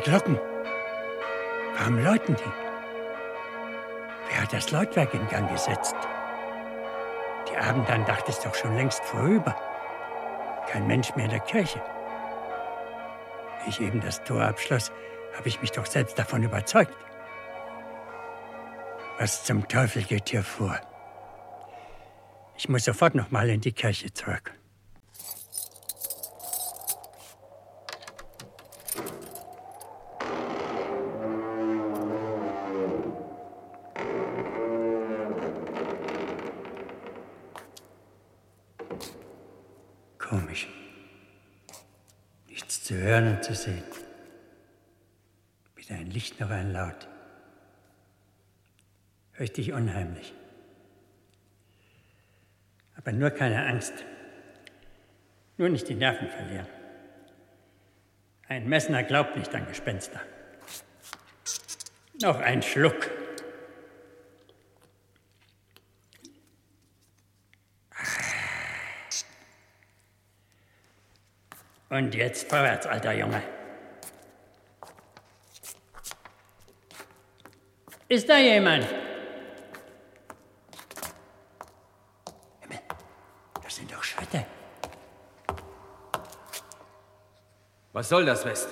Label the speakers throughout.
Speaker 1: Glocken. Warum läuten die? Wer hat das Läutwerk in Gang gesetzt? Die Abendandacht ist doch schon längst vorüber. Kein Mensch mehr in der Kirche. Wie ich eben das Tor abschloss, habe ich mich doch selbst davon überzeugt. Was zum Teufel geht hier vor? Ich muss sofort noch mal in die Kirche zurück. Komisch. Nichts zu hören und zu sehen. Weder ein Licht noch ein Laut. Richtig unheimlich. Aber nur keine Angst. Nur nicht die Nerven verlieren. Ein Messner glaubt nicht an Gespenster. Noch ein Schluck. Und jetzt vorwärts, alter Junge. Ist da jemand? Himmel, das sind doch Schritte.
Speaker 2: Was soll das, West?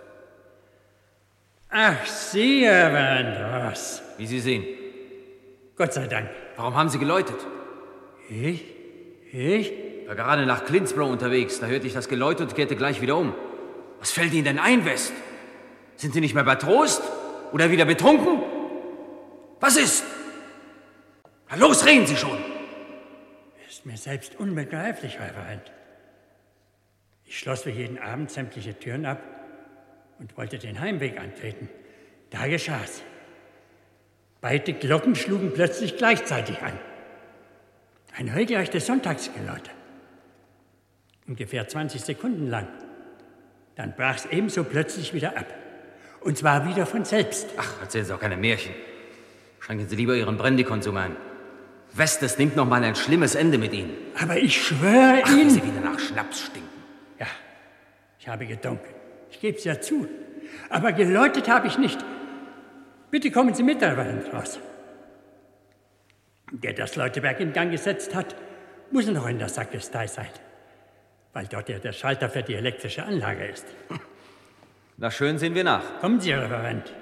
Speaker 1: Ach, Sie, Herr Vandross.
Speaker 2: Wie Sie sehen.
Speaker 1: Gott sei Dank.
Speaker 2: Warum haben Sie geläutet?
Speaker 1: Ich?
Speaker 2: Ich war gerade nach Clinsborough unterwegs. Da hörte ich das Geläute und kehrte gleich wieder um. Was fällt Ihnen denn ein, West? Sind Sie nicht mehr bei Trost? Oder wieder betrunken? Was ist? Na los, reden Sie schon!
Speaker 1: Ist mir selbst unbegreiflich, Reverend. Ich schloss wie jeden Abend sämtliche Türen ab und wollte den Heimweg antreten. Da geschah's. Beide Glocken schlugen plötzlich gleichzeitig an. Ein regelrechtes Sonntagsgeläute. Ungefähr 20 Sekunden lang. Dann brach's ebenso plötzlich wieder ab. Und zwar wieder von selbst.
Speaker 2: Ach, erzählen Sie auch keine Märchen. Schränken Sie lieber Ihren Brandy-Konsum ein. West, es nimmt noch mal ein schlimmes Ende mit Ihnen.
Speaker 1: Aber ich schwöre Ihnen...
Speaker 2: Wie Sie wieder nach Schnaps stinken.
Speaker 1: Ja, ich habe getrunken. Ich gebe es ja zu. Aber geläutet habe ich nicht. Bitte kommen Sie mit, Herr Wallentraus. Der das Läutewerk in Gang gesetzt hat, muss noch in der Sakristei sein. Weil dort ja der Schalter für die elektrische Anlage ist.
Speaker 2: Na schön, sehen wir nach.
Speaker 1: Kommen Sie, Reverend.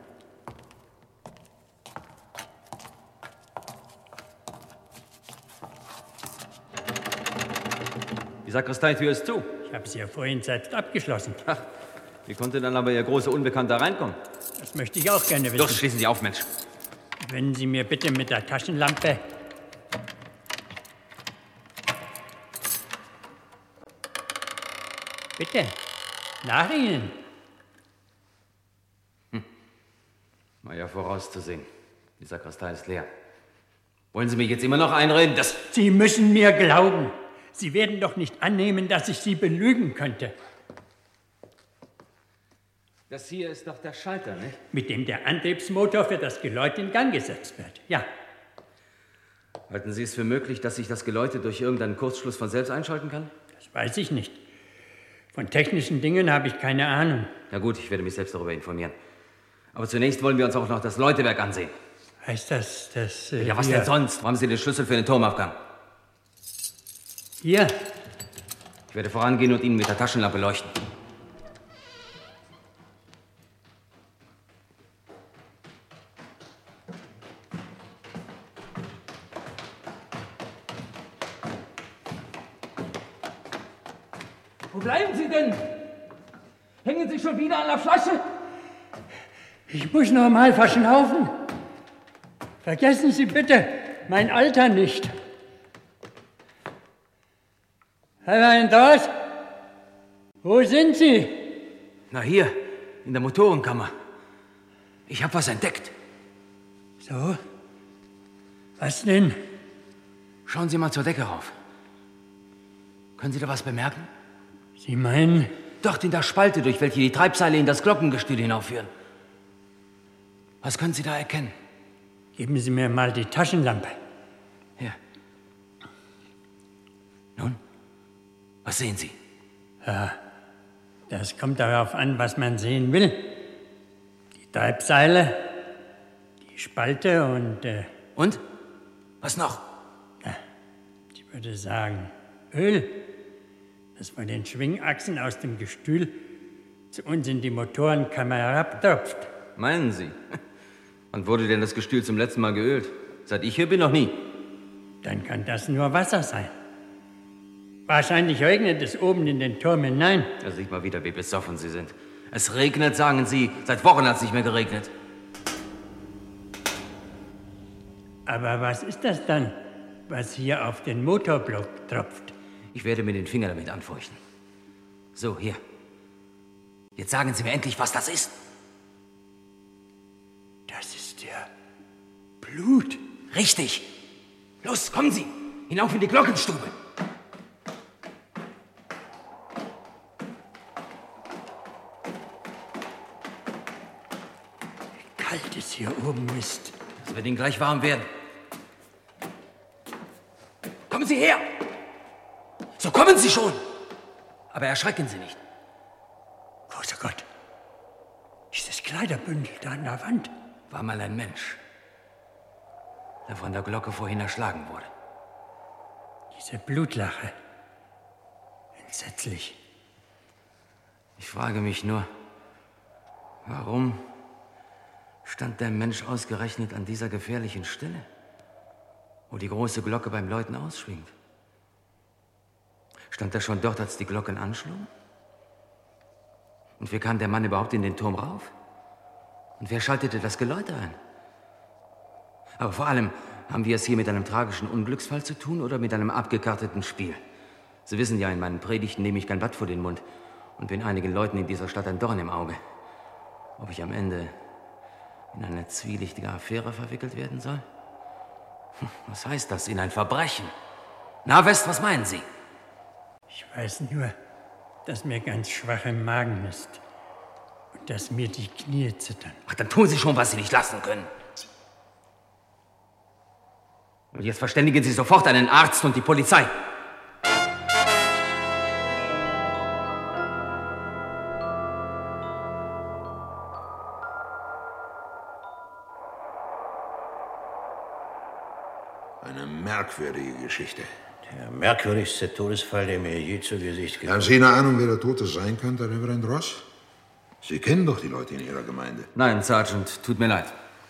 Speaker 2: Die Sakristeitür ist zu.
Speaker 1: Ich habe sie ja vorhin selbst abgeschlossen.
Speaker 2: Ach, wie konnte dann aber Ihr großer Unbekannter reinkommen?
Speaker 1: Das möchte ich auch gerne wissen.
Speaker 2: Los, schließen Sie auf, Mensch.
Speaker 1: Wenn Sie mir bitte mit der Taschenlampe... Bitte, nach Ihnen.
Speaker 2: War ja vorauszusehen. Die Sakristei ist leer. Wollen Sie mich jetzt immer noch einreden, dass...
Speaker 1: Sie müssen mir glauben. Sie werden doch nicht annehmen, dass ich Sie belügen könnte.
Speaker 2: Das hier ist doch der Schalter, nicht?
Speaker 1: Mit dem der Antriebsmotor für das Geläut in Gang gesetzt wird, ja.
Speaker 2: Halten Sie es für möglich, dass sich das Geläute durch irgendeinen Kurzschluss von selbst einschalten kann?
Speaker 1: Das weiß ich nicht. Von technischen Dingen habe ich keine Ahnung.
Speaker 2: Na gut, ich werde mich selbst darüber informieren. Aber zunächst wollen wir uns auch noch das Läutewerk ansehen.
Speaker 1: Heißt das, dass...
Speaker 2: Ja, was denn sonst? Wo haben Sie den Schlüssel für den Turmaufgang?
Speaker 1: Hier.
Speaker 2: Ich werde vorangehen und Ihnen mit der Taschenlampe leuchten.
Speaker 3: Wo bleiben Sie denn? Hängen Sie schon wieder an der Flasche?
Speaker 1: Ich muss noch mal verschnaufen. Vergessen Sie bitte mein Alter nicht. Herr Weintraus, wo sind Sie?
Speaker 2: Na hier, in der Motorenkammer. Ich habe was entdeckt.
Speaker 1: So? Was denn?
Speaker 2: Schauen Sie mal zur Decke rauf. Können Sie da was bemerken?
Speaker 1: Sie meinen?
Speaker 2: Dort in der Spalte, durch welche die Treibseile in das Glockengestühl hinaufführen. Was können Sie da erkennen?
Speaker 1: Geben Sie mir mal die Taschenlampe.
Speaker 2: Hier. Nun, was sehen Sie?
Speaker 1: Ja, das kommt darauf an, was man sehen will. Treibseile, die Spalte und...
Speaker 2: Und? Was noch?
Speaker 1: Ich würde sagen, Öl, das von den Schwingachsen aus dem Gestühl zu uns in die Motorenkammer herabtropft.
Speaker 2: Meinen Sie? Wann wurde denn das Gestühl zum letzten Mal geölt? Seit ich hier bin, noch nie.
Speaker 1: Dann kann das nur Wasser sein. Wahrscheinlich regnet es oben in den Turm hinein.
Speaker 2: Da sieht man wieder, wie besoffen Sie sind. Es regnet, sagen Sie. Seit Wochen hat es nicht mehr geregnet.
Speaker 1: Aber was ist das dann, was hier auf den Motorblock tropft?
Speaker 2: Ich werde mir den Finger damit anfeuchten. So, hier. Jetzt sagen Sie mir endlich, was das ist.
Speaker 1: Das ist ja Blut.
Speaker 2: Richtig. Los, kommen Sie. Hinauf in die Glockenstube.
Speaker 1: Wie kalt es hier oben ist.
Speaker 2: Es wird Ihnen gleich warm werden. Kommen Sie her! So kommen Sie schon! Aber erschrecken Sie nicht.
Speaker 1: Großer Gott, dieses Kleiderbündel da an der Wand.
Speaker 2: War mal ein Mensch, der von der Glocke vorhin erschlagen wurde.
Speaker 1: Diese Blutlache. Entsetzlich.
Speaker 2: Ich frage mich nur, warum stand der Mensch ausgerechnet an dieser gefährlichen Stelle, wo die große Glocke beim Läuten ausschwingt? Stand er schon dort, als die Glocken anschlugen? Und wie kam der Mann überhaupt in den Turm rauf? Und wer schaltete das Geläute ein? Aber vor allem, haben wir es hier mit einem tragischen Unglücksfall zu tun oder mit einem abgekarteten Spiel? Sie wissen ja, in meinen Predigten nehme ich kein Blatt vor den Mund und bin einigen Leuten in dieser Stadt ein Dorn im Auge. Ob ich am Ende in eine zwielichtige Affäre verwickelt werden soll? Was heißt das, in ein Verbrechen? Na, West, was meinen Sie?
Speaker 1: Ich weiß nur, dass mir ganz schwach im Magen ist und dass mir die Knie zittern.
Speaker 2: Ach, dann tun Sie schon, was Sie nicht lassen können. Und jetzt verständigen Sie sofort einen Arzt und die Polizei.
Speaker 4: Eine merkwürdige Geschichte.
Speaker 5: Der merkwürdigste Todesfall, der mir je zu Gesicht gekommen
Speaker 4: Haben Sie eine Ahnung, wer der Tote sein könnte, Reverend Ross? Sie kennen doch die Leute in Ihrer Gemeinde.
Speaker 2: Nein, Sergeant, tut mir leid.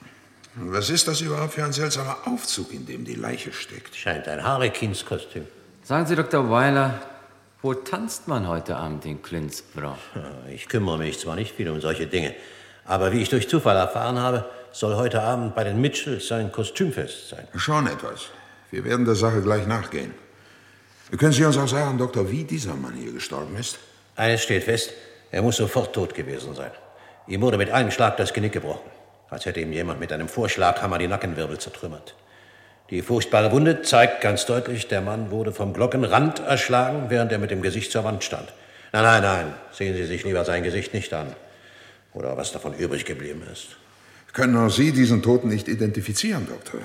Speaker 4: Was ist das überhaupt für ein seltsamer Aufzug, in dem die Leiche steckt?
Speaker 5: Scheint ein Harlekinskostüm.
Speaker 2: Sagen Sie, Dr. Weiler, wo tanzt man heute Abend in Clinsborough?
Speaker 5: Ich kümmere mich zwar nicht viel um solche Dinge, aber wie ich durch Zufall erfahren habe, soll heute Abend bei den Mitchells ein Kostümfest sein.
Speaker 4: Schon etwas. Wir werden der Sache gleich nachgehen. Können Sie uns auch sagen, Doktor, wie dieser Mann hier gestorben ist?
Speaker 5: Eines steht fest, er muss sofort tot gewesen sein. Ihm wurde mit einem Schlag das Genick gebrochen, als hätte ihm jemand mit einem Vorschlaghammer die Nackenwirbel zertrümmert. Die furchtbare Wunde zeigt ganz deutlich, der Mann wurde vom Glockenrand erschlagen, während er mit dem Gesicht zur Wand stand. Nein, sehen Sie sich lieber sein Gesicht nicht an. Oder was davon übrig geblieben ist.
Speaker 4: Können auch Sie diesen Toten nicht identifizieren, Doktor?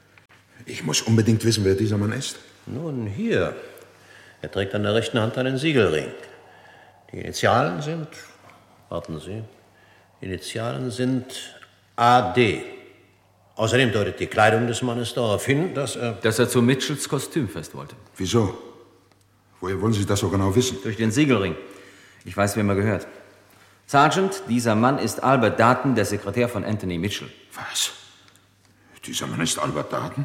Speaker 4: Ich muss unbedingt wissen, wer dieser Mann ist.
Speaker 5: Nun, hier. Er trägt an der rechten Hand einen Siegelring. Die Initialen sind... Warten Sie. Die Initialen sind AD. Außerdem deutet die Kleidung des Mannes darauf hin, dass er...
Speaker 2: Dass er zu Mitchells Kostümfest wollte.
Speaker 4: Wieso? Woher wollen Sie das so genau wissen?
Speaker 2: Durch den Siegelring. Ich weiß, wem er gehört. Sergeant, dieser Mann ist Albert Darton, der Sekretär von Anthony Mitchell.
Speaker 4: Was? Dieser Mann ist Albert Darton?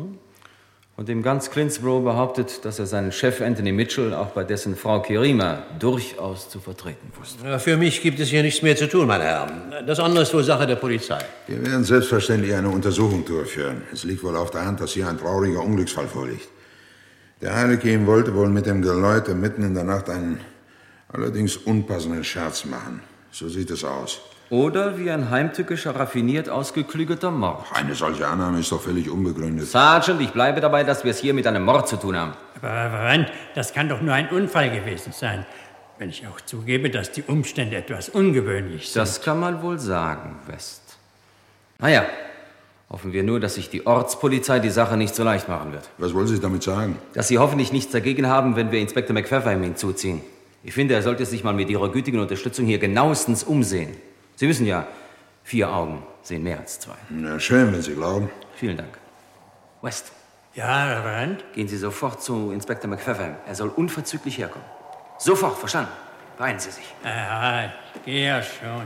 Speaker 2: Und im ganz Clinsborough behauptet, dass er seinen Chef Anthony Mitchell auch bei dessen Frau Kirima durchaus zu vertreten wusste.
Speaker 5: Ja, für mich gibt es hier nichts mehr zu tun, meine Herren. Das andere ist wohl Sache der Polizei.
Speaker 4: Wir werden selbstverständlich eine Untersuchung durchführen. Es liegt wohl auf der Hand, dass hier ein trauriger Unglücksfall vorliegt. Der Heilige wollte wohl mit dem Geläute mitten in der Nacht einen allerdings unpassenden Scherz machen. So sieht es aus.
Speaker 2: Oder wie ein heimtückischer, raffiniert ausgeklügelter Mord.
Speaker 4: Eine solche Annahme ist doch völlig unbegründet.
Speaker 2: Sergeant, ich bleibe dabei, dass wir es hier mit einem Mord zu tun haben.
Speaker 1: Aber Reverend, das kann doch nur ein Unfall gewesen sein. Wenn ich auch zugebe, dass die Umstände etwas ungewöhnlich sind.
Speaker 2: Das kann man wohl sagen, West. Naja, hoffen wir nur, dass sich die Ortspolizei die Sache nicht so leicht machen wird.
Speaker 4: Was wollen Sie damit sagen?
Speaker 2: Dass Sie hoffentlich nichts dagegen haben, wenn wir Inspektor McPfeffer hinzuziehen. Ich finde, er sollte sich mal mit Ihrer gütigen Unterstützung hier genauestens umsehen. Sie wissen ja, 4 Augen sehen mehr als 2.
Speaker 4: Na schön, wenn Sie glauben.
Speaker 2: Vielen Dank. West,
Speaker 1: Ja, Reverend?
Speaker 2: gehen Sie sofort zu Inspektor McFadden. Er soll unverzüglich herkommen. Sofort, verstanden? Beeilen Sie sich.
Speaker 1: Ja, ich gehe ja schon.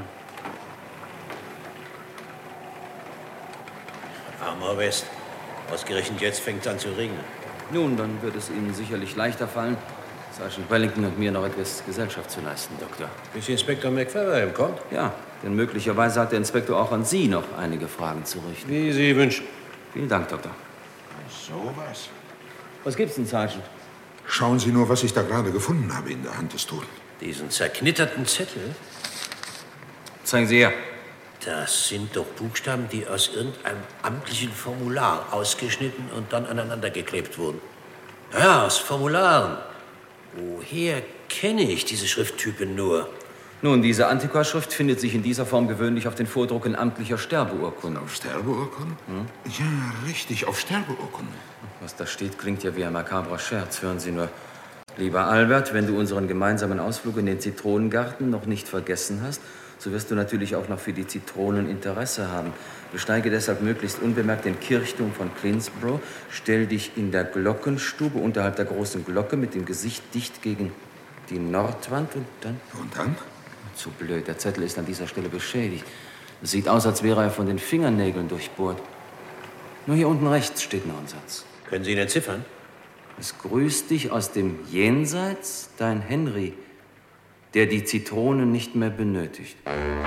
Speaker 5: Armer West. Ausgerechnet jetzt fängt es an zu regnen.
Speaker 2: Nun, dann wird es Ihnen sicherlich leichter fallen, Sergeant Wellington und mir noch etwas Gesellschaft zu leisten, Doktor.
Speaker 5: Bis Inspektor McFadden kommt?
Speaker 2: Ja, denn möglicherweise hat der Inspektor auch an Sie noch einige Fragen zu richten.
Speaker 5: Wie Sie wünschen.
Speaker 2: Vielen Dank, Doktor.
Speaker 4: So was.
Speaker 2: Was gibt's denn, Sergeant?
Speaker 4: Schauen Sie nur, was ich da gerade gefunden habe in der Hand des Toten.
Speaker 5: Diesen zerknitterten Zettel?
Speaker 2: Zeigen Sie her.
Speaker 5: Das sind doch Buchstaben, die aus irgendeinem amtlichen Formular ausgeschnitten und dann aneinander geklebt wurden. Ja, aus Formularen. Woher kenne ich diese Schrifttypen nur?
Speaker 2: Nun, diese Antiquarschrift findet sich in dieser Form gewöhnlich auf den Vordrucken amtlicher Sterbeurkunden.
Speaker 4: Auf Sterbeurkunden? Ja, richtig, auf Sterbeurkunden.
Speaker 2: Was da steht, klingt ja wie ein makabrer Scherz. Hören Sie nur. Lieber Albert, wenn du unseren gemeinsamen Ausflug in den Zitronengarten noch nicht vergessen hast, so wirst du natürlich auch noch für die Zitronen Interesse haben. Besteige deshalb möglichst unbemerkt den Kirchturm von Clinsborough, stell dich in der Glockenstube unterhalb der großen Glocke mit dem Gesicht dicht gegen die Nordwand und dann...
Speaker 4: Und dann?
Speaker 2: Zu blöd, der Zettel ist an dieser Stelle beschädigt. Es sieht aus, als wäre er von den Fingernägeln durchbohrt. Nur hier unten rechts steht noch ein Satz.
Speaker 5: Können Sie ihn entziffern?
Speaker 2: Es grüßt dich aus dem Jenseits, dein Henry, der die Zitronen nicht mehr benötigt.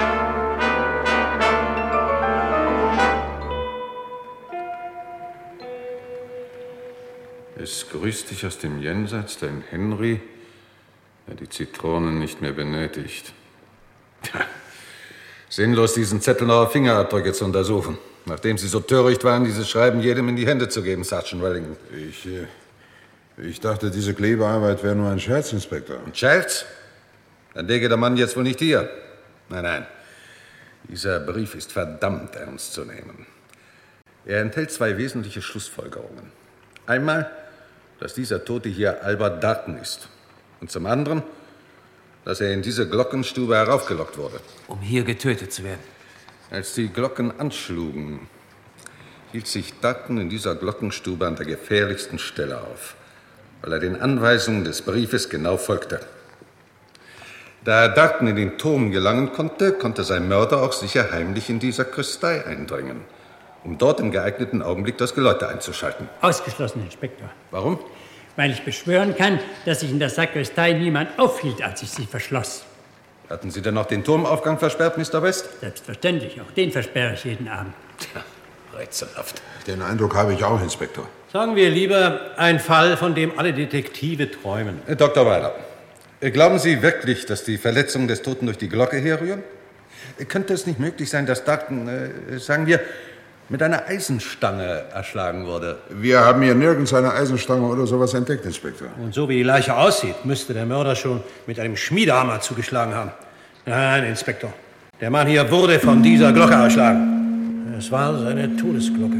Speaker 6: Es grüßt dich aus dem Jenseits, dein Henry, der die Zitronen nicht mehr benötigt. Tja, sinnlos, diesen Zettel noch auf Fingerabdrücke zu untersuchen. Nachdem Sie so töricht waren, dieses Schreiben jedem in die Hände zu geben, Sergeant Wellington.
Speaker 4: Ich dachte, diese Klebearbeit wäre nur ein Scherz, Inspektor.
Speaker 6: Ein Scherz? Dann lege der Mann jetzt wohl nicht hier. Nein, nein. Dieser Brief ist verdammt ernst zu nehmen. Er enthält 2 wesentliche Schlussfolgerungen. Einmal, dass dieser Tote hier Albert Darton ist. Und zum anderen, dass er in diese Glockenstube heraufgelockt wurde.
Speaker 2: Um hier getötet zu werden.
Speaker 6: Als die Glocken anschlugen, hielt sich Darton in dieser Glockenstube an der gefährlichsten Stelle auf, weil er den Anweisungen des Briefes genau folgte. Da Darton in den Turm gelangen konnte, konnte sein Mörder auch sicher heimlich in die Sakristei eindringen, um dort im geeigneten Augenblick das Geläute einzuschalten.
Speaker 1: Ausgeschlossen, Inspektor.
Speaker 6: Warum?
Speaker 1: Weil ich beschwören kann, dass sich in der Sakristei niemand aufhielt, als ich sie verschloss.
Speaker 6: Hatten Sie denn noch den Turmaufgang versperrt, Mr. West?
Speaker 1: Selbstverständlich, auch den versperre ich jeden Abend.
Speaker 5: Tja, rätselhaft.
Speaker 4: Den Eindruck habe ich auch, Inspektor.
Speaker 5: Sagen wir lieber, ein Fall, von dem alle Detektive träumen.
Speaker 6: Dr. Weiler, glauben Sie wirklich, dass die Verletzungen des Toten durch die Glocke herrühren? Könnte es nicht möglich sein, dass Darton, sagen wir, mit einer Eisenstange erschlagen wurde?
Speaker 4: Wir haben hier nirgends eine Eisenstange oder sowas entdeckt, Inspektor.
Speaker 5: Und so wie die Leiche aussieht, müsste der Mörder schon mit einem Schmiedehammer zugeschlagen haben. Nein, Inspektor. Der Mann hier wurde von dieser Glocke erschlagen. Es war seine Todesglocke.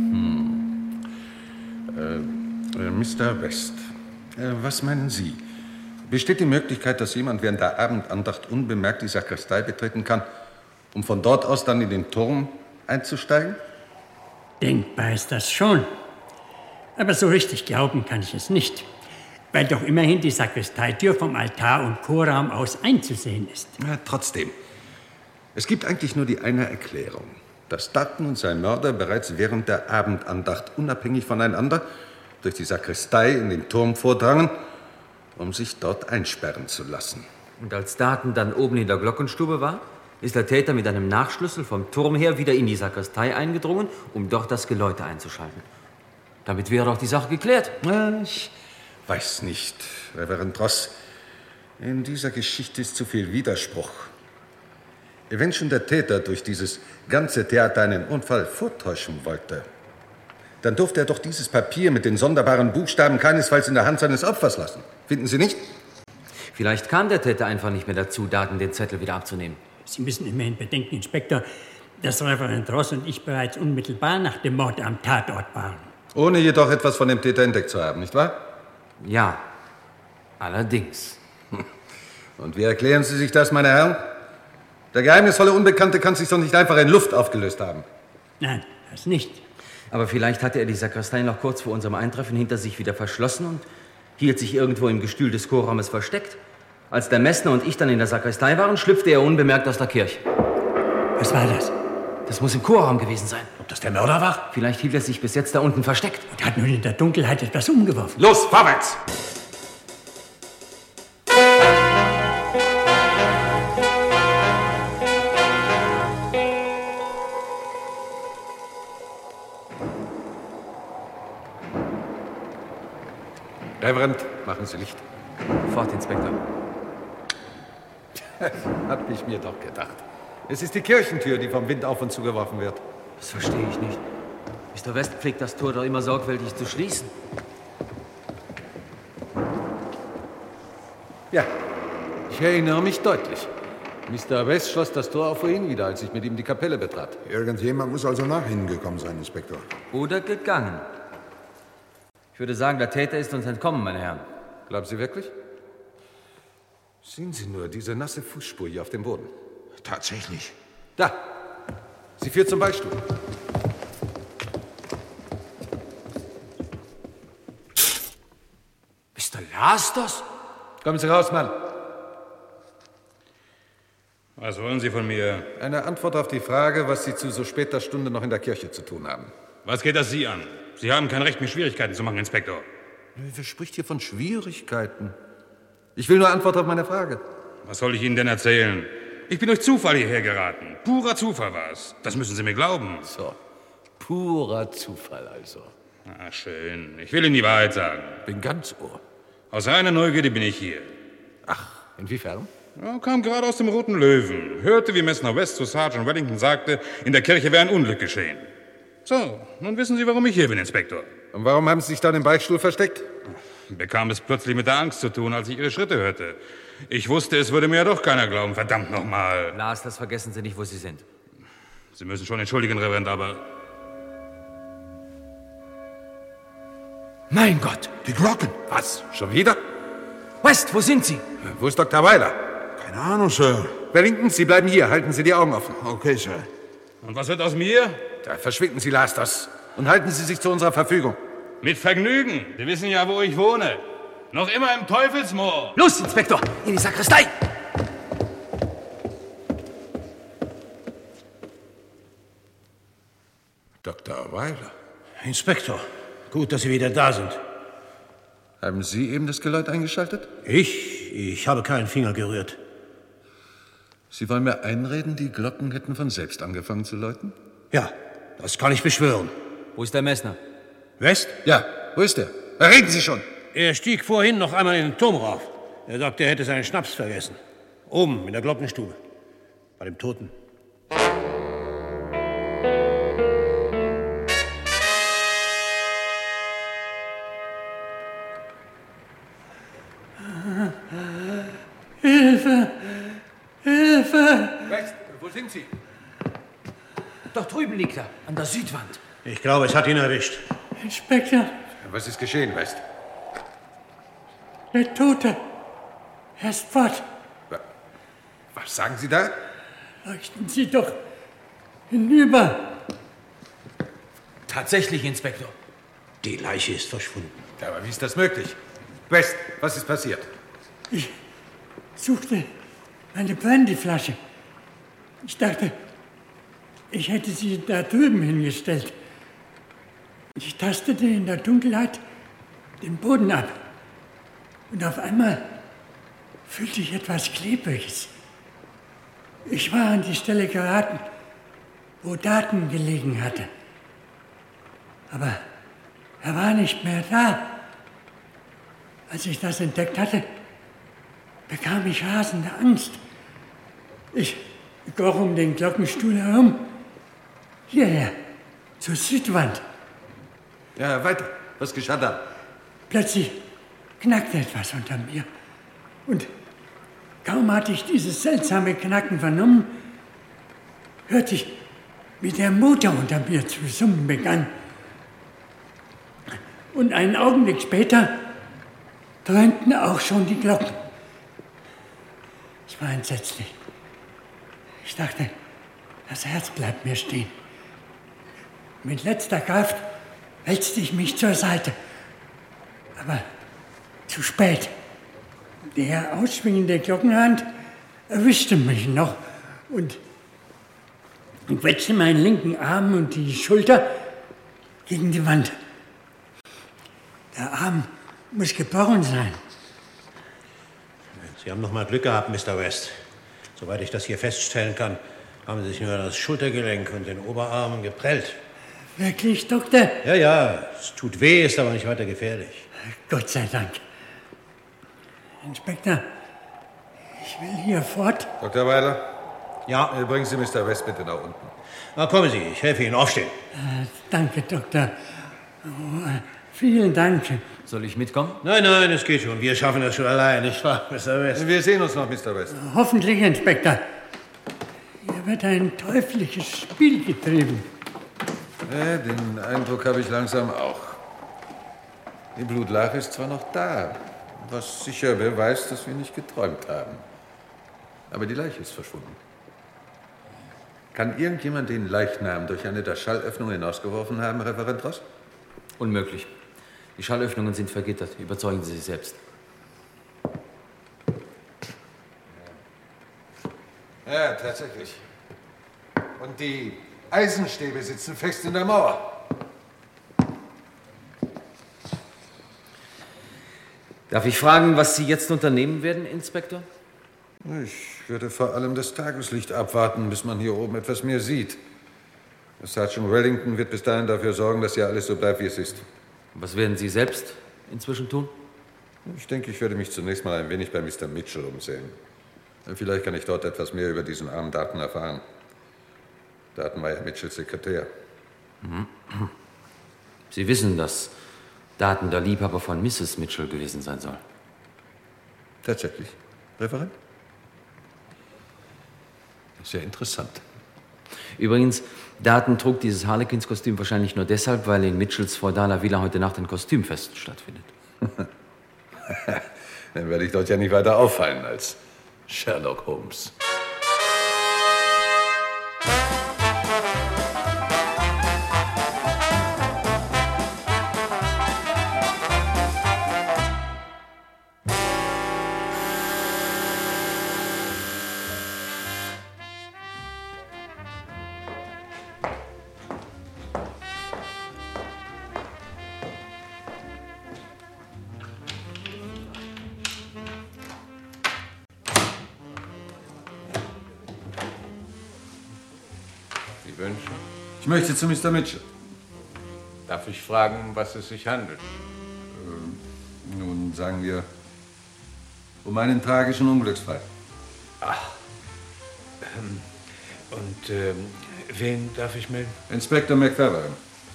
Speaker 6: Mr. West, was meinen Sie? Besteht die Möglichkeit, dass jemand während der Abendandacht unbemerkt die Sakristei betreten kann, um von dort aus dann in den Turm einzusteigen?
Speaker 1: Denkbar ist das schon. Aber so richtig glauben kann ich es nicht. Weil doch immerhin die Sakristeitür vom Altar und Chorraum aus einzusehen ist.
Speaker 6: Ja, trotzdem. Es gibt eigentlich nur die eine Erklärung. Dass Darton und sein Mörder bereits während der Abendandacht unabhängig voneinander durch die Sakristei in den Turm vordrangen, um sich dort einsperren zu lassen.
Speaker 2: Und als Darton dann oben in der Glockenstube war, ist der Täter mit einem Nachschlüssel vom Turm her wieder in die Sakristei eingedrungen, um dort das Geläute einzuschalten. Damit wäre doch die Sache geklärt.
Speaker 6: Ich weiß nicht, Reverend Ross. In dieser Geschichte ist zu viel Widerspruch. Wenn schon der Täter durch dieses ganze Theater einen Unfall vortäuschen wollte, dann durfte er doch dieses Papier mit den sonderbaren Buchstaben keinesfalls in der Hand seines Opfers lassen. Finden Sie nicht?
Speaker 2: Vielleicht kam der Täter einfach nicht mehr dazu, Darton den Zettel wieder abzunehmen.
Speaker 1: Sie müssen immerhin bedenken, Inspektor, dass Reverend Ross und ich bereits unmittelbar nach dem Mord am Tatort waren.
Speaker 6: Ohne jedoch etwas von dem Täter entdeckt zu haben, nicht wahr?
Speaker 2: Ja, allerdings.
Speaker 6: Und wie erklären Sie sich das, meine Herren? Der geheimnisvolle Unbekannte kann sich doch nicht einfach in Luft aufgelöst haben.
Speaker 1: Nein, das nicht.
Speaker 2: Aber vielleicht hatte er die Sakristei noch kurz vor unserem Eintreffen hinter sich wieder verschlossen und hielt sich irgendwo im Gestühl des Chorraumes versteckt. Als der Messner und ich dann in der Sakristei waren, schlüpfte er unbemerkt aus der Kirche.
Speaker 1: Was war das?
Speaker 2: Das muss im Chorraum gewesen sein.
Speaker 5: Ob das der Mörder war?
Speaker 2: Vielleicht hielt er sich bis jetzt da unten versteckt.
Speaker 1: Und hat nun in der Dunkelheit etwas umgeworfen.
Speaker 6: Los, vorwärts! Reverend, machen Sie Licht.
Speaker 2: Fort, Inspektor.
Speaker 6: Hab ich mir doch gedacht. Es ist die Kirchentür, die vom Wind auf und zugeworfen wird.
Speaker 2: Das verstehe ich nicht. Mr. West pflegt das Tor doch immer sorgfältig zu schließen.
Speaker 6: Ja, ich erinnere mich deutlich. Mr. West schloss das Tor auch vorhin wieder, als ich mit ihm die Kapelle betrat.
Speaker 4: Irgendjemand muss also nach Ihnen gekommen sein, Inspektor.
Speaker 2: Oder gegangen. Ich würde sagen, der Täter ist uns entkommen, meine Herren.
Speaker 6: Glauben Sie wirklich? Sehen Sie nur diese nasse Fußspur hier auf dem Boden.
Speaker 4: Tatsächlich.
Speaker 6: Da! Sie führt zum Beistuhl.
Speaker 2: Mr. Lars das?
Speaker 6: Kommen Sie raus, Mann.
Speaker 7: Was wollen Sie von mir?
Speaker 6: Eine Antwort auf die Frage, was Sie zu so später Stunde noch in der Kirche zu tun haben.
Speaker 7: Was geht das Sie an? Sie haben kein Recht, mir Schwierigkeiten zu machen, Inspektor.
Speaker 6: Wer spricht hier von Schwierigkeiten? Ich will nur Antwort auf meine Frage.
Speaker 7: Was soll ich Ihnen denn erzählen? Ich bin durch Zufall hierher geraten. Purer Zufall war es. Das müssen Sie mir glauben.
Speaker 6: So, purer Zufall also.
Speaker 7: Ah, schön. Ich will Ihnen die Wahrheit sagen.
Speaker 6: Bin ganz Ohr.
Speaker 7: Aus reiner Neugierde bin ich hier.
Speaker 6: Ach, inwiefern?
Speaker 7: Ja, kam gerade aus dem Roten Löwen. Hörte, wie Messner West zu Sergeant Wellington sagte, in der Kirche wäre ein Unglück geschehen. So, nun wissen Sie, warum ich hier bin, Inspektor.
Speaker 6: Und warum haben Sie sich dann im Beichtstuhl versteckt?
Speaker 7: Bekam es plötzlich mit der Angst zu tun, als ich Ihre Schritte hörte. Ich wusste, es würde mir ja doch keiner glauben, verdammt nochmal.
Speaker 2: Lars, das vergessen Sie nicht, wo Sie sind.
Speaker 7: Sie müssen schon entschuldigen, Reverend, aber...
Speaker 2: Mein Gott!
Speaker 6: Die Glocken. Was? Schon wieder?
Speaker 2: West, wo sind Sie?
Speaker 6: Wo ist Dr. Weiler?
Speaker 4: Keine Ahnung, Sir.
Speaker 6: Wellington, Sie bleiben hier. Halten Sie die Augen offen.
Speaker 4: Okay, Sir.
Speaker 7: Und was wird aus mir?
Speaker 6: Da verschwinden Sie, Lasters. Und halten Sie sich zu unserer Verfügung.
Speaker 7: Mit Vergnügen. Sie wissen ja, wo ich wohne. Noch immer im Teufelsmoor.
Speaker 2: Los, Inspektor, in die Sakristei!
Speaker 6: Dr. Weiler.
Speaker 5: Inspektor, gut, dass Sie wieder da sind.
Speaker 6: Haben Sie eben das Geläut eingeschaltet?
Speaker 5: Ich habe keinen Finger gerührt.
Speaker 6: Sie wollen mir einreden, die Glocken hätten von selbst angefangen zu läuten?
Speaker 5: Ja, das kann ich beschwören.
Speaker 2: Wo ist der Messner?
Speaker 5: West?
Speaker 6: Ja, wo ist er? Reden Sie schon!
Speaker 5: Er stieg vorhin noch einmal in den Turm rauf. Er sagte, er hätte seinen Schnaps vergessen. Oben in der Glockenstube. Bei dem Toten.
Speaker 1: Hilfe! Hilfe!
Speaker 6: West, wo sind Sie?
Speaker 2: Dort drüben liegt er, an der Südwand.
Speaker 5: Ich glaube, es hat ihn erwischt.
Speaker 1: Inspektor,
Speaker 6: Was ist geschehen, West?
Speaker 1: der Tote. Er ist fort.
Speaker 6: Was sagen Sie da?
Speaker 1: Leuchten Sie doch hinüber.
Speaker 2: Tatsächlich, Inspektor.
Speaker 5: Die Leiche ist verschwunden.
Speaker 6: Ja, aber wie ist das möglich? West, was ist passiert?
Speaker 1: Ich suchte meine Brandyflasche. Ich dachte, ich hätte sie da drüben hingestellt. Ich tastete in der Dunkelheit den Boden ab. Und auf einmal fühlte ich etwas Klebriges. Ich war an die Stelle geraten, wo Daten gelegen hatte. Aber er war nicht mehr da. Als ich das entdeckt hatte, bekam ich rasende Angst. Ich kroch um den Glockenstuhl herum, hierher, zur Südwand.
Speaker 6: Ja, weiter. Was geschah da?
Speaker 1: Plötzlich knackte etwas unter mir. Und kaum hatte ich dieses seltsame Knacken vernommen, hörte ich, wie der Motor unter mir zu summen begann. Und einen Augenblick später dröhnten auch schon die Glocken. Es war entsetzlich. Ich dachte, das Herz bleibt mir stehen. Mit letzter Kraft wälzte ich mich zur Seite. Aber zu spät. Der ausschwingende Glockenhand erwischte mich noch und quetschte meinen linken Arm und die Schulter gegen die Wand. Der Arm muss gebrochen sein.
Speaker 5: Sie haben noch mal Glück gehabt, Mr. West. Soweit ich das hier feststellen kann, haben Sie sich nur das Schultergelenk und den Oberarm geprellt.
Speaker 1: Wirklich, Doktor?
Speaker 5: Ja, es tut weh, ist aber nicht weiter gefährlich.
Speaker 1: Gott sei Dank. Inspektor, ich will hier fort.
Speaker 6: Dr. Weiler?
Speaker 5: Ja?
Speaker 6: Bringen Sie Mr. West bitte nach unten.
Speaker 5: Na, kommen Sie, ich helfe Ihnen aufstehen.
Speaker 1: Danke, Doktor. Oh, vielen Dank.
Speaker 2: Soll ich mitkommen?
Speaker 5: Nein, es geht schon. Wir schaffen das schon allein, nicht wahr, Mr. West?
Speaker 6: Wir sehen uns noch, Mr. West.
Speaker 1: Hoffentlich, Inspektor. Hier wird ein teuflisches Spiel getrieben.
Speaker 6: Ja, den Eindruck habe ich langsam auch. Die Blutlache ist zwar noch da, was sicher beweist, dass wir nicht geträumt haben. Aber die Leiche ist verschwunden. Kann irgendjemand den Leichnam durch eine der Schallöffnungen hinausgeworfen haben, Referent Ross?
Speaker 2: Unmöglich. Die Schallöffnungen sind vergittert. Überzeugen Sie sich selbst.
Speaker 6: Ja, tatsächlich. Und die Eisenstäbe sitzen fest in der Mauer.
Speaker 2: Darf ich fragen, was Sie jetzt unternehmen werden, Inspektor?
Speaker 6: Ich würde vor allem das Tageslicht abwarten, bis man hier oben etwas mehr sieht. Sergeant Wellington wird bis dahin dafür sorgen, dass hier alles so bleibt, wie es ist.
Speaker 2: Was werden Sie selbst inzwischen tun?
Speaker 6: Ich denke, ich werde mich zunächst mal ein wenig bei Mr. Mitchell umsehen. Vielleicht kann ich dort etwas mehr über diesen armen Darton erfahren. Darton war ja Mitchells Sekretär.
Speaker 2: Sie wissen, dass Darton der Liebhaber von Mrs. Mitchell gewesen sein soll.
Speaker 6: Tatsächlich, Referent? Sehr interessant.
Speaker 2: Übrigens, Darton trug dieses Harlequins-Kostüm wahrscheinlich nur deshalb, weil in Mitchells feudaler Villa heute Nacht ein Kostümfest stattfindet.
Speaker 6: Dann werde ich dort ja nicht weiter auffallen als Sherlock Holmes. Ich möchte zu Mr. Mitchell.
Speaker 8: Darf ich fragen, um was es sich handelt?
Speaker 6: Nun, sagen wir, um einen tragischen Unglücksfall.
Speaker 8: Und wen darf ich melden?
Speaker 6: Inspektor McFarlane.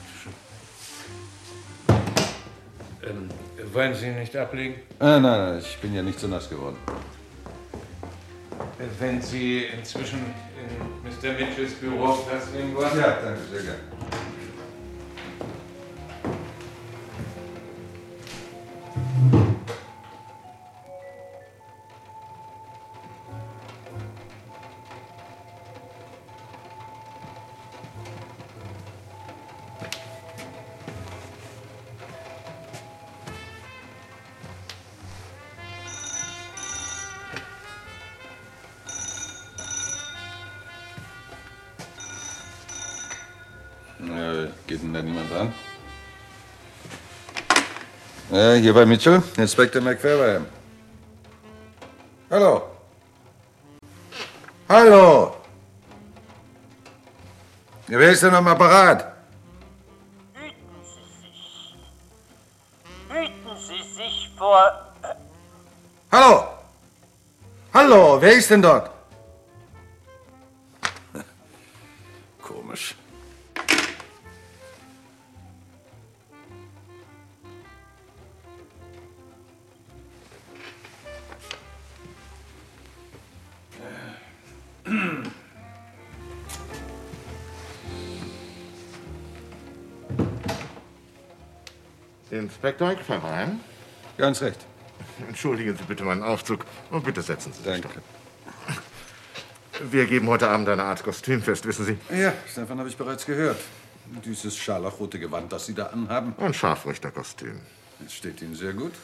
Speaker 8: Wollen Sie nicht ablegen?
Speaker 6: Nein, ich bin ja nicht so nass geworden.
Speaker 8: Wenn Sie inzwischen in Mr. Mitchells Büro Platz nehmen wollen?
Speaker 6: Ja, danke, sehr gern. Geht denn da niemand ran? Hier bei Mitchell, Inspektor McFarlane. Hallo. Hallo. Wer ist denn am Apparat?
Speaker 9: Hüten Sie sich vor...
Speaker 6: Hallo. Hallo, wer ist denn dort? Komisch.
Speaker 10: Inspektor McFarlane?
Speaker 6: Ganz recht.
Speaker 10: Entschuldigen Sie bitte meinen Aufzug und bitte setzen Sie sich.
Speaker 6: Danke.
Speaker 10: Wir geben heute Abend eine Art Kostümfest, wissen Sie?
Speaker 6: Ja, davon habe ich bereits gehört. Dieses scharlachrote Gewand, das Sie da anhaben.
Speaker 10: Ein Scharfrichterkostüm.
Speaker 6: Das steht Ihnen sehr gut.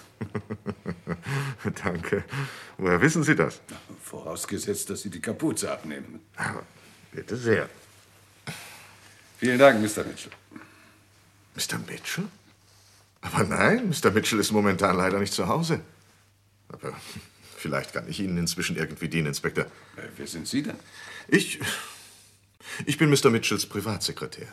Speaker 10: Danke. Woher wissen Sie das?
Speaker 6: Vorausgesetzt, dass Sie die Kapuze abnehmen.
Speaker 10: Aber bitte sehr.
Speaker 6: Vielen Dank, Mr. Mitchell.
Speaker 10: Mr. Mitchell? Aber nein, Mr. Mitchell ist momentan leider nicht zu Hause. Aber vielleicht kann ich Ihnen inzwischen irgendwie dienen, Inspektor.
Speaker 6: Wer sind Sie denn?
Speaker 10: Ich bin Mr. Mitchells Privatsekretär.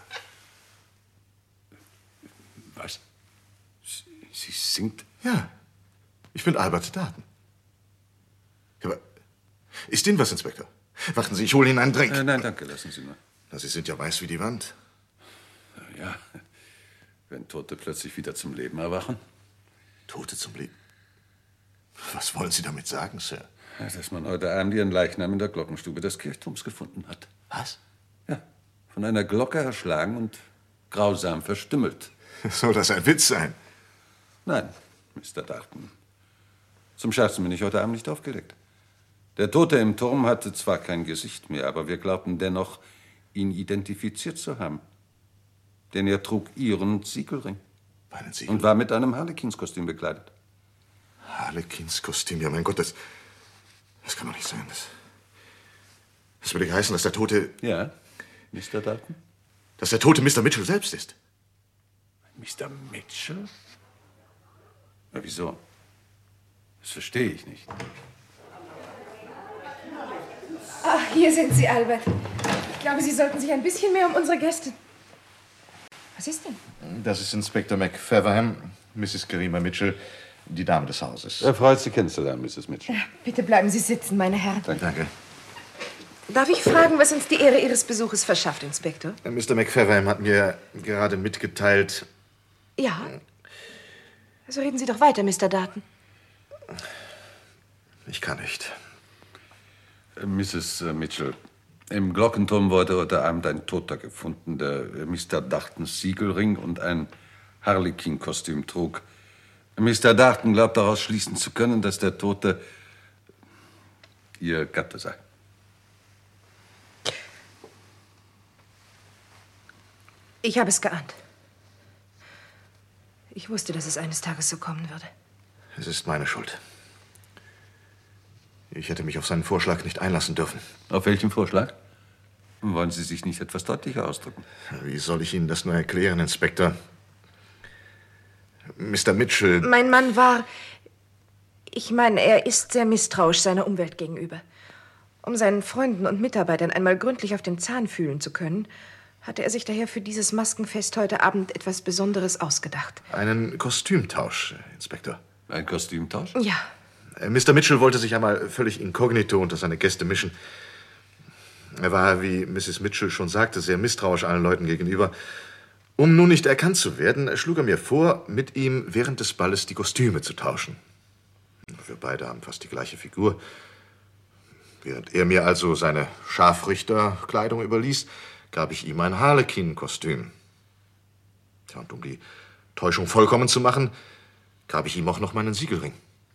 Speaker 6: Was? Sie sind...
Speaker 10: Ja, ich bin Albert Darden. Aber ist Ihnen was, Inspektor? Warten Sie, ich hole Ihnen einen Drink.
Speaker 6: Nein, danke, lassen Sie nur.
Speaker 10: Na, Sie sind ja weiß wie die Wand.
Speaker 6: Ja, wenn Tote plötzlich wieder zum Leben erwachen.
Speaker 10: Tote zum Leben? Was wollen Sie damit sagen, Sir?
Speaker 6: Dass man heute Abend Ihren Leichnam in der Glockenstube des Kirchturms gefunden hat.
Speaker 10: Was?
Speaker 6: Ja, von einer Glocke erschlagen und grausam verstümmelt.
Speaker 10: Soll das ein Witz sein?
Speaker 6: Nein, Mr. Darton. Zum Scherzen bin ich heute Abend nicht aufgedeckt. Der Tote im Turm hatte zwar kein Gesicht mehr, aber wir glaubten dennoch, ihn identifiziert zu haben. Denn er trug Ihren Siegelring.
Speaker 10: Meinen Siegelring?
Speaker 6: Und war mit einem Harlekinskostüm bekleidet.
Speaker 10: Harlekinskostüm? Ja, mein Gott, das kann doch nicht sein. Das würde heißen, dass der Tote...
Speaker 6: Ja, Mr. Darton?
Speaker 10: Dass der Tote Mr. Mitchell selbst ist.
Speaker 6: Mr. Mitchell? Ja, wieso? Das verstehe ich nicht.
Speaker 11: Ach, hier sind Sie, Albert. Ich glaube, Sie sollten sich ein bisschen mehr um unsere Gäste... Was ist denn?
Speaker 10: Das ist Inspektor McFeverham, Mrs. Karima Mitchell, die Dame des Hauses.
Speaker 6: Er freut sich kennenzulernen, Mrs. Mitchell.
Speaker 11: Bitte bleiben Sie sitzen, meine Herren.
Speaker 10: Danke.
Speaker 11: Darf ich fragen, was uns die Ehre Ihres Besuches verschafft, Inspektor?
Speaker 10: Mr. McFeverham hat mir gerade mitgeteilt...
Speaker 11: Ja? Also reden Sie doch weiter, Mr. Darton.
Speaker 10: Ich kann nicht.
Speaker 6: Mrs. Mitchell, im Glockenturm wurde heute Abend ein Toter gefunden, der Mr. Dartons Siegelring und ein Harlekin-Kostüm trug. Mr. Darton glaubt daraus schließen zu können, dass der Tote Ihr Gatte sei.
Speaker 11: Ich habe es geahnt. Ich wusste, dass es eines Tages so kommen würde.
Speaker 10: Es ist meine Schuld. Ich hätte mich auf seinen Vorschlag nicht einlassen dürfen.
Speaker 6: Auf welchen Vorschlag? Wollen Sie sich nicht etwas deutlicher ausdrücken?
Speaker 10: Wie soll ich Ihnen das nur erklären, Inspektor? Mr. Mitchell...
Speaker 11: Mein Mann war... Ich meine, er ist sehr misstrauisch seiner Umwelt gegenüber. Um seinen Freunden und Mitarbeitern einmal gründlich auf den Zahn fühlen zu können, hatte er sich daher für dieses Maskenfest heute Abend etwas Besonderes ausgedacht.
Speaker 10: Einen Kostümtausch, Inspektor.
Speaker 6: Ein Kostümtausch?
Speaker 11: Ja.
Speaker 10: Mr. Mitchell wollte sich einmal völlig inkognito unter seine Gäste mischen. Er war, wie Mrs. Mitchell schon sagte, sehr misstrauisch allen Leuten gegenüber. Um nun nicht erkannt zu werden, schlug er mir vor, mit ihm während des Balles die Kostüme zu tauschen. Wir beide haben fast die gleiche Figur. Während er mir also seine Scharfrichterkleidung überließ, gab ich ihm ein Harlekin-Kostüm. Ja, und um die Täuschung vollkommen zu machen, gab ich ihm auch noch meinen Siegelring.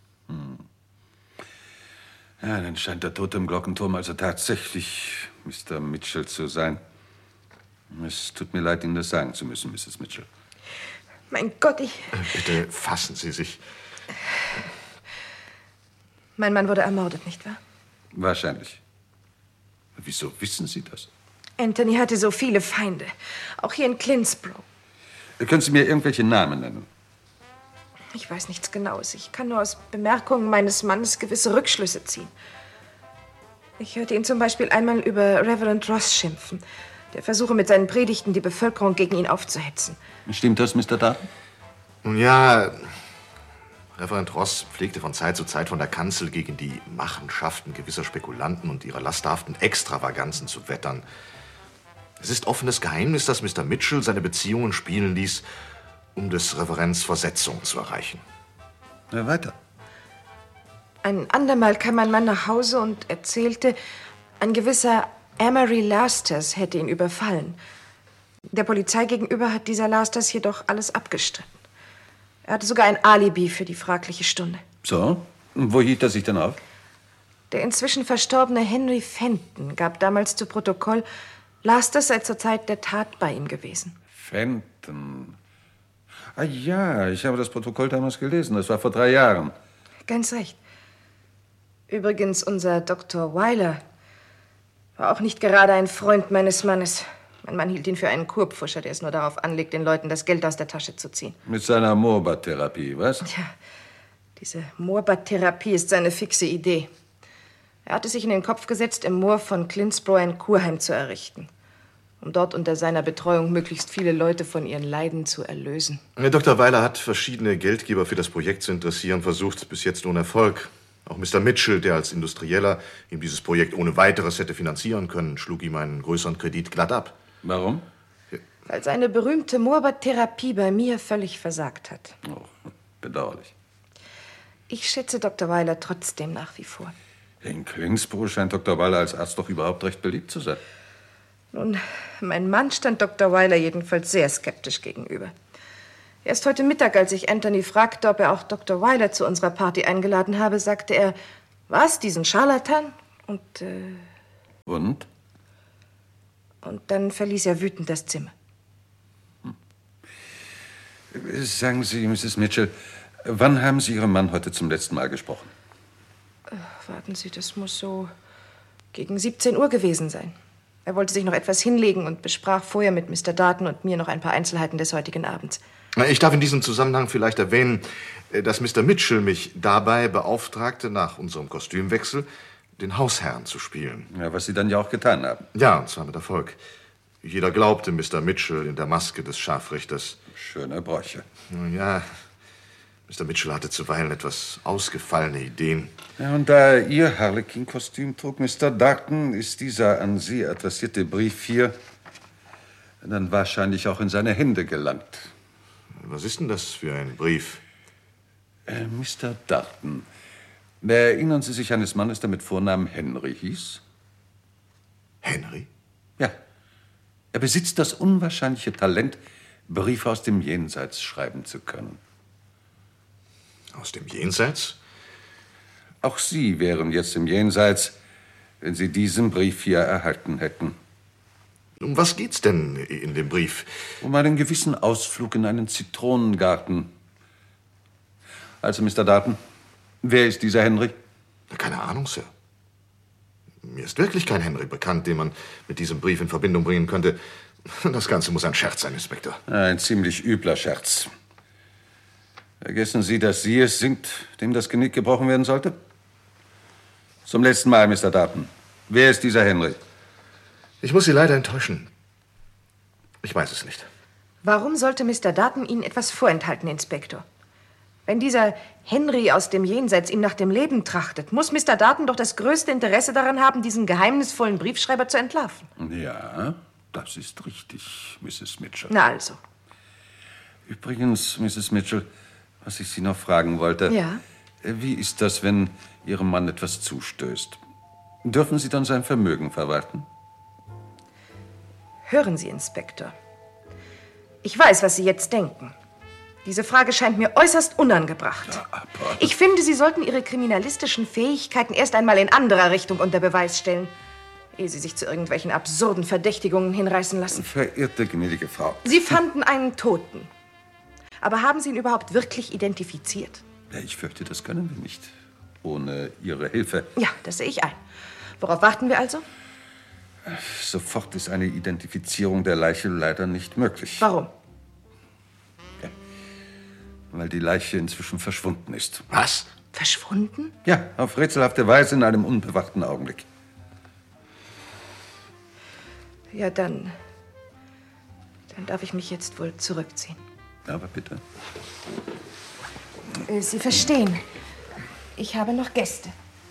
Speaker 6: Ja, dann scheint der Tote im Glockenturm also tatsächlich Mr. Mitchell zu sein. Es tut mir leid, Ihnen das sagen zu müssen, Mrs. Mitchell.
Speaker 11: Mein Gott,
Speaker 10: Bitte fassen Sie sich.
Speaker 11: Mein Mann wurde ermordet, nicht wahr?
Speaker 6: Wahrscheinlich. Wieso wissen Sie das?
Speaker 11: Anthony hatte so viele Feinde. Auch hier in Clinsborough.
Speaker 6: Können Sie mir irgendwelche Namen nennen?
Speaker 11: Ich weiß nichts Genaues. Ich kann nur aus Bemerkungen meines Mannes gewisse Rückschlüsse ziehen. Ich hörte ihn zum Beispiel einmal über Reverend Ross schimpfen, der versuche mit seinen Predigten die Bevölkerung gegen ihn aufzuhetzen.
Speaker 6: Stimmt das, Mr. Darton?
Speaker 10: Nun ja, Reverend Ross pflegte von Zeit zu Zeit von der Kanzel gegen die Machenschaften gewisser Spekulanten und ihre lasterhaften Extravaganzen zu wettern. Es ist offenes Geheimnis, dass Mr. Mitchell seine Beziehungen spielen ließ, um des Reverends Versetzung zu erreichen.
Speaker 6: Ja, weiter.
Speaker 11: Ein andermal kam mein Mann nach Hause und erzählte, ein gewisser Amory Lasters hätte ihn überfallen. Der Polizei gegenüber hat dieser Lasters jedoch alles abgestritten. Er hatte sogar ein Alibi für die fragliche Stunde.
Speaker 6: So, und wo hielt er sich denn auf?
Speaker 11: Der inzwischen verstorbene Henry Fenton gab damals zu Protokoll, Lasters sei zur Zeit der Tat bei ihm gewesen.
Speaker 6: Fenton. Ah ja, ich habe das Protokoll damals gelesen. Das war vor 3 Jahren.
Speaker 11: Ganz recht. Übrigens, unser Dr. Weiler war auch nicht gerade ein Freund meines Mannes. Mein Mann hielt ihn für einen Kurpfuscher, der es nur darauf anlegt, den Leuten das Geld aus der Tasche zu ziehen.
Speaker 6: Mit seiner Moorbad-Therapie, was?
Speaker 11: Ja, diese Moorbad-Therapie ist seine fixe Idee. Er hatte sich in den Kopf gesetzt, im Moor von Clinsbro ein Kurheim zu errichten, um dort unter seiner Betreuung möglichst viele Leute von ihren Leiden zu erlösen.
Speaker 10: Dr. Weiler hat verschiedene Geldgeber für das Projekt zu interessieren versucht, bis jetzt ohne Erfolg. Auch Mr. Mitchell, der als Industrieller ihm dieses Projekt ohne weiteres hätte finanzieren können, schlug ihm einen größeren Kredit glatt ab.
Speaker 6: Warum?
Speaker 11: Weil seine berühmte Moorbad-Therapie bei mir völlig versagt hat.
Speaker 6: Oh, bedauerlich.
Speaker 11: Ich schätze Dr. Weiler trotzdem nach wie vor.
Speaker 6: In Clinsbro scheint Dr. Weiler als Arzt doch überhaupt recht beliebt zu sein.
Speaker 11: Nun, mein Mann stand Dr. Weiler jedenfalls sehr skeptisch gegenüber. Erst heute Mittag, als ich Anthony fragte, ob er auch Dr. Weiler zu unserer Party eingeladen habe, sagte er, was, diesen Scharlatan? Und dann verließ er wütend das Zimmer.
Speaker 6: Sagen Sie, Mrs. Mitchell, wann haben Sie Ihrem Mann heute zum letzten Mal gesprochen?
Speaker 11: Warten Sie, das muss so gegen 17 Uhr gewesen sein. Er wollte sich noch etwas hinlegen und besprach vorher mit Mr. Darton und mir noch ein paar Einzelheiten des heutigen Abends.
Speaker 10: Ich darf in diesem Zusammenhang vielleicht erwähnen, dass Mr. Mitchell mich dabei beauftragte, nach unserem Kostümwechsel den Hausherrn zu spielen.
Speaker 6: Ja, was Sie dann ja auch getan haben.
Speaker 10: Ja, und zwar mit Erfolg. Jeder glaubte Mr. Mitchell in der Maske des Scharfrichters.
Speaker 6: Schöne Bräuche.
Speaker 10: Ja, Mr. Mitchell hatte zuweilen etwas ausgefallene Ideen.
Speaker 6: Ja, und da er Ihr Harlequin-Kostüm trug, Mr. Darton, ist dieser an Sie adressierte Brief hier dann wahrscheinlich auch in seine Hände gelangt.
Speaker 10: Was ist denn das für ein Brief?
Speaker 6: Mr. Darton, erinnern Sie sich eines Mannes, der mit Vornamen Henry hieß?
Speaker 10: Henry?
Speaker 6: Ja. Er besitzt das unwahrscheinliche Talent, Briefe aus dem Jenseits schreiben zu können.
Speaker 10: Aus dem Jenseits?
Speaker 6: Auch Sie wären jetzt im Jenseits, wenn Sie diesen Brief hier erhalten hätten.
Speaker 10: Um was geht's denn in dem Brief?
Speaker 6: Um einen gewissen Ausflug in einen Zitronengarten. Also, Mr. Darton, wer ist dieser Henry?
Speaker 10: Keine Ahnung, Sir. Mir ist wirklich kein Henry bekannt, den man mit diesem Brief in Verbindung bringen könnte. Das Ganze muss ein Scherz sein, Inspektor.
Speaker 6: Ein ziemlich übler Scherz. Vergessen Sie, dass Sie es sind, dem das Genick gebrochen werden sollte? Zum letzten Mal, Mr. Darton. Wer ist dieser Henry?
Speaker 10: Ich muss Sie leider enttäuschen. Ich weiß es nicht.
Speaker 11: Warum sollte Mr. Darton Ihnen etwas vorenthalten, Inspektor? Wenn dieser Henry aus dem Jenseits ihm nach dem Leben trachtet, muss Mr. Darton doch das größte Interesse daran haben, diesen geheimnisvollen Briefschreiber zu entlarven.
Speaker 6: Ja, das ist richtig, Mrs. Mitchell.
Speaker 11: Na also.
Speaker 6: Übrigens, Mrs. Mitchell, was ich Sie noch fragen wollte.
Speaker 11: Ja?
Speaker 6: Wie ist das, wenn Ihrem Mann etwas zustößt? Dürfen Sie dann sein Vermögen verwalten?
Speaker 11: Hören Sie, Inspektor. Ich weiß, was Sie jetzt denken. Diese Frage scheint mir äußerst unangebracht.
Speaker 6: Ja, aber
Speaker 11: ich finde, Sie sollten Ihre kriminalistischen Fähigkeiten erst einmal in anderer Richtung unter Beweis stellen, ehe Sie sich zu irgendwelchen absurden Verdächtigungen hinreißen lassen.
Speaker 6: Verehrte, gnädige Frau.
Speaker 11: Sie fanden einen Toten. Aber haben Sie ihn überhaupt wirklich identifiziert?
Speaker 6: Ja, ich fürchte, das können wir nicht. Ohne Ihre Hilfe.
Speaker 11: Ja, das sehe ich ein. Worauf warten wir also?
Speaker 6: Sofort ist eine Identifizierung der Leiche leider nicht möglich.
Speaker 11: Warum?
Speaker 6: Ja, weil die Leiche inzwischen verschwunden ist.
Speaker 10: Was?
Speaker 11: Verschwunden?
Speaker 6: Ja, auf rätselhafte Weise in einem unbewachten Augenblick.
Speaker 11: Ja, dann darf ich mich jetzt wohl zurückziehen.
Speaker 6: Aber bitte.
Speaker 11: Sie verstehen, ich habe noch Gäste.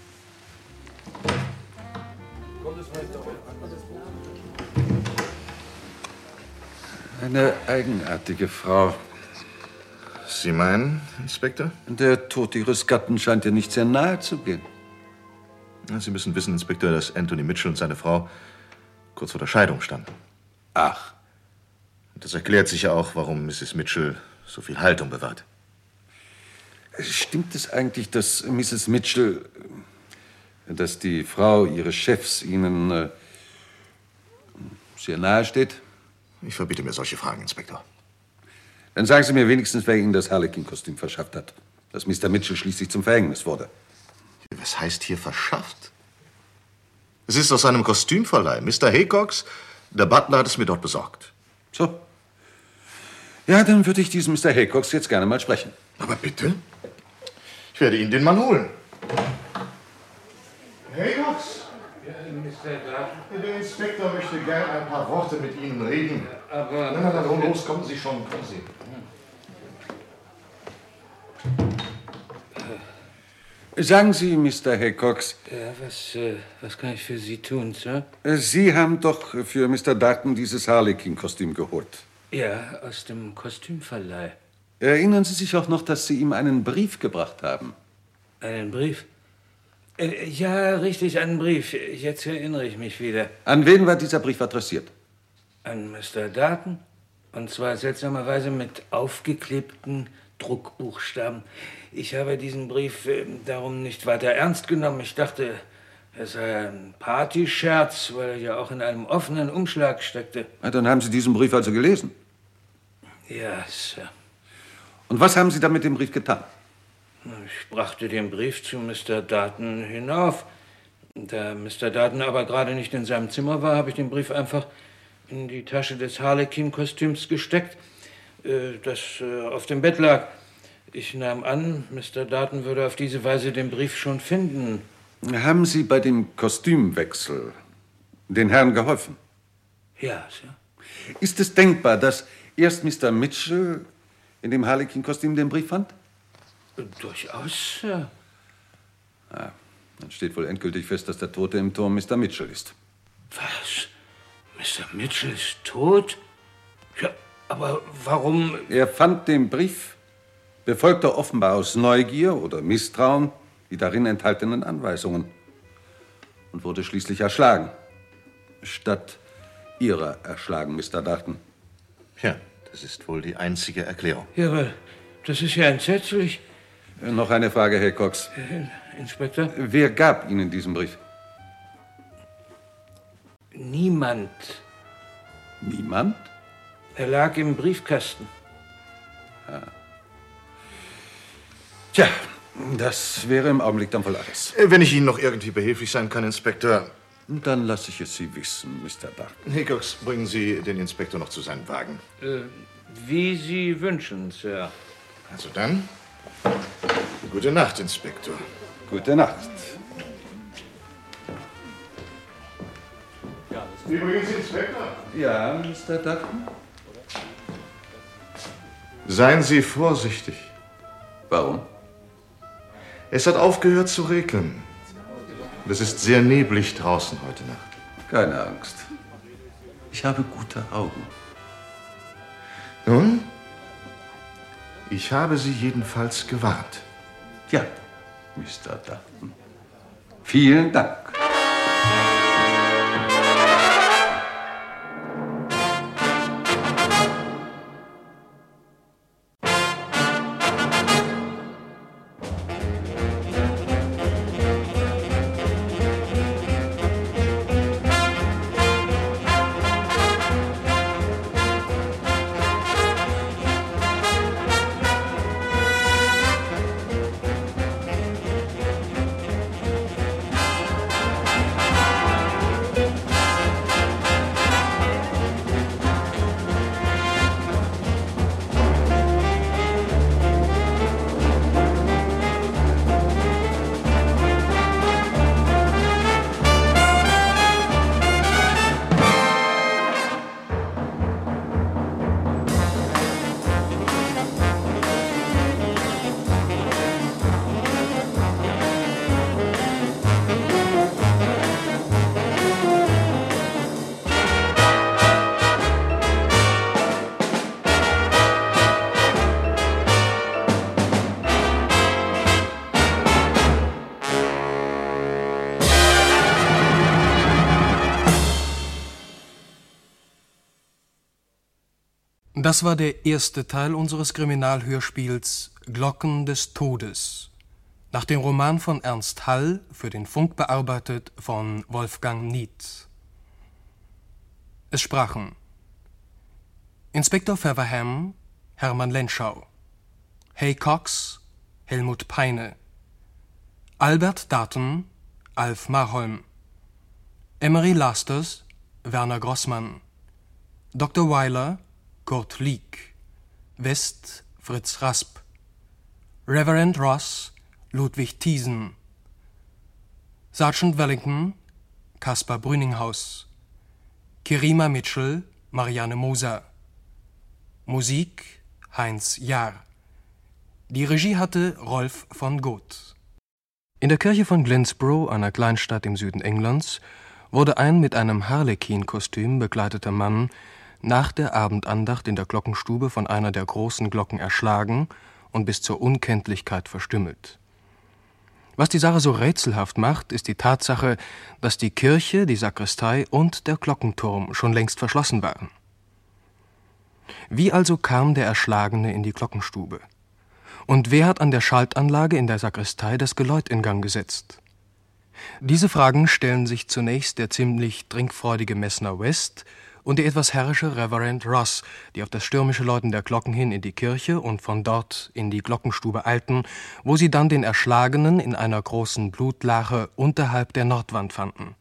Speaker 6: Eine eigenartige Frau.
Speaker 10: Sie meinen, Inspektor?
Speaker 6: Der Tod Ihres Gatten scheint ihr nicht sehr nahe zu gehen.
Speaker 10: Sie müssen wissen, Inspektor, dass Anthony Mitchell und seine Frau kurz vor der Scheidung standen.
Speaker 6: Ach.
Speaker 10: Das erklärt sich ja auch, warum Mrs. Mitchell so viel Haltung bewahrt.
Speaker 6: Stimmt es eigentlich, dass Mrs. Mitchell dass die Frau Ihres Chefs Ihnen sehr nahe steht?
Speaker 10: Ich verbiete mir solche Fragen, Inspektor.
Speaker 6: Dann sagen Sie mir wenigstens, wer Ihnen das Harlequin-Kostüm verschafft hat, das Mr. Mitchell schließlich zum Verhängnis wurde.
Speaker 10: Was heißt hier verschafft? Es ist aus einem Kostümverleih. Mr. Haycox, der Butler, hat es mir dort besorgt.
Speaker 6: So. Ja, dann würde ich diesen Mr. Haycox jetzt gerne mal sprechen.
Speaker 10: Aber bitte? Ich werde Ihnen den Mann holen. Haycox?
Speaker 8: Ja, Mr. Darton?
Speaker 10: Der Inspektor möchte gern ein paar Worte mit Ihnen reden.
Speaker 8: Aber...
Speaker 10: Nein, los, kommen Sie schon, kommen Sie.
Speaker 6: Sagen Sie, Mr. Haycox.
Speaker 8: Was kann ich für Sie tun, Sir?
Speaker 6: Sie haben doch für Mr. Darton dieses Harlequin-Kostüm geholt.
Speaker 8: Ja, aus dem Kostümverleih.
Speaker 6: Erinnern Sie sich auch noch, dass Sie ihm einen Brief gebracht haben?
Speaker 8: Einen Brief? Ja, richtig, einen Brief. Jetzt erinnere ich mich wieder.
Speaker 6: An wen war dieser Brief adressiert?
Speaker 8: An Mr. Darton. Und zwar seltsamerweise mit aufgeklebten Druckbuchstaben. Ich habe diesen Brief darum nicht weiter ernst genommen. Ich dachte, es sei ein Partyscherz, weil er ja auch in einem offenen Umschlag steckte.
Speaker 6: Na, dann haben Sie diesen Brief also gelesen?
Speaker 8: Ja, Sir.
Speaker 6: Und was haben Sie dann mit dem Brief getan?
Speaker 8: Ich brachte den Brief zu Mr. Darton hinauf. Da Mr. Darton aber gerade nicht in seinem Zimmer war, habe ich den Brief einfach in die Tasche des Harlequin-Kostüms gesteckt, das auf dem Bett lag. Ich nahm an, Mr. Darton würde auf diese Weise den Brief schon finden.
Speaker 6: Haben Sie bei dem Kostümwechsel den Herrn geholfen?
Speaker 8: Ja, Sir.
Speaker 6: Ist es denkbar, dass erst Mr. Mitchell in dem Harlequin-Kostüm den Brief fand?
Speaker 8: Durchaus, Sir.
Speaker 6: Ah, dann steht wohl endgültig fest, dass der Tote im Turm Mr. Mitchell ist.
Speaker 8: Was? Mr. Mitchell ist tot? Ja, aber warum...
Speaker 6: Er fand den Brief, befolgte offenbar aus Neugier oder Misstrauen die darin enthaltenen Anweisungen und wurde schließlich erschlagen. Statt Ihrer erschlagen, Mr. Darton.
Speaker 10: Ja, das ist wohl die einzige Erklärung.
Speaker 8: Ja, aber das ist ja entsetzlich.
Speaker 6: Noch eine Frage, Herr Cox.
Speaker 8: Inspektor?
Speaker 6: Wer gab Ihnen diesen Brief?
Speaker 8: Niemand.
Speaker 6: Niemand?
Speaker 8: Er lag im Briefkasten.
Speaker 6: Ja. Tja, das wäre im Augenblick dann wohl alles.
Speaker 10: Wenn ich Ihnen noch irgendwie behilflich sein kann, Inspektor.
Speaker 6: Dann lasse ich es Sie wissen, Mr. Darton.
Speaker 10: Haycox, bringen Sie den Inspektor noch zu seinem Wagen.
Speaker 8: Wie Sie wünschen, Sir.
Speaker 10: Also dann, gute Nacht, Inspektor.
Speaker 6: Gute Nacht.
Speaker 10: Übrigens, Inspektor.
Speaker 6: Ja, Mr. Darton?
Speaker 10: Seien Sie vorsichtig.
Speaker 6: Warum?
Speaker 10: Es hat aufgehört zu regnen. Und es ist sehr neblig draußen heute Nacht.
Speaker 6: Keine Angst. Ich habe gute Augen.
Speaker 10: Nun, ich habe Sie jedenfalls gewarnt.
Speaker 6: Ja, Mr. Darton. Vielen Dank.
Speaker 12: Das war der erste Teil unseres Kriminalhörspiels Glocken des Todes. Nach dem Roman von Ernst Hall, für den Funk bearbeitet von Wolfgang Nietz. Es sprachen Inspektor Feverham, Hermann Lenschau, Hay Cox, Helmut Peine, Albert Daten, Alf Marholm, Emery Lasters, Werner Grossmann, Dr. Weiler, Kurt Lieck, West, Fritz Rasp, Reverend Ross, Ludwig Thiesen, Sergeant Wellington, Caspar Brüninghaus, Kirima Mitchell, Marianne Moser, Musik Heinz Jahr. Die Regie hatte Rolf von Goth. In der Kirche von Glennsborough, einer Kleinstadt im Süden Englands, wurde ein mit einem Harlekin-Kostüm begleiteter Mann nach der Abendandacht in der Glockenstube von einer der großen Glocken erschlagen und bis zur Unkenntlichkeit verstümmelt. Was die Sache so rätselhaft macht, ist die Tatsache, dass die Kirche, die Sakristei und der Glockenturm schon längst verschlossen waren. Wie also kam der Erschlagene in die Glockenstube? Und wer hat an der Schaltanlage in der Sakristei das Geläut in Gang gesetzt? Diese Fragen stellen sich zunächst der ziemlich trinkfreudige Messner West und der etwas herrische Reverend Ross, die auf das stürmische Läuten der Glocken hin in die Kirche und von dort in die Glockenstube eilten, wo sie dann den Erschlagenen in einer großen Blutlache unterhalb der Nordwand fanden.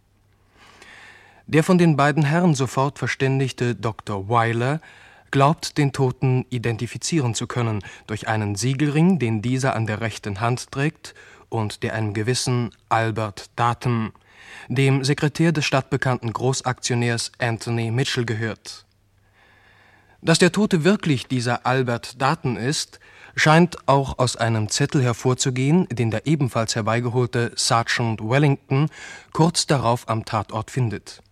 Speaker 12: Der von den beiden Herren sofort verständigte Dr. Weiler glaubt, den Toten identifizieren zu können durch einen Siegelring, den dieser an der rechten Hand trägt und der einem gewissen Albert Daten, dem Sekretär des stadtbekannten Großaktionärs Anthony Mitchell, gehört. Dass der Tote wirklich dieser Albert Daten ist, scheint auch aus einem Zettel hervorzugehen, den der ebenfalls herbeigeholte Sergeant Wellington kurz darauf am Tatort findet.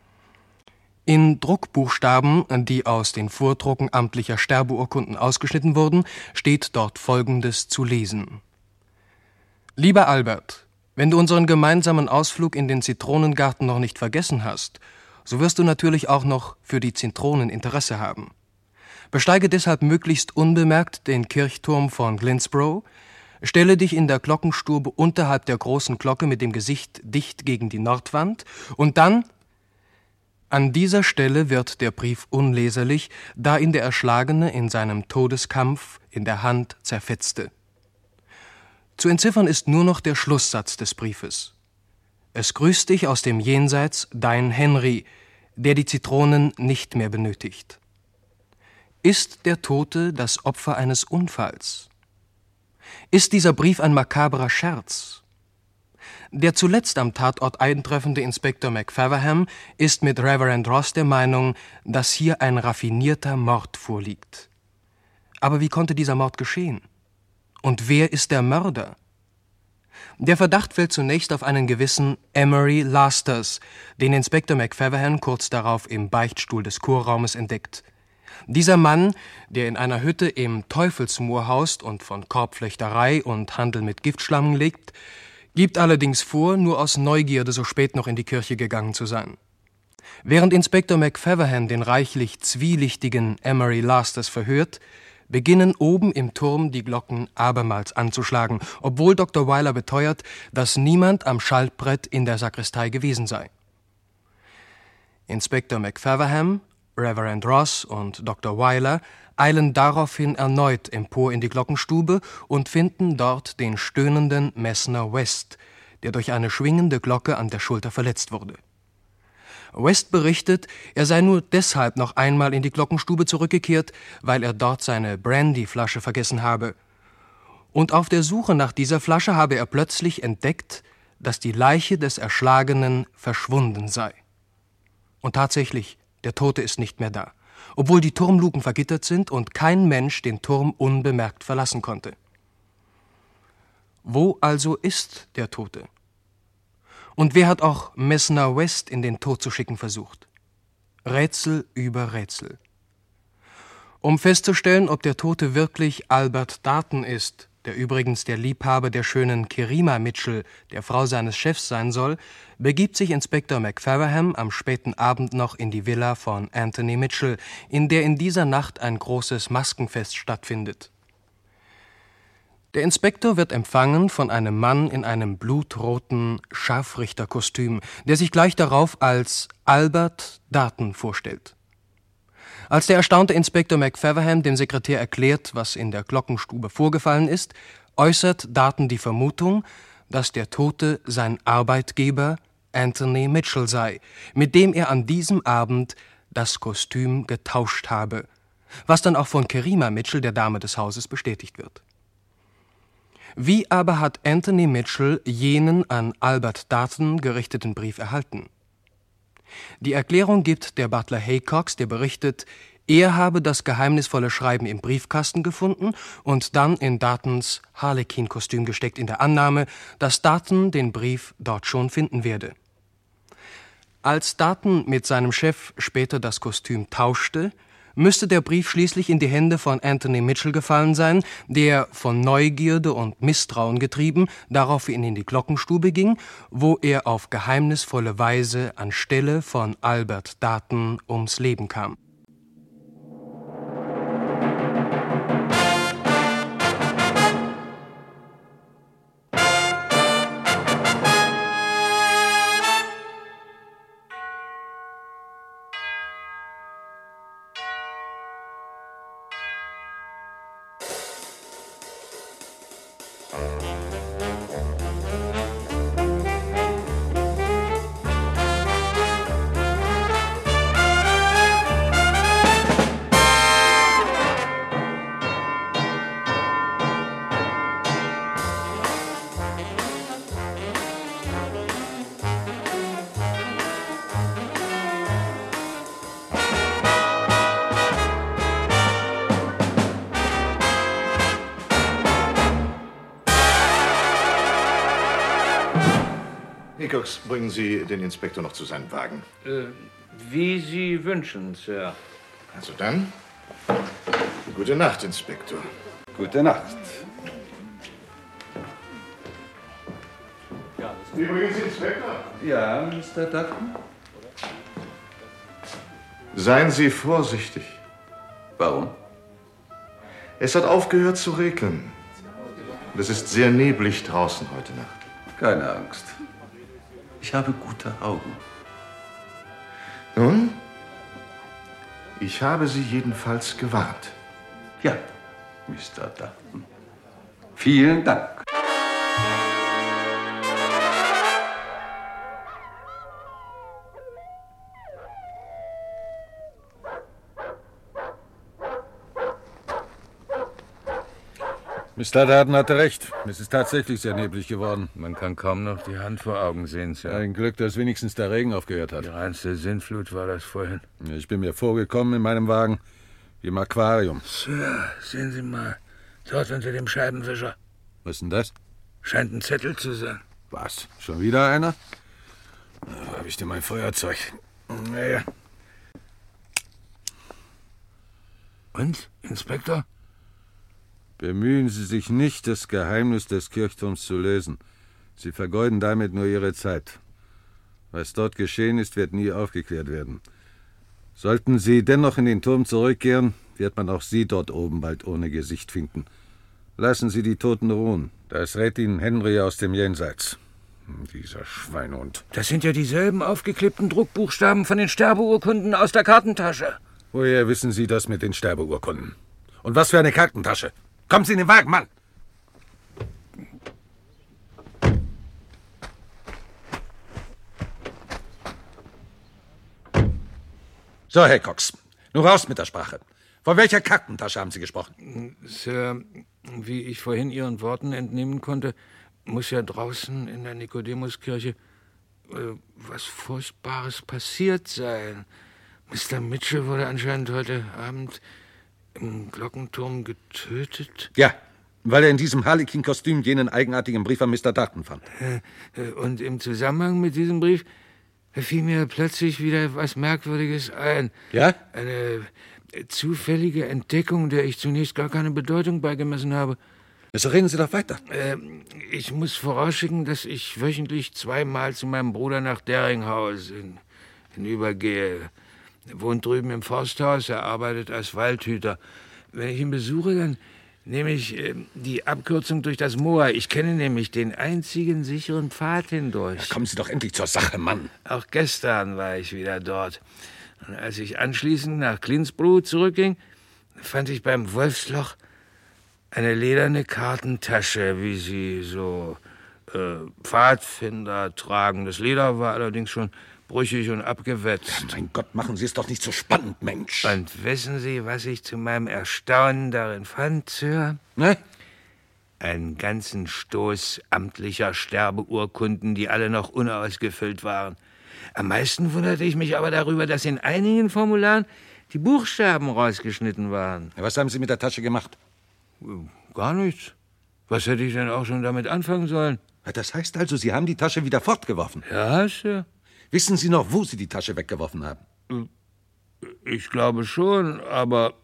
Speaker 12: In Druckbuchstaben, die aus den Vordrucken amtlicher Sterbeurkunden ausgeschnitten wurden, steht dort Folgendes zu lesen. Lieber Albert, wenn du unseren gemeinsamen Ausflug in den Zitronengarten noch nicht vergessen hast, so wirst du natürlich auch noch für die Zitronen Interesse haben. Besteige deshalb möglichst unbemerkt den Kirchturm von Glennsborough, stelle dich in der Glockenstube unterhalb der großen Glocke mit dem Gesicht dicht gegen die Nordwand und dann... An dieser Stelle wird der Brief unleserlich, da ihn der Erschlagene in seinem Todeskampf in der Hand zerfetzte. Zu entziffern ist nur noch der Schlusssatz des Briefes. Es grüßt dich aus dem Jenseits dein Henry, der die Zitronen nicht mehr benötigt. Ist der Tote das Opfer eines Unfalls? Ist dieser Brief ein makabrer Scherz? Der zuletzt am Tatort eintreffende Inspektor McFeverham ist mit Reverend Ross der Meinung, dass hier ein raffinierter Mord vorliegt. Aber wie konnte dieser Mord geschehen? Und wer ist der Mörder? Der Verdacht fällt zunächst auf einen gewissen Emery Lasters, den Inspektor McFeverham kurz darauf im Beichtstuhl des Chorraumes entdeckt. Dieser Mann, der in einer Hütte im Teufelsmoor haust und von Korbflechterei und Handel mit Giftschlangen lebt, gibt allerdings vor, nur aus Neugierde so spät noch in die Kirche gegangen zu sein. Während Inspektor McFeverham den reichlich zwielichtigen Emery Lasters verhört, beginnen oben im Turm die Glocken abermals anzuschlagen, obwohl Dr. Weiler beteuert, dass niemand am Schaltbrett in der Sakristei gewesen sei. Inspektor McFeverham, Reverend Ross und Dr. Weiler eilen daraufhin erneut empor in die Glockenstube und finden dort den stöhnenden Messner West, der durch eine schwingende Glocke an der Schulter verletzt wurde. West berichtet, er sei nur deshalb noch einmal in die Glockenstube zurückgekehrt, weil er dort seine Brandyflasche vergessen habe. Und auf der Suche nach dieser Flasche habe er plötzlich entdeckt, dass die Leiche des Erschlagenen verschwunden sei. Und tatsächlich, der Tote ist nicht mehr da, obwohl die Turmluken vergittert sind und kein Mensch den Turm unbemerkt verlassen konnte. Wo also ist der Tote? Und wer hat auch Messner West in den Tod zu schicken versucht? Rätsel über Rätsel. Um festzustellen, ob der Tote wirklich Albert Daten ist, der übrigens der Liebhaber der schönen Kirima Mitchell, der Frau seines Chefs sein soll, begibt sich Inspektor McFeverham am späten Abend noch in die Villa von Anthony Mitchell, in der in dieser Nacht ein großes Maskenfest stattfindet. Der Inspektor wird empfangen von einem Mann in einem blutroten Scharfrichterkostüm, der sich gleich darauf als Albert Darton vorstellt. Als der erstaunte Inspektor McFeverham dem Sekretär erklärt, was in der Glockenstube vorgefallen ist, äußert Darton die Vermutung, dass der Tote sein Arbeitgeber Anthony Mitchell sei, mit dem er an diesem Abend das Kostüm getauscht habe, was dann auch von Kerima Mitchell, der Dame des Hauses, bestätigt wird. Wie aber hat Anthony Mitchell jenen an Albert Darton gerichteten Brief erhalten? Die Erklärung gibt der Butler Haycox, der berichtet, er habe das geheimnisvolle Schreiben im Briefkasten gefunden und dann in Dartons Harlequin-Kostüm gesteckt, in der Annahme, dass Darton den Brief dort schon finden werde. Als Darton mit seinem Chef später das Kostüm tauschte, müsste der Brief schließlich in die Hände von Anthony Mitchell gefallen sein, der von Neugierde und Misstrauen getrieben daraufhin in die Glockenstube ging, wo er auf geheimnisvolle Weise anstelle von Albert Darton ums Leben kam.
Speaker 10: Haycox, bringen Sie den Inspektor noch zu seinem Wagen.
Speaker 8: Wie Sie wünschen, Sir.
Speaker 10: Also dann, gute Nacht, Inspektor.
Speaker 6: Gute Nacht.
Speaker 10: Übrigens, Inspektor.
Speaker 6: Ja, Mr. Dutton?
Speaker 10: Seien Sie vorsichtig.
Speaker 6: Warum?
Speaker 10: Es hat aufgehört zu regnen. Und es ist sehr neblig draußen heute Nacht.
Speaker 6: Keine Angst. Ich habe gute Augen.
Speaker 10: Nun, ich habe Sie jedenfalls gewarnt.
Speaker 6: Ja, Mr. Dutton. Vielen Dank.
Speaker 7: Mr. Darton hatte recht. Es ist tatsächlich sehr neblig geworden.
Speaker 8: Man kann kaum noch die Hand vor Augen sehen, Sir.
Speaker 7: Ein Glück, dass wenigstens der Regen aufgehört hat.
Speaker 8: Die reinste Sinnflut war das vorhin.
Speaker 7: Ich bin mir vorgekommen in meinem Wagen wie im Aquarium.
Speaker 8: Sir, sehen Sie mal. Dort unter dem Scheibenwischer.
Speaker 7: Was ist denn das?
Speaker 8: Scheint ein Zettel zu sein.
Speaker 7: Was? Schon wieder einer? Wo habe ich denn mein Feuerzeug? Naja.
Speaker 8: Und, Inspektor?
Speaker 7: Bemühen Sie sich nicht, das Geheimnis des Kirchturms zu lösen. Sie vergeuden damit nur Ihre Zeit. Was dort geschehen ist, wird nie aufgeklärt werden. Sollten Sie dennoch in den Turm zurückkehren, wird man auch Sie dort oben bald ohne Gesicht finden. Lassen Sie die Toten ruhen. Das rät Ihnen Henry aus dem Jenseits. Dieser Schweinhund.
Speaker 8: Das sind ja dieselben aufgeklippten Druckbuchstaben von den Sterbeurkunden aus der Kartentasche.
Speaker 7: Woher wissen Sie das mit den Sterbeurkunden? Und was für eine Kartentasche? Kommen Sie in den Wagen, Mann! So, Herr Cox, nun raus mit der Sprache. Von welcher Kartentasche haben Sie gesprochen?
Speaker 8: Sir, wie ich vorhin Ihren Worten entnehmen konnte, muss ja draußen in der Nikodemuskirche was Furchtbares passiert sein. Mr. Mitchell wurde anscheinend heute Abend im Glockenturm getötet?
Speaker 7: Ja, weil er in diesem Harlequin-Kostüm jenen eigenartigen Brief an Mr. Darton fand.
Speaker 8: Und im Zusammenhang mit diesem Brief fiel mir plötzlich wieder was Merkwürdiges ein.
Speaker 7: Ja?
Speaker 8: Eine zufällige Entdeckung, der ich zunächst gar keine Bedeutung beigemessen habe.
Speaker 7: So reden Sie doch weiter.
Speaker 8: Ich muss vorausschicken, dass ich wöchentlich 2-mal zu meinem Bruder nach Deringhaus hinübergehe. Er wohnt drüben im Forsthaus, er arbeitet als Waldhüter. Wenn ich ihn besuche, dann nehme ich die Abkürzung durch das Moor. Ich kenne nämlich den einzigen sicheren Pfad hindurch.
Speaker 7: Ja, kommen Sie doch endlich zur Sache, Mann.
Speaker 8: Auch gestern war ich wieder dort. Und als ich anschließend nach Clinsbro zurückging, fand ich beim Wolfsloch eine lederne Kartentasche, wie sie so Pfadfinder tragen. Das Leder war allerdings schon brüchig und abgewetzt.
Speaker 7: Ja, mein Gott, machen Sie es doch nicht so spannend, Mensch.
Speaker 8: Und wissen Sie, was ich zu meinem Erstaunen darin fand, Sir?
Speaker 7: Ne?
Speaker 8: Einen ganzen Stoß amtlicher Sterbeurkunden, die alle noch unausgefüllt waren. Am meisten wunderte ich mich aber darüber, dass in einigen Formularen die Buchstaben rausgeschnitten waren.
Speaker 7: Ja, was haben Sie mit der Tasche gemacht?
Speaker 8: Gar nichts. Was hätte ich denn auch schon damit anfangen sollen?
Speaker 7: Ja, das heißt also, Sie haben die Tasche wieder fortgeworfen?
Speaker 8: Ja, Sir.
Speaker 7: Wissen Sie noch, wo Sie die Tasche weggeworfen haben?
Speaker 8: Ich glaube schon, aber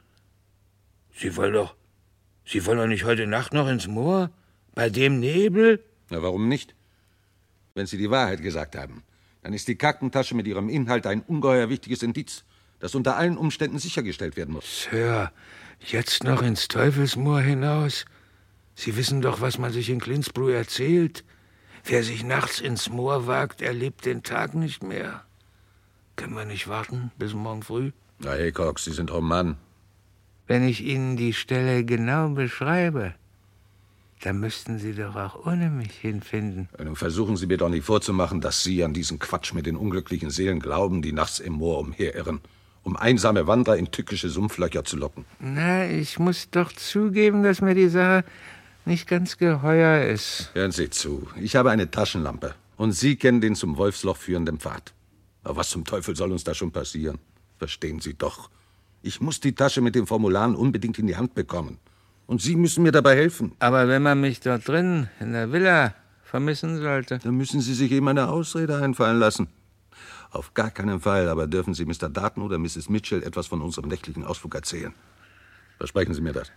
Speaker 8: Sie wollen doch nicht heute Nacht noch ins Moor? Bei dem Nebel?
Speaker 7: Na, warum nicht? Wenn Sie die Wahrheit gesagt haben, dann ist die Kartentasche mit ihrem Inhalt ein ungeheuer wichtiges Indiz, das unter allen Umständen sichergestellt werden muss.
Speaker 8: Sir, jetzt noch ins Teufelsmoor hinaus? Sie wissen doch, was man sich in Clinsbro erzählt. Wer sich nachts ins Moor wagt, erlebt den Tag nicht mehr. Können wir nicht warten bis morgen früh?
Speaker 7: Na, hey, Cox, Sie sind doch ein Mann.
Speaker 8: Wenn ich Ihnen die Stelle genau beschreibe, dann müssten Sie doch auch ohne mich hinfinden.
Speaker 7: Nun versuchen Sie mir doch nicht vorzumachen, dass Sie an diesen Quatsch mit den unglücklichen Seelen glauben, die nachts im Moor umherirren, um einsame Wanderer in tückische Sumpflöcher zu locken.
Speaker 8: Na, ich muss doch zugeben, dass mir die Sache nicht ganz geheuer ist.
Speaker 7: Hören Sie zu, ich habe eine Taschenlampe und Sie kennen den zum Wolfsloch führenden Pfad. Aber was zum Teufel soll uns da schon passieren? Verstehen Sie doch. Ich muss die Tasche mit den Formularen unbedingt in die Hand bekommen. Und Sie müssen mir dabei helfen.
Speaker 8: Aber wenn man mich dort drin, in der Villa, vermissen sollte?
Speaker 7: Dann müssen Sie sich eben eine Ausrede einfallen lassen. Auf gar keinen Fall, aber dürfen Sie Mr. Darton oder Mrs. Mitchell etwas von unserem nächtlichen Ausflug erzählen. Versprechen Sie mir das.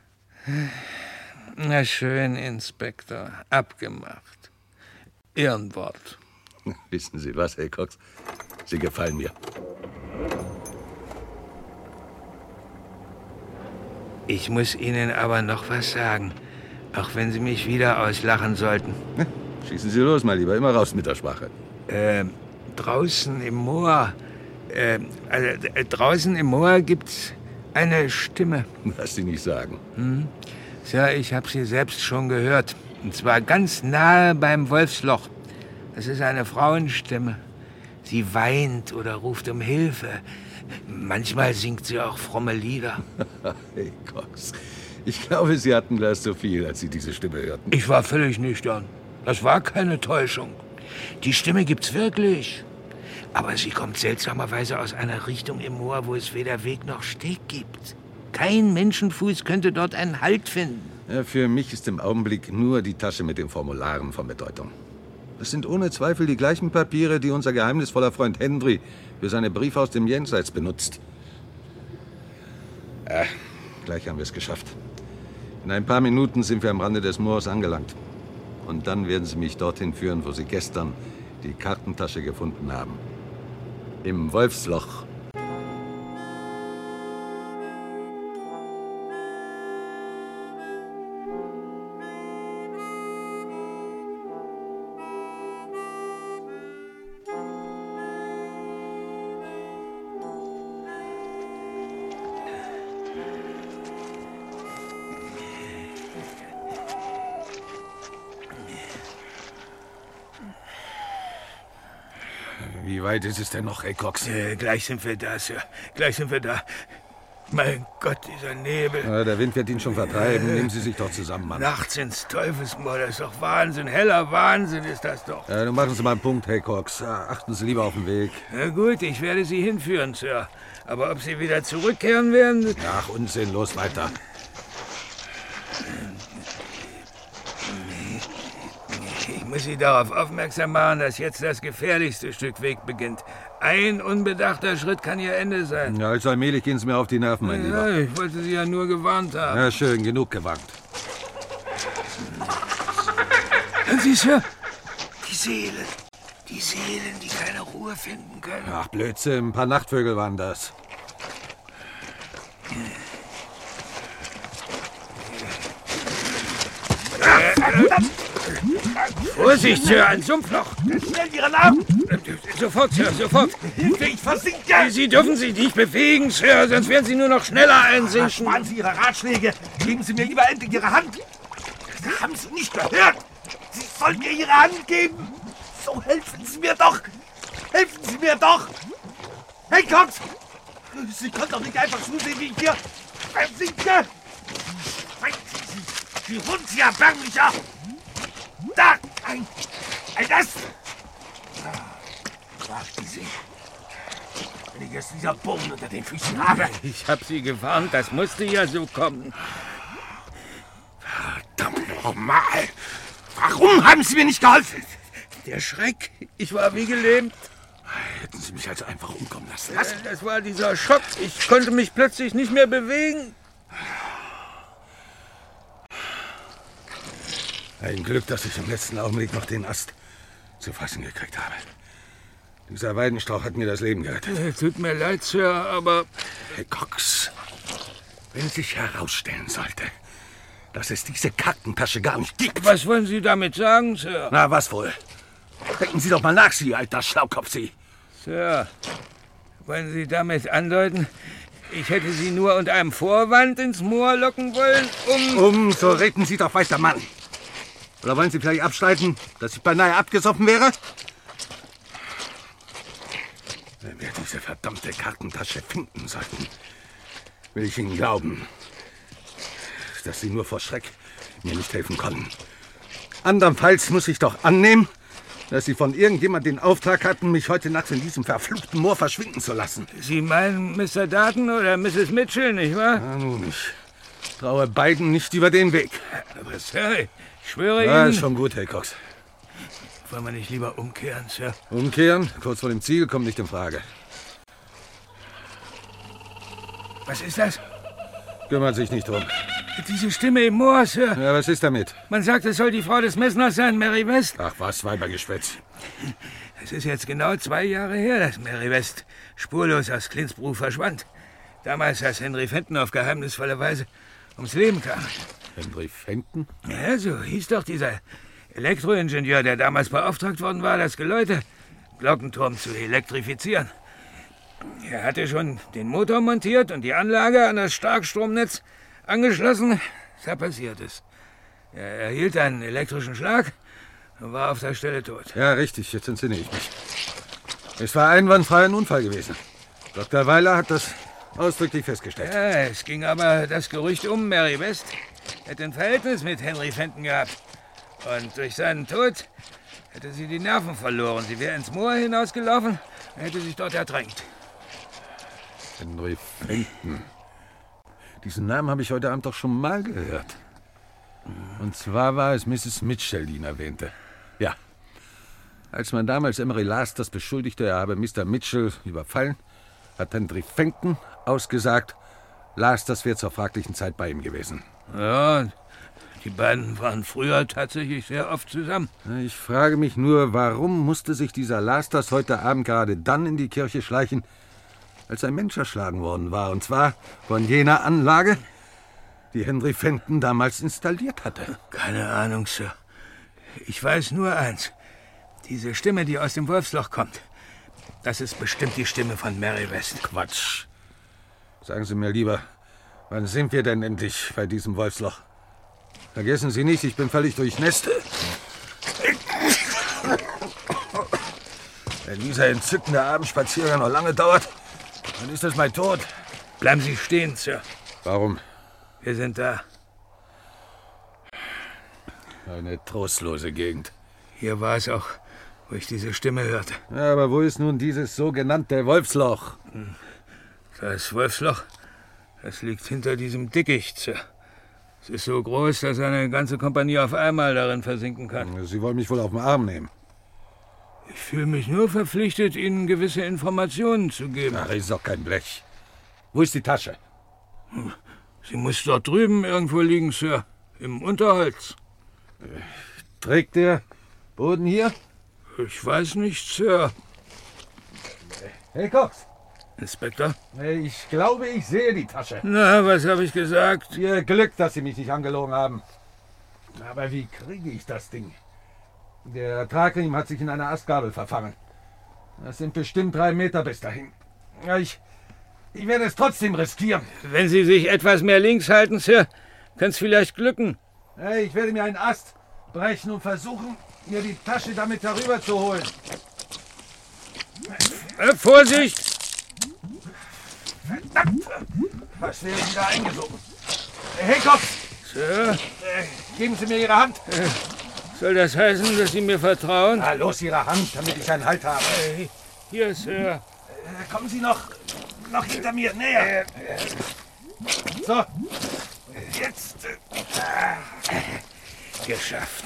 Speaker 8: Na schön, Inspektor. Abgemacht. Ehrenwort.
Speaker 7: Wissen Sie was, Herr Cox? Sie gefallen mir.
Speaker 8: Ich muss Ihnen aber noch was sagen, auch wenn Sie mich wieder auslachen sollten.
Speaker 7: Schießen Sie los, mein Lieber, immer raus mit der Sprache.
Speaker 8: Draußen im Moor, draußen im Moor gibt's eine Stimme.
Speaker 7: Was Sie nicht sagen.
Speaker 8: Sir, ich habe sie selbst schon gehört. Und zwar ganz nahe beim Wolfsloch. Das ist eine Frauenstimme. Sie weint oder ruft um Hilfe. Manchmal singt sie auch fromme Lieder.
Speaker 7: Hey, Cox, ich glaube, Sie hatten gleich so viel, als Sie diese Stimme hörten.
Speaker 8: Ich war völlig nüchtern. Das war keine Täuschung. Die Stimme gibt's wirklich. Aber sie kommt seltsamerweise aus einer Richtung im Moor, wo es weder Weg noch Steg gibt. Kein Menschenfuß könnte dort einen Halt finden.
Speaker 7: Ja, für mich ist im Augenblick nur die Tasche mit den Formularen von Bedeutung. Das sind ohne Zweifel die gleichen Papiere, die unser geheimnisvoller Freund Henry für seine Briefe aus dem Jenseits benutzt. Gleich haben wir es geschafft. In ein paar Minuten sind wir am Rande des Moors angelangt. Und dann werden Sie mich dorthin führen, wo Sie gestern die Kartentasche gefunden haben. Im Wolfsloch. Wie weit ist es denn noch, hey Cox?
Speaker 8: Gleich sind wir da, Sir. Gleich sind wir da. Mein Gott, dieser Nebel.
Speaker 7: Ja, der Wind wird ihn schon vertreiben. Nehmen Sie sich doch zusammen, Mann.
Speaker 8: Nachts ins Teufelsmoor, das ist doch Wahnsinn. Heller Wahnsinn ist das doch.
Speaker 7: Ja, nun machen Sie mal einen Punkt, hey Cox. Achten Sie lieber auf den Weg.
Speaker 8: Na gut, ich werde Sie hinführen, Sir. Aber ob Sie wieder zurückkehren werden...
Speaker 7: Ach, Unsinn, los weiter.
Speaker 8: Ich muss Sie darauf aufmerksam machen, dass jetzt das gefährlichste Stück Weg beginnt. Ein unbedachter Schritt kann Ihr Ende sein.
Speaker 7: Ja, also allmählich gehen Sie mir auf die Nerven, mein Lieber.
Speaker 8: Ja, ich wollte Sie ja nur gewarnt haben.
Speaker 7: Ja, schön, genug gewarnt.
Speaker 8: Hören Sie, Sir? Die Seelen, die keine Ruhe finden können.
Speaker 7: Ach, Blödsinn, ein paar Nachtvögel waren das.
Speaker 8: Vorsicht, Sir, ein Sumpfloch!
Speaker 13: Schnell Ihren Arm!
Speaker 8: Sofort, Sir, sofort!
Speaker 13: Hilfe, ich versinke!
Speaker 8: Sie dürfen sich nicht bewegen, Sir, sonst werden Sie nur noch schneller einsinken.
Speaker 13: Sparen Sie Ihre Ratschläge. Geben Sie mir lieber endlich Ihre Hand. Haben Sie nicht gehört? Sie sollen mir Ihre Hand geben. So, helfen Sie mir doch. Helfen Sie mir doch. Hey, Cox! Sie können doch nicht einfach zusehen, wie ich hier versinke. Sie Hund, Sie Erbärmlicher. Da, ein Ast. Warten Sie. Wenn ich jetzt dieser Boden unter den Füßen habe.
Speaker 8: Ich habe Sie gewarnt, das musste ja so kommen.
Speaker 13: Verdammt nochmal. Warum haben Sie mir nicht geholfen?
Speaker 8: Der Schreck. Ich war wie gelähmt.
Speaker 13: Hätten Sie mich also einfach umkommen lassen.
Speaker 8: Was? Das war dieser Schock. Ich konnte mich plötzlich nicht mehr bewegen.
Speaker 7: Ein Glück, dass ich im letzten Augenblick noch den Ast zu fassen gekriegt habe. Dieser Weidenstrauch hat mir das Leben gerettet.
Speaker 8: Tut mir leid, Sir, aber...
Speaker 13: Herr Cox, wenn sich herausstellen sollte, dass es diese Kartentasche gar nicht gibt...
Speaker 8: Was wollen Sie damit sagen, Sir?
Speaker 13: Na, was wohl? Denken Sie doch mal nach, Sie alter Schlaukopf, Sie.
Speaker 8: Sir, wollen Sie damit andeuten, ich hätte Sie nur unter einem Vorwand ins Moor locken wollen,
Speaker 13: So reden Sie doch, weißer Mann. Oder wollen Sie vielleicht abstreiten, dass ich beinahe abgesoffen wäre? Wenn wir diese verdammte Kartentasche finden sollten, will ich Ihnen glauben, dass Sie nur vor Schreck mir nicht helfen konnten. Andernfalls muss ich doch annehmen, dass Sie von irgendjemand den Auftrag hatten, mich heute Nacht in diesem verfluchten Moor verschwinden zu lassen.
Speaker 8: Sie meinen Mr. Darton oder Mrs. Mitchell, nicht wahr?
Speaker 7: Na nun, ich traue beiden nicht über den Weg.
Speaker 8: Aber Sir, ich schwöre
Speaker 7: Ja,
Speaker 8: Ihnen...
Speaker 7: ist schon gut, Herr Cox.
Speaker 8: Wollen wir nicht lieber umkehren, Sir?
Speaker 7: Umkehren? Kurz vor dem Ziel kommt nicht in Frage.
Speaker 8: Was ist das?
Speaker 7: Kümmert sich nicht drum.
Speaker 8: Diese Stimme im Moor, Sir.
Speaker 7: Ja, was ist damit?
Speaker 8: Man sagt, es soll die Frau des Messners sein, Mary West.
Speaker 7: Ach was, Weibergeschwätz.
Speaker 8: Es ist jetzt genau 2 Jahre her, dass Mary West spurlos aus Clinsbro verschwand. Damals, als Henry Fenton auf geheimnisvolle Weise ums Leben kam.
Speaker 7: Henry Fenton?
Speaker 8: Ja, so hieß doch dieser Elektroingenieur, der damals beauftragt worden war, das Geläute Glockenturm zu elektrifizieren. Er hatte schon den Motor montiert und die Anlage an das Starkstromnetz angeschlossen. Da passiert es. Er erhielt einen elektrischen Schlag und war auf der Stelle tot.
Speaker 7: Ja, richtig, jetzt entsinne ich mich. Es war einwandfrei ein Unfall gewesen. Dr. Weiler hat das ausdrücklich festgestellt.
Speaker 8: Ja, es ging aber das Gerücht um, Mary West hätte ein Verhältnis mit Henry Fenton gehabt. Und durch seinen Tod hätte sie die Nerven verloren. Sie wäre ins Moor hinausgelaufen und hätte sich dort ertränkt.
Speaker 7: Henry Fenton. Diesen Namen habe ich heute Abend doch schon mal gehört. Und zwar war es Mrs. Mitchell, die ihn erwähnte. Ja. Als man damals Emery Lasters beschuldigte, er habe Mr. Mitchell überfallen, hat Henry Fenton ausgesagt, Lasters wäre zur fraglichen Zeit bei ihm gewesen.
Speaker 8: Ja, die beiden waren früher tatsächlich sehr oft zusammen.
Speaker 7: Ich frage mich nur, warum musste sich dieser Lasters heute Abend gerade dann in die Kirche schleichen, als ein Mensch erschlagen worden war, und zwar von jener Anlage, die Henry Fenton damals installiert hatte.
Speaker 8: Keine Ahnung, Sir. Ich weiß nur eins. Diese Stimme, die aus dem Wolfsloch kommt, das ist bestimmt die Stimme von Mary West.
Speaker 7: Quatsch. Sagen Sie mir lieber, wann sind wir denn endlich bei diesem Wolfsloch? Vergessen Sie nicht, ich bin völlig durchnässt. Wenn dieser entzückende Abendspaziergang noch lange dauert, dann ist das mein Tod.
Speaker 8: Bleiben Sie stehen, Sir.
Speaker 7: Warum?
Speaker 8: Wir sind da.
Speaker 7: Eine trostlose Gegend.
Speaker 8: Hier war es auch, wo ich diese Stimme hörte.
Speaker 7: Ja, aber wo ist nun dieses sogenannte Wolfsloch?
Speaker 8: Das Wolfsloch, das liegt hinter diesem Dickicht, Sir. Es ist so groß, dass eine ganze Kompanie auf einmal darin versinken kann.
Speaker 7: Sie wollen mich wohl auf den Arm nehmen.
Speaker 8: Ich fühle mich nur verpflichtet, Ihnen gewisse Informationen zu geben.
Speaker 7: Ach, ist doch kein Blech. Wo ist die Tasche?
Speaker 8: Sie muss dort drüben irgendwo liegen, Sir. Im Unterholz.
Speaker 7: Trägt der Boden hier?
Speaker 8: Ich weiß nicht, Sir.
Speaker 7: Hey, Cox.
Speaker 8: Inspektor?
Speaker 7: Ich glaube, ich sehe die Tasche.
Speaker 8: Na, was habe ich gesagt?
Speaker 7: Ihr Glück, dass Sie mich nicht angelogen haben.
Speaker 13: Aber wie kriege ich das Ding? Der Tragriemen hat sich in einer Astgabel verfangen. Das sind bestimmt 3 Meter bis dahin. Ja, ich werde es trotzdem riskieren.
Speaker 8: Wenn Sie sich etwas mehr links halten, Sir, kann es vielleicht glücken.
Speaker 13: Hey, ich werde mir einen Ast brechen und versuchen, mir die Tasche damit herüber zu holen.
Speaker 8: Vorsicht!
Speaker 13: Verdammt! Was wäre wieder eingesogen? Hey, Kopf!
Speaker 8: Sir?
Speaker 13: Geben Sie mir Ihre Hand.
Speaker 8: Soll das heißen, dass Sie mir vertrauen?
Speaker 13: Na, los, Ihre Hand, damit ich einen Halt habe.
Speaker 8: Hier, Sir.
Speaker 13: Kommen Sie noch hinter mir, näher. So, jetzt.
Speaker 8: Geschafft.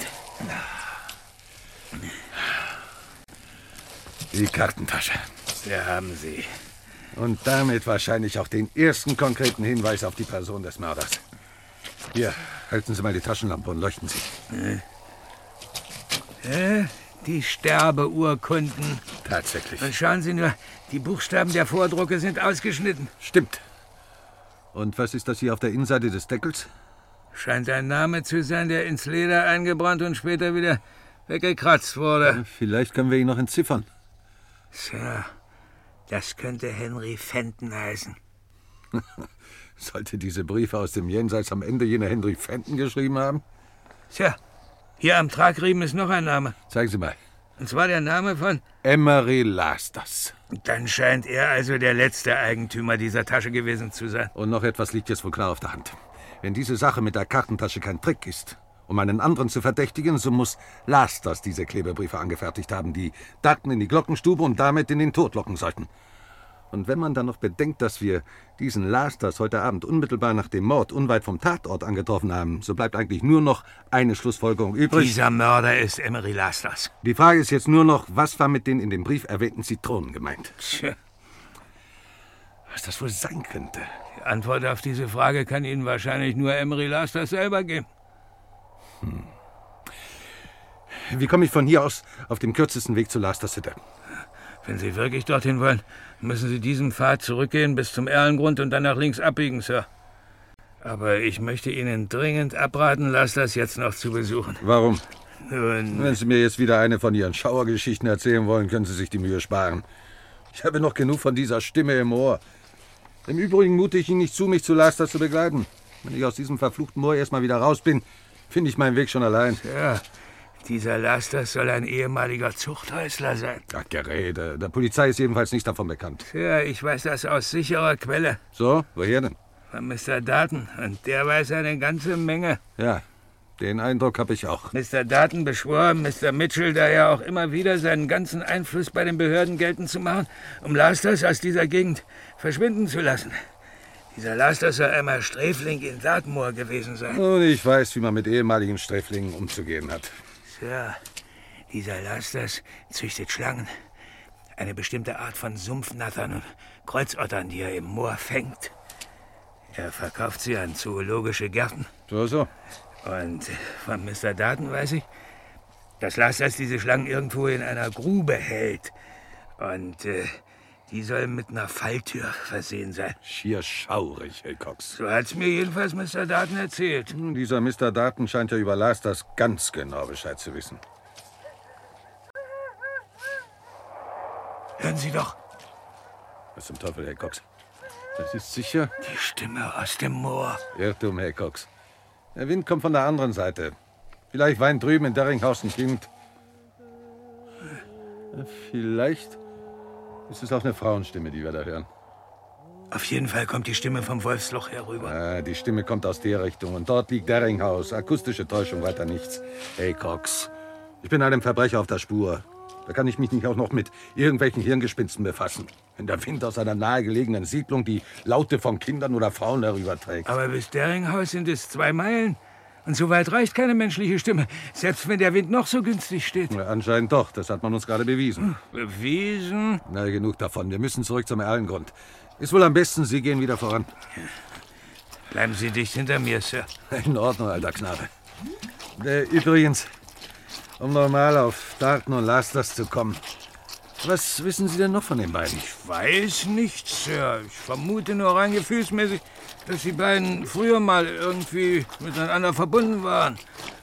Speaker 13: Die Kartentasche.
Speaker 8: Wir haben sie.
Speaker 13: Und damit wahrscheinlich auch den ersten konkreten Hinweis auf die Person des Mörders. Hier, halten Sie mal die Taschenlampe und leuchten Sie.
Speaker 8: Die Sterbeurkunden.
Speaker 13: Tatsächlich.
Speaker 8: Und schauen Sie nur, die Buchstaben der Vordrucke sind ausgeschnitten.
Speaker 13: Stimmt. Und was ist das hier auf der Innenseite des Deckels?
Speaker 8: Scheint ein Name zu sein, der ins Leder eingebrannt und später wieder weggekratzt wurde.
Speaker 13: Vielleicht können wir ihn noch entziffern.
Speaker 8: Sir, das könnte Henry Fenton heißen.
Speaker 13: Sollte diese Briefe aus dem Jenseits am Ende jener Henry Fenton geschrieben haben?
Speaker 8: Tja, hier am Tragriemen ist noch ein Name.
Speaker 13: Zeigen Sie mal.
Speaker 8: Und zwar der Name von...
Speaker 13: Emery Lasters.
Speaker 8: Dann scheint er also der letzte Eigentümer dieser Tasche gewesen zu sein.
Speaker 13: Und noch etwas liegt jetzt wohl klar auf der Hand. Wenn diese Sache mit der Kartentasche kein Trick ist, um einen anderen zu verdächtigen, so muss Lasters diese Klebebriefe angefertigt haben, die Dutton in die Glockenstube und damit in den Tod locken sollten. Und wenn man dann noch bedenkt, dass wir diesen Lasters heute Abend unmittelbar nach dem Mord unweit vom Tatort angetroffen haben, so bleibt eigentlich nur noch eine Schlussfolgerung übrig.
Speaker 8: Dieser Mörder ist Emery Lasters.
Speaker 13: Die Frage ist jetzt nur noch, was war mit den in dem Brief erwähnten Zitronen gemeint?
Speaker 8: Tja.
Speaker 13: Was das wohl sein könnte?
Speaker 8: Die Antwort auf diese Frage kann Ihnen wahrscheinlich nur Emery Lasters selber geben.
Speaker 13: Wie komme ich von hier aus auf dem kürzesten Weg zu Lasters Hütte?
Speaker 8: Wenn Sie wirklich dorthin wollen, müssen Sie diesen Pfad zurückgehen bis zum Erlengrund und dann nach links abbiegen, Sir. Aber ich möchte Ihnen dringend abraten, Lasters jetzt noch zu besuchen.
Speaker 13: Warum?
Speaker 8: Nun,
Speaker 13: wenn Sie mir jetzt wieder eine von Ihren Schauergeschichten erzählen wollen, können Sie sich die Mühe sparen. Ich habe noch genug von dieser Stimme im Ohr. Im Übrigen mute ich Ihnen nicht zu, mich zu Lasters zu begleiten. Wenn ich aus diesem verfluchten Moor erstmal wieder raus bin, finde ich meinen Weg schon allein.
Speaker 8: Ja, dieser Lasters soll ein ehemaliger Zuchthäusler sein.
Speaker 13: Ach, Gerede. Der Polizei ist jedenfalls nicht davon bekannt.
Speaker 8: Ja, ich weiß das aus sicherer Quelle.
Speaker 13: So, woher denn?
Speaker 8: Von Mr. Dutton. Und der weiß eine ganze Menge.
Speaker 13: Ja, den Eindruck habe ich auch.
Speaker 8: Mr. Dutton beschwor Mr. Mitchell da ja auch immer wieder, seinen ganzen Einfluss bei den Behörden geltend zu machen, um Lasters aus dieser Gegend verschwinden zu lassen. Dieser Lasters soll einmal Sträfling in Dartmoor gewesen sein.
Speaker 13: Und ich weiß, wie man mit ehemaligen Sträflingen umzugehen hat.
Speaker 8: Sir, dieser Lasters züchtet Schlangen. Eine bestimmte Art von Sumpfnattern und Kreuzottern, die er im Moor fängt. Er verkauft sie an zoologische Gärten.
Speaker 13: So.
Speaker 8: Und von Mr. Dutton weiß ich, dass Lasters diese Schlangen irgendwo in einer Grube hält. Und die soll mit einer Falltür versehen sein.
Speaker 13: Schier schaurig, Herr Cox.
Speaker 8: So hat's mir jedenfalls Mr. Dutton erzählt.
Speaker 13: Dieser Mr. Dutton scheint ja über Lasters ganz genau Bescheid zu wissen.
Speaker 8: Hören Sie doch.
Speaker 13: Was zum Teufel, Herr Cox? Das ist sicher...
Speaker 8: Die Stimme aus dem Moor.
Speaker 13: Irrtum, Herr Cox. Der Wind kommt von der anderen Seite. Vielleicht weint drüben in Derringhaus ein Kind. Vielleicht ist es auch eine Frauenstimme, die wir da hören.
Speaker 8: Auf jeden Fall kommt die Stimme vom Wolfsloch herüber.
Speaker 13: Die Stimme kommt aus der Richtung. Und dort liegt Derringhaus. Akustische Täuschung, weiter nichts. Hey, Cox, ich bin einem Verbrecher auf der Spur. Da kann ich mich nicht auch noch mit irgendwelchen Hirngespinsten befassen. Wenn der Wind aus einer nahegelegenen Siedlung die Laute von Kindern oder Frauen herüberträgt.
Speaker 8: Aber bis Derringhaus sind es 2 Meilen. Und so weit reicht keine menschliche Stimme, selbst wenn der Wind noch so günstig steht.
Speaker 13: Ja, anscheinend doch, das hat man uns gerade bewiesen.
Speaker 8: Bewiesen?
Speaker 13: Na, genug davon. Wir müssen zurück zum Erlengrund. Ist wohl am besten, Sie gehen wieder voran.
Speaker 8: Bleiben Sie dicht hinter mir, Sir.
Speaker 13: In Ordnung, alter Knabe. Übrigens, um normal auf Darton und Lasters zu kommen. Was wissen Sie denn noch von den beiden?
Speaker 8: Ich weiß nichts, Sir. Ich vermute nur rein gefühlsmäßig, dass die beiden früher mal irgendwie miteinander verbunden waren.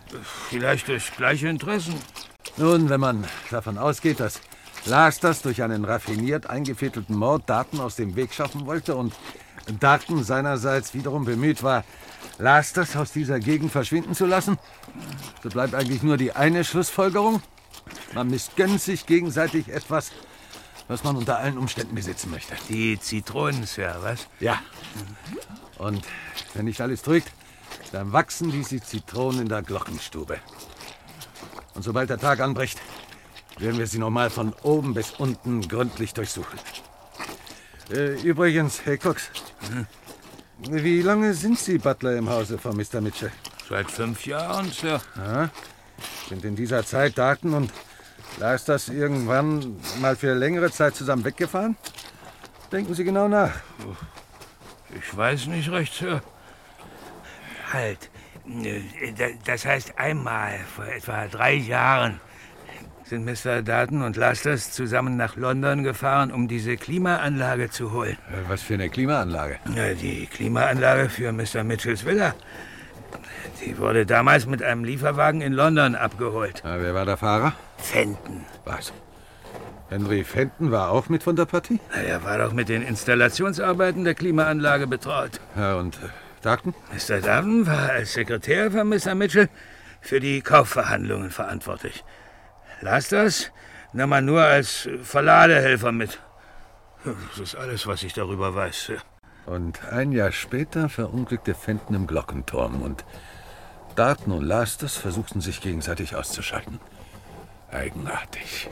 Speaker 8: Vielleicht durch gleiche Interessen.
Speaker 7: Nun, wenn man davon ausgeht, dass Lasters durch einen raffiniert eingefädelten Mord Darton aus dem Weg schaffen wollte und Darton seinerseits wiederum bemüht war, Lasters aus dieser Gegend verschwinden zu lassen, so bleibt eigentlich nur die eine Schlussfolgerung. Man missgönnt sich gegenseitig etwas, was man unter allen Umständen besitzen möchte.
Speaker 8: Die Zitronen, Sir, was?
Speaker 7: Ja. Und wenn nicht alles trügt, dann wachsen diese Zitronen in der Glockenstube. Und sobald der Tag anbricht, werden wir sie nochmal von oben bis unten gründlich durchsuchen. Übrigens, Herr Cox, wie lange sind Sie Butler im Hause von Mr. Mitchell?
Speaker 8: Seit 5 Jahren, Sir.
Speaker 7: Ja. Sind in dieser Zeit Darton und Lasters irgendwann mal für längere Zeit zusammen weggefahren? Denken Sie genau nach.
Speaker 8: Ich weiß nicht recht, Sir. Halt. Das heißt, einmal vor etwa 3 Jahren sind Mr. Darton und Lasters zusammen nach London gefahren, um diese Klimaanlage zu holen.
Speaker 7: Was für eine Klimaanlage?
Speaker 8: Die Klimaanlage für Mr. Mitchells Villa. Die wurde damals mit einem Lieferwagen in London abgeholt.
Speaker 7: Wer war der Fahrer?
Speaker 8: Fenton.
Speaker 7: Was? Henry Fenton war auch mit von der Partie?
Speaker 8: Er war doch mit den Installationsarbeiten der Klimaanlage betraut.
Speaker 7: Ja, und Darton?
Speaker 8: Mr. Darton war als Sekretär von Mr. Mitchell für die Kaufverhandlungen verantwortlich. Lasters nahm man nur als Verladehelfer mit. Das ist alles, was ich darüber weiß, Sir.
Speaker 7: Und ein Jahr später verunglückte Fenton im Glockenturm und Darton und Lasters versuchten sich gegenseitig auszuschalten. Eigenartig.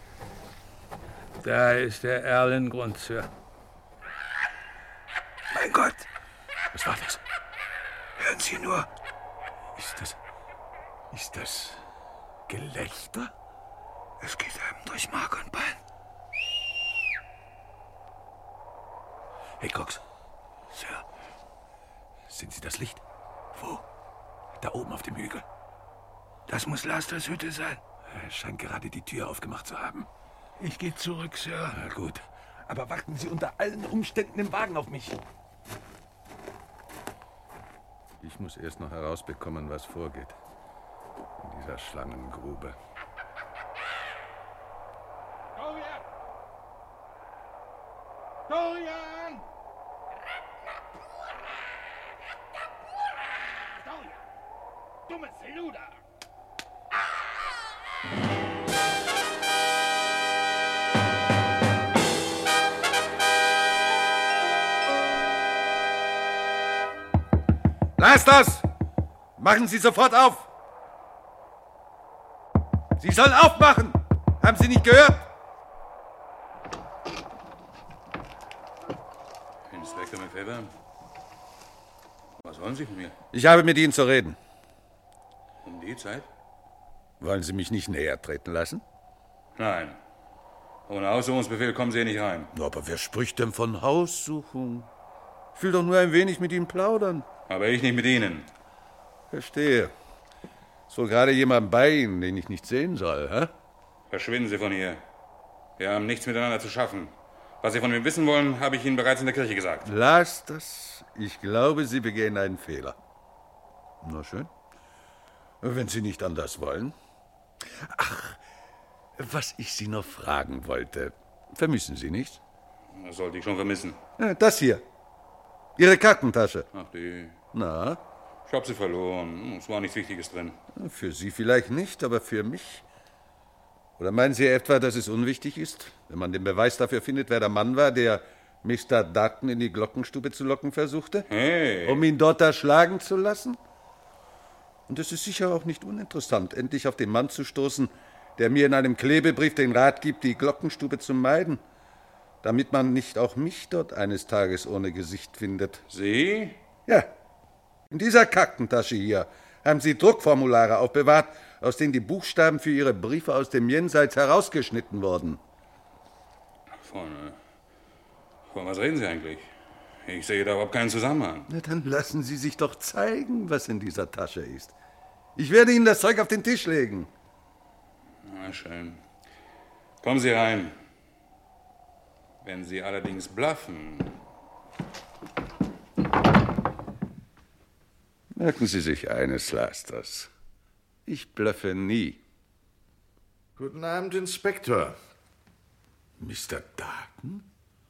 Speaker 8: Da ist der Erlengrund, Sir. Mein Gott!
Speaker 7: Was war das?
Speaker 8: Hören Sie nur.
Speaker 7: Ist das Gelächter?
Speaker 8: Es geht einem durch Mark und Bein.
Speaker 7: Hey, Cox.
Speaker 8: Sir.
Speaker 7: Sind Sie das Licht? Wo? Da oben auf dem Hügel.
Speaker 8: Das muss Lasters Hütte sein.
Speaker 7: Er scheint gerade die Tür aufgemacht zu haben.
Speaker 8: Ich gehe zurück, Sir.
Speaker 7: Na gut. Aber warten Sie unter allen Umständen im Wagen auf mich. Ich muss erst noch herausbekommen, was vorgeht. In dieser Schlangengrube.
Speaker 13: Dorian! Dorian! Dorian! Dummes Luder!
Speaker 7: Lass das! Machen Sie sofort auf! Sie sollen aufmachen! Haben Sie nicht gehört?
Speaker 14: Inspektor McFever, was wollen Sie von mir?
Speaker 7: Ich habe mit Ihnen zu reden.
Speaker 14: Um die Zeit?
Speaker 7: Wollen Sie mich nicht näher treten lassen?
Speaker 14: Nein. Ohne Haussuchungsbefehl kommen Sie hier nicht rein.
Speaker 7: Aber wer spricht denn von Haussuchung? Ich will doch nur ein wenig mit Ihnen plaudern.
Speaker 14: Aber ich nicht mit Ihnen.
Speaker 7: Verstehe. Ist wohl gerade jemand bei Ihnen, den ich nicht sehen soll, hä?
Speaker 14: Verschwinden Sie von hier. Wir haben nichts miteinander zu schaffen. Was Sie von mir wissen wollen, habe ich Ihnen bereits in der Kirche gesagt.
Speaker 7: Lass das. Ich glaube, Sie begehen einen Fehler. Na schön. Wenn Sie nicht anders wollen. Ach, was ich Sie noch fragen wollte. Vermissen Sie nichts?
Speaker 14: Das sollte ich schon vermissen.
Speaker 7: Ja, das hier. Ihre Kartentasche.
Speaker 14: Ach, die.
Speaker 7: Na?
Speaker 14: Ich habe sie verloren. Es war nichts Wichtiges drin.
Speaker 7: Für Sie vielleicht nicht, aber für mich? Oder meinen Sie etwa, dass es unwichtig ist, wenn man den Beweis dafür findet, wer der Mann war, der Mr. Darton in die Glockenstube zu locken versuchte?
Speaker 14: Hey!
Speaker 7: Um ihn dort erschlagen zu lassen? Und es ist sicher auch nicht uninteressant, endlich auf den Mann zu stoßen, der mir in einem Klebebrief den Rat gibt, die Glockenstube zu meiden, damit man nicht auch mich dort eines Tages ohne Gesicht findet.
Speaker 14: Sie?
Speaker 7: Ja. In dieser Kartentasche hier haben Sie Druckformulare aufbewahrt, aus denen die Buchstaben für Ihre Briefe aus dem Jenseits herausgeschnitten wurden.
Speaker 14: Von was reden Sie eigentlich? Ich sehe da überhaupt keinen Zusammenhang.
Speaker 7: Na, dann lassen Sie sich doch zeigen, was in dieser Tasche ist. Ich werde Ihnen das Zeug auf den Tisch legen.
Speaker 14: Na schön. Kommen Sie rein. Wenn Sie allerdings bluffen.
Speaker 7: Merken Sie sich eines, Lasters. Ich blöffe nie.
Speaker 10: Guten Abend, Inspektor.
Speaker 7: Mr. Darton?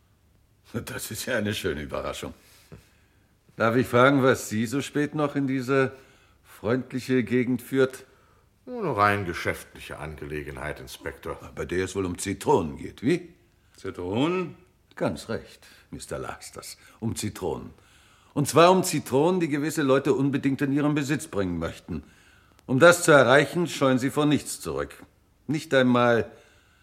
Speaker 7: Das ist ja eine schöne Überraschung. Darf ich fragen, was Sie so spät noch in diese freundliche Gegend führt?
Speaker 10: Nur eine rein geschäftliche Angelegenheit, Inspektor.
Speaker 7: Bei der es wohl um Zitronen geht, wie?
Speaker 14: Zitronen?
Speaker 7: Ganz recht, Mr. Lasters. Um Zitronen. Und zwar um Zitronen, die gewisse Leute unbedingt in ihren Besitz bringen möchten. Um das zu erreichen, scheuen Sie vor nichts zurück. Nicht einmal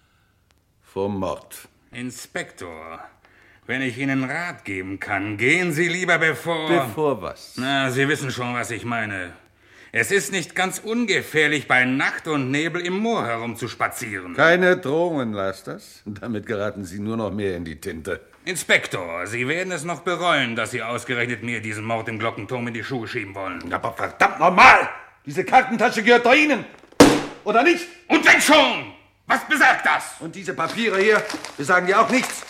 Speaker 7: vor Mord.
Speaker 14: Inspektor, wenn ich Ihnen Rat geben kann, gehen Sie lieber bevor...
Speaker 7: Bevor was?
Speaker 14: Na, Sie wissen schon, was ich meine. Es ist nicht ganz ungefährlich, bei Nacht und Nebel im Moor herumzuspazieren.
Speaker 7: Keine Drohungen, Lasters. Damit geraten Sie nur noch mehr in die Tinte.
Speaker 14: Inspektor, Sie werden es noch bereuen, dass Sie ausgerechnet mir diesen Mord im Glockenturm in die Schuhe schieben wollen.
Speaker 7: Aber verdammt normal! Diese Kartentasche gehört doch Ihnen! Oder nicht?
Speaker 14: Und wenn schon! Was besagt das?
Speaker 7: Und diese Papiere hier besagen ja auch nichts.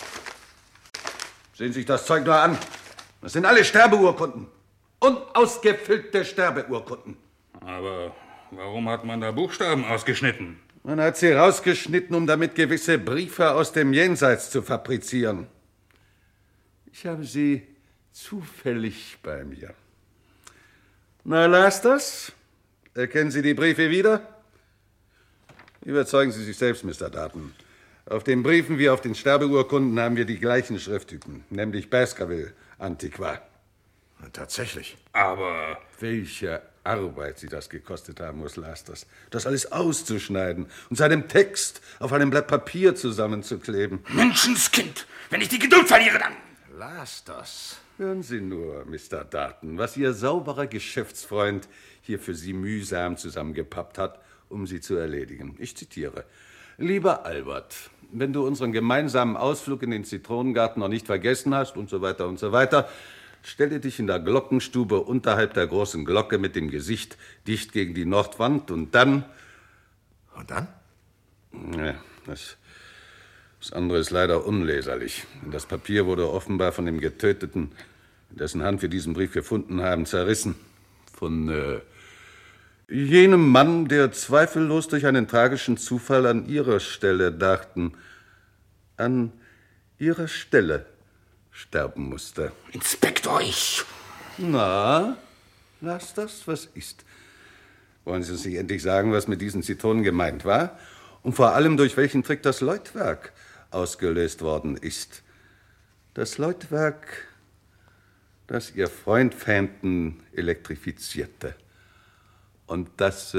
Speaker 7: Sehen Sie sich das Zeug nur an. Das sind alle Sterbeurkunden. Unausgefüllte Sterbeurkunden.
Speaker 14: Aber warum hat man da Buchstaben ausgeschnitten?
Speaker 7: Man hat sie rausgeschnitten, um damit gewisse Briefe aus dem Jenseits zu fabrizieren. Ich habe sie zufällig bei mir. Na, Lasters, erkennen Sie die Briefe wieder? Überzeugen Sie sich selbst, Mr. Darton. Auf den Briefen wie auf den Sterbeurkunden haben wir die gleichen Schrifttypen, nämlich Baskerville Antiqua.
Speaker 10: Tatsächlich.
Speaker 14: Aber
Speaker 7: welche Arbeit Sie das gekostet haben muss, Lasters, das alles auszuschneiden und seinem Text auf einem Blatt Papier zusammenzukleben.
Speaker 14: Menschenskind, wenn ich die Geduld verliere, dann...
Speaker 10: Lasters.
Speaker 7: Hören Sie nur, Mr. Darton, was Ihr sauberer Geschäftsfreund hier für Sie mühsam zusammengepappt hat, um Sie zu erledigen. Ich zitiere. Lieber Albert, wenn du unseren gemeinsamen Ausflug in den Zitronengarten noch nicht vergessen hast und so weiter, stelle dich in der Glockenstube unterhalb der großen Glocke mit dem Gesicht dicht gegen die Nordwand und dann...
Speaker 10: Und dann?
Speaker 7: Ja, das andere ist leider unleserlich. Das Papier wurde offenbar von dem Getöteten, dessen Hand wir diesen Brief gefunden haben, zerrissen. Von jenem Mann, der zweifellos durch einen tragischen Zufall an Ihrer Stelle dachten, an Ihrer Stelle sterben musste.
Speaker 14: Inspektor, ich...
Speaker 7: Na, lass das, was ist. Wollen Sie uns nicht endlich sagen, was mit diesen Zitronen gemeint war? Und vor allem, durch welchen Trick das Läutwerk ausgelöst worden ist. Das Läutwerk, das Ihr Freund Fenton elektrifizierte. Und das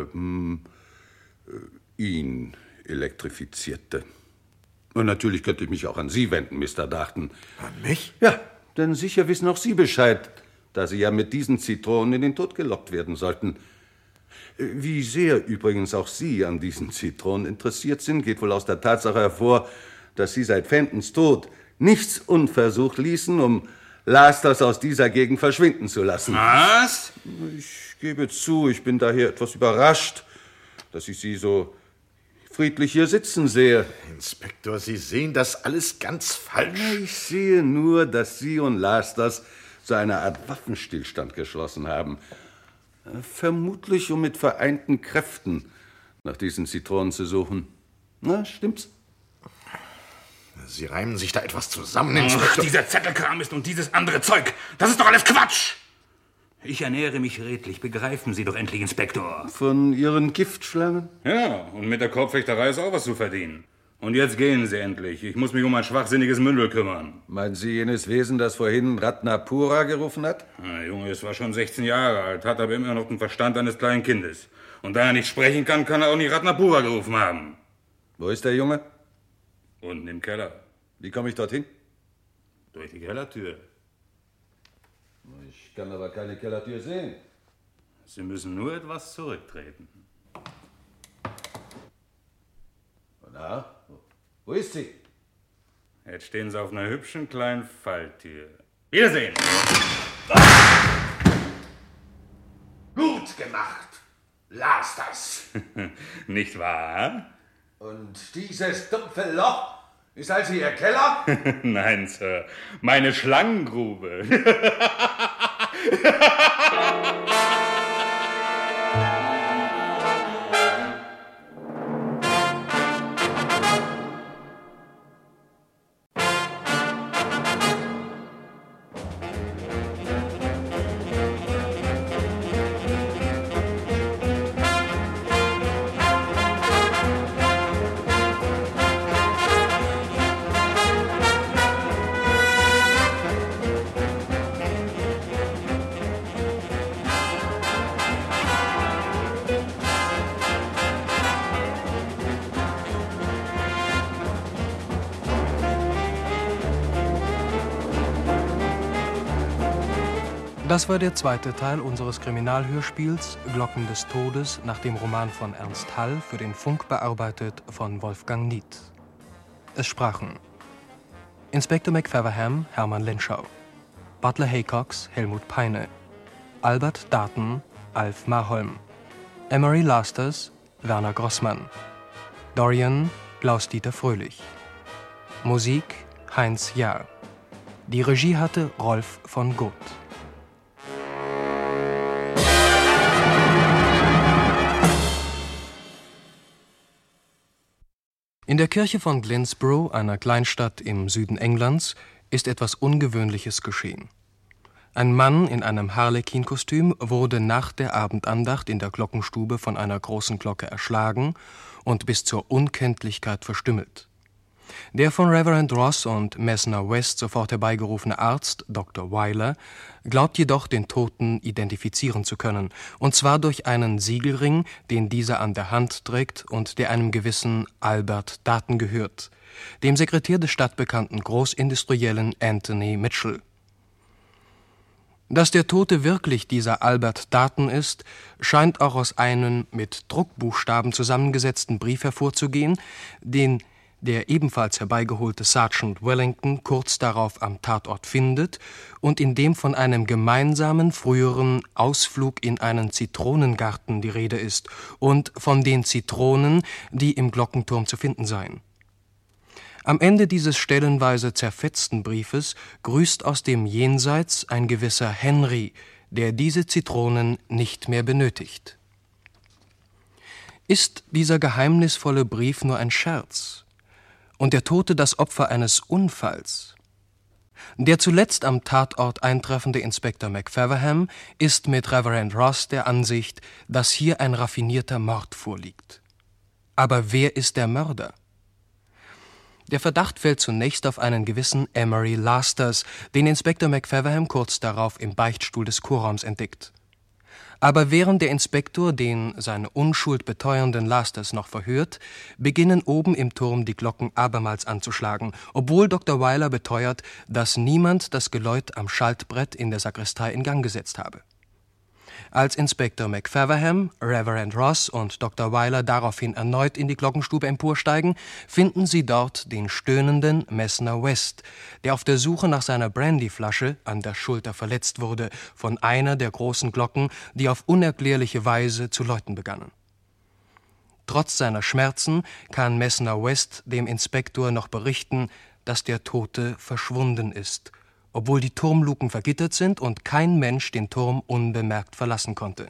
Speaker 7: ihn elektrifizierte. Und natürlich könnte ich mich auch an Sie wenden, Mr. Darton.
Speaker 10: An mich?
Speaker 7: Ja, denn sicher wissen auch Sie Bescheid, da Sie ja mit diesen Zitronen in den Tod gelockt werden sollten. Wie sehr übrigens auch Sie an diesen Zitronen interessiert sind, geht wohl aus der Tatsache hervor, dass Sie seit Fentons Tod nichts unversucht ließen, um Lasters aus dieser Gegend verschwinden zu lassen.
Speaker 14: Was?
Speaker 7: Ich gebe zu, ich bin daher etwas überrascht, dass ich Sie so friedlich hier sitzen sehe.
Speaker 10: Inspektor, Sie sehen das alles ganz falsch.
Speaker 7: Ich sehe nur, dass Sie und Lasters zu einer Art Waffenstillstand geschlossen haben. Vermutlich, um mit vereinten Kräften nach diesen Zitronen zu suchen. Na, stimmt's?
Speaker 10: Sie reimen sich da etwas zusammen,
Speaker 14: Inspektor. Ach, dieser Zettelkram ist und dieses andere Zeug. Das ist doch alles Quatsch. Ich ernähre mich redlich. Begreifen Sie doch endlich, Inspektor.
Speaker 7: Von Ihren Giftschlangen?
Speaker 14: Ja, und mit der Korbfechterei ist auch was zu verdienen. Und jetzt gehen Sie endlich. Ich muss mich um ein schwachsinniges Mündel kümmern.
Speaker 7: Meinen Sie jenes Wesen, das vorhin Ratnapura gerufen hat?
Speaker 14: Der Junge ist zwar schon 16 Jahre alt, hat aber immer noch den Verstand eines kleinen Kindes. Und da er nicht sprechen kann, kann er auch nicht Ratnapura gerufen haben.
Speaker 7: Wo ist der Junge?
Speaker 14: Unten im Keller.
Speaker 7: Wie komme ich dorthin?
Speaker 14: Durch die Kellertür.
Speaker 7: Ich kann aber keine Kellertür sehen.
Speaker 14: Sie müssen nur etwas zurücktreten.
Speaker 7: Na, wo ist sie?
Speaker 14: Jetzt stehen Sie auf einer hübschen kleinen Falltür. Wiedersehen!
Speaker 5: Gut gemacht. Las das.
Speaker 14: Nicht wahr?
Speaker 5: Und dieses dumpfe Loch ist also Ihr Keller?
Speaker 14: Nein, Sir. Meine Schlangengrube.
Speaker 12: Das war der zweite Teil unseres Kriminalhörspiels Glocken des Todes nach dem Roman von Ernst Hall, für den Funk bearbeitet von Wolfgang Nied. Es sprachen Inspektor McFeverham Hermann Lenschau, Butler Haycox Helmut Peine, Albert Daten Alf Marholm, Emery Lasters Werner Grossmann, Dorian Klaus-Dieter Fröhlich, Musik Heinz Jahr. Die Regie hatte Rolf von Goth. In der Kirche von Gainsborough, einer Kleinstadt im Süden Englands, ist etwas Ungewöhnliches geschehen. Ein Mann in einem Harlekin-Kostüm wurde nach der Abendandacht in der Glockenstube von einer großen Glocke erschlagen und bis zur Unkenntlichkeit verstümmelt. Der von Reverend Ross und Messner West sofort herbeigerufene Arzt, Dr. Weiler, glaubt jedoch, den Toten identifizieren zu können, und zwar durch einen Siegelring, den dieser an der Hand trägt und der einem gewissen Albert Daten gehört, dem Sekretär des stadtbekannten Großindustriellen Anthony Mitchell. Dass der Tote wirklich dieser Albert Daten ist, scheint auch aus einem mit Druckbuchstaben zusammengesetzten Brief hervorzugehen, den der ebenfalls herbeigeholte Sergeant Wellington kurz darauf am Tatort findet und in dem von einem gemeinsamen früheren Ausflug in einen Zitronengarten die Rede ist und von den Zitronen, die im Glockenturm zu finden seien. Am Ende dieses stellenweise zerfetzten Briefes grüßt aus dem Jenseits ein gewisser Henry, der diese Zitronen nicht mehr benötigt. Ist dieser geheimnisvolle Brief nur ein Scherz und der Tote das Opfer eines Unfalls? Der zuletzt am Tatort eintreffende Inspektor McFeverham ist mit Reverend Ross der Ansicht, dass hier ein raffinierter Mord vorliegt. Aber wer ist der Mörder? Der Verdacht fällt zunächst auf einen gewissen Emery Lasters, den Inspektor McFeverham kurz darauf im Beichtstuhl des Chorraums entdeckt. Aber während der Inspektor den seine Unschuld beteuernden Lasters noch verhört, beginnen oben im Turm die Glocken abermals anzuschlagen, obwohl Dr. Weiler beteuert, dass niemand das Geläut am Schaltbrett in der Sakristei in Gang gesetzt habe. Als Inspektor McFeverham, Reverend Ross und Dr. Weiler daraufhin erneut in die Glockenstube emporsteigen, finden sie dort den stöhnenden Messner West, der auf der Suche nach seiner Brandyflasche an der Schulter verletzt wurde von einer der großen Glocken, die auf unerklärliche Weise zu läuten begannen. Trotz seiner Schmerzen kann Messner West dem Inspektor noch berichten, dass der Tote verschwunden ist, obwohl die Turmluken vergittert sind und kein Mensch den Turm unbemerkt verlassen konnte.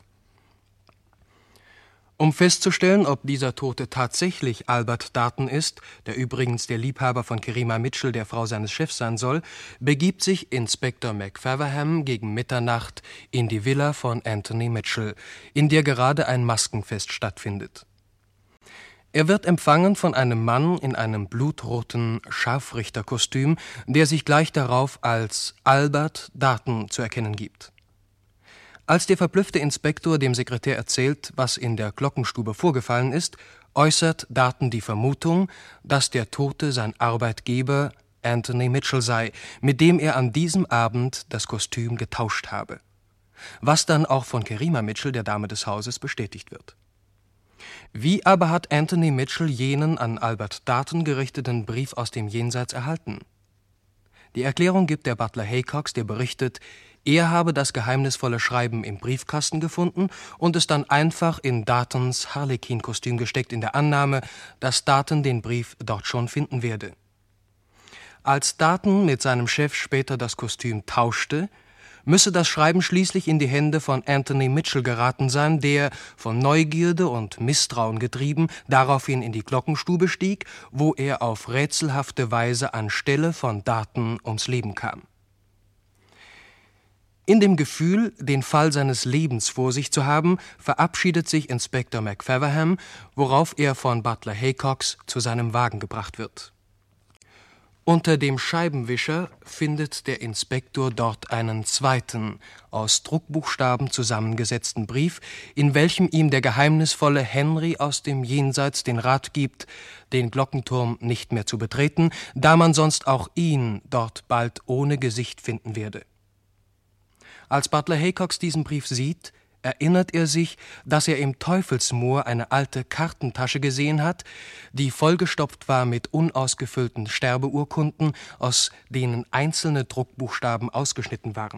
Speaker 12: Um festzustellen, ob dieser Tote tatsächlich Albert Daten ist, der übrigens der Liebhaber von Kerima Mitchell, der Frau seines Chefs sein soll, begibt sich Inspektor McFeverham gegen Mitternacht in die Villa von Anthony Mitchell, in der gerade ein Maskenfest stattfindet. Er wird empfangen von einem Mann in einem blutroten Scharfrichterkostüm, der sich gleich darauf als Albert Daten zu erkennen gibt. Als der verblüffte Inspektor dem Sekretär erzählt, was in der Glockenstube vorgefallen ist, äußert Daten die Vermutung, dass der Tote sein Arbeitgeber Anthony Mitchell sei, mit dem er an diesem Abend das Kostüm getauscht habe. Was dann auch von Kerima Mitchell, der Dame des Hauses, bestätigt wird. Wie aber hat Anthony Mitchell jenen an Albert Daten gerichteten Brief aus dem Jenseits erhalten? Die Erklärung gibt der Butler Haycox, der berichtet, er habe das geheimnisvolle Schreiben im Briefkasten gefunden und es dann einfach in Datens Harlekin-Kostüm gesteckt, in der Annahme, dass Daten den Brief dort schon finden werde. Als Daten mit seinem Chef später das Kostüm tauschte, müsse das Schreiben schließlich in die Hände von Anthony Mitchell geraten sein, der, von Neugierde und Misstrauen getrieben, daraufhin in die Glockenstube stieg, wo er auf rätselhafte Weise anstelle von Daten ums Leben kam. In dem Gefühl, den Fall seines Lebens vor sich zu haben, verabschiedet sich Inspektor McFeverham, worauf er von Butler Haycox zu seinem Wagen gebracht wird. Unter dem Scheibenwischer findet der Inspektor dort einen zweiten, aus Druckbuchstaben zusammengesetzten Brief, in welchem ihm der geheimnisvolle Henry aus dem Jenseits den Rat gibt, den Glockenturm nicht mehr zu betreten, da man sonst auch ihn dort bald ohne Gesicht finden werde. Als Butler Haycox diesen Brief sieht, erinnert er sich, dass er im Teufelsmoor eine alte Kartentasche gesehen hat, die vollgestopft war mit unausgefüllten Sterbeurkunden, aus denen einzelne Druckbuchstaben ausgeschnitten waren.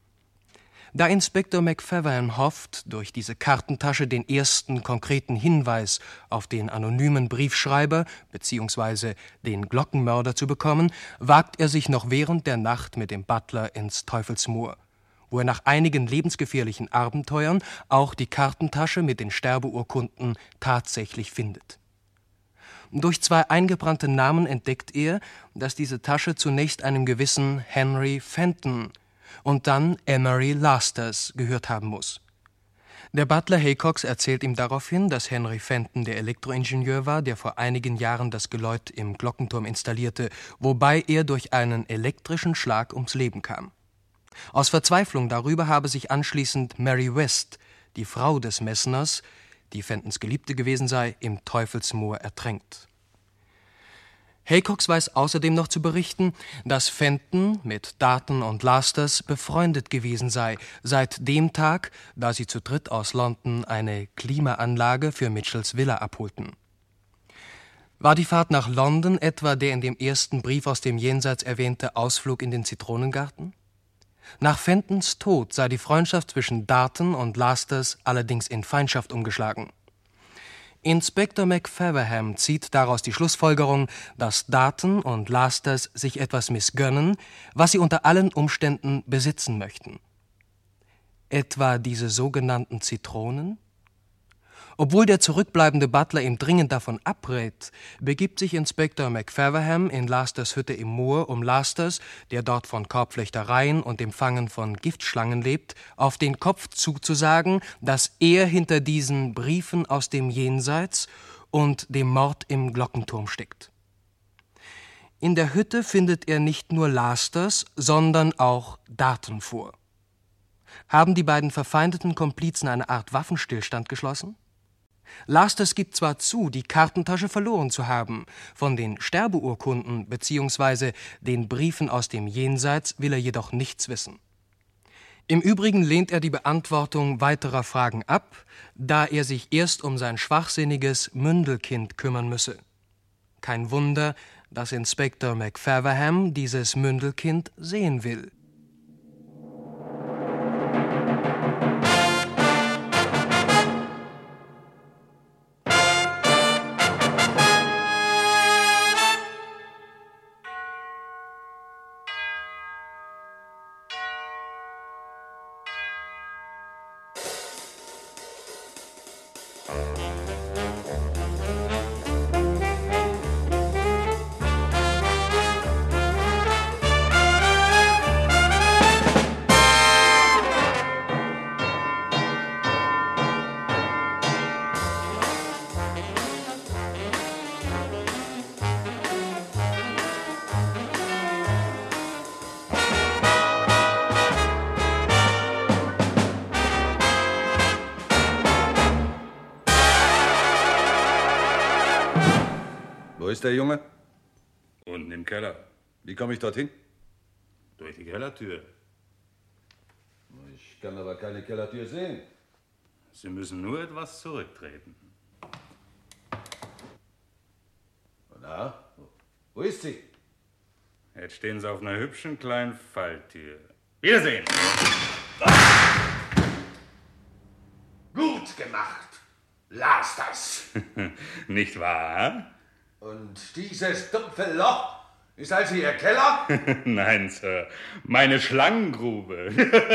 Speaker 12: Da Inspektor McFeverham hofft, durch diese Kartentasche den ersten konkreten Hinweis auf den anonymen Briefschreiber bzw. den Glockenmörder zu bekommen, wagt er sich noch während der Nacht mit dem Butler ins Teufelsmoor, wo er nach einigen lebensgefährlichen Abenteuern auch die Kartentasche mit den Sterbeurkunden tatsächlich findet. Durch 2 eingebrannte Namen entdeckt er, dass diese Tasche zunächst einem gewissen Henry Fenton und dann Emery Lasters gehört haben muss. Der Butler Haycox erzählt ihm daraufhin, dass Henry Fenton der Elektroingenieur war, der vor einigen Jahren das Geläut im Glockenturm installierte, wobei er durch einen elektrischen Schlag ums Leben kam. Aus Verzweiflung darüber habe sich anschließend Mary West, die Frau des Messners, die Fentons Geliebte gewesen sei, im Teufelsmoor ertränkt. Haycox weiß außerdem noch zu berichten, dass Fenton mit Darton und Lasters befreundet gewesen sei, seit dem Tag, da sie zu dritt aus London eine Klimaanlage für Mitchells Villa abholten. War die Fahrt nach London etwa der in dem ersten Brief aus dem Jenseits erwähnte Ausflug in den Zitronengarten? Nach Fentons Tod sei die Freundschaft zwischen Darton und Lasters allerdings in Feindschaft umgeschlagen. Inspektor McFeverham zieht daraus die Schlussfolgerung, dass Darton und Lasters sich etwas missgönnen, was sie unter allen Umständen besitzen möchten. Etwa diese sogenannten Zitronen? Obwohl der zurückbleibende Butler ihm dringend davon abrät, begibt sich Inspektor McFeverham in Lasters Hütte im Moor, um Lasters, der dort von Korbflechtereien und dem Fangen von Giftschlangen lebt, auf den Kopf zuzusagen, dass er hinter diesen Briefen aus dem Jenseits und dem Mord im Glockenturm steckt. In der Hütte findet er nicht nur Lasters, sondern auch Darton vor. Haben die beiden verfeindeten Komplizen eine Art Waffenstillstand geschlossen? Lasters gibt zwar zu, die Kartentasche verloren zu haben, von den Sterbeurkunden bzw. den Briefen aus dem Jenseits will er jedoch nichts wissen. Im Übrigen lehnt er die Beantwortung weiterer Fragen ab, da er sich erst um sein schwachsinniges Mündelkind kümmern müsse. Kein Wunder, dass Inspektor McFeverham dieses Mündelkind sehen will.
Speaker 7: Wo ist der Junge?
Speaker 14: Unten im Keller.
Speaker 7: Wie komme ich dorthin?
Speaker 14: Durch die Kellertür.
Speaker 7: Ich kann aber keine Kellertür sehen.
Speaker 14: Sie müssen nur etwas zurücktreten.
Speaker 7: Na, wo ist sie?
Speaker 14: Jetzt stehen Sie auf einer hübschen kleinen Falltür. Wiedersehen!
Speaker 5: Gut gemacht, Lasters.
Speaker 14: Nicht wahr?
Speaker 5: Und dieses dumpfe Loch ist also Ihr Keller?
Speaker 14: Nein, Sir. Meine Schlangengrube.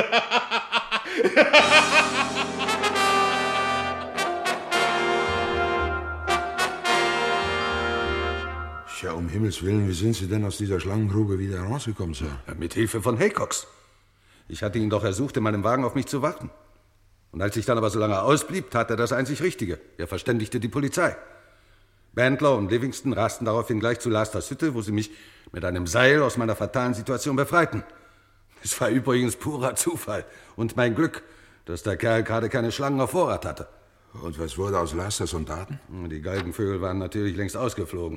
Speaker 4: Tja, um Himmels Willen, wie sind Sie denn aus dieser Schlangengrube wieder rausgekommen, Sir?
Speaker 7: Mit Hilfe von Haycox. Ich hatte ihn doch ersucht, in meinem Wagen auf mich zu warten. Und als ich dann aber so lange ausblieb, tat er das einzig Richtige. Er verständigte die Polizei. Bandler und Livingston rasten daraufhin gleich zu Lasters Hütte, wo sie mich mit einem Seil aus meiner fatalen Situation befreiten. Es war übrigens purer Zufall und mein Glück, dass der Kerl gerade keine Schlangen auf Vorrat hatte.
Speaker 4: Und was wurde aus Lasters und Darton?
Speaker 7: Die Galgenvögel waren natürlich längst ausgeflogen.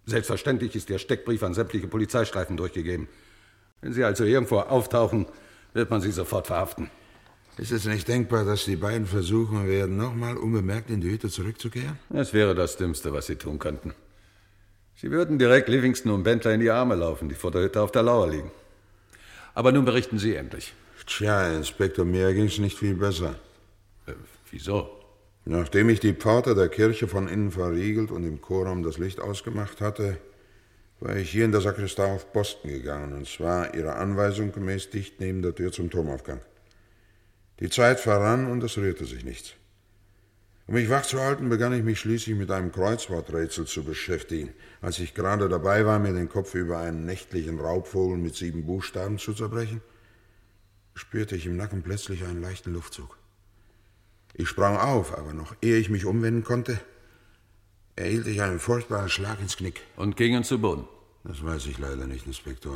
Speaker 7: Selbstverständlich ist der Steckbrief an sämtliche Polizeistreifen durchgegeben. Wenn sie also irgendwo auftauchen, wird man Sie sofort verhaften.
Speaker 4: Ist es nicht denkbar, dass die beiden versuchen werden, nochmal unbemerkt in die Hütte zurückzukehren?
Speaker 7: Es wäre das Dümmste, was Sie tun könnten. Sie würden direkt Livingston und Bentler in die Arme laufen, die vor der Hütte auf der Lauer liegen. Aber nun berichten Sie endlich.
Speaker 4: Tja, Inspektor, mir ging's nicht viel besser.
Speaker 7: Wieso?
Speaker 4: Nachdem ich die Pforte der Kirche von innen verriegelt und im Chorraum das Licht ausgemacht hatte, war ich hier in der Sakristei auf Posten gegangen, und zwar Ihrer Anweisung gemäß dicht neben der Tür zum Turmaufgang. Die Zeit verrann und es rührte sich nichts. Um mich wach zu halten, begann ich mich schließlich mit einem Kreuzworträtsel zu beschäftigen. Als ich gerade dabei war, mir den Kopf über einen nächtlichen Raubvogel mit 7 Buchstaben zu zerbrechen, spürte ich im Nacken plötzlich einen leichten Luftzug. Ich sprang auf, aber noch ehe ich mich umwenden konnte, erhielt ich einen furchtbaren Schlag ins Knick.
Speaker 7: Und gingen zu Boden?
Speaker 4: Das weiß ich leider nicht, Inspektor.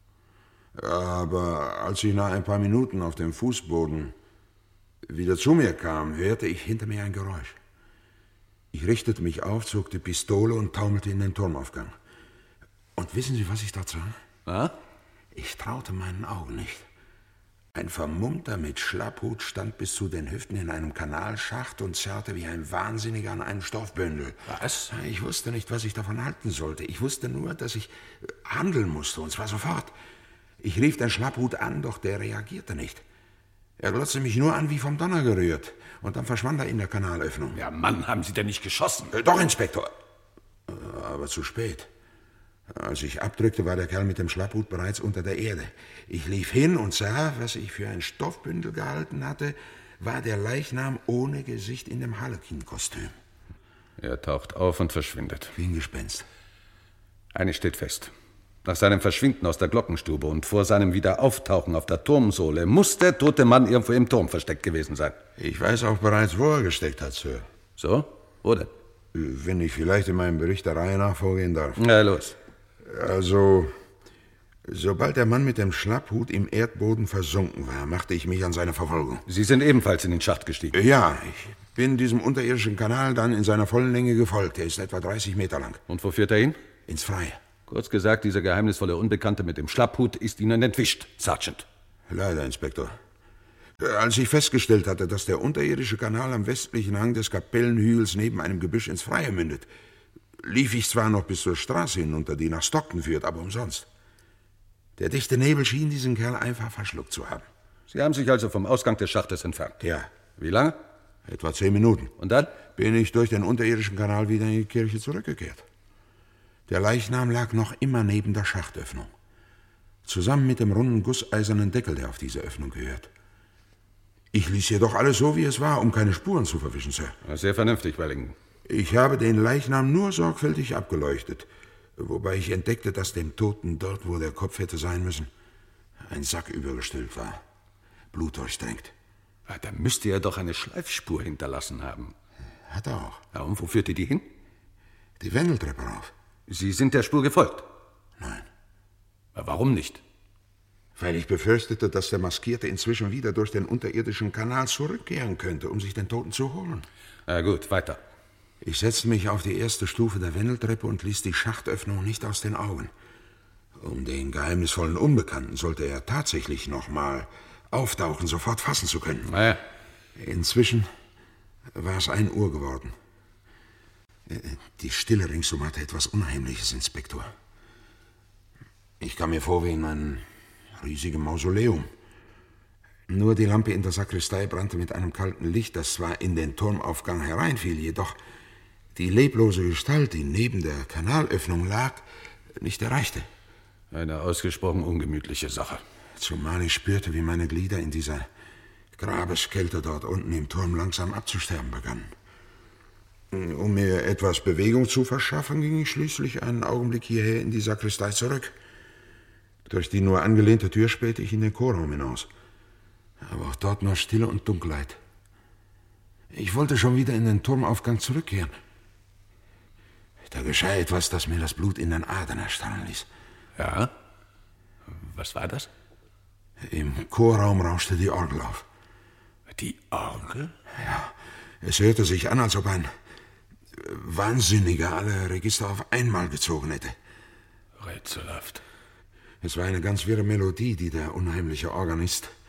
Speaker 4: Aber als ich nach ein paar Minuten auf dem Fußboden wieder zu mir kam, hörte ich hinter mir ein Geräusch. Ich richtete mich auf, zog die Pistole und taumelte in den Turmaufgang. Und wissen Sie, was ich dort sah?
Speaker 7: Ja?
Speaker 4: Ich traute meinen Augen nicht. Ein Vermummter mit Schlapphut stand bis zu den Hüften in einem Kanalschacht und zerrte wie ein Wahnsinniger an einem Stoffbündel.
Speaker 7: Was?
Speaker 4: Ich wusste nicht, was ich davon halten sollte. Ich wusste nur, dass ich handeln musste, und zwar sofort. Ich rief den Schlapphut an, doch der reagierte nicht. Er glotzte mich nur an wie vom Donner gerührt. Und dann verschwand er in der Kanalöffnung.
Speaker 7: Ja, Mann, haben Sie denn nicht geschossen?
Speaker 4: Doch, Inspektor. Aber zu spät. Als ich abdrückte, war der Kerl mit dem Schlapphut bereits unter der Erde. Ich lief hin und sah, was ich für ein Stoffbündel gehalten hatte, war der Leichnam ohne Gesicht in dem Harlekin-Kostüm.
Speaker 7: Er taucht auf und verschwindet.
Speaker 4: Wie ein Gespenst.
Speaker 7: Eines steht fest. Nach seinem Verschwinden aus der Glockenstube und vor seinem Wiederauftauchen auf der Turmsohle muss der tote Mann irgendwo im Turm versteckt gewesen sein.
Speaker 4: Ich weiß auch bereits, wo er gesteckt hat, Sir.
Speaker 7: So? Wo denn?
Speaker 4: Wenn ich vielleicht in meinem Bericht der Reihe nach vorgehen darf.
Speaker 7: Na, los.
Speaker 4: Also, sobald der Mann mit dem Schlapphut im Erdboden versunken war, machte ich mich an seine Verfolgung.
Speaker 7: Sie sind ebenfalls in den Schacht gestiegen?
Speaker 4: Ja, ich bin diesem unterirdischen Kanal dann in seiner vollen Länge gefolgt. Er ist etwa 30 Meter lang.
Speaker 7: Und wo führt er hin?
Speaker 4: Ins Freie.
Speaker 7: Kurz gesagt, dieser geheimnisvolle Unbekannte mit dem Schlapphut ist Ihnen entwischt, Sergeant.
Speaker 4: Leider, Inspektor. Als ich festgestellt hatte, dass der unterirdische Kanal am westlichen Hang des Kapellenhügels neben einem Gebüsch ins Freie mündet, lief ich zwar noch bis zur Straße hinunter, die nach Stockton führt, aber umsonst. Der dichte Nebel schien diesen Kerl einfach verschluckt zu haben.
Speaker 7: Sie haben sich also vom Ausgang des Schachtes entfernt?
Speaker 4: Ja.
Speaker 7: Wie lange?
Speaker 4: Etwa 10 Minuten.
Speaker 7: Und dann?
Speaker 4: Bin ich durch den unterirdischen Kanal wieder in die Kirche zurückgekehrt. Der Leichnam lag noch immer neben der Schachtöffnung. Zusammen mit dem runden gusseisernen Deckel, der auf diese Öffnung gehört. Ich ließ jedoch alles so, wie es war, um keine Spuren zu verwischen, Sir.
Speaker 7: Sehr vernünftig, Wellington.
Speaker 4: Ich habe den Leichnam nur sorgfältig abgeleuchtet, wobei ich entdeckte, dass dem Toten dort, wo der Kopf hätte sein müssen, ein Sack übergestülpt war. Blutdurchtränkt.
Speaker 7: Ja, da müsste er doch eine Schleifspur hinterlassen haben.
Speaker 4: Hat er auch.
Speaker 7: Ja, und wo führte die hin?
Speaker 4: Die Wendeltreppe rauf.
Speaker 7: Sie sind der Spur gefolgt?
Speaker 4: Nein.
Speaker 7: Aber warum nicht?
Speaker 4: Weil ich befürchtete, dass der Maskierte inzwischen wieder durch den unterirdischen Kanal zurückkehren könnte, um sich den Toten zu holen.
Speaker 7: Na gut, weiter.
Speaker 4: Ich setzte mich auf die erste Stufe der Wendeltreppe und ließ die Schachtöffnung nicht aus den Augen. Um den geheimnisvollen Unbekannten sollte er tatsächlich noch mal auftauchen, sofort fassen zu können.
Speaker 7: Na ja.
Speaker 4: Inzwischen war es 1 Uhr geworden. Die Stille ringsum hatte etwas Unheimliches, Inspektor. Ich kam mir vor wie in einem riesigen Mausoleum. Nur die Lampe in der Sakristei brannte mit einem kalten Licht, das zwar in den Turmaufgang hereinfiel, jedoch die leblose Gestalt, die neben der Kanalöffnung lag, nicht erreichte.
Speaker 7: Eine ausgesprochen ungemütliche Sache.
Speaker 4: Zumal ich spürte, wie meine Glieder in dieser Grabeskälte dort unten im Turm langsam abzusterben begannen. Um mir etwas Bewegung zu verschaffen, ging ich schließlich einen Augenblick hierher in die Sakristei zurück. Durch die nur angelehnte Tür spähte ich in den Chorraum hinaus. Aber auch dort nur Stille und Dunkelheit. Ich wollte schon wieder in den Turmaufgang zurückkehren. Da geschah etwas, das mir das Blut in den Adern erstarren ließ.
Speaker 7: Ja? Was war das?
Speaker 4: Im Chorraum rauschte die Orgel auf.
Speaker 7: Die Orgel?
Speaker 4: Ja, es hörte sich an, als ob ein Wahnsinniger alle Register auf einmal gezogen hätte.
Speaker 7: Rätselhaft.
Speaker 4: Es war eine ganz wirre Melodie, die der unheimliche Organist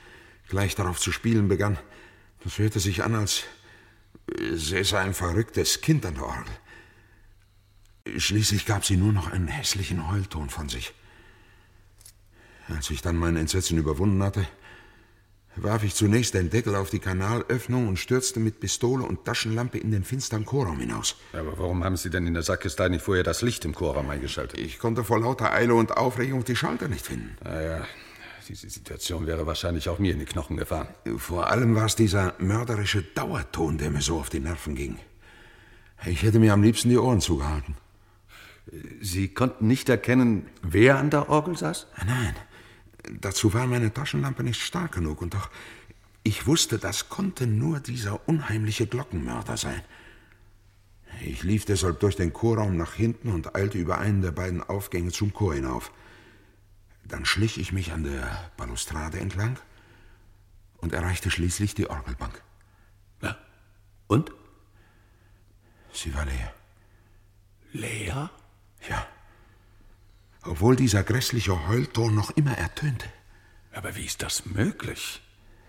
Speaker 4: gleich darauf zu spielen begann, das hörte sich an, als säße ein verrücktes Kind an der Orgel. Schließlich gab sie nur noch einen hässlichen Heulton von sich. Als ich dann mein Entsetzen überwunden hatte, warf ich zunächst den Deckel auf die Kanalöffnung und stürzte mit Pistole und Taschenlampe in den finsteren Chorraum hinaus.
Speaker 7: Aber warum haben Sie denn in der Sakristei nicht vorher das Licht im Chorraum eingeschaltet?
Speaker 4: Ich konnte vor lauter Eile und Aufregung die Schalter nicht finden.
Speaker 7: Naja, diese Situation wäre wahrscheinlich auch mir in die Knochen gefahren.
Speaker 4: Vor allem war es dieser mörderische Dauerton, der mir so auf die Nerven ging. Ich hätte mir am liebsten die Ohren zugehalten.
Speaker 7: Sie konnten nicht erkennen, wer an der Orgel saß?
Speaker 4: Nein. Dazu war meine Taschenlampe nicht stark genug, und doch, ich wusste, das konnte nur dieser unheimliche Glockenmörder sein. Ich lief deshalb durch den Chorraum nach hinten und eilte über einen der beiden Aufgänge zum Chor hinauf. Dann schlich ich mich an der Balustrade entlang und erreichte schließlich die Orgelbank.
Speaker 7: Ja, und?
Speaker 4: Sie war leer.
Speaker 7: Leer?
Speaker 4: Ja. Obwohl dieser grässliche Heulton noch immer ertönte.
Speaker 7: Aber wie ist das möglich?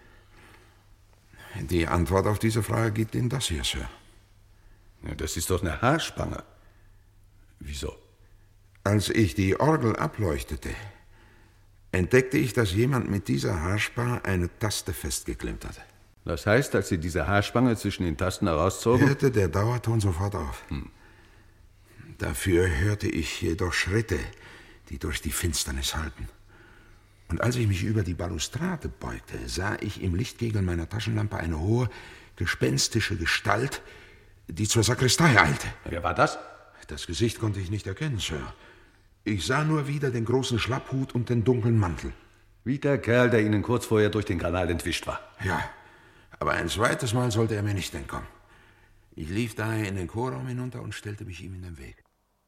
Speaker 4: Die Antwort auf diese Frage gibt Ihnen das hier, Sir.
Speaker 7: Ja, das ist doch eine Haarspange. Wieso?
Speaker 4: Als ich die Orgel ableuchtete, entdeckte ich, dass jemand mit dieser Haarspange eine Taste festgeklemmt hatte.
Speaker 7: Das heißt, als Sie diese Haarspange zwischen den Tasten herauszogen...
Speaker 4: Hörte der Dauerton sofort auf. Dafür hörte ich jedoch Schritte, die durch die Finsternis hallten. Und als ich mich über die Balustrade beugte, sah ich im Lichtkegel meiner Taschenlampe eine hohe, gespenstische Gestalt, die zur Sakristei eilte.
Speaker 7: Wer war das?
Speaker 4: Das Gesicht konnte ich nicht erkennen, Sir. Ich sah nur wieder den großen Schlapphut und den dunklen Mantel.
Speaker 7: Wie der Kerl, der Ihnen kurz vorher durch den Kanal entwischt war.
Speaker 4: Ja, aber ein zweites Mal sollte er mir nicht entkommen. Ich lief daher in den Chorraum hinunter und stellte mich ihm in den Weg.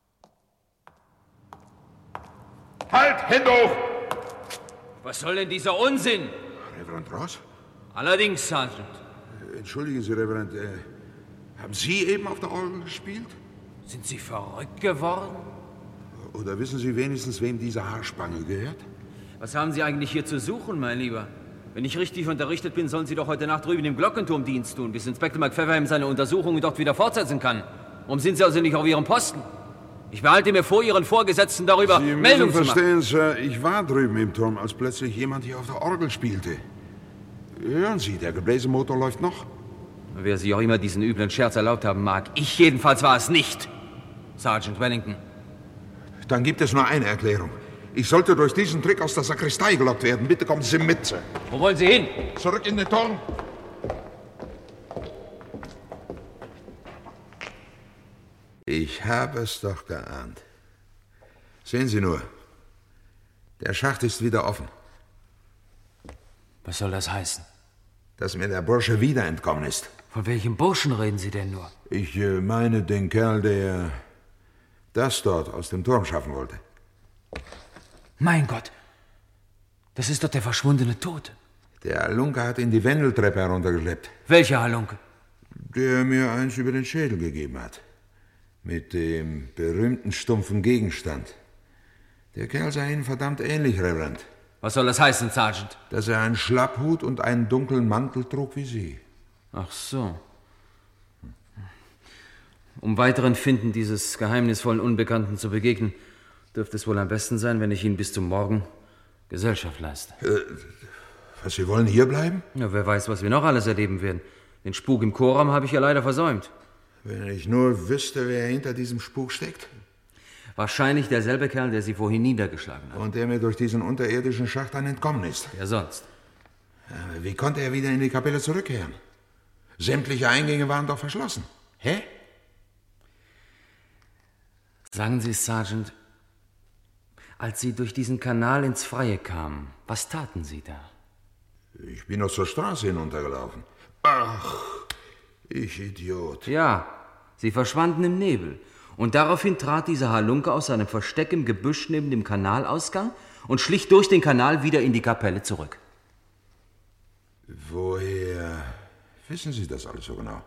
Speaker 15: Halt! Hände hoch!
Speaker 2: Was soll denn dieser Unsinn?
Speaker 4: Reverend Ross?
Speaker 2: Allerdings, Sergeant.
Speaker 4: Entschuldigen Sie, Reverend, haben Sie eben auf der Orgel gespielt?
Speaker 2: Sind Sie verrückt geworden?
Speaker 4: Oder wissen Sie wenigstens, wem diese Haarspange gehört?
Speaker 2: Was haben Sie eigentlich hier zu suchen, mein Lieber? Wenn ich richtig unterrichtet bin, sollen Sie doch heute Nacht drüben im Glockenturm Dienst tun, bis Inspektor McPfefferham seine Untersuchungen dort wieder fortsetzen kann. Warum sind Sie also nicht auf Ihrem Posten? Ich behalte mir vor, Ihren Vorgesetzten darüber Meldung zu machen.
Speaker 4: Sie müssen verstehen, Sir, ich war drüben im Turm, als plötzlich jemand hier auf der Orgel spielte. Hören Sie, der Gebläsemotor läuft noch.
Speaker 2: Wer sich auch immer diesen üblen Scherz erlaubt haben mag, ich jedenfalls war es nicht. Sergeant Wellington.
Speaker 4: Dann gibt es nur eine Erklärung. Ich sollte durch diesen Trick aus der Sakristei gelockt werden. Bitte kommen Sie mit, Sir.
Speaker 2: Wo wollen Sie hin?
Speaker 4: Zurück in den Turm. Ich habe es doch geahnt. Sehen Sie nur. Der Schacht ist wieder offen.
Speaker 2: Was soll das heißen?
Speaker 4: Dass mir der Bursche wieder entkommen ist.
Speaker 2: Von welchem Burschen reden Sie denn nur?
Speaker 4: Ich meine den Kerl, der das dort aus dem Turm schaffen wollte.
Speaker 2: Mein Gott, das ist doch der verschwundene Tote.
Speaker 4: Der Halunke hat ihn die Wendeltreppe heruntergeschleppt.
Speaker 2: Welcher Halunke?
Speaker 4: Der mir eins über den Schädel gegeben hat. Mit dem berühmten stumpfen Gegenstand. Der Kerl sah Ihnen verdammt ähnlich, Reverend.
Speaker 2: Was soll das heißen, Sergeant?
Speaker 4: Dass er einen Schlapphut und einen dunklen Mantel trug wie Sie.
Speaker 2: Ach so. Um weiteren Finden dieses geheimnisvollen Unbekannten zu begegnen, dürfte es wohl am besten sein, wenn ich Ihnen bis zum Morgen Gesellschaft leiste.
Speaker 4: Was, Sie wollen hier bleiben?
Speaker 2: Ja, wer weiß, was wir noch alles erleben werden. Den Spuk im Chorraum habe ich ja leider versäumt.
Speaker 4: Wenn ich nur wüsste, wer hinter diesem Spuk steckt.
Speaker 2: Wahrscheinlich derselbe Kerl, der Sie vorhin niedergeschlagen hat.
Speaker 4: Und der mir durch diesen unterirdischen Schacht dann entkommen ist.
Speaker 2: Wer sonst?
Speaker 4: Wie konnte er wieder in die Kapelle zurückkehren? Sämtliche Eingänge waren doch verschlossen. Hä?
Speaker 2: Sagen Sie, Sergeant, als Sie durch diesen Kanal ins Freie kamen, was taten Sie da?
Speaker 4: Ich bin noch zur Straße hinuntergelaufen. Ach, ich Idiot.
Speaker 2: Ja, Sie verschwanden im Nebel. Und daraufhin trat dieser Halunke aus seinem Versteck im Gebüsch neben dem Kanalausgang und schlich durch den Kanal wieder in die Kapelle zurück.
Speaker 4: Woher wissen Sie das alles so genau?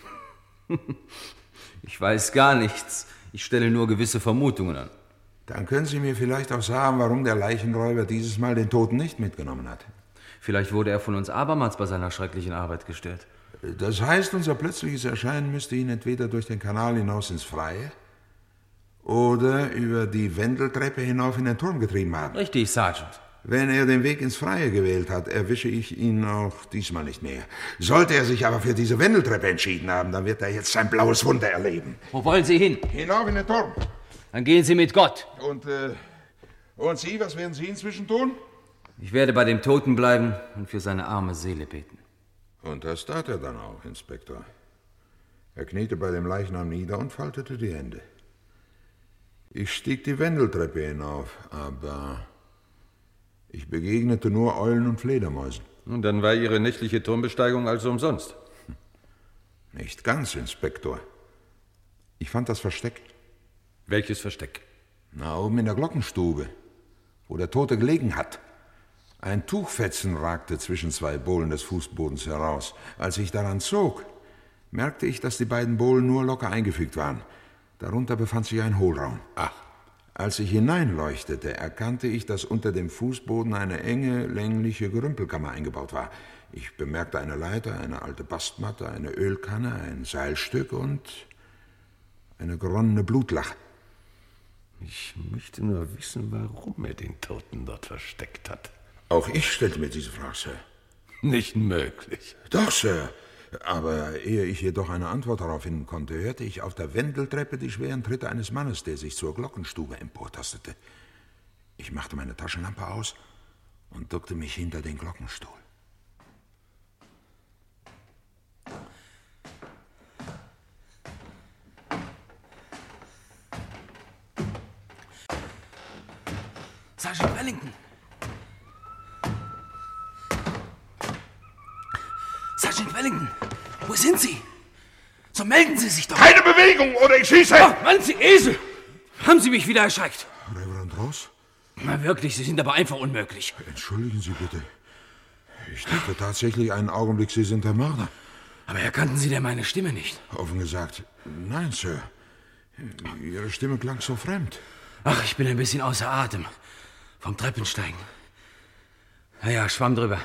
Speaker 2: Ich weiß gar nichts. Ich stelle nur gewisse Vermutungen an.
Speaker 4: Dann können Sie mir vielleicht auch sagen, warum der Leichenräuber dieses Mal den Toten nicht mitgenommen hat.
Speaker 2: Vielleicht wurde er von uns abermals bei seiner schrecklichen Arbeit gestört.
Speaker 4: Das heißt, unser plötzliches Erscheinen müsste ihn entweder durch den Kanal hinaus ins Freie oder über die Wendeltreppe hinauf in den Turm getrieben haben.
Speaker 2: Richtig, Sergeant.
Speaker 4: Wenn er den Weg ins Freie gewählt hat, erwische ich ihn auch diesmal nicht mehr. Sollte er sich aber für diese Wendeltreppe entschieden haben, dann wird er jetzt sein blaues Wunder erleben.
Speaker 2: Wo wollen Sie hin?
Speaker 4: Hinauf in den Turm.
Speaker 2: Dann gehen Sie mit Gott.
Speaker 4: Und Sie, was werden Sie inzwischen tun?
Speaker 2: Ich werde bei dem Toten bleiben und für seine arme Seele beten.
Speaker 4: Und das tat er dann auch, Inspektor. Er kniete bei dem Leichnam nieder und faltete die Hände. Ich stieg die Wendeltreppe hinauf, aber ich begegnete nur Eulen und Fledermäusen.
Speaker 7: Und dann war Ihre nächtliche Turmbesteigung also umsonst?
Speaker 4: Nicht ganz, Inspektor. Ich fand das Versteck.
Speaker 7: Welches Versteck?
Speaker 4: Na, oben in der Glockenstube, wo der Tote gelegen hat. Ein Tuchfetzen ragte zwischen zwei Bohlen des Fußbodens heraus. Als ich daran zog, merkte ich, dass die beiden Bohlen nur locker eingefügt waren. Darunter befand sich ein Hohlraum.
Speaker 7: Ach.
Speaker 4: Als ich hineinleuchtete, erkannte ich, dass unter dem Fußboden eine enge, längliche Gerümpelkammer eingebaut war. Ich bemerkte eine Leiter, eine alte Bastmatte, eine Ölkanne, ein Seilstück und eine geronnene Blutlache.
Speaker 7: Ich möchte nur wissen, warum er den Toten dort versteckt hat.
Speaker 4: Auch ich stellte mir diese Frage, Sir.
Speaker 7: Nicht möglich.
Speaker 4: Doch, Sir. Aber ehe ich jedoch eine Antwort darauf finden konnte, hörte ich auf der Wendeltreppe die schweren Tritte eines Mannes, der sich zur Glockenstube emportastete. Ich machte meine Taschenlampe aus und duckte mich hinter den Glockenstuhl.
Speaker 2: Sergeant Wellington! Sergeant Wellington! Wo sind Sie? So melden Sie sich doch!
Speaker 15: Keine Bewegung oder ich schieße!
Speaker 2: Oh, Mann, Sie Esel! Haben Sie mich wieder erschreckt?
Speaker 4: Reverend Ross?
Speaker 2: Na wirklich, Sie sind aber einfach unmöglich.
Speaker 4: Entschuldigen Sie bitte. Ich dachte tatsächlich einen Augenblick, Sie sind der Mörder.
Speaker 2: Aber erkannten Sie denn meine Stimme nicht?
Speaker 4: Offen gesagt, nein, Sir. Ihre Stimme klang so fremd.
Speaker 2: Ach, ich bin ein bisschen außer Atem. Vom Treppensteigen. Ja, schwamm drüber.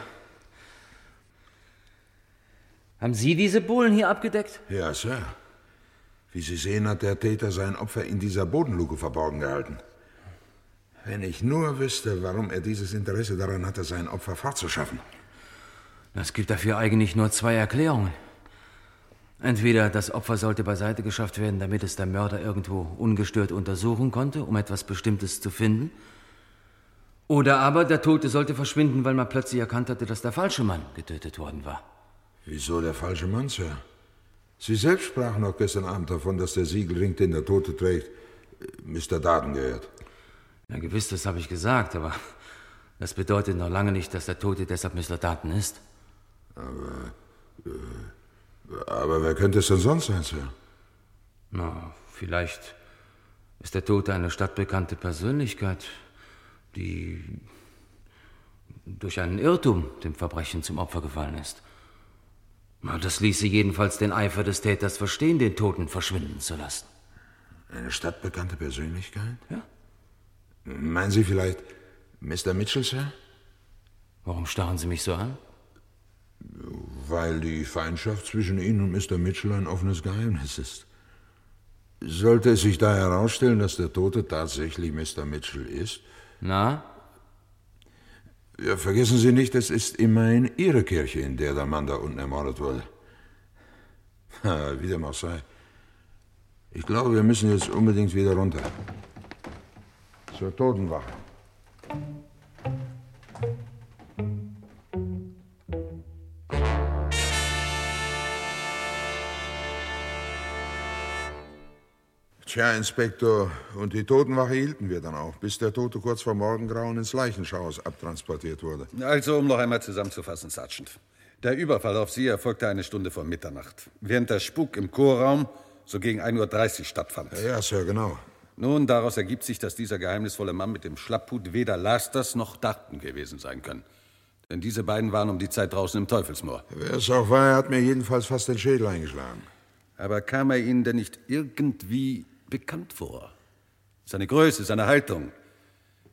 Speaker 2: Haben Sie diese Bohlen hier abgedeckt?
Speaker 4: Ja, Sir. Wie Sie sehen, hat der Täter sein Opfer in dieser Bodenluke verborgen gehalten. Wenn ich nur wüsste, warum er dieses Interesse daran hatte, sein Opfer fortzuschaffen.
Speaker 2: Es gibt dafür eigentlich nur zwei Erklärungen. Entweder das Opfer sollte beiseite geschafft werden, damit es der Mörder irgendwo ungestört untersuchen konnte, um etwas Bestimmtes zu finden. Oder aber der Tote sollte verschwinden, weil man plötzlich erkannt hatte, dass der falsche Mann getötet worden war.
Speaker 4: Wieso der falsche Mann, Sir? Sie selbst sprachen noch gestern Abend davon, dass der Siegelring, den der Tote trägt, Mr. Darden gehört.
Speaker 2: Ja, gewiss, das habe ich gesagt, aber das bedeutet noch lange nicht, dass der Tote deshalb Mr. Darden ist.
Speaker 4: Aber wer könnte es denn sonst sein, Sir?
Speaker 2: Na, vielleicht ist der Tote eine stadtbekannte Persönlichkeit, die durch einen Irrtum dem Verbrechen zum Opfer gefallen ist. Na, das ließe jedenfalls den Eifer des Täters verstehen, den Toten verschwinden zu lassen.
Speaker 4: Eine stadtbekannte Persönlichkeit?
Speaker 2: Ja.
Speaker 4: Meinen Sie vielleicht Mr. Mitchell, Sir?
Speaker 2: Warum starren Sie mich so an?
Speaker 4: Weil die Feindschaft zwischen Ihnen und Mr. Mitchell ein offenes Geheimnis ist. Sollte es sich da herausstellen, dass der Tote tatsächlich Mr. Mitchell ist?
Speaker 2: Na?
Speaker 4: Ja, vergessen Sie nicht, es ist immerhin Ihre Kirche, in der der Mann da unten ermordet wurde. Wie dem auch sei. Ich glaube, wir müssen jetzt unbedingt wieder runter. Zur Totenwache. Tja, Inspektor, und die Totenwache hielten wir dann auch, bis der Tote kurz vor Morgengrauen ins Leichenschauhaus abtransportiert wurde.
Speaker 7: Also, um noch einmal zusammenzufassen, Sergeant. Der Überfall auf Sie erfolgte eine Stunde vor Mitternacht, während der Spuk im Chorraum so gegen 1:30 Uhr stattfand.
Speaker 4: Ja, Sir, genau.
Speaker 7: Nun, daraus ergibt sich, dass dieser geheimnisvolle Mann mit dem Schlapphut weder Lasters noch Darton gewesen sein können. Denn diese beiden waren um die Zeit draußen im Teufelsmoor.
Speaker 4: Wer es auch war, er hat mir jedenfalls fast den Schädel eingeschlagen.
Speaker 7: Aber kam er Ihnen denn nicht irgendwie bekannt vor? Seine Größe, seine Haltung.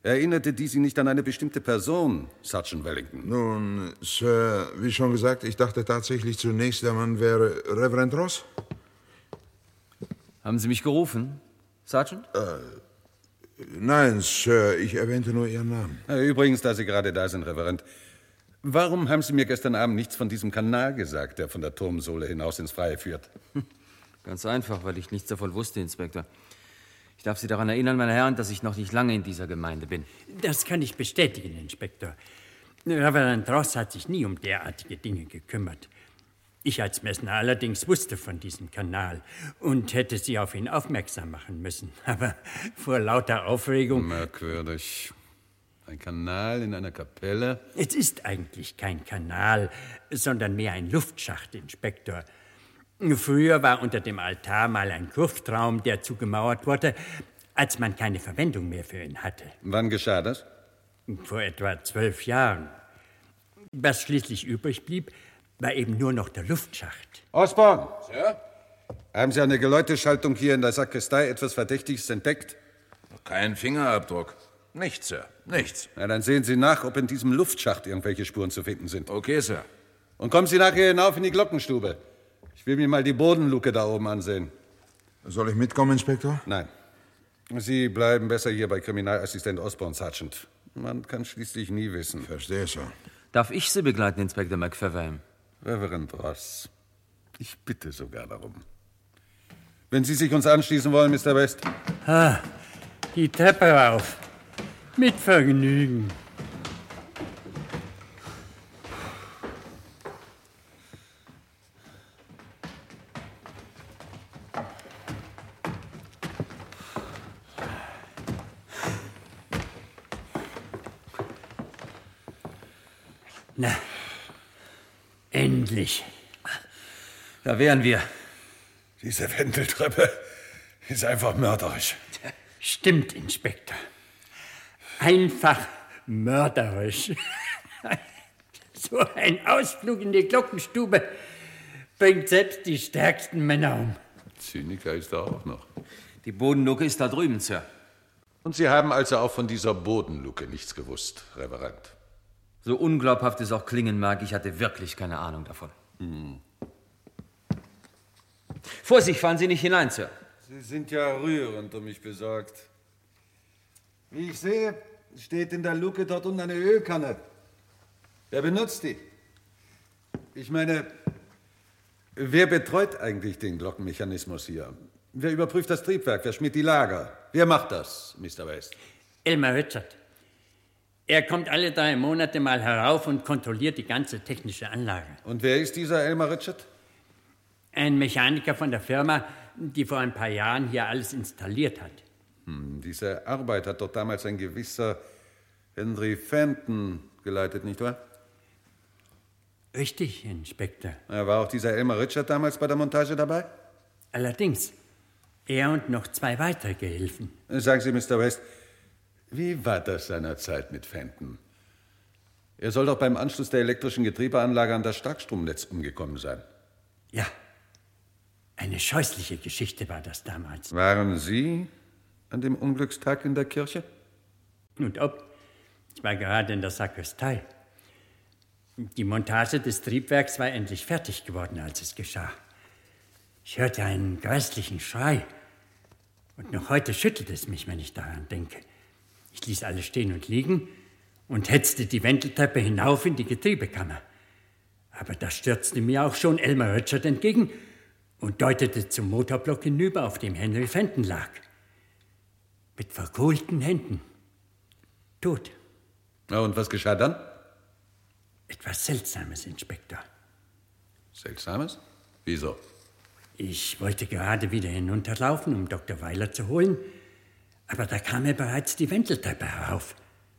Speaker 7: Erinnerte die Sie nicht an eine bestimmte Person, Sergeant Wellington?
Speaker 4: Nun, Sir, wie schon gesagt, ich dachte tatsächlich zunächst, der Mann wäre Reverend Ross.
Speaker 2: Haben Sie mich gerufen, Sergeant?
Speaker 4: Nein, Sir, ich erwähnte nur Ihren Namen.
Speaker 7: Übrigens, da Sie gerade da sind, Reverend, warum haben Sie mir gestern Abend nichts von diesem Kanal gesagt, der von der Turmsohle hinaus ins Freie führt?
Speaker 2: Ganz einfach, weil ich nichts davon wusste, Inspektor. Ich darf Sie daran erinnern, meine Herren, dass ich noch nicht lange in dieser Gemeinde bin.
Speaker 1: Das kann ich bestätigen, Inspektor. Reverend Ross hat sich nie um derartige Dinge gekümmert. Ich als Messner allerdings wusste von diesem Kanal und hätte Sie auf ihn aufmerksam machen müssen. Aber vor lauter Aufregung...
Speaker 7: Merkwürdig. Ein Kanal in einer Kapelle?
Speaker 1: Es ist eigentlich kein Kanal, sondern mehr ein Luftschacht, Inspektor. Früher war unter dem Altar mal ein Kurftraum, der zugemauert wurde, als man keine Verwendung mehr für ihn hatte.
Speaker 7: Wann geschah das?
Speaker 1: Vor etwa 12 Jahren. Was schließlich übrig blieb, war eben nur noch der Luftschacht.
Speaker 7: Osborn!
Speaker 14: Sir?
Speaker 7: Haben Sie an der Geläuteschaltung hier in der Sakristei etwas Verdächtiges entdeckt?
Speaker 14: Kein Fingerabdruck. Nichts, Sir. Nichts.
Speaker 7: Na, dann sehen Sie nach, ob in diesem Luftschacht irgendwelche Spuren zu finden sind.
Speaker 14: Okay, Sir.
Speaker 7: Und kommen Sie nachher hinauf in die Glockenstube. Ich will mir mal die Bodenluke da oben ansehen.
Speaker 4: Soll ich mitkommen, Inspektor?
Speaker 7: Nein. Sie bleiben besser hier bei Kriminalassistent Osborn, Sergeant. Man kann schließlich nie wissen.
Speaker 4: Verstehe, Sir.
Speaker 2: Darf ich Sie begleiten, Inspektor McFervane?
Speaker 7: Reverend Ross, ich bitte sogar darum. Wenn Sie sich uns anschließen wollen, Mr. West.
Speaker 1: Die Treppe rauf. Mit Vergnügen. Na, endlich.
Speaker 2: Da wären wir.
Speaker 13: Diese Wendeltreppe ist einfach mörderisch.
Speaker 1: Stimmt, Inspektor. Einfach mörderisch. So ein Ausflug in die Glockenstube bringt selbst die stärksten Männer um.
Speaker 7: Zyniker ist da auch noch.
Speaker 2: Die Bodenluke ist da drüben, Sir.
Speaker 7: Und Sie haben also auch von dieser Bodenluke nichts gewusst, Reverend?
Speaker 2: So unglaubhaft es auch klingen mag, ich hatte wirklich keine Ahnung davon. Vorsicht, fahren Sie nicht hinein, Sir.
Speaker 7: Sie sind ja rührend um mich besorgt. Wie ich sehe, steht in der Luke dort unten eine Ölkanne. Wer benutzt die? Ich meine, wer betreut eigentlich den Glockenmechanismus hier? Wer überprüft das Triebwerk? Wer schmiert die Lager? Wer macht das, Mr. West?
Speaker 1: Elmer Richard. Er kommt alle 3 Monate mal herauf und kontrolliert die ganze technische Anlage.
Speaker 7: Und wer ist dieser Elmer Richard?
Speaker 1: Ein Mechaniker von der Firma, die vor ein paar Jahren hier alles installiert hat.
Speaker 7: Diese Arbeit hat doch damals ein gewisser Henry Fenton geleitet, nicht wahr?
Speaker 1: Richtig, Inspektor.
Speaker 7: War auch dieser Elmer Richard damals bei der Montage dabei?
Speaker 1: Allerdings. Er und noch 2 weitere Gehilfen.
Speaker 7: Sagen Sie, Mr. West, wie war das seinerzeit mit Fenton? Er soll doch beim Anschluss der elektrischen Getriebeanlage an das Starkstromnetz umgekommen sein.
Speaker 1: Ja. Eine scheußliche Geschichte war das damals.
Speaker 7: Waren Sie an dem Unglückstag in der Kirche?
Speaker 1: Und ob? Ich war gerade in der Sakristei. Die Montage des Triebwerks war endlich fertig geworden, als es geschah. Ich hörte einen grässlichen Schrei. Und noch heute schüttelt es mich, wenn ich daran denke. Ich ließ alles stehen und liegen und hetzte die Wendeltreppe hinauf in die Getriebekammer. Aber da stürzte mir auch schon Elmer Richard entgegen und deutete zum Motorblock hinüber, auf dem Henry Fenton lag. Mit verkohlten Händen. Tot.
Speaker 7: Na, und was geschah dann?
Speaker 1: Etwas Seltsames, Inspektor.
Speaker 7: Seltsames? Wieso?
Speaker 1: Ich wollte gerade wieder hinunterlaufen, um Dr. Weiler zu holen, aber da kam er bereits die Wendeltreppe herauf.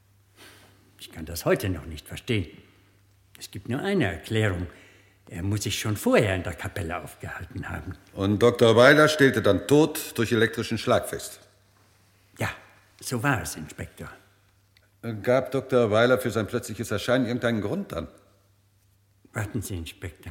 Speaker 1: Ich kann das heute noch nicht verstehen. Es gibt nur eine Erklärung. Er muss sich schon vorher in der Kapelle aufgehalten haben.
Speaker 7: Und Dr. Weiler stellte dann tot durch elektrischen Schlag fest?
Speaker 1: Ja, so war es, Inspektor.
Speaker 7: Gab Dr. Weiler für sein plötzliches Erscheinen irgendeinen Grund an?
Speaker 1: Warten Sie, Inspektor.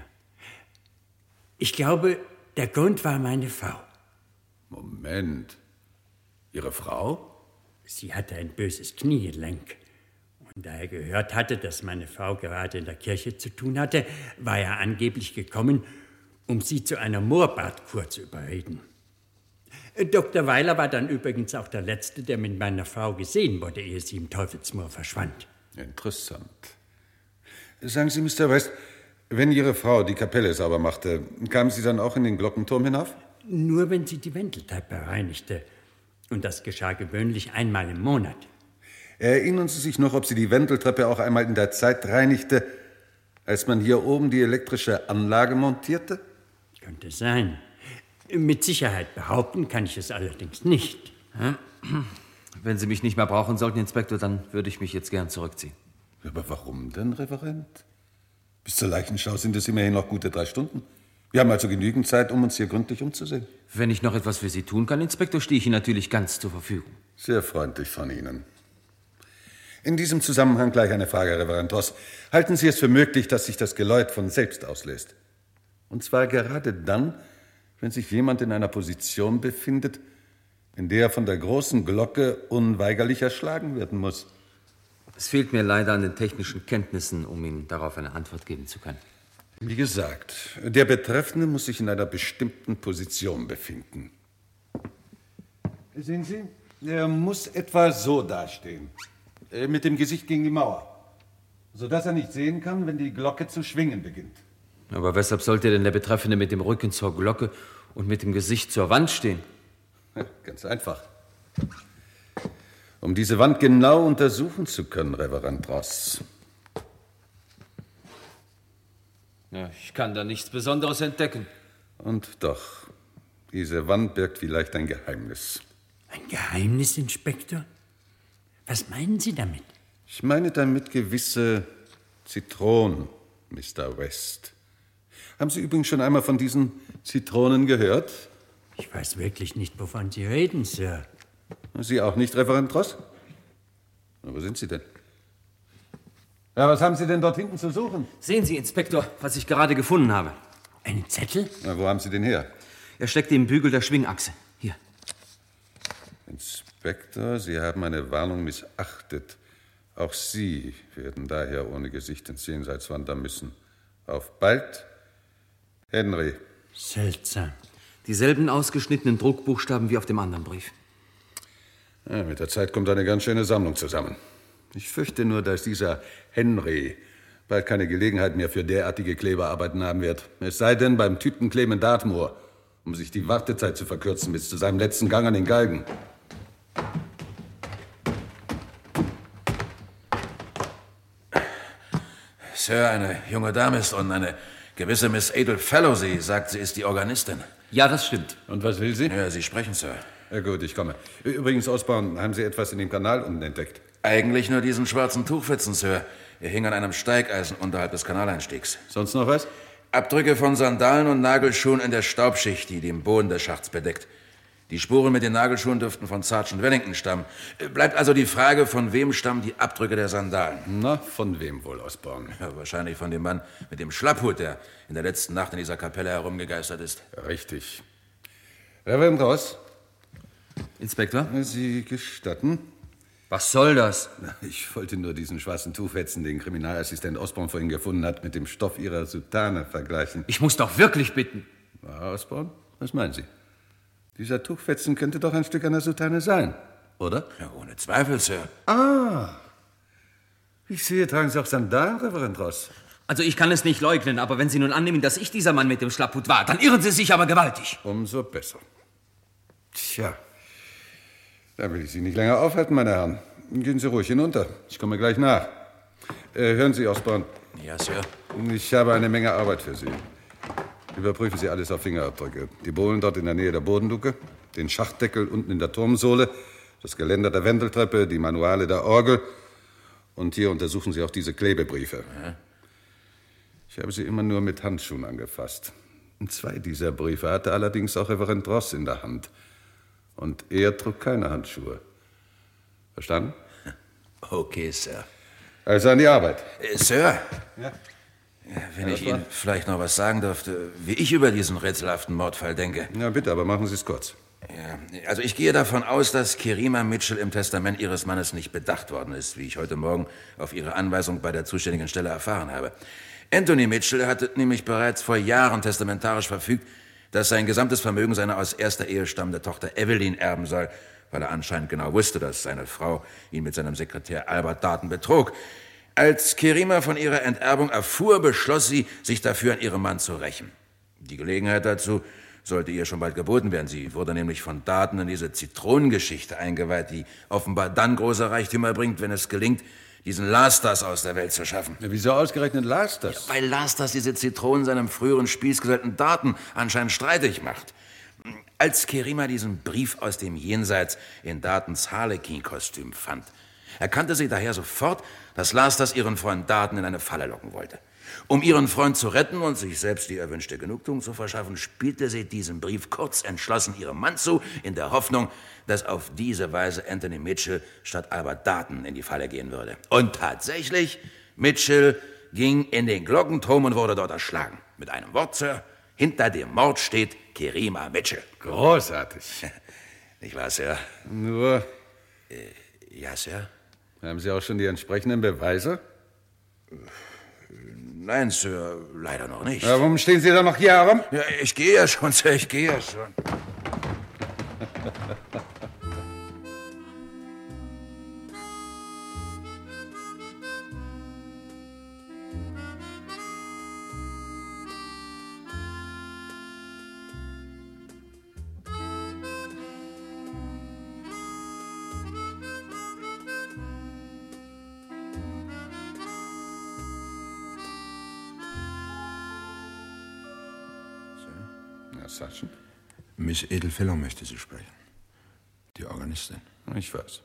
Speaker 1: Ich glaube, der Grund war meine Frau.
Speaker 7: Moment. Ihre Frau?
Speaker 1: Sie hatte ein böses Kniegelenk. Und da er gehört hatte, dass meine Frau gerade in der Kirche zu tun hatte, war er angeblich gekommen, um sie zu einer Moorbadkur zu überreden. Dr. Weiler war dann übrigens auch der Letzte, der mit meiner Frau gesehen wurde, ehe sie im Teufelsmoor verschwand.
Speaker 7: Interessant. Sagen Sie, Mr. West, wenn Ihre Frau die Kapelle sauber machte, kam sie dann auch in den Glockenturm hinauf?
Speaker 1: Nur wenn sie die Wendeltreppe reinigte. Und das geschah gewöhnlich einmal im Monat.
Speaker 7: Erinnern Sie sich noch, ob sie die Wendeltreppe auch einmal in der Zeit reinigte, als man hier oben die elektrische Anlage montierte?
Speaker 1: Könnte sein. Mit Sicherheit behaupten kann ich es allerdings nicht.
Speaker 2: Wenn Sie mich nicht mehr brauchen sollten, Inspektor, dann würde ich mich jetzt gern zurückziehen.
Speaker 7: Aber warum denn, Referent? Bis zur Leichenschau sind es immerhin noch gute 3 Stunden. Wir haben also genügend Zeit, um uns hier gründlich umzusehen.
Speaker 2: Wenn ich noch etwas für Sie tun kann, Inspektor, stehe ich Ihnen natürlich ganz zur Verfügung.
Speaker 7: Sehr freundlich von Ihnen. In diesem Zusammenhang gleich eine Frage, Reverend Ross. Halten Sie es für möglich, dass sich das Geläut von selbst auslöst? Und zwar gerade dann, wenn sich jemand in einer Position befindet, in der er von der großen Glocke unweigerlich erschlagen werden muss.
Speaker 2: Es fehlt mir leider an den technischen Kenntnissen, um Ihnen darauf eine Antwort geben zu können.
Speaker 7: Wie gesagt, der Betreffende muss sich in einer bestimmten Position befinden. Sehen Sie, er muss etwa so dastehen, mit dem Gesicht gegen die Mauer, sodass er nicht sehen kann, wenn die Glocke zu schwingen beginnt.
Speaker 2: Aber weshalb sollte denn der Betreffende mit dem Rücken zur Glocke und mit dem Gesicht zur Wand stehen?
Speaker 7: Ganz einfach. Um diese Wand genau untersuchen zu können, Reverend Ross.
Speaker 2: Ja, ich kann da nichts Besonderes entdecken.
Speaker 7: Und doch, diese Wand birgt vielleicht ein Geheimnis.
Speaker 1: Ein Geheimnis, Inspektor? Was meinen Sie damit?
Speaker 7: Ich meine damit gewisse Zitronen, Mr. West. Haben Sie übrigens schon einmal von diesen Zitronen gehört?
Speaker 1: Ich weiß wirklich nicht, wovon Sie reden, Sir.
Speaker 7: Sie auch nicht, Reverend Ross? Na, wo sind Sie denn? Ja, was haben Sie denn dort hinten zu suchen?
Speaker 2: Sehen Sie, Inspektor, was ich gerade gefunden habe.
Speaker 1: Einen Zettel?
Speaker 7: Na, wo haben Sie den her?
Speaker 2: Er steckte im Bügel der Schwingachse. Hier.
Speaker 7: Inspektor, Sie haben eine Warnung missachtet. Auch Sie werden daher ohne Gesicht ins Jenseits wandern müssen. Auf bald, Henry.
Speaker 1: Seltsam.
Speaker 2: Dieselben ausgeschnittenen Druckbuchstaben wie auf dem anderen Brief.
Speaker 7: Ja, mit der Zeit kommt eine ganz schöne Sammlung zusammen. Ich fürchte nur, dass dieser Henry bald keine Gelegenheit mehr für derartige Kleberarbeiten haben wird. Es sei denn beim Typenkleben in Dartmoor, um sich die Wartezeit zu verkürzen bis zu seinem letzten Gang an den Galgen.
Speaker 16: Sir, eine junge Dame ist unten, eine gewisse Miss Adel Fellow. Sie sagt, sie ist die Organistin.
Speaker 2: Ja, das stimmt.
Speaker 7: Und was will sie?
Speaker 16: Ja, Sie sprechen, Sir.
Speaker 7: Ja, gut, ich komme. Übrigens, Osborne, haben Sie etwas in dem Kanal unten entdeckt?
Speaker 16: Eigentlich nur diesen schwarzen Tuchpfützen, Sir. Er hing an einem Steigeisen unterhalb des Kanaleinstiegs.
Speaker 7: Sonst noch was?
Speaker 16: Abdrücke von Sandalen und Nagelschuhen in der Staubschicht, die den Boden des Schachts bedeckt. Die Spuren mit den Nagelschuhen dürften von Sergeant Wellington stammen. Bleibt also die Frage, von wem stammen die Abdrücke der Sandalen?
Speaker 7: Na, von wem wohl, Osborne?
Speaker 16: Ja, wahrscheinlich von dem Mann mit dem Schlapphut, der in der letzten Nacht in dieser Kapelle herumgegeistert ist.
Speaker 7: Richtig. Reverend Ross?
Speaker 2: Inspektor?
Speaker 7: Sie gestatten?
Speaker 2: Was soll das?
Speaker 7: Ich wollte nur diesen schwarzen Tuchfetzen, den Kriminalassistent Osborne vorhin gefunden hat, mit dem Stoff Ihrer Soutane vergleichen.
Speaker 2: Ich muss doch wirklich bitten.
Speaker 7: Na, Osborne, was meinen Sie? Dieser Tuchfetzen könnte doch ein Stück einer Soutane sein, oder?
Speaker 16: Ja, ohne Zweifel, Sir.
Speaker 7: Ah, ich sehe, tragen Sie auch Sandalen, Reverend Ross.
Speaker 2: Also ich kann es nicht leugnen, aber wenn Sie nun annehmen, dass ich dieser Mann mit dem Schlapphut war, dann irren Sie sich aber gewaltig.
Speaker 7: Umso besser. Tja, da will ich Sie nicht länger aufhalten, meine Herren. Gehen Sie ruhig hinunter. Ich komme gleich nach. Hören Sie, Osborne.
Speaker 16: Ja, Sir.
Speaker 7: Ich habe eine Menge Arbeit für Sie. Überprüfen Sie alles auf Fingerabdrücke. Die Bohlen dort in der Nähe der Bodenluke, den Schachtdeckel unten in der Turmsohle, das Geländer der Wendeltreppe, die Manuale der Orgel. Und hier untersuchen Sie auch diese Klebebriefe.
Speaker 16: Ja.
Speaker 7: Ich habe sie immer nur mit Handschuhen angefasst. 2 dieser Briefe hatte allerdings auch Reverend Ross in der Hand. Und er trug keine Handschuhe. Verstanden?
Speaker 16: Okay, Sir.
Speaker 7: Also an die Arbeit.
Speaker 16: Sir?
Speaker 7: Ja?
Speaker 16: Wenn ich Ihnen vielleicht noch was sagen dürfte, wie ich über diesen rätselhaften Mordfall denke.
Speaker 7: Ja, bitte, aber machen Sie es kurz.
Speaker 16: Ja, also ich gehe davon aus, dass Kerima Mitchell im Testament ihres Mannes nicht bedacht worden ist, wie ich heute Morgen auf ihre Anweisung bei der zuständigen Stelle erfahren habe. Anthony Mitchell hatte nämlich bereits vor Jahren testamentarisch verfügt, dass sein gesamtes Vermögen seiner aus erster Ehe stammende Tochter Evelyn erben soll, weil er anscheinend genau wusste, dass seine Frau ihn mit seinem Sekretär Albert Darton betrog. Als Kerima von ihrer Enterbung erfuhr, beschloss sie, sich dafür an ihrem Mann zu rächen. Die Gelegenheit dazu sollte ihr schon bald geboten werden. Sie wurde nämlich von Darton in diese Zitronengeschichte eingeweiht, die offenbar dann große Reichtümer bringt, wenn es gelingt, diesen Lastas aus der Welt zu schaffen.
Speaker 7: Ja, wieso ausgerechnet Lastas?
Speaker 16: Ja, weil Lastas diese Zitronen seinem früheren Spießgesellten Darton anscheinend streitig macht. Als Kerima diesen Brief aus dem Jenseits in Dartons Harlequin-Kostüm fand, erkannte sie daher sofort, dass Lastas ihren Freund Darton in eine Falle locken wollte. Um ihren Freund zu retten und sich selbst die erwünschte Genugtuung zu verschaffen, spielte sie diesen Brief kurz entschlossen ihrem Mann zu, in der Hoffnung, dass auf diese Weise Anthony Mitchell statt Albert Darton in die Falle gehen würde. Und tatsächlich, Mitchell ging in den Glockenturm und wurde dort erschlagen. Mit einem Wort, Sir, hinter dem Mord steht Kerima Mitchell.
Speaker 7: Großartig.
Speaker 16: Nicht wahr, Sir?
Speaker 7: Nur...
Speaker 16: Ja, Sir?
Speaker 7: Haben Sie auch schon die entsprechenden Beweise?
Speaker 16: Nein, Sir, leider noch nicht.
Speaker 7: Ja, warum stehen Sie da noch hier herum?
Speaker 16: Ja, ich gehe ja schon, Sir, ich gehe ja schon.
Speaker 7: Sergeant?
Speaker 4: Miss Edelfellow möchte Sie sprechen. Die Organistin.
Speaker 7: Ich weiß.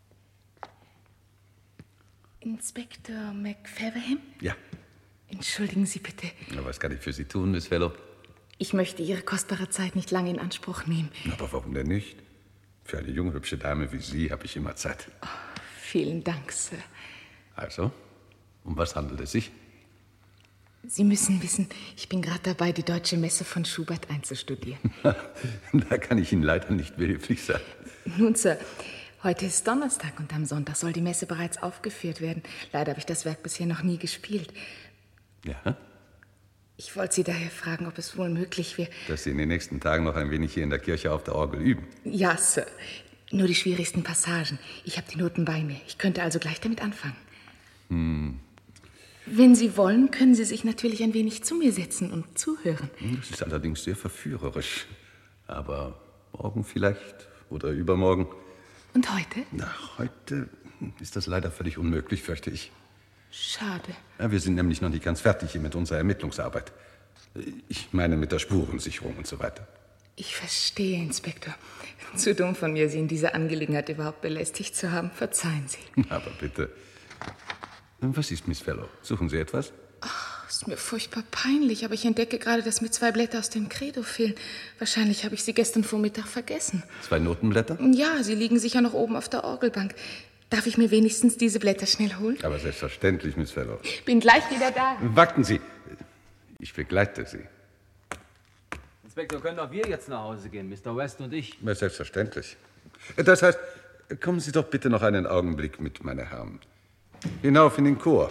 Speaker 11: Inspektor McFeverham?
Speaker 7: Ja.
Speaker 11: Entschuldigen Sie bitte.
Speaker 7: Na, was kann ich für Sie tun, Miss Fellow?
Speaker 11: Ich möchte Ihre kostbare Zeit nicht lange in Anspruch nehmen.
Speaker 7: Aber warum denn nicht? Für eine junge, hübsche Dame wie Sie habe ich immer Zeit.
Speaker 11: Oh, vielen Dank, Sir.
Speaker 7: Also, um was handelt es sich?
Speaker 11: Sie müssen wissen, ich bin gerade dabei, die Deutsche Messe von Schubert einzustudieren.
Speaker 7: Da kann ich Ihnen leider nicht behilflich sein.
Speaker 11: Nun, Sir, heute ist Donnerstag und am Sonntag soll die Messe bereits aufgeführt werden. Leider habe ich das Werk bisher noch nie gespielt.
Speaker 7: Ja?
Speaker 11: Ich wollte Sie daher fragen, ob es wohl möglich wäre...
Speaker 7: Dass Sie in den nächsten Tagen noch ein wenig hier in der Kirche auf der Orgel üben.
Speaker 11: Ja, Sir. Nur die schwierigsten Passagen. Ich habe die Noten bei mir. Ich könnte also gleich damit anfangen. Wenn Sie wollen, können Sie sich natürlich ein wenig zu mir setzen und zuhören.
Speaker 7: Das ist allerdings sehr verführerisch. Aber morgen vielleicht oder übermorgen.
Speaker 11: Und heute?
Speaker 7: Na, heute ist das leider völlig unmöglich, fürchte ich.
Speaker 11: Schade.
Speaker 7: Ja, wir sind nämlich noch nicht ganz fertig hier mit unserer Ermittlungsarbeit. Ich meine mit der Spurensicherung und so weiter.
Speaker 11: Ich verstehe, Inspektor. Zu dumm von mir, Sie in dieser Angelegenheit überhaupt belästigt zu haben. Verzeihen Sie.
Speaker 7: Aber bitte. Was ist, Miss Fellow? Suchen Sie etwas?
Speaker 11: Ach, ist mir furchtbar peinlich, aber ich entdecke gerade, dass mir 2 Blätter aus dem Credo fehlen. Wahrscheinlich habe ich sie gestern Vormittag vergessen.
Speaker 7: 2 Notenblätter?
Speaker 11: Ja, sie liegen sicher noch oben auf der Orgelbank. Darf ich mir wenigstens diese Blätter schnell holen?
Speaker 7: Aber selbstverständlich, Miss Fellow.
Speaker 11: Bin gleich wieder da.
Speaker 7: Warten Sie. Ich begleite Sie.
Speaker 2: Inspektor, können auch wir jetzt nach Hause gehen, Mr. West und ich?
Speaker 7: Ja, selbstverständlich. Das heißt, kommen Sie doch bitte noch einen Augenblick mit, meine Herren. Hinauf in den Chor.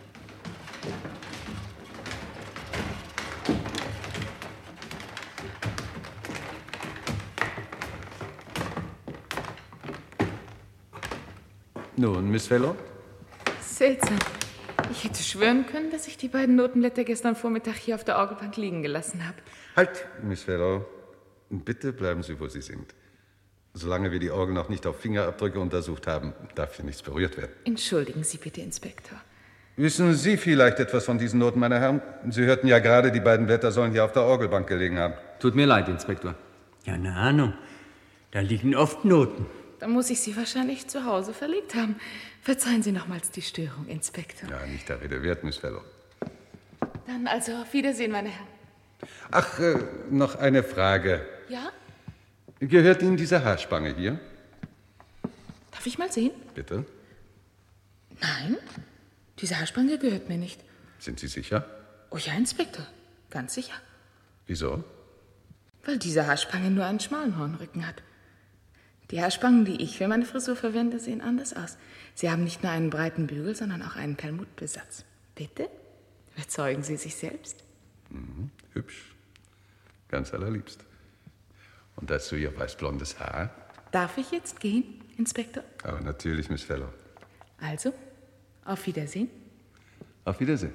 Speaker 7: Nun, Miss Fellow?
Speaker 11: Seltsam. Ich hätte schwören können, dass ich die beiden Notenblätter gestern Vormittag hier auf der Orgelbank liegen gelassen habe.
Speaker 7: Halt, Miss Fellow. Bitte bleiben Sie, wo Sie sind. Solange wir die Orgel noch nicht auf Fingerabdrücke untersucht haben, darf hier nichts berührt werden.
Speaker 11: Entschuldigen Sie bitte, Inspektor.
Speaker 7: Wissen Sie vielleicht etwas von diesen Noten, meine Herren? Sie hörten ja gerade, die beiden Blätter sollen hier auf der Orgelbank gelegen haben.
Speaker 2: Tut mir leid, Inspektor.
Speaker 1: Ja, eine Ahnung. Da liegen oft Noten.
Speaker 11: Dann muss ich sie wahrscheinlich zu Hause verlegt haben. Verzeihen Sie nochmals die Störung, Inspektor.
Speaker 7: Ja, nicht der Rede wert, Miss Fellow.
Speaker 11: Dann also auf Wiedersehen, meine Herren.
Speaker 7: Ach, noch eine Frage.
Speaker 11: Ja?
Speaker 7: Gehört Ihnen diese Haarspange hier?
Speaker 11: Darf ich mal sehen?
Speaker 7: Bitte?
Speaker 11: Nein, diese Haarspange gehört mir nicht.
Speaker 7: Sind Sie sicher?
Speaker 11: Oh ja, Inspektor, ganz sicher.
Speaker 7: Wieso?
Speaker 17: Weil diese Haarspange nur einen schmalen Hornrücken hat. Die Haarspangen, die ich für meine Frisur verwende, sehen anders aus. Sie haben nicht nur einen breiten Bügel, sondern auch einen Perlmuttbesatz. Bitte? Überzeugen Sie sich selbst?
Speaker 7: Mhm, hübsch. Ganz allerliebst. Und dazu Ihr weißblondes Haar.
Speaker 17: Darf ich jetzt gehen, Inspektor?
Speaker 7: Aber natürlich, Miss Fellow.
Speaker 17: Also, auf Wiedersehen.
Speaker 7: Auf Wiedersehen.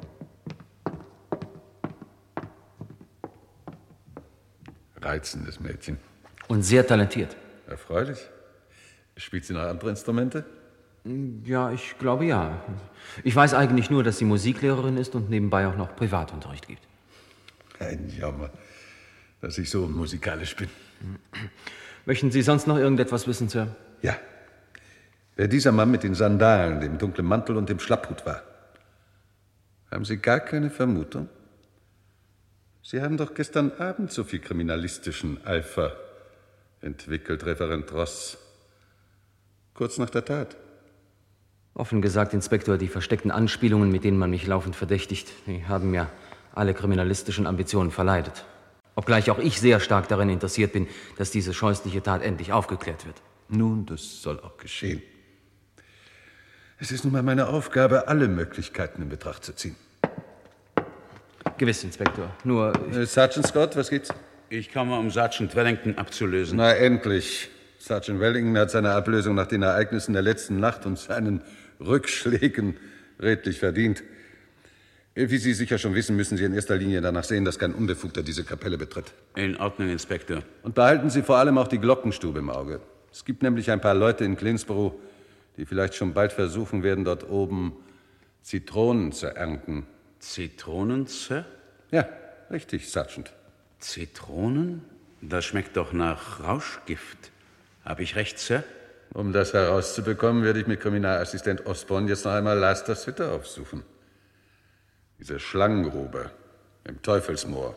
Speaker 7: Reizendes Mädchen.
Speaker 2: Und sehr talentiert.
Speaker 7: Erfreulich. Spielt sie noch andere Instrumente?
Speaker 2: Ja, ich glaube ja. Ich weiß eigentlich nur, dass sie Musiklehrerin ist und nebenbei auch noch Privatunterricht gibt.
Speaker 7: Ein Jammer, dass ich so musikalisch bin.
Speaker 2: Möchten Sie sonst noch irgendetwas wissen, Sir?
Speaker 7: Ja. Wer dieser Mann mit den Sandalen, dem dunklen Mantel und dem Schlapphut war. Haben Sie gar keine Vermutung? Sie haben doch gestern Abend so viel kriminalistischen Eifer entwickelt, Referent Ross. Kurz nach der Tat.
Speaker 2: Offen gesagt, Inspektor, die versteckten Anspielungen, mit denen man mich laufend verdächtigt, die haben mir alle kriminalistischen Ambitionen verleidet. Obgleich auch ich sehr stark daran interessiert bin, dass diese scheußliche Tat endlich aufgeklärt wird.
Speaker 7: Nun, das soll auch geschehen. Es ist nun mal meine Aufgabe, alle Möglichkeiten in Betracht zu ziehen.
Speaker 2: Gewiss, Inspektor. Nur...
Speaker 7: Sergeant Scott, was geht's?
Speaker 14: Ich komme, um Sergeant Wellington abzulösen.
Speaker 7: Na, endlich. Sergeant Wellington hat seine Ablösung nach den Ereignissen der letzten Nacht und seinen Rückschlägen redlich verdient. Wie Sie sicher schon wissen, müssen Sie in erster Linie danach sehen, dass kein Unbefugter diese Kapelle betritt.
Speaker 14: In Ordnung, Inspektor.
Speaker 7: Und behalten Sie vor allem auch die Glockenstube im Auge. Es gibt nämlich ein paar Leute in Clinsborough, die vielleicht schon bald versuchen werden, dort oben Zitronen zu ernten.
Speaker 14: Zitronen, Sir?
Speaker 7: Ja, richtig, Sergeant.
Speaker 14: Zitronen? Das schmeckt doch nach Rauschgift. Habe ich recht, Sir?
Speaker 7: Um das herauszubekommen, werde ich mit Kriminalassistent Osborne jetzt noch einmal Lasters Hütte aufsuchen. Diese Schlangengrube im Teufelsmoor.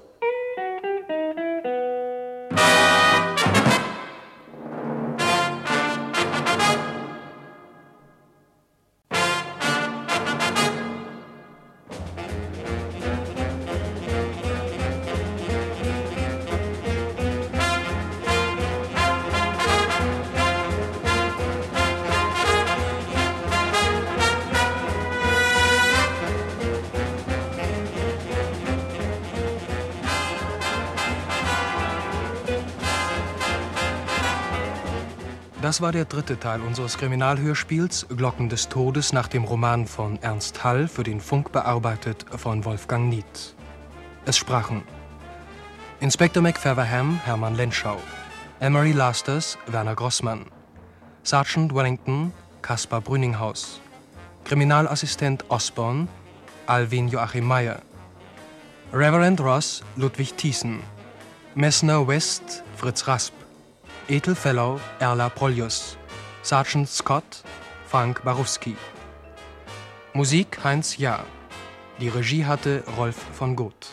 Speaker 12: Das war der dritte Teil unseres Kriminalhörspiels Glocken des Todes nach dem Roman von Ernst Hall, für den Funk bearbeitet von Wolfgang Niedt. Es sprachen Inspektor McFeverham Hermann Lenschau, Emery Lasters Werner Grossmann, Sergeant Wellington Kaspar Brüninghaus, Kriminalassistent Osborne Alwin Joachim Meyer, Reverend Ross Ludwig Thiessen, Messner West Fritz Rasp, Ethel Fellow Erla Proljus, Sergeant Scott Frank Barowski. Musik Heinz Jahr. Die Regie hatte Rolf von Goth.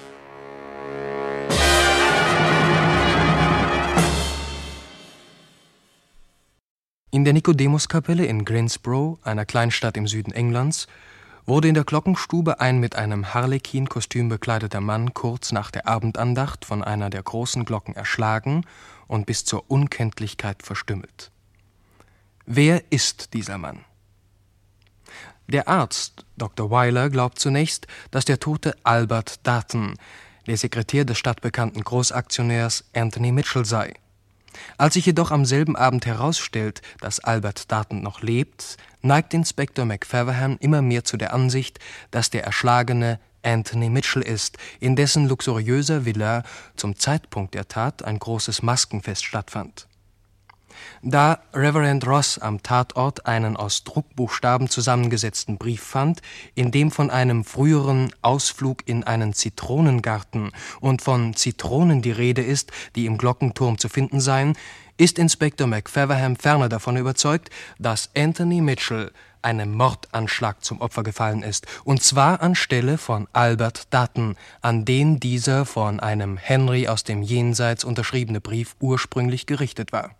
Speaker 12: In der Nikodemuskapelle in Greensboro, einer Kleinstadt im Süden Englands, wurde in der Glockenstube ein mit einem Harlekin-Kostüm bekleideter Mann kurz nach der Abendandacht von einer der großen Glocken erschlagen und bis zur Unkenntlichkeit verstümmelt. Wer ist dieser Mann? Der Arzt, Dr. Weiler, glaubt zunächst, dass der Tote Albert Darton, der Sekretär des stadtbekannten Großaktionärs Anthony Mitchell sei. Als sich jedoch am selben Abend herausstellt, dass Albert Darton noch lebt, neigt Inspektor McFeverham immer mehr zu der Ansicht, dass der Erschlagene Anthony Mitchell ist, in dessen luxuriöser Villa zum Zeitpunkt der Tat ein großes Maskenfest stattfand. Da Reverend Ross am Tatort einen aus Druckbuchstaben zusammengesetzten Brief fand, in dem von einem früheren Ausflug in einen Zitronengarten und von Zitronen die Rede ist, die im Glockenturm zu finden seien, ist Inspektor McFeverham ferner davon überzeugt, dass Anthony Mitchell einem Mordanschlag zum Opfer gefallen ist, und zwar anstelle von Albert Darton, an den dieser von einem Henry aus dem Jenseits unterschriebene Brief ursprünglich gerichtet war.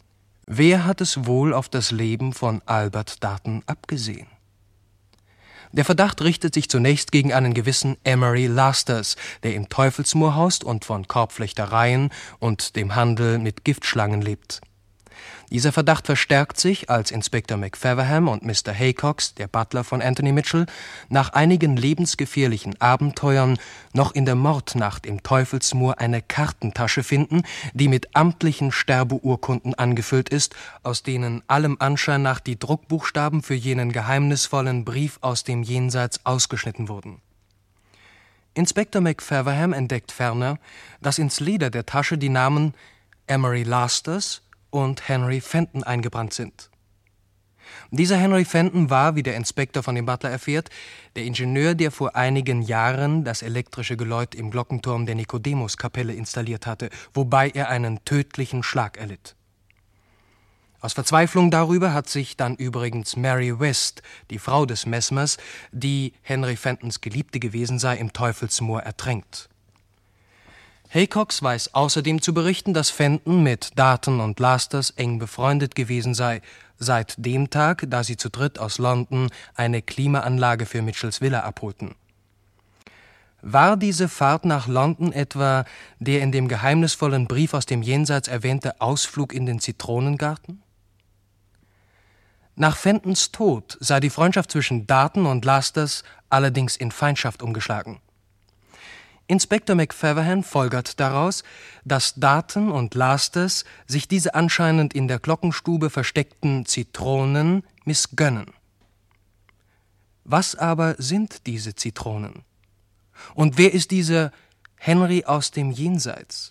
Speaker 12: Wer hat es wohl auf das Leben von Albert Darton abgesehen? Der Verdacht richtet sich zunächst gegen einen gewissen Emery Lasters, der im Teufelsmoor haust und von Korbflechtereien und dem Handel mit Giftschlangen lebt. Dieser Verdacht verstärkt sich, als Inspektor McFeverham und Mr. Haycox, der Butler von Anthony Mitchell, nach einigen lebensgefährlichen Abenteuern noch in der Mordnacht im Teufelsmoor eine Kartentasche finden, die mit amtlichen Sterbeurkunden angefüllt ist, aus denen allem Anschein nach die Druckbuchstaben für jenen geheimnisvollen Brief aus dem Jenseits ausgeschnitten wurden. Inspektor McFeverham entdeckt ferner, dass ins Leder der Tasche die Namen Emery Lasters und Henry Fenton eingebrannt sind. Dieser Henry Fenton war, wie der Inspektor von dem Butler erfährt, der Ingenieur, der vor einigen Jahren das elektrische Geläut im Glockenturm der Nikodemuskapelle installiert hatte, wobei er einen tödlichen Schlag erlitt. Aus Verzweiflung darüber hat sich dann übrigens Mary West, die Frau des Messmers, die Henry Fentons Geliebte gewesen sei, im Teufelsmoor ertränkt. Haycox weiß außerdem zu berichten, dass Fenton mit Darton und Lasters eng befreundet gewesen sei, seit dem Tag, da sie zu dritt aus London eine Klimaanlage für Mitchells Villa abholten. War diese Fahrt nach London etwa der in dem geheimnisvollen Brief aus dem Jenseits erwähnte Ausflug in den Zitronengarten? Nach Fentons Tod sei die Freundschaft zwischen Darton und Lasters allerdings in Feindschaft umgeschlagen. Inspektor McFeverham folgert daraus, dass Darton und Lasters sich diese anscheinend in der Glockenstube versteckten Zitronen missgönnen. Was aber sind diese Zitronen? Und wer ist dieser Henry aus dem Jenseits?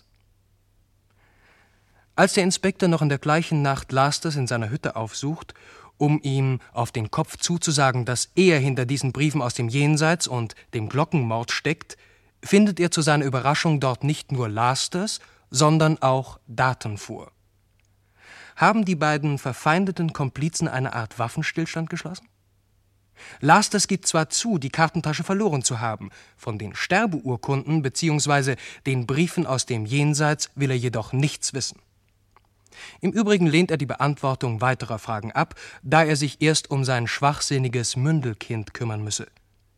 Speaker 12: Als der Inspektor noch in der gleichen Nacht Lasters in seiner Hütte aufsucht, um ihm auf den Kopf zuzusagen, dass er hinter diesen Briefen aus dem Jenseits und dem Glockenmord steckt, findet er zu seiner Überraschung dort nicht nur Lasters, sondern auch Darton vor. Haben die beiden verfeindeten Komplizen eine Art Waffenstillstand geschlossen? Lasters gibt zwar zu, die Kartentasche verloren zu haben, von den Sterbeurkunden bzw. den Briefen aus dem Jenseits will er jedoch nichts wissen. Im Übrigen lehnt er die Beantwortung weiterer Fragen ab, da er sich erst um sein schwachsinniges Mündelkind kümmern müsse.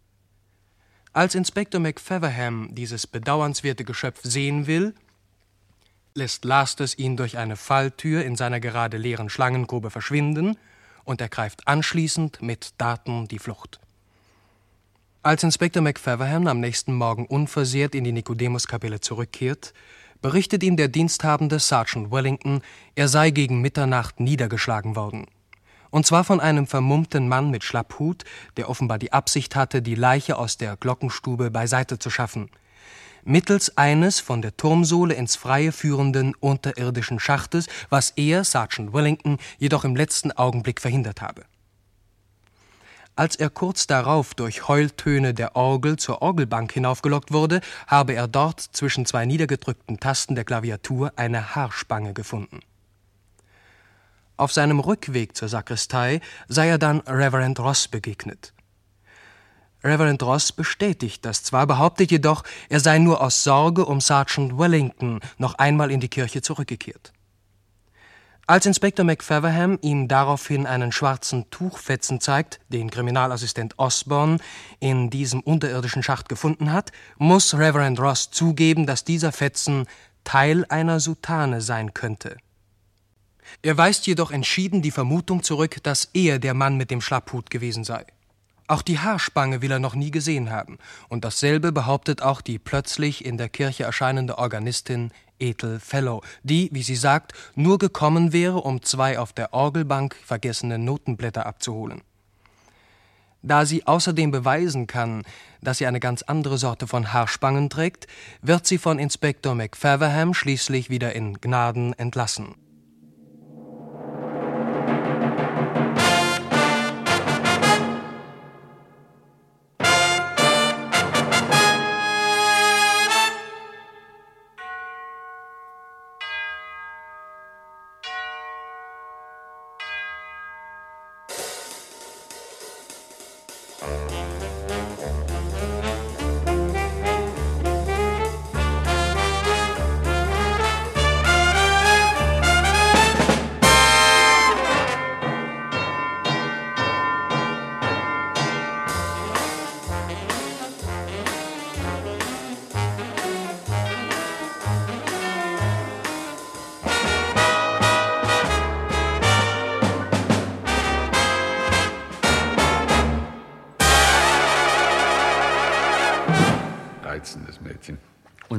Speaker 12: Als Inspektor McFeverham dieses bedauernswerte Geschöpf sehen will, lässt Lasters ihn durch eine Falltür in seiner gerade leeren Schlangengrube verschwinden und ergreift anschließend mit Darton die Flucht. Als Inspektor McFeverham am nächsten Morgen unversehrt in die Nikodemuskapelle zurückkehrt, berichtet ihm der diensthabende Sergeant Wellington, er sei gegen Mitternacht niedergeschlagen worden. Und zwar von einem vermummten Mann mit Schlapphut, der offenbar die Absicht hatte, die Leiche aus der Glockenstube beiseite zu schaffen, mittels eines von der Turmsohle ins Freie führenden unterirdischen Schachtes, was er, Sergeant Wellington, jedoch im letzten Augenblick verhindert habe. Als er kurz darauf durch Heultöne der Orgel zur Orgelbank hinaufgelockt wurde, habe er dort zwischen zwei niedergedrückten Tasten der Klaviatur eine Haarspange gefunden. Auf seinem Rückweg zur Sakristei sei er dann Reverend Ross begegnet. Reverend Ross bestätigt das zwar, behauptet jedoch, er sei nur aus Sorge um Sergeant Wellington noch einmal in die Kirche zurückgekehrt. Als Inspektor McFeverham ihm daraufhin einen schwarzen Tuchfetzen zeigt, den Kriminalassistent Osborne in diesem unterirdischen Schacht gefunden hat, muss Reverend Ross zugeben, dass dieser Fetzen Teil einer Soutane sein könnte. Er weist jedoch entschieden die Vermutung zurück, dass er der Mann mit dem Schlapphut gewesen sei. Auch die Haarspange will er noch nie gesehen haben, und dasselbe behauptet auch die plötzlich in der Kirche erscheinende Organistin Ethel Fellow, die, wie sie sagt, nur gekommen wäre, um zwei auf der Orgelbank vergessene Notenblätter abzuholen. Da sie außerdem beweisen kann, dass sie eine ganz andere Sorte von Haarspangen trägt, wird sie von Inspektor McFeverham schließlich wieder in Gnaden entlassen.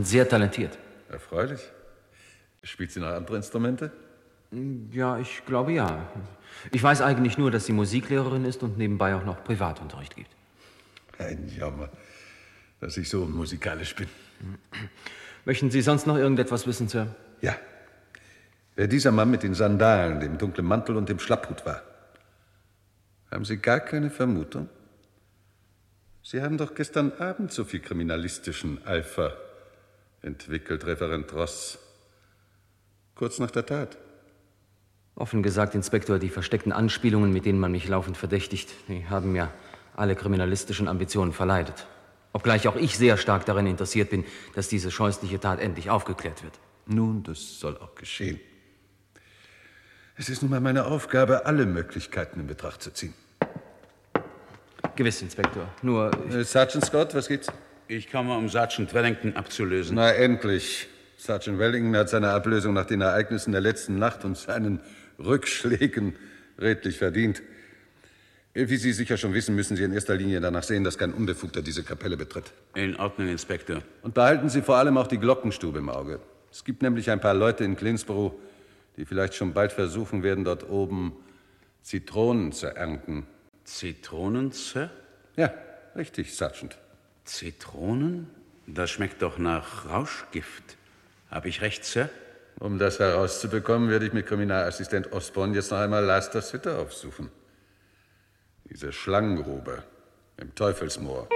Speaker 2: sehr talentiert.
Speaker 7: Erfreulich. Spielt sie noch andere Instrumente?
Speaker 2: Ja, ich glaube ja. Ich weiß eigentlich nur, dass sie Musiklehrerin ist und nebenbei auch noch Privatunterricht gibt.
Speaker 7: Ein Jammer, dass ich so musikalisch bin.
Speaker 2: Möchten Sie sonst noch irgendetwas wissen, Sir?
Speaker 7: Ja. Wer dieser Mann mit den Sandalen, dem dunklen Mantel und dem Schlapphut war. Haben Sie gar keine Vermutung? Sie haben doch gestern Abend so viel kriminalistischen Eifer entwickelt, Referent Ross. Kurz nach der Tat.
Speaker 2: Offen gesagt, Inspektor, die versteckten Anspielungen, mit denen man mich laufend verdächtigt, die haben mir alle kriminalistischen Ambitionen verleidet. Obgleich auch ich sehr stark daran interessiert bin, dass diese scheußliche Tat endlich aufgeklärt wird.
Speaker 7: Nun, das soll auch geschehen. Es ist nun mal meine Aufgabe, alle Möglichkeiten in Betracht zu ziehen.
Speaker 2: Gewiss, Inspektor. Nur...
Speaker 7: Sergeant Scott, was gibt's?
Speaker 14: Ich komme, um Sergeant Wellington abzulösen.
Speaker 7: Na, endlich. Sergeant Wellington hat seine Ablösung nach den Ereignissen der letzten Nacht und seinen Rückschlägen redlich verdient. Wie Sie sicher schon wissen, müssen Sie in erster Linie danach sehen, dass kein Unbefugter diese Kapelle betritt.
Speaker 14: In Ordnung, Inspektor.
Speaker 7: Und behalten Sie vor allem auch die Glockenstube im Auge. Es gibt nämlich ein paar Leute in Clinsborough, die vielleicht schon bald versuchen werden, dort oben Zitronen zu ernten.
Speaker 14: Zitronen, Sir?
Speaker 7: Ja, richtig, Sergeant.
Speaker 14: Zitronen? Das schmeckt doch nach Rauschgift. Habe ich recht, Sir?
Speaker 7: Um das herauszubekommen, werde ich mit Kriminalassistent Osborne jetzt noch einmal Lasters Hütte aufsuchen. Diese Schlangengrube im Teufelsmoor.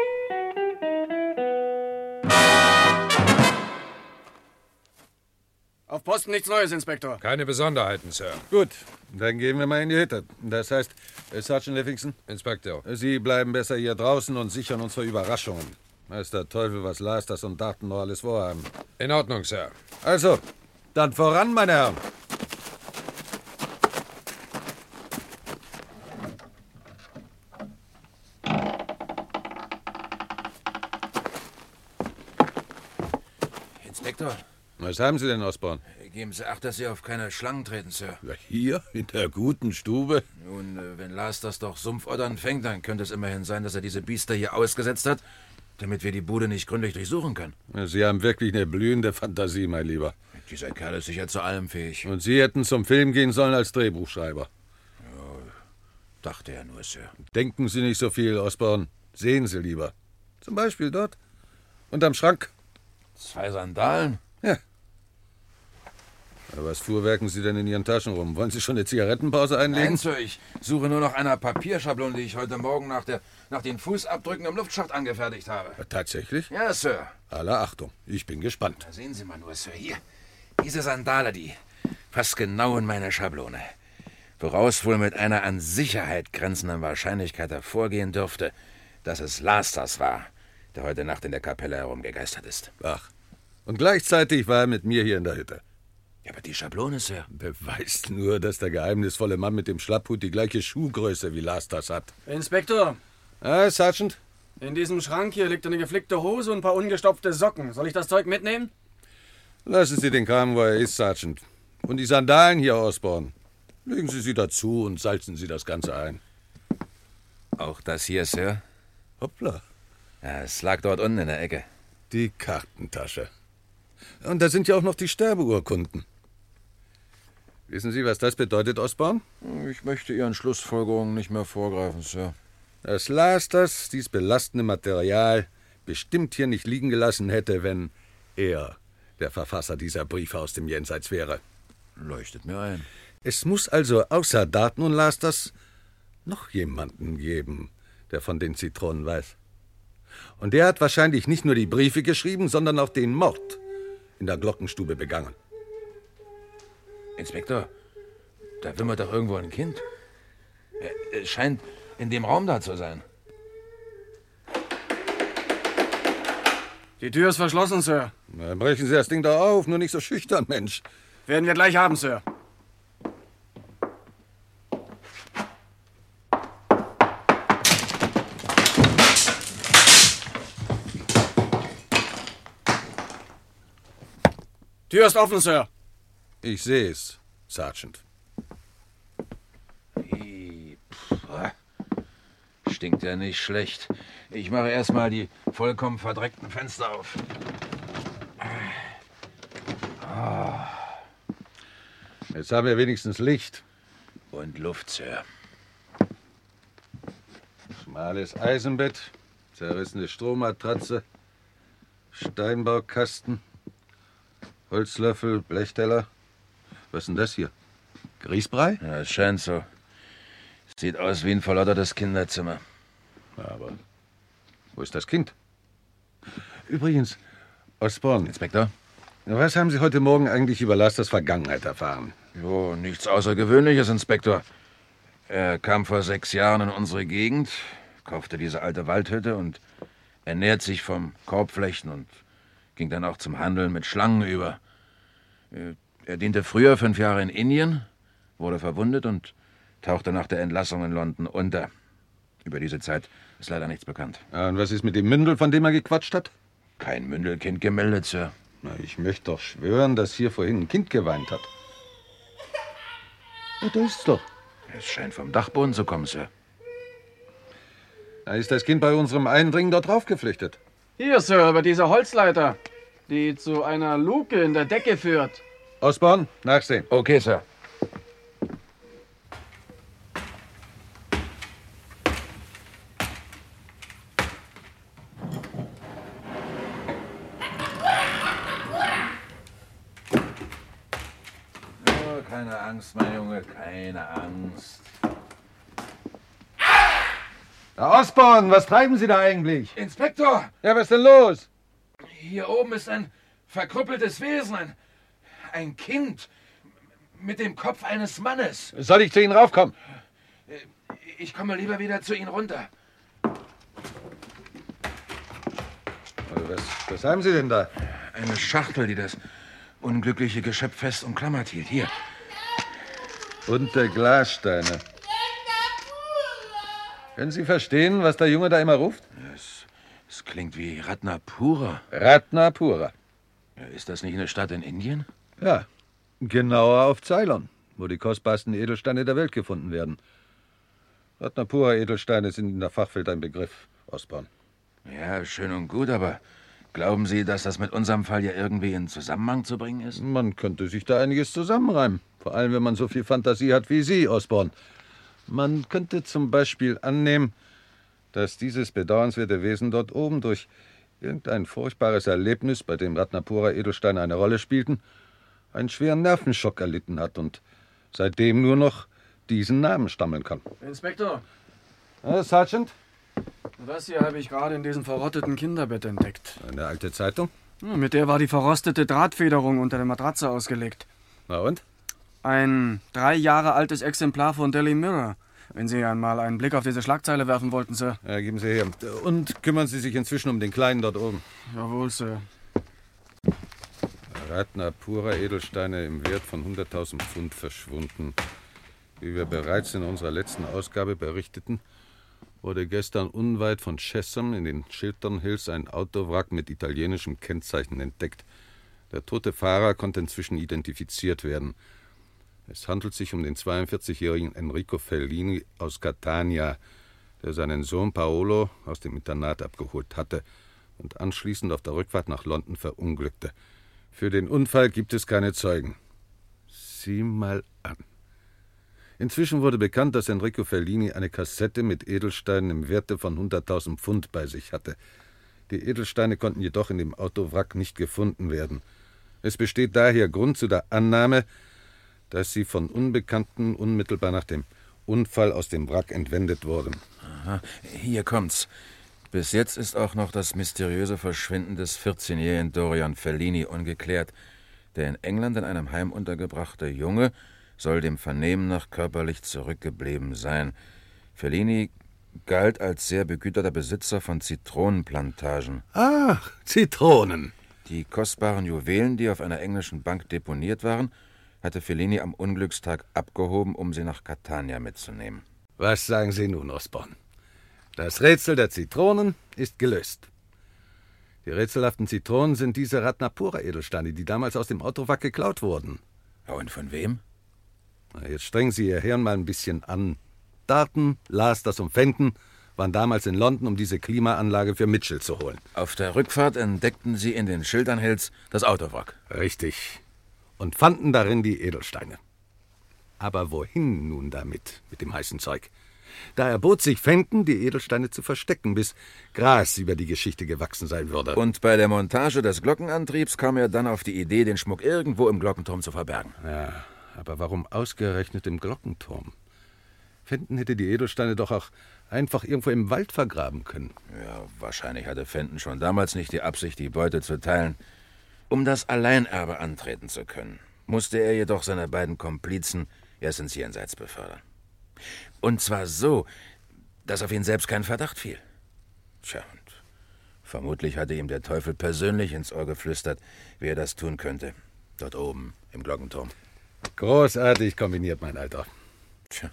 Speaker 18: Auf Posten nichts Neues, Inspektor.
Speaker 13: Keine Besonderheiten, Sir.
Speaker 7: Gut, dann gehen wir mal in die Hütte. Das heißt, Sergeant Livingston?
Speaker 13: Inspektor.
Speaker 7: Sie bleiben besser hier draußen und sichern uns vor Überraschungen. Weiß der Teufel, was Lasters und Darton noch alles vorhaben.
Speaker 13: In Ordnung, Sir.
Speaker 7: Also, dann voran, meine Herren.
Speaker 16: Inspektor.
Speaker 7: Was haben Sie denn, Osborne?
Speaker 16: Geben Sie Acht, dass Sie auf keine Schlangen treten, Sir.
Speaker 7: Hier, in der guten Stube?
Speaker 16: Nun, wenn Lars das doch Sumpfoddern fängt, dann könnte es immerhin sein, dass er diese Biester hier ausgesetzt hat, damit wir die Bude nicht gründlich durchsuchen können.
Speaker 7: Sie haben wirklich eine blühende Fantasie, mein Lieber.
Speaker 16: Dieser Kerl ist sicher zu allem fähig.
Speaker 7: Und Sie hätten zum Film gehen sollen als Drehbuchschreiber.
Speaker 16: Ja, dachte er nur, Sir.
Speaker 7: Denken Sie nicht so viel, Osborne. Sehen Sie lieber. Zum Beispiel dort. Unterm Schrank.
Speaker 16: 2 Sandalen?
Speaker 7: Ja. Aber was fuhrwerken Sie denn in Ihren Taschen rum? Wollen Sie schon eine Zigarettenpause einlegen?
Speaker 16: Nein, Sir, ich suche nur nach einer Papierschablone, die ich heute Morgen nach den Fußabdrücken im Luftschacht angefertigt habe.
Speaker 7: Tatsächlich?
Speaker 16: Ja, Sir.
Speaker 7: Aller Achtung, ich bin gespannt.
Speaker 16: Da sehen Sie mal nur, Sir, hier. Diese Sandale, die passt genau in meine Schablone. Woraus wohl mit einer an Sicherheit grenzenden Wahrscheinlichkeit hervorgehen dürfte, dass es Lasters war, der heute Nacht in der Kapelle herumgegeistert ist.
Speaker 7: Ach, und gleichzeitig war er mit mir hier in der Hütte.
Speaker 16: Ja, aber die Schablone, Sir.
Speaker 7: Beweist nur, dass der geheimnisvolle Mann mit dem Schlapphut die gleiche Schuhgröße wie Lasters hat.
Speaker 18: Inspektor.
Speaker 7: Sergeant?
Speaker 18: In diesem Schrank hier liegt eine geflickte Hose und ein paar ungestopfte Socken. Soll ich das Zeug mitnehmen?
Speaker 7: Lassen Sie den Kram, wo er ist, Sergeant. Und die Sandalen hier, Osborne. Legen Sie sie dazu und salzen Sie das Ganze ein.
Speaker 16: Auch das hier, Sir?
Speaker 7: Hoppla.
Speaker 16: Ja, es lag dort unten in der Ecke.
Speaker 7: Die Kartentasche. Und da sind ja auch noch die Sterbeurkunden. Wissen Sie, was das bedeutet, Osborne?
Speaker 16: Ich möchte Ihren Schlussfolgerungen nicht mehr vorgreifen, Sir.
Speaker 7: Dass Lasters dies belastende Material bestimmt hier nicht liegen gelassen hätte, wenn er der Verfasser dieser Briefe aus dem Jenseits wäre.
Speaker 16: Leuchtet mir ein.
Speaker 7: Es muss also außer Darton und Lasters noch jemanden geben, der von den Zitronen weiß. Und der hat wahrscheinlich nicht nur die Briefe geschrieben, sondern auch den Mord in der Glockenstube begangen.
Speaker 16: Inspektor, da wimmert doch irgendwo ein Kind. Es scheint in dem Raum da zu sein.
Speaker 18: Die Tür ist verschlossen, Sir.
Speaker 7: Na, brechen Sie das Ding doch auf, nur nicht so schüchtern, Mensch.
Speaker 18: Werden wir gleich haben, Sir. Tür ist offen, Sir.
Speaker 7: Ich sehe es, Sergeant.
Speaker 16: Stinkt ja nicht schlecht. Ich mache erstmal die vollkommen verdreckten Fenster auf.
Speaker 7: Jetzt haben wir wenigstens Licht.
Speaker 16: Und Luft, Sir.
Speaker 7: Schmales Eisenbett, zerrissene Strohmatratze, Steinbaukasten, Holzlöffel, Blechteller. Was ist denn das hier? Grießbrei?
Speaker 16: Ja, es scheint so. Sieht aus wie ein verlottertes Kinderzimmer.
Speaker 7: Aber wo ist das Kind? Übrigens, Osborn.
Speaker 16: Inspektor?
Speaker 7: Was haben Sie heute Morgen eigentlich über Lasters Vergangenheit erfahren?
Speaker 16: Jo, nichts Außergewöhnliches, Inspektor. Er kam vor 6 Jahren in unsere Gegend, kaufte diese alte Waldhütte und ernährt sich vom Korbflechten und ging dann auch zum Handeln mit Schlangen über. Er diente früher 5 Jahre in Indien, wurde verwundet und tauchte nach der Entlassung in London unter. Über diese Zeit ist leider nichts bekannt.
Speaker 7: Ja, und was ist mit dem Mündel, von dem er gequatscht hat?
Speaker 16: Kein Mündelkind gemeldet, Sir.
Speaker 7: Na, ich möchte doch schwören, dass hier vorhin ein Kind geweint hat. Ja, da ist's doch.
Speaker 16: Es scheint vom Dachboden zu kommen, Sir.
Speaker 7: Da ist das Kind bei unserem Eindringen dort drauf geflüchtet.
Speaker 18: Hier, Sir, über diese Holzleiter, die zu einer Luke in der Decke führt.
Speaker 7: Osborn, nachsehen.
Speaker 16: Okay, Sir. Oh, keine Angst, mein Junge, keine Angst.
Speaker 7: Herr Osborn, was treiben Sie da eigentlich?
Speaker 16: Inspektor!
Speaker 7: Ja, was ist denn los?
Speaker 16: Hier oben ist ein verkrüppeltes Wesen, ein Kind mit dem Kopf eines Mannes.
Speaker 7: Soll ich zu Ihnen raufkommen?
Speaker 16: Ich komme lieber wieder zu Ihnen runter.
Speaker 7: Was haben Sie denn da?
Speaker 16: Eine Schachtel, die das unglückliche Geschöpf fest umklammert hielt. Hier.
Speaker 7: Bunte Glassteine. Können Sie verstehen, was der Junge da immer ruft?
Speaker 16: Es klingt wie Ratnapura.
Speaker 7: Ratnapura.
Speaker 16: Ist das nicht eine Stadt in Indien?
Speaker 7: Ja, genauer auf Ceylon, wo die kostbarsten Edelsteine der Welt gefunden werden. Ratnapura-Edelsteine sind in der Fachwelt ein Begriff, Osborn.
Speaker 16: Ja, schön und gut, aber glauben Sie, dass das mit unserem Fall ja irgendwie in Zusammenhang zu bringen ist?
Speaker 7: Man könnte sich da einiges zusammenreimen. Vor allem, wenn man so viel Fantasie hat wie Sie, Osborn. Man könnte zum Beispiel annehmen, dass dieses bedauernswerte Wesen dort oben durch irgendein furchtbares Erlebnis, bei dem Ratnapura-Edelsteine eine Rolle spielten, einen schweren Nervenschock erlitten hat und seitdem nur noch diesen Namen stammeln kann.
Speaker 18: Inspektor.
Speaker 7: Sergeant?
Speaker 18: Das hier habe ich gerade in diesem verrotteten Kinderbett entdeckt.
Speaker 7: Eine alte Zeitung?
Speaker 18: Mit der war die verrostete Drahtfederung unter der Matratze ausgelegt.
Speaker 7: Na und?
Speaker 18: Ein 3 Jahre altes Exemplar von Daily Mirror. Wenn Sie einmal einen Blick auf diese Schlagzeile werfen wollten, Sir.
Speaker 7: Ja, geben Sie her. Und kümmern Sie sich inzwischen um den Kleinen dort oben.
Speaker 18: Jawohl, Sir.
Speaker 7: Ratnapura-Edelsteine im Wert von 100.000 Pfund verschwunden. Wie wir bereits in unserer letzten Ausgabe berichteten, wurde gestern unweit von Chesham in den Chiltern Hills ein Autowrack mit italienischem Kennzeichen entdeckt. Der tote Fahrer konnte inzwischen identifiziert werden. Es handelt sich um den 42-jährigen Enrico Fellini aus Catania, der seinen Sohn Paolo aus dem Internat abgeholt hatte und anschließend auf der Rückfahrt nach London verunglückte. Für den Unfall gibt es keine Zeugen. Sieh mal an. Inzwischen wurde bekannt, dass Enrico Fellini eine Kassette mit Edelsteinen im Werte von 100.000 Pfund bei sich hatte. Die Edelsteine konnten jedoch in dem Autowrack nicht gefunden werden. Es besteht daher Grund zu der Annahme, dass sie von Unbekannten unmittelbar nach dem Unfall aus dem Wrack entwendet wurden.
Speaker 16: Aha, hier kommt's. Bis jetzt ist auch noch das mysteriöse Verschwinden des 14-jährigen Dorian Fellini ungeklärt. Der in England in einem Heim untergebrachte Junge soll dem Vernehmen nach körperlich zurückgeblieben sein. Fellini galt als sehr begüterter Besitzer von Zitronenplantagen.
Speaker 7: Ach, Zitronen.
Speaker 16: Die kostbaren Juwelen, die auf einer englischen Bank deponiert waren, hatte Fellini am Unglückstag abgehoben, um sie nach Catania mitzunehmen.
Speaker 7: Was sagen Sie nun, Osborn? Das Rätsel der Zitronen ist gelöst. Die rätselhaften Zitronen sind diese Ratnapura-Edelsteine, die damals aus dem Autowrack geklaut wurden.
Speaker 16: Und von wem?
Speaker 7: Na, jetzt strengen Sie Ihr Hirn mal ein bisschen an. Darten, Lasters und Fenton waren damals in London, um diese Klimaanlage für Mitchell zu holen.
Speaker 16: Auf der Rückfahrt entdeckten sie in den Schildern Hills das Autowrack.
Speaker 7: Richtig. Und fanden darin die Edelsteine. Aber wohin nun damit, mit dem heißen Zeug? Da erbot sich Fenton, die Edelsteine zu verstecken, bis Gras über die Geschichte gewachsen sein würde.
Speaker 16: Und bei der Montage des Glockenantriebs kam er dann auf die Idee, den Schmuck irgendwo im Glockenturm zu verbergen.
Speaker 7: Ja, aber warum ausgerechnet im Glockenturm? Fenton hätte die Edelsteine doch auch einfach irgendwo im Wald vergraben können.
Speaker 16: Ja, wahrscheinlich hatte Fenton schon damals nicht die Absicht, die Beute zu teilen. Um das Alleinerbe antreten zu können, musste er jedoch seine beiden Komplizen erst ins Jenseits befördern. Und zwar so, dass auf ihn selbst kein Verdacht fiel. Tja, und vermutlich hatte ihm der Teufel persönlich ins Ohr geflüstert, wie er das tun könnte. Dort oben im Glockenturm.
Speaker 7: Großartig kombiniert, mein Alter.
Speaker 16: Tja,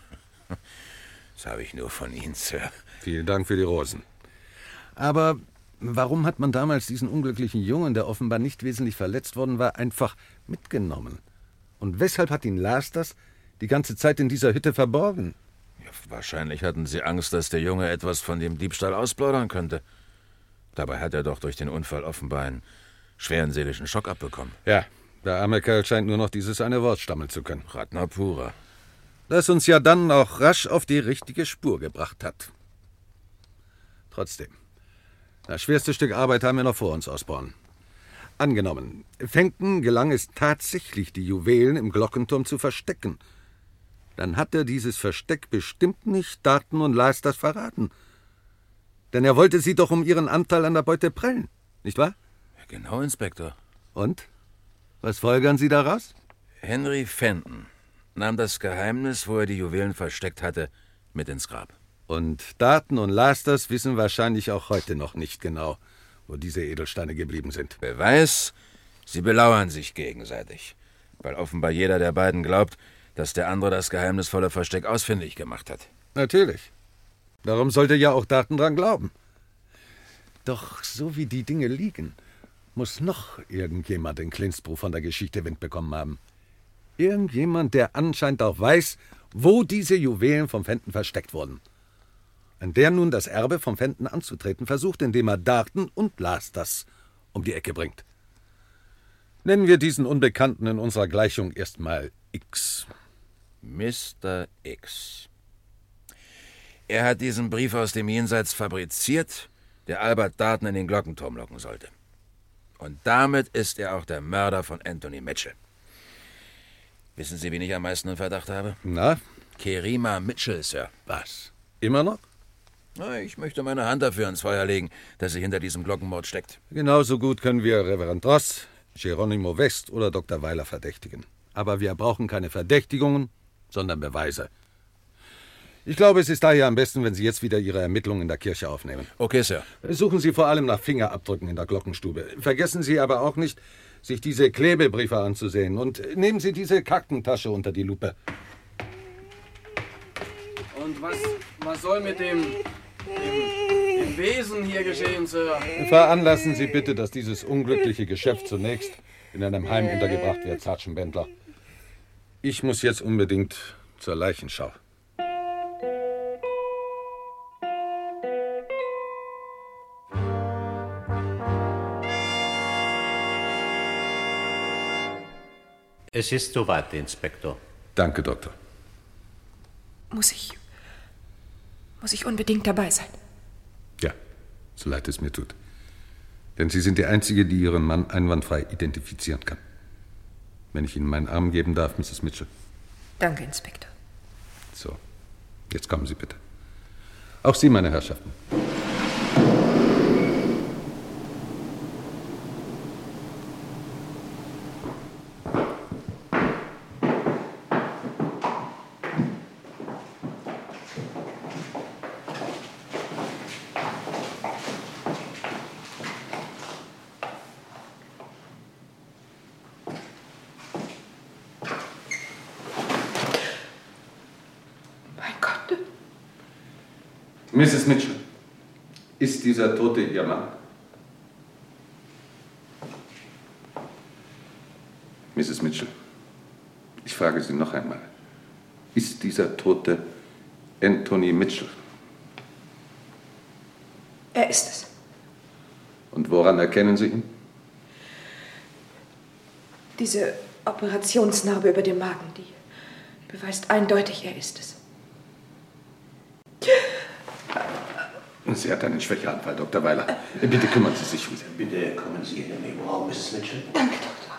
Speaker 16: das habe ich nur von Ihnen, Sir.
Speaker 7: Vielen Dank für die Rosen. Aber warum hat man damals diesen unglücklichen Jungen, der offenbar nicht wesentlich verletzt worden war, einfach mitgenommen? Und weshalb hat ihn Lasters die ganze Zeit in dieser Hütte verborgen?
Speaker 16: Ja, wahrscheinlich hatten sie Angst, dass der Junge etwas von dem Diebstahl ausplaudern könnte. Dabei hat er doch durch den Unfall offenbar einen schweren seelischen Schock abbekommen.
Speaker 7: Ja, der arme Kerl scheint nur noch dieses eine Wort stammeln zu können.
Speaker 16: Ratna pura.
Speaker 7: Das uns ja dann auch rasch auf die richtige Spur gebracht hat. Trotzdem, das schwerste Stück Arbeit haben wir noch vor uns, Osborn. Angenommen, Fenton gelang es tatsächlich, die Juwelen im Glockenturm zu verstecken. Dann hat er dieses Versteck bestimmt nicht Darton und Lasters verraten. Denn er wollte sie doch um ihren Anteil an der Beute prellen, nicht wahr?
Speaker 16: Ja, genau, Inspektor.
Speaker 7: Und? Was folgern Sie daraus?
Speaker 16: Henry Fenton nahm das Geheimnis, wo er die Juwelen versteckt hatte, mit ins Grab.
Speaker 7: Und Darton und Lasters wissen wahrscheinlich auch heute noch nicht genau, wo diese Edelsteine geblieben sind.
Speaker 16: Beweis, sie belauern sich gegenseitig, weil offenbar jeder der beiden glaubt, dass der andere das geheimnisvolle Versteck ausfindig gemacht hat.
Speaker 7: Natürlich. Darum sollte ja auch Darton dran glauben. Doch so wie die Dinge liegen, muss noch irgendjemand in Clinsbro von der Geschichte Wind bekommen haben. Irgendjemand, der anscheinend auch weiß, wo diese Juwelen vom Fenton versteckt wurden. Und der nun das Erbe vom Fenton anzutreten versucht, indem er Darton und Lasters um die Ecke bringt. Nennen wir diesen Unbekannten in unserer Gleichung erstmal X.
Speaker 16: Mr. X. Er hat diesen Brief aus dem Jenseits fabriziert, der Albert Darton in den Glockenturm locken sollte. Und damit ist er auch der Mörder von Anthony Mitchell. Wissen Sie, wen ich am meisten in Verdacht habe?
Speaker 7: Na?
Speaker 16: Kerima Mitchell, Sir.
Speaker 7: Was? Immer noch?
Speaker 16: Na, ich möchte meine Hand dafür ins Feuer legen, dass sie hinter diesem Glockenmord steckt.
Speaker 7: Genauso gut können wir Reverend Ross, Geronimo West oder Dr. Weiler verdächtigen. Aber wir brauchen keine Verdächtigungen, sondern Beweise. Ich glaube, es ist daher am besten, wenn Sie jetzt wieder Ihre Ermittlungen in der Kirche aufnehmen.
Speaker 16: Okay, Sir.
Speaker 7: Suchen Sie vor allem nach Fingerabdrücken in der Glockenstube. Vergessen Sie aber auch nicht, sich diese Klebebriefe anzusehen. Und nehmen Sie diese Kartentasche unter die Lupe.
Speaker 18: Und was soll mit dem Wesen hier geschehen, Sir?
Speaker 7: Veranlassen Sie bitte, dass dieses unglückliche Geschäft zunächst in einem Heim untergebracht wird, Sergeant Bendler. Ich muss jetzt unbedingt zur Leichenschau.
Speaker 5: Es ist soweit, Inspektor.
Speaker 7: Danke, Doktor.
Speaker 11: Muss ich unbedingt dabei sein?
Speaker 7: Ja, so leid es mir tut. Denn Sie sind die Einzige, die Ihren Mann einwandfrei identifizieren kann. Wenn ich Ihnen meinen Arm geben darf, Mrs. Mitchell.
Speaker 11: Danke, Inspektor.
Speaker 7: So, jetzt kommen Sie bitte. Auch Sie, meine Herrschaften. Mrs. Mitchell, ist dieser Tote Ihr Mann? Mrs. Mitchell, ich frage Sie noch einmal. Ist dieser Tote Anthony Mitchell?
Speaker 11: Er ist es.
Speaker 6: Und woran erkennen Sie ihn?
Speaker 11: Diese Operationsnarbe über dem Magen, die beweist eindeutig, er ist es.
Speaker 6: Sie hat einen Schwächeanfall, Dr. Weiler. Bitte kümmern Sie sich um sie.
Speaker 5: Bitte kommen Sie in den Nebenraum, Mrs. Mitchell.
Speaker 11: Danke, Doktor.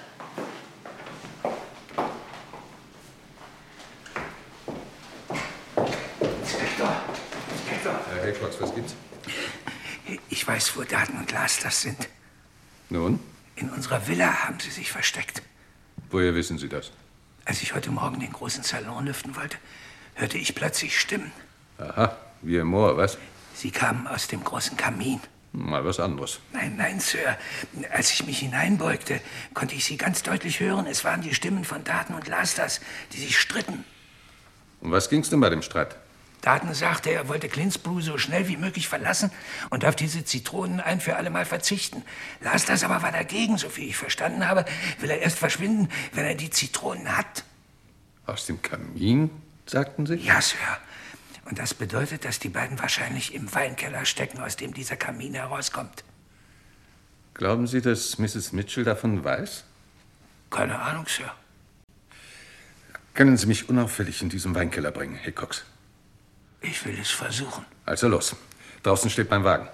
Speaker 14: Inspektor.
Speaker 6: Herr Haycox, was gibt's?
Speaker 14: Ich weiß, wo Darden und Lasters sind.
Speaker 6: Nun?
Speaker 14: In unserer Villa haben sie sich versteckt.
Speaker 6: Woher wissen Sie das?
Speaker 14: Als ich heute Morgen den großen Salon lüften wollte, hörte ich plötzlich Stimmen.
Speaker 6: Aha, wie im Moor, was?
Speaker 14: Sie kamen aus dem großen Kamin.
Speaker 6: Mal was anderes.
Speaker 14: Nein, nein, Sir. Als ich mich hineinbeugte, konnte ich sie ganz deutlich hören. Es waren die Stimmen von Darden und Lasters, die sich stritten.
Speaker 6: Um was ging's denn bei dem Streit?
Speaker 14: Darden sagte, er wollte Clinsborough so schnell wie möglich verlassen und auf diese Zitronen ein für alle Mal verzichten. Lasters aber war dagegen, so viel ich verstanden habe, will er erst verschwinden, wenn er die Zitronen hat.
Speaker 6: Aus dem Kamin, sagten Sie?
Speaker 14: Ja, Sir. Und das bedeutet, dass die beiden wahrscheinlich im Weinkeller stecken, aus dem dieser Kamin herauskommt.
Speaker 6: Glauben Sie, dass Mrs. Mitchell davon weiß?
Speaker 14: Keine Ahnung, Sir.
Speaker 6: Können Sie mich unauffällig in diesem Weinkeller bringen, Haycox?
Speaker 14: Ich will es versuchen.
Speaker 6: Also los. Draußen steht mein Wagen.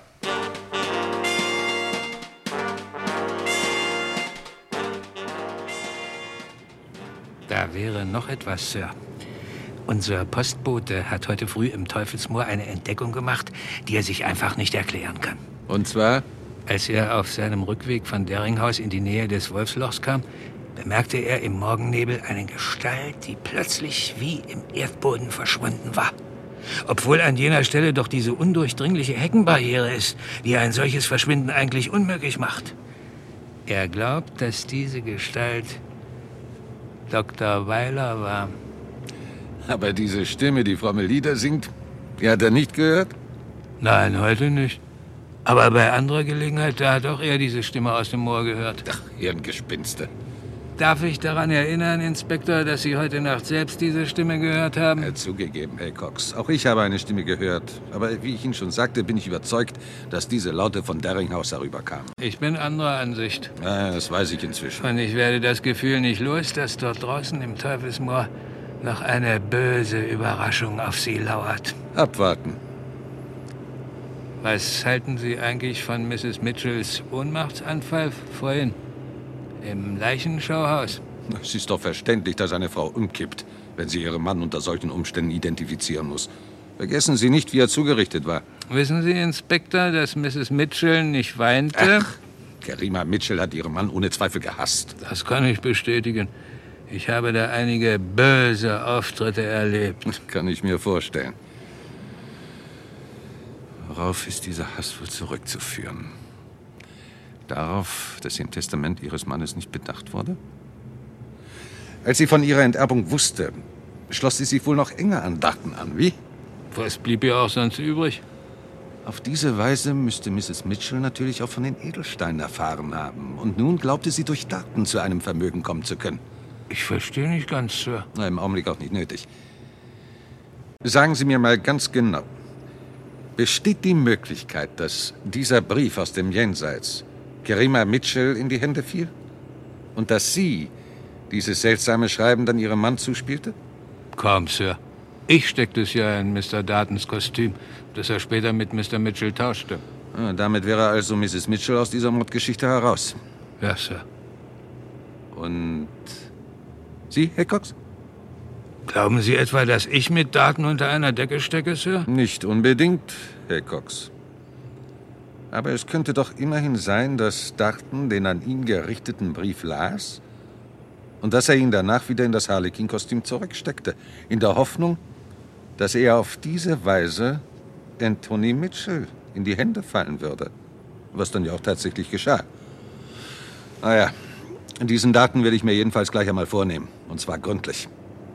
Speaker 14: Da wäre noch etwas, Sir. Unser Postbote hat heute früh im Teufelsmoor eine Entdeckung gemacht, die er sich einfach nicht erklären kann.
Speaker 6: Und zwar?
Speaker 14: Als er auf seinem Rückweg von Deringhaus in die Nähe des Wolfslochs kam, bemerkte er im Morgennebel eine Gestalt, die plötzlich wie im Erdboden verschwunden war. Obwohl an jener Stelle doch diese undurchdringliche Heckenbarriere ist, die ein solches Verschwinden eigentlich unmöglich macht. Er glaubt, dass diese Gestalt Dr. Weiler war.
Speaker 7: Aber diese Stimme, die fromme Lieder singt, die hat er nicht gehört?
Speaker 14: Nein, heute nicht. Aber bei anderer Gelegenheit, da hat auch er diese Stimme aus dem Moor gehört.
Speaker 7: Ach, Hirngespinste.
Speaker 14: Darf ich daran erinnern, Inspektor, dass Sie heute Nacht selbst diese Stimme gehört haben?
Speaker 7: Zugegeben, Haycox. Auch ich habe eine Stimme gehört. Aber wie ich Ihnen schon sagte, bin ich überzeugt, dass diese Laute von Deringhaus herüberkamen.
Speaker 14: Ich bin anderer Ansicht.
Speaker 7: Ja, das weiß ich inzwischen.
Speaker 14: Und ich werde das Gefühl nicht los, dass dort draußen im Teufelsmoor noch eine böse Überraschung auf Sie lauert.
Speaker 7: Abwarten.
Speaker 14: Was halten Sie eigentlich von Mrs. Mitchells Ohnmachtsanfall vorhin? Im Leichenschauhaus?
Speaker 7: Es ist doch verständlich, dass eine Frau umkippt, wenn sie ihren Mann unter solchen Umständen identifizieren muss. Vergessen Sie nicht, wie er zugerichtet war.
Speaker 14: Wissen Sie, Inspektor, dass Mrs. Mitchell nicht weinte?
Speaker 7: Ach, Kerima Mitchell hat ihren Mann ohne Zweifel gehasst.
Speaker 14: Das kann ich bestätigen. Ich habe da einige böse Auftritte erlebt.
Speaker 7: Kann ich mir vorstellen. Worauf ist dieser Hass wohl zurückzuführen? Darauf, dass im Testament Ihres Mannes nicht bedacht wurde? Als sie von ihrer Enterbung wusste, schloss sie sich wohl noch enger an Darton an, wie?
Speaker 14: Was blieb ihr auch sonst übrig?
Speaker 7: Auf diese Weise müsste Mrs. Mitchell natürlich auch von den Edelsteinen erfahren haben. Und nun glaubte sie, durch Darton zu einem Vermögen kommen zu können.
Speaker 14: Ich verstehe nicht ganz, Sir.
Speaker 7: Na, im Augenblick auch nicht nötig. Sagen Sie mir mal ganz genau, besteht die Möglichkeit, dass dieser Brief aus dem Jenseits Kerima Mitchell in die Hände fiel? Und dass sie dieses seltsame Schreiben dann ihrem Mann zuspielte?
Speaker 14: Kaum, Sir. Ich steckte es ja in Mr. Dartons Kostüm, das er später mit Mr. Mitchell tauschte.
Speaker 7: Ah, damit wäre also Mrs. Mitchell aus dieser Mordgeschichte heraus.
Speaker 14: Ja, Sir.
Speaker 7: Und Sie, Haycox?
Speaker 14: Glauben Sie etwa, dass ich mit Darton unter einer Decke stecke, Sir?
Speaker 7: Nicht unbedingt, Haycox. Aber es könnte doch immerhin sein, dass Darton den an ihn gerichteten Brief las und dass er ihn danach wieder in das Harlequin-Kostüm zurücksteckte, in der Hoffnung, dass er auf diese Weise Anthony Mitchell in die Hände fallen würde. Was dann ja auch tatsächlich geschah. Naja, diesen Darton werde ich mir jedenfalls gleich einmal vornehmen. Und zwar gründlich.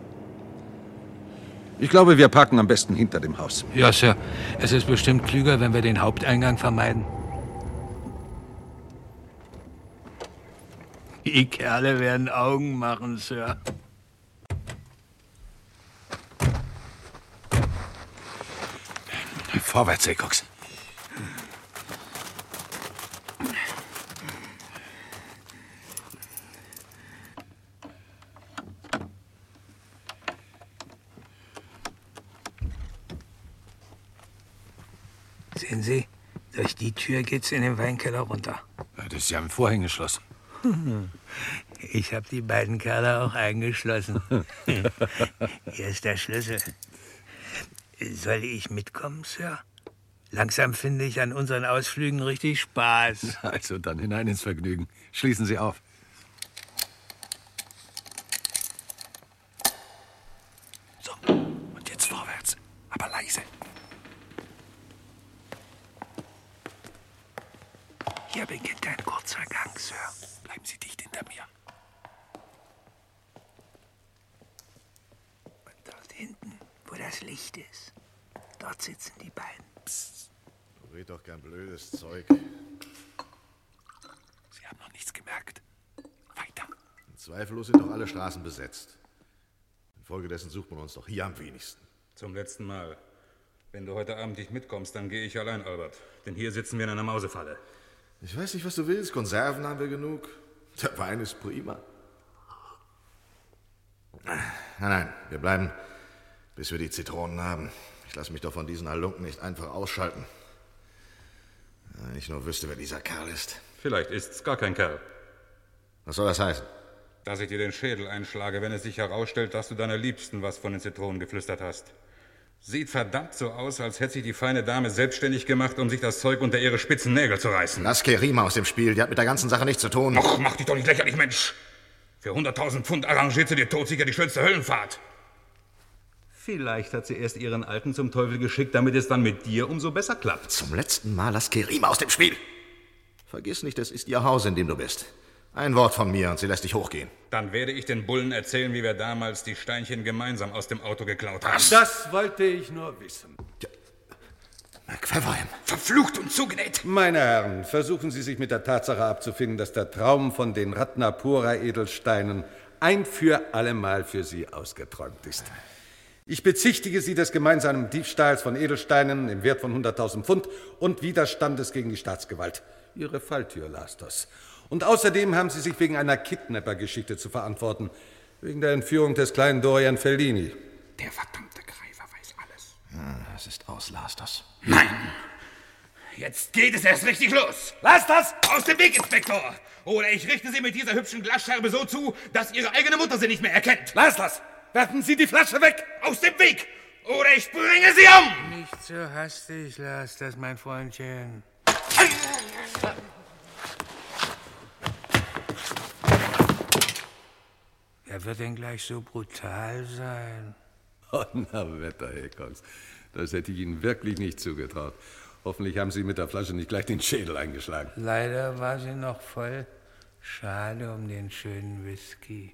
Speaker 7: Ich glaube, wir parken am besten hinter dem Haus.
Speaker 14: Ja, Sir. Es ist bestimmt klüger, wenn wir den Haupteingang vermeiden. Die Kerle werden Augen machen, Sir.
Speaker 13: Vorwärts, Haycox.
Speaker 14: Sehen Sie, durch die Tür geht's in den Weinkeller runter.
Speaker 13: Ja, das ist ja ein Vorhängeschloss.
Speaker 14: Ich habe die beiden Kerle auch eingeschlossen. Hier ist der Schlüssel. Soll ich mitkommen, Sir? Langsam finde ich an unseren Ausflügen richtig Spaß.
Speaker 13: Also dann hinein ins Vergnügen. Schließen Sie auf.
Speaker 14: So, und jetzt vorwärts. Aber leise. Hier beginnt ein kurzer Gang, Sir. Bleiben Sie dicht hinter mir. Und dort hinten, wo das Licht ist, dort sitzen die beiden. Psst.
Speaker 10: Du red doch kein blödes Zeug.
Speaker 14: Sie haben noch nichts gemerkt. Weiter.
Speaker 10: Zweifellos sind doch alle Straßen besetzt. Infolgedessen sucht man uns doch hier am wenigsten.
Speaker 19: Zum letzten Mal. Wenn du heute Abend nicht mitkommst, dann gehe ich allein, Albert. Denn hier sitzen wir in einer Mausefalle.
Speaker 10: Ich weiß nicht, was du willst. Konserven haben wir genug. Der Wein ist prima. Nein, wir bleiben, bis wir die Zitronen haben. Ich lasse mich doch von diesen Halunken nicht einfach ausschalten. Wenn ich nur wüsste, wer dieser Kerl ist.
Speaker 19: Vielleicht ist's gar kein Kerl.
Speaker 10: Was soll das heißen?
Speaker 19: Dass ich dir den Schädel einschlage, wenn es sich herausstellt, dass du deiner Liebsten was von den Zitronen geflüstert hast. Sieht verdammt so aus, als hätte sich die feine Dame selbstständig gemacht, um sich das Zeug unter ihre spitzen Nägel zu reißen.
Speaker 10: Lass Kerima aus dem Spiel. Die hat mit der ganzen Sache nichts zu tun.
Speaker 19: Ach, mach dich doch nicht lächerlich, Mensch. Für 100.000 Pfund arrangiert sie dir todsicher die schönste Höllenfahrt. Vielleicht hat sie erst ihren Alten zum Teufel geschickt, damit es dann mit dir umso besser klappt.
Speaker 10: Zum letzten Mal lass Kerima aus dem Spiel. Vergiss nicht, es ist ihr Haus, in dem du bist. Ein Wort von mir und sie lässt dich hochgehen.
Speaker 19: Dann werde ich den Bullen erzählen, wie wir damals die Steinchen gemeinsam aus dem Auto geklaut haben.
Speaker 13: Das wollte ich nur wissen.
Speaker 10: Ja. Pfefferheim.
Speaker 19: Verflucht und zugenäht.
Speaker 13: Meine Herren, versuchen Sie sich mit der Tatsache abzufinden, dass der Traum von den Ratnapura-Edelsteinen ein für allemal für Sie ausgeträumt ist. Ich bezichtige Sie des gemeinsamen Diebstahls von Edelsteinen im Wert von 100.000 Pfund und Widerstandes gegen die Staatsgewalt. Ihre Falltür las das. Und außerdem haben Sie sich wegen einer Kidnapper-Geschichte zu verantworten. Wegen der Entführung des kleinen Dorian Fellini.
Speaker 14: Der verdammte Greifer weiß alles.
Speaker 10: Ja, es ist aus, las das.
Speaker 8: Nein! Jetzt geht es erst richtig los!
Speaker 13: Lass das!
Speaker 8: Aus dem Weg, Inspektor! Oder ich richte Sie mit dieser hübschen Glasscherbe so zu, dass Ihre eigene Mutter Sie nicht mehr erkennt!
Speaker 13: Lass das! Werfen Sie die Flasche weg!
Speaker 8: Aus dem Weg! Oder ich bringe Sie um!
Speaker 14: Nicht so hastig, lass das, mein Freundchen. Wer wird denn gleich so brutal sein?
Speaker 13: Donnerwetter, Herr Cox. Das hätte ich Ihnen wirklich nicht zugetraut. Hoffentlich haben Sie mit der Flasche nicht gleich den Schädel eingeschlagen.
Speaker 14: Leider war sie noch voll. Schade um den schönen Whisky.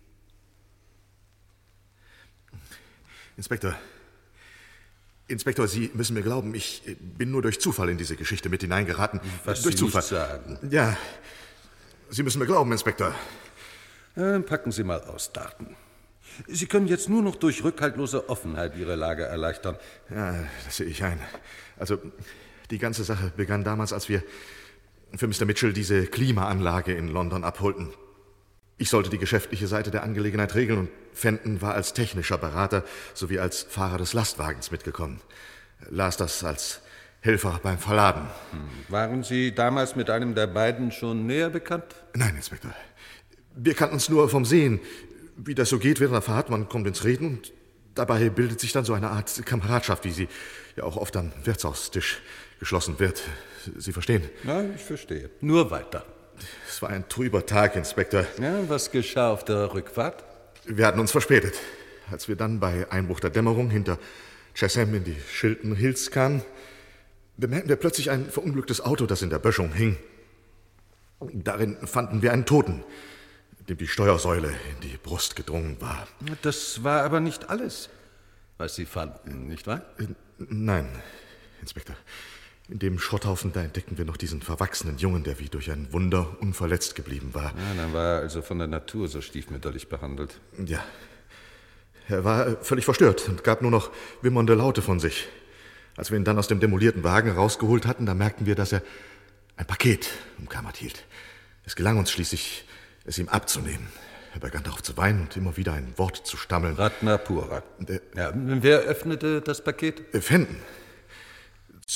Speaker 10: Inspektor, Sie müssen mir glauben, ich bin nur durch Zufall in diese Geschichte mit hineingeraten.
Speaker 13: Was
Speaker 10: durch
Speaker 13: Sie
Speaker 10: Zufall.
Speaker 13: nicht sagen.
Speaker 10: Ja, Sie müssen mir glauben, Inspektor.
Speaker 13: Dann packen Sie mal aus, Darton. Sie können jetzt nur noch durch rückhaltlose Offenheit Ihre Lage erleichtern.
Speaker 10: Ja, das sehe ich ein. Also, die ganze Sache begann damals, als wir für Mr. Mitchell diese Klimaanlage in London abholten. Ich sollte die geschäftliche Seite der Angelegenheit regeln und Fenton war als technischer Berater sowie als Fahrer des Lastwagens mitgekommen. Las das als Helfer beim Verladen.
Speaker 13: Waren Sie damals mit einem der beiden schon näher bekannt?
Speaker 10: Nein, Inspektor. Wir kannten uns nur vom Sehen. Wie das so geht während der Fahrt, man kommt ins Reden und dabei bildet sich dann so eine Art Kameradschaft, wie sie ja auch oft am Wirtshaustisch geschlossen wird. Sie verstehen?
Speaker 13: Ja, ich verstehe. Nur weiter.
Speaker 10: Es war ein trüber Tag, Inspektor.
Speaker 13: Ja, was geschah auf der Rückfahrt?
Speaker 10: Wir hatten uns verspätet. Als wir dann bei Einbruch der Dämmerung hinter Chesham in die Chiltern Hills kamen, bemerkten wir plötzlich ein verunglücktes Auto, das in der Böschung hing. Darin fanden wir einen Toten, dem die Steuersäule in die Brust gedrungen war.
Speaker 13: Das war aber nicht alles, was Sie fanden, nicht wahr?
Speaker 10: Nein, Inspektor. In dem Schrotthaufen, da entdeckten wir noch diesen verwachsenen Jungen, der wie durch ein Wunder unverletzt geblieben war.
Speaker 13: Ja, dann war er also von der Natur so stiefmütterlich behandelt.
Speaker 10: Ja. Er war völlig verstört und gab nur noch wimmernde Laute von sich. Als wir ihn dann aus dem demolierten Wagen rausgeholt hatten, da merkten wir, dass er ein Paket umklammert hielt. Es gelang uns schließlich, es ihm abzunehmen. Er begann darauf zu weinen und immer wieder ein Wort zu stammeln.
Speaker 13: Ratnapura. Ja, wer öffnete das Paket?
Speaker 10: Fenton.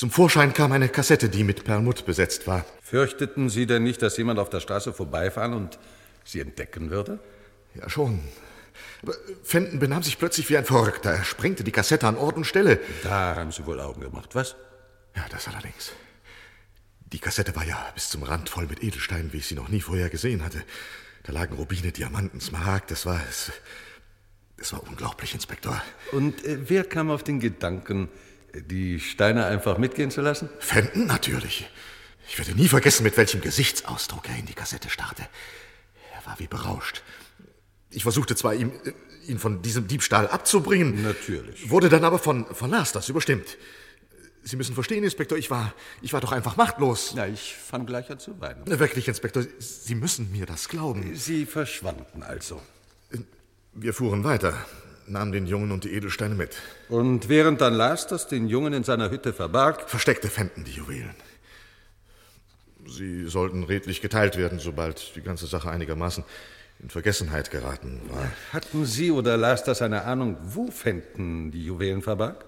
Speaker 10: Zum Vorschein kam eine Kassette, die mit Perlmutt besetzt war.
Speaker 7: Fürchteten Sie denn nicht, dass jemand auf der Straße vorbeifahren und Sie entdecken würde?
Speaker 10: Ja, schon. Aber Fenton benahm sich plötzlich wie ein Verrückter. Er sprengte die Kassette an Ort und Stelle.
Speaker 7: Da haben Sie wohl Augen gemacht, was?
Speaker 10: Ja, das allerdings. Die Kassette war ja bis zum Rand voll mit Edelsteinen, wie ich sie noch nie vorher gesehen hatte. Da lagen Rubine, Diamanten, Smaragd. Das war unglaublich, Inspektor.
Speaker 7: Und wer kam auf den Gedanken, die Steine einfach mitgehen zu lassen?
Speaker 10: Fenton, natürlich. Ich werde nie vergessen, mit welchem Gesichtsausdruck er in die Kassette starrte. Er war wie berauscht. Ich versuchte zwar, ihn von diesem Diebstahl abzubringen.
Speaker 7: Natürlich.
Speaker 10: Wurde dann aber von Lasters überstimmt. Sie müssen verstehen, Inspektor, ich war doch einfach machtlos.
Speaker 7: Ja, ich fang gleich an zu weinen.
Speaker 10: Wirklich, Inspektor, Sie müssen mir das glauben.
Speaker 7: Sie verschwanden also.
Speaker 10: Wir fuhren weiter, nahmen den Jungen und die Edelsteine mit.
Speaker 7: Und während dann Lasters den Jungen in seiner Hütte verbarg,
Speaker 10: versteckte Fenton die Juwelen. Sie sollten redlich geteilt werden, sobald die ganze Sache einigermaßen in Vergessenheit geraten war.
Speaker 7: Hatten Sie oder Lasters eine Ahnung, wo Fenton die Juwelen verbarg?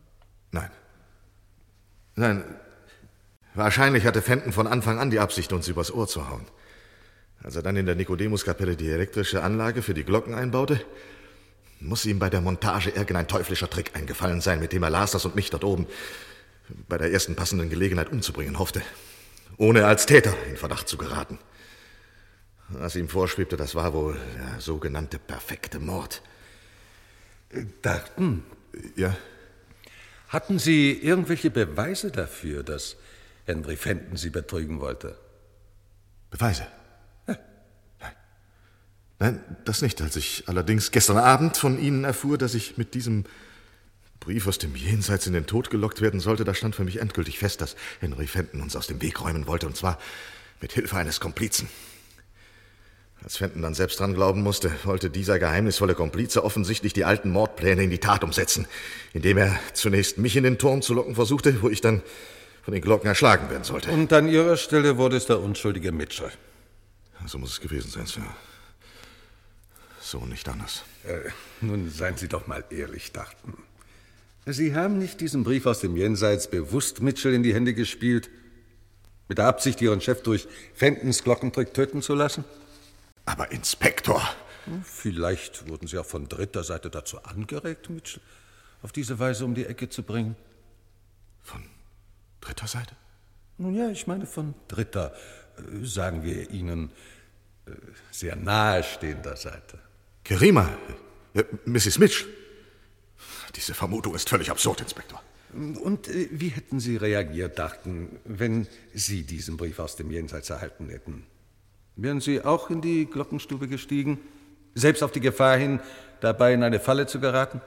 Speaker 10: Nein, wahrscheinlich hatte Fenton von Anfang an die Absicht, uns übers Ohr zu hauen. Als er dann in der Nikodemuskapelle die elektrische Anlage für die Glocken einbaute, muss ihm bei der Montage irgendein teuflischer Trick eingefallen sein, mit dem er Lasters und mich dort oben bei der ersten passenden Gelegenheit umzubringen hoffte, ohne als Täter in Verdacht zu geraten. Was ihm vorschwebte, das war wohl der sogenannte perfekte Mord.
Speaker 7: Darton?
Speaker 10: Ja?
Speaker 7: Hatten Sie irgendwelche Beweise dafür, dass Henry Fenton Sie betrügen wollte?
Speaker 10: Beweise? Nein, das nicht. Als ich allerdings gestern Abend von Ihnen erfuhr, dass ich mit diesem Brief aus dem Jenseits in den Tod gelockt werden sollte, da stand für mich endgültig fest, dass Henry Fenton uns aus dem Weg räumen wollte, und zwar mit Hilfe eines Komplizen. Als Fenton dann selbst dran glauben musste, wollte dieser geheimnisvolle Komplize offensichtlich die alten Mordpläne in die Tat umsetzen, indem er zunächst mich in den Turm zu locken versuchte, wo ich dann von den Glocken erschlagen werden sollte.
Speaker 7: Und an Ihrer Stelle wurde es der unschuldige Mitchell.
Speaker 10: So muss es gewesen sein, Sir. So und nicht anders.
Speaker 7: Nun seien Sie doch mal ehrlich, Darton. Sie haben nicht diesen Brief aus dem Jenseits bewusst Mitchell in die Hände gespielt, mit der Absicht, Ihren Chef durch Fentons Glockentrick töten zu lassen?
Speaker 10: Aber Inspektor!
Speaker 7: Vielleicht wurden Sie auch von dritter Seite dazu angeregt, Mitchell auf diese Weise um die Ecke zu bringen.
Speaker 10: Von dritter Seite?
Speaker 7: Nun ja, ich meine von dritter, sagen wir Ihnen, sehr nahestehender Seite.
Speaker 10: Kerima, Mrs. Mitchell. Diese Vermutung ist völlig absurd, Inspektor.
Speaker 7: Und wie hätten Sie reagiert, Darton, wenn Sie diesen Brief aus dem Jenseits erhalten hätten? Wären Sie auch in die Glockenstube gestiegen, selbst auf die Gefahr hin, dabei in eine Falle zu geraten?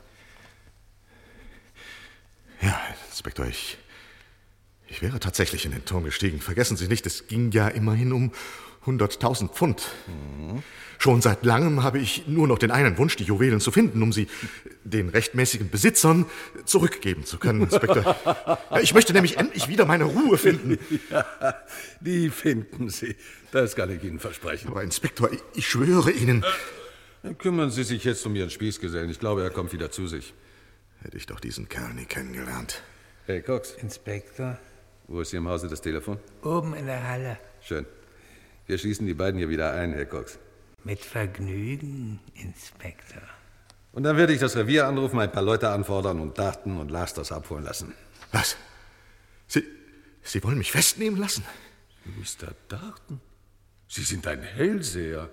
Speaker 10: Ja, Inspektor, ich wäre tatsächlich in den Turm gestiegen. Vergessen Sie nicht, es ging ja immerhin um 100.000 Pfund. Mhm. Schon seit langem habe ich nur noch den einen Wunsch, die Juwelen zu finden, um sie den rechtmäßigen Besitzern zurückgeben zu können, Inspektor. Ja, ich möchte nämlich endlich wieder meine Ruhe finden.
Speaker 7: Ja, die finden Sie. Das kann ich Ihnen versprechen.
Speaker 10: Aber Inspektor, ich schwöre Ihnen...
Speaker 7: Kümmern Sie sich jetzt um Ihren Spießgesellen. Ich glaube, er kommt wieder zu sich.
Speaker 10: Hätte ich doch diesen Kerl nie kennengelernt.
Speaker 7: Hey, Cox.
Speaker 14: Inspektor?
Speaker 7: Wo ist hier im Hause das Telefon?
Speaker 14: Oben in der Halle.
Speaker 7: Schön. Wir schließen die beiden hier wieder ein, Herr Cox.
Speaker 14: Mit Vergnügen, Inspektor.
Speaker 7: Und dann werde ich das Revier anrufen, ein paar Leute anfordern und Darton und Lasters abholen lassen.
Speaker 10: Was? Sie wollen mich festnehmen lassen?
Speaker 7: Mr. Darton? Sie sind ein Hellseher.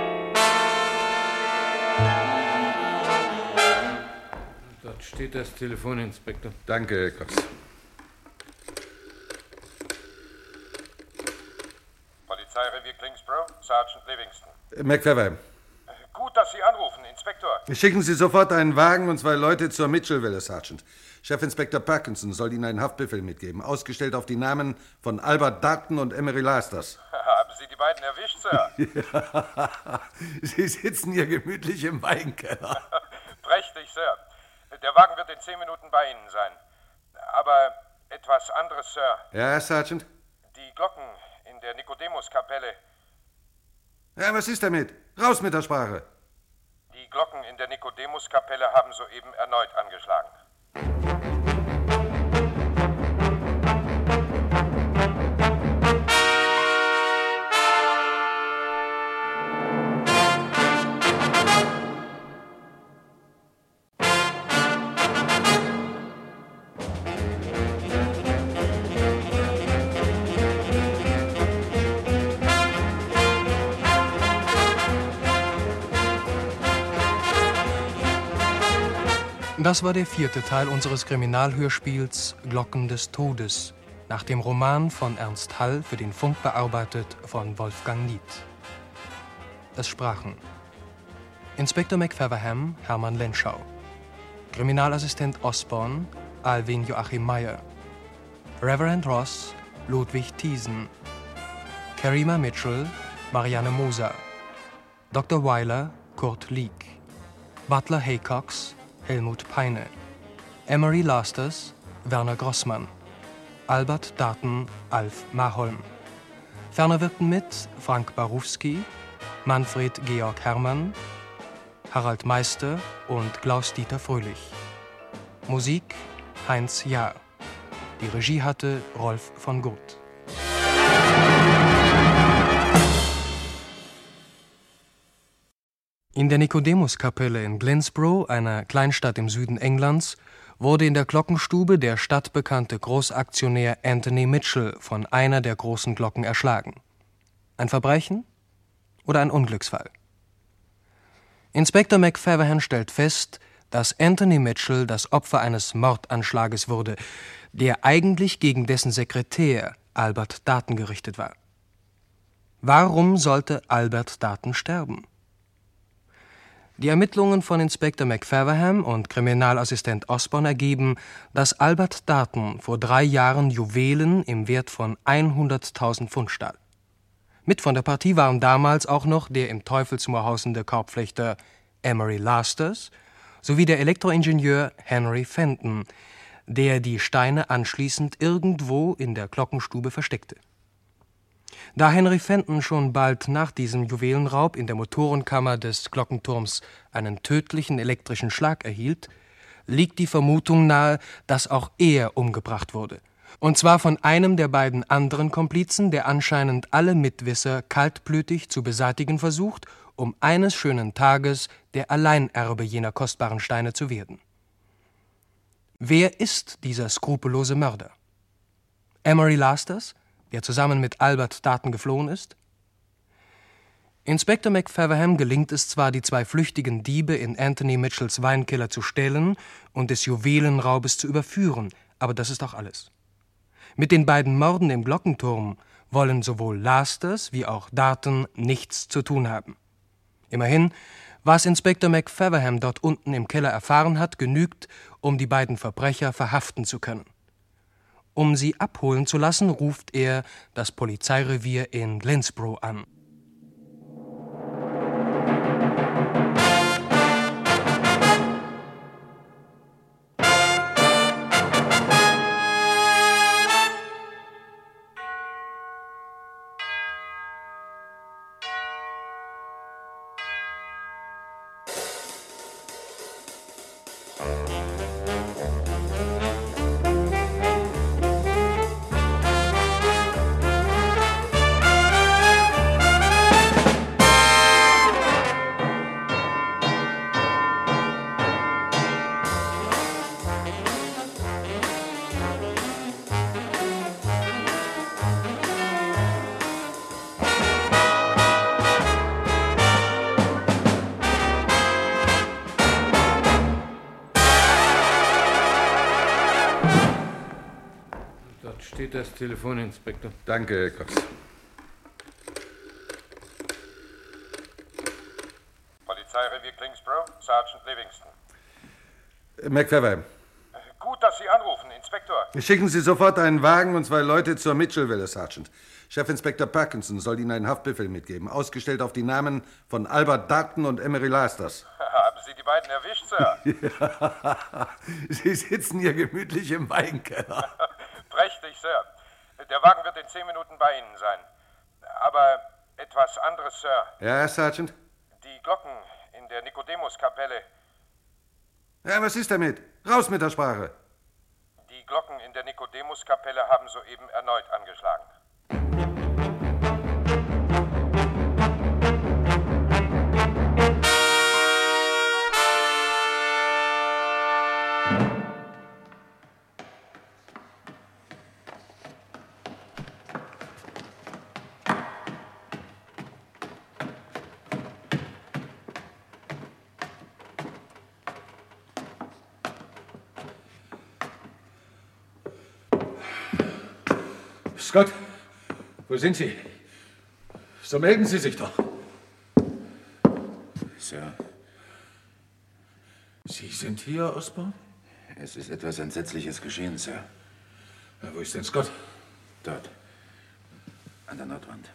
Speaker 8: Dort steht das Telefon, Inspektor.
Speaker 7: Danke, Herr Cox.
Speaker 15: Polizeirevier Kingsborough, Sergeant Livingston.
Speaker 7: McFeather.
Speaker 15: Gut, dass Sie anrufen, Inspektor.
Speaker 7: Schicken Sie sofort einen Wagen und 2 Leute zur Mitchell-Villa, Sergeant. Chefinspektor Parkinson soll Ihnen einen Haftbefehl mitgeben, ausgestellt auf die Namen von Albert Darton und Emery Lasters.
Speaker 15: Haben Sie die beiden erwischt, Sir?
Speaker 7: Ja. Sie sitzen hier gemütlich im Weinkeller.
Speaker 15: Prächtig, Sir. Der Wagen wird in 10 Minuten bei Ihnen sein. Aber etwas anderes, Sir.
Speaker 7: Ja, Sergeant?
Speaker 15: Die Glocken in der Nikodemuskapelle.
Speaker 7: Ja, was ist damit? Raus mit der Sprache.
Speaker 15: Die Glocken in der Nikodemuskapelle haben soeben erneut angeschlagen.
Speaker 12: Das war der 4. Teil unseres Kriminalhörspiels Glocken des Todes, nach dem Roman von Ernst Hall, für den Funk bearbeitet von Wolfgang Nied. Es sprachen Inspektor McFeverham, Hermann Lenschau, Kriminalassistent Osborn, Alwin Joachim Meyer, Reverend Ross, Ludwig Thiesen, Karima Mitchell, Marianne Moser, Dr. Weiler, Kurt Lieck, Butler Haycox, Helmut Peine, Emery Lasters, Werner Grossmann, Albert Daten, Alf Maholm. Ferner wirkten mit Frank Barufsky, Manfred Georg Herrmann, Harald Meister und Klaus-Dieter Fröhlich. Musik Heinz Jahr. Die Regie hatte Rolf von Guth. In der Nikodemuskapelle in Gainsborough, einer Kleinstadt im Süden Englands, wurde in der Glockenstube der stadtbekannte Großaktionär Anthony Mitchell von einer der großen Glocken erschlagen. Ein Verbrechen oder ein Unglücksfall? Inspektor McFeverham stellt fest, dass Anthony Mitchell das Opfer eines Mordanschlages wurde, der eigentlich gegen dessen Sekretär Albert Daten gerichtet war. Warum sollte Albert Daten sterben? Die Ermittlungen von Inspektor McFeverham und Kriminalassistent Osborn ergeben, dass Albert Daten vor 3 Jahren Juwelen im Wert von 100.000 Pfund stahl. Mit von der Partie waren damals auch noch der im Teufelsmoor hausende Korbflechter Emery Lasters sowie der Elektroingenieur Henry Fenton, der die Steine anschließend irgendwo in der Glockenstube versteckte. Da Henry Fenton schon bald nach diesem Juwelenraub in der Motorenkammer des Glockenturms einen tödlichen elektrischen Schlag erhielt, liegt die Vermutung nahe, dass auch er umgebracht wurde. Und zwar von einem der beiden anderen Komplizen, der anscheinend alle Mitwisser kaltblütig zu beseitigen versucht, um eines schönen Tages der Alleinerbe jener kostbaren Steine zu werden. Wer ist dieser skrupellose Mörder? Emery Lasters, der zusammen mit Albert Daten geflohen ist? Inspektor McFeverham gelingt es zwar, die 2 flüchtigen Diebe in Anthony Mitchells Weinkeller zu stellen und des Juwelenraubes zu überführen, aber das ist auch alles. Mit den beiden Morden im Glockenturm wollen sowohl Lasters wie auch Daten nichts zu tun haben. Immerhin, was Inspektor McFeverham dort unten im Keller erfahren hat, genügt, um die beiden Verbrecher verhaften zu können. Um sie abholen zu lassen, ruft er das Polizeirevier in Gainsborough an.
Speaker 8: Steht das Telefon, Inspektor?
Speaker 7: Danke, Cox.
Speaker 15: Polizeirevier Gainsborough, Sergeant Livingston.
Speaker 7: McFeverham.
Speaker 15: Gut, dass Sie anrufen, Inspektor.
Speaker 7: Schicken Sie sofort einen Wagen und 2 Leute zur Mitchell-Villa, Sergeant. Chefinspektor Parkinson soll Ihnen einen Haftbefehl mitgeben, ausgestellt auf die Namen von Albert Daten und Emery Lasters.
Speaker 15: Haben Sie die beiden erwischt, Sir?
Speaker 7: Ja, Sie sitzen hier gemütlich im Weinkeller.
Speaker 15: Prächtig, Sir. Der Wagen wird in 10 Minuten bei Ihnen sein. Aber etwas anderes, Sir.
Speaker 7: Ja, Sergeant?
Speaker 15: Die Glocken in der Nikodemuskapelle.
Speaker 7: Ja, was ist damit? Raus mit der Sprache.
Speaker 15: Die Glocken in der Nikodemuskapelle haben soeben erneut angeschlagen.
Speaker 7: Scott, wo sind Sie? So melden Sie sich doch.
Speaker 16: Sir.
Speaker 7: Sie sind hier, Osborne?
Speaker 16: Es ist etwas Entsetzliches geschehen, Sir.
Speaker 7: Ja, wo ist denn Scott?
Speaker 16: Dort. An der Nordwand.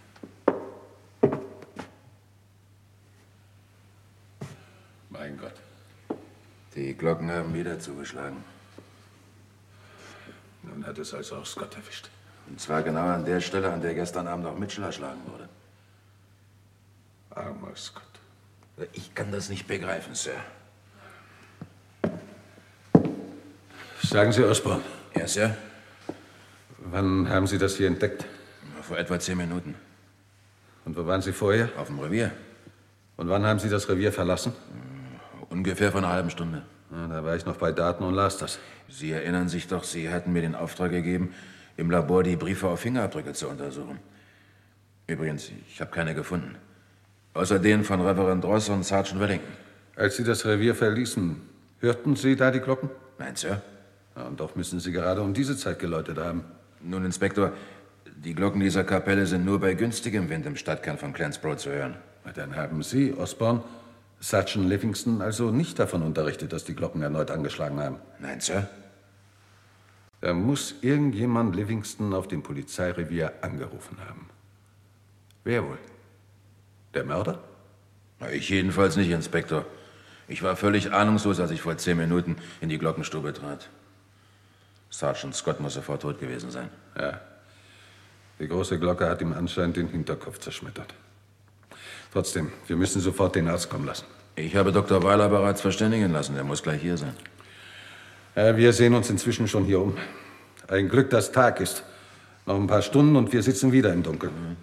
Speaker 7: Mein Gott.
Speaker 16: Die Glocken haben wieder zugeschlagen.
Speaker 7: Nun hat es also auch Scott erwischt.
Speaker 16: Und zwar genau an der Stelle, an der gestern Abend auch Mitchell erschlagen wurde.
Speaker 7: Armer Scott.
Speaker 16: Ich kann das nicht begreifen, Sir.
Speaker 7: Sagen Sie, Osborne.
Speaker 16: Ja, Sir?
Speaker 7: Wann haben Sie das hier entdeckt?
Speaker 16: Vor etwa 10 Minuten.
Speaker 7: Und wo waren Sie vorher?
Speaker 16: Auf dem Revier.
Speaker 7: Und wann haben Sie das Revier verlassen?
Speaker 16: Ungefähr vor einer halben Stunde.
Speaker 7: Ja, da war ich noch bei Daten und las das.
Speaker 16: Sie erinnern sich doch, Sie hatten mir den Auftrag gegeben, im Labor die Briefe auf Fingerabdrücke zu untersuchen. Übrigens, ich habe keine gefunden. Außer denen von Reverend Ross und Sergeant Wellington.
Speaker 7: Als Sie das Revier verließen, hörten Sie da die Glocken?
Speaker 16: Nein, Sir.
Speaker 7: Ja, und doch müssen sie gerade um diese Zeit geläutet haben.
Speaker 16: Nun, Inspektor, die Glocken dieser Kapelle sind nur bei günstigem Wind im Stadtkern von Clansborough zu hören.
Speaker 7: Na, dann haben Sie, Osborne, Sergeant Livingston also nicht davon unterrichtet, dass die Glocken erneut angeschlagen haben?
Speaker 16: Nein, Sir.
Speaker 7: Da muss irgendjemand Livingston auf dem Polizeirevier angerufen haben. Wer wohl? Der Mörder?
Speaker 16: Na, ich jedenfalls nicht, Inspektor. Ich war völlig ahnungslos, als ich vor 10 Minuten in die Glockenstube trat. Sergeant Scott muss sofort tot gewesen sein.
Speaker 7: Ja. Die große Glocke hat ihm anscheinend den Hinterkopf zerschmettert. Trotzdem, wir müssen sofort den Arzt kommen lassen.
Speaker 16: Ich habe Dr. Weiler bereits verständigen lassen. Er muss gleich hier sein.
Speaker 7: Ja, wir sehen uns inzwischen schon hier um. Ein Glück, dass Tag ist. Noch ein paar Stunden und wir sitzen wieder im Dunkeln.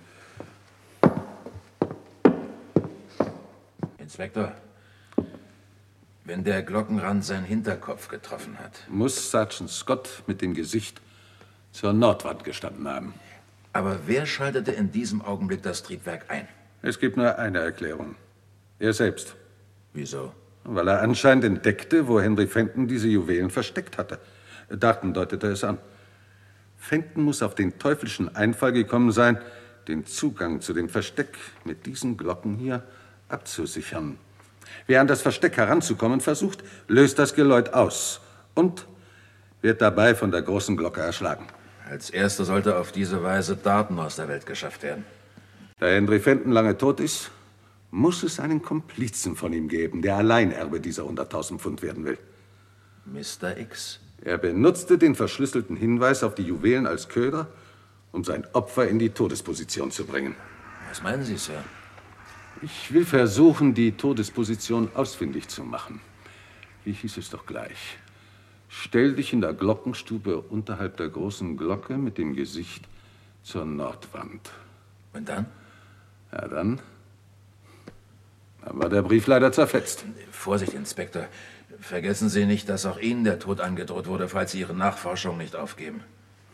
Speaker 16: Inspektor, wenn der Glockenrand seinen Hinterkopf getroffen hat,
Speaker 7: muss Sergeant Scott mit dem Gesicht zur Nordwand gestanden haben.
Speaker 16: Aber wer schaltete in diesem Augenblick das Triebwerk ein?
Speaker 7: Es gibt nur eine Erklärung. Er selbst.
Speaker 16: Wieso?
Speaker 7: Weil er anscheinend entdeckte, wo Henry Fenton diese Juwelen versteckt hatte. Darton deutete es an. Fenton muss auf den teuflischen Einfall gekommen sein, den Zugang zu dem Versteck mit diesen Glocken hier abzusichern. Wer an das Versteck heranzukommen versucht, löst das Geläut aus und wird dabei von der großen Glocke erschlagen.
Speaker 16: Als Erster sollte auf diese Weise Darton aus der Welt geschafft werden.
Speaker 7: Da Henry Fenton lange tot ist, muss es einen Komplizen von ihm geben, der Alleinerbe dieser 100.000 Pfund werden will.
Speaker 16: Mr. X?
Speaker 7: Er benutzte den verschlüsselten Hinweis auf die Juwelen als Köder, um sein Opfer in die Todesposition zu bringen.
Speaker 16: Was meinen Sie, Sir?
Speaker 7: Ich will versuchen, die Todesposition ausfindig zu machen. Wie hieß es doch gleich? Stell dich in der Glockenstube unterhalb der großen Glocke mit dem Gesicht zur Nordwand.
Speaker 16: Und dann?
Speaker 7: Ja, dann war der Brief leider zerfetzt.
Speaker 16: Vorsicht, Inspektor. Vergessen Sie nicht, dass auch Ihnen der Tod angedroht wurde, falls Sie Ihre Nachforschung nicht aufgeben.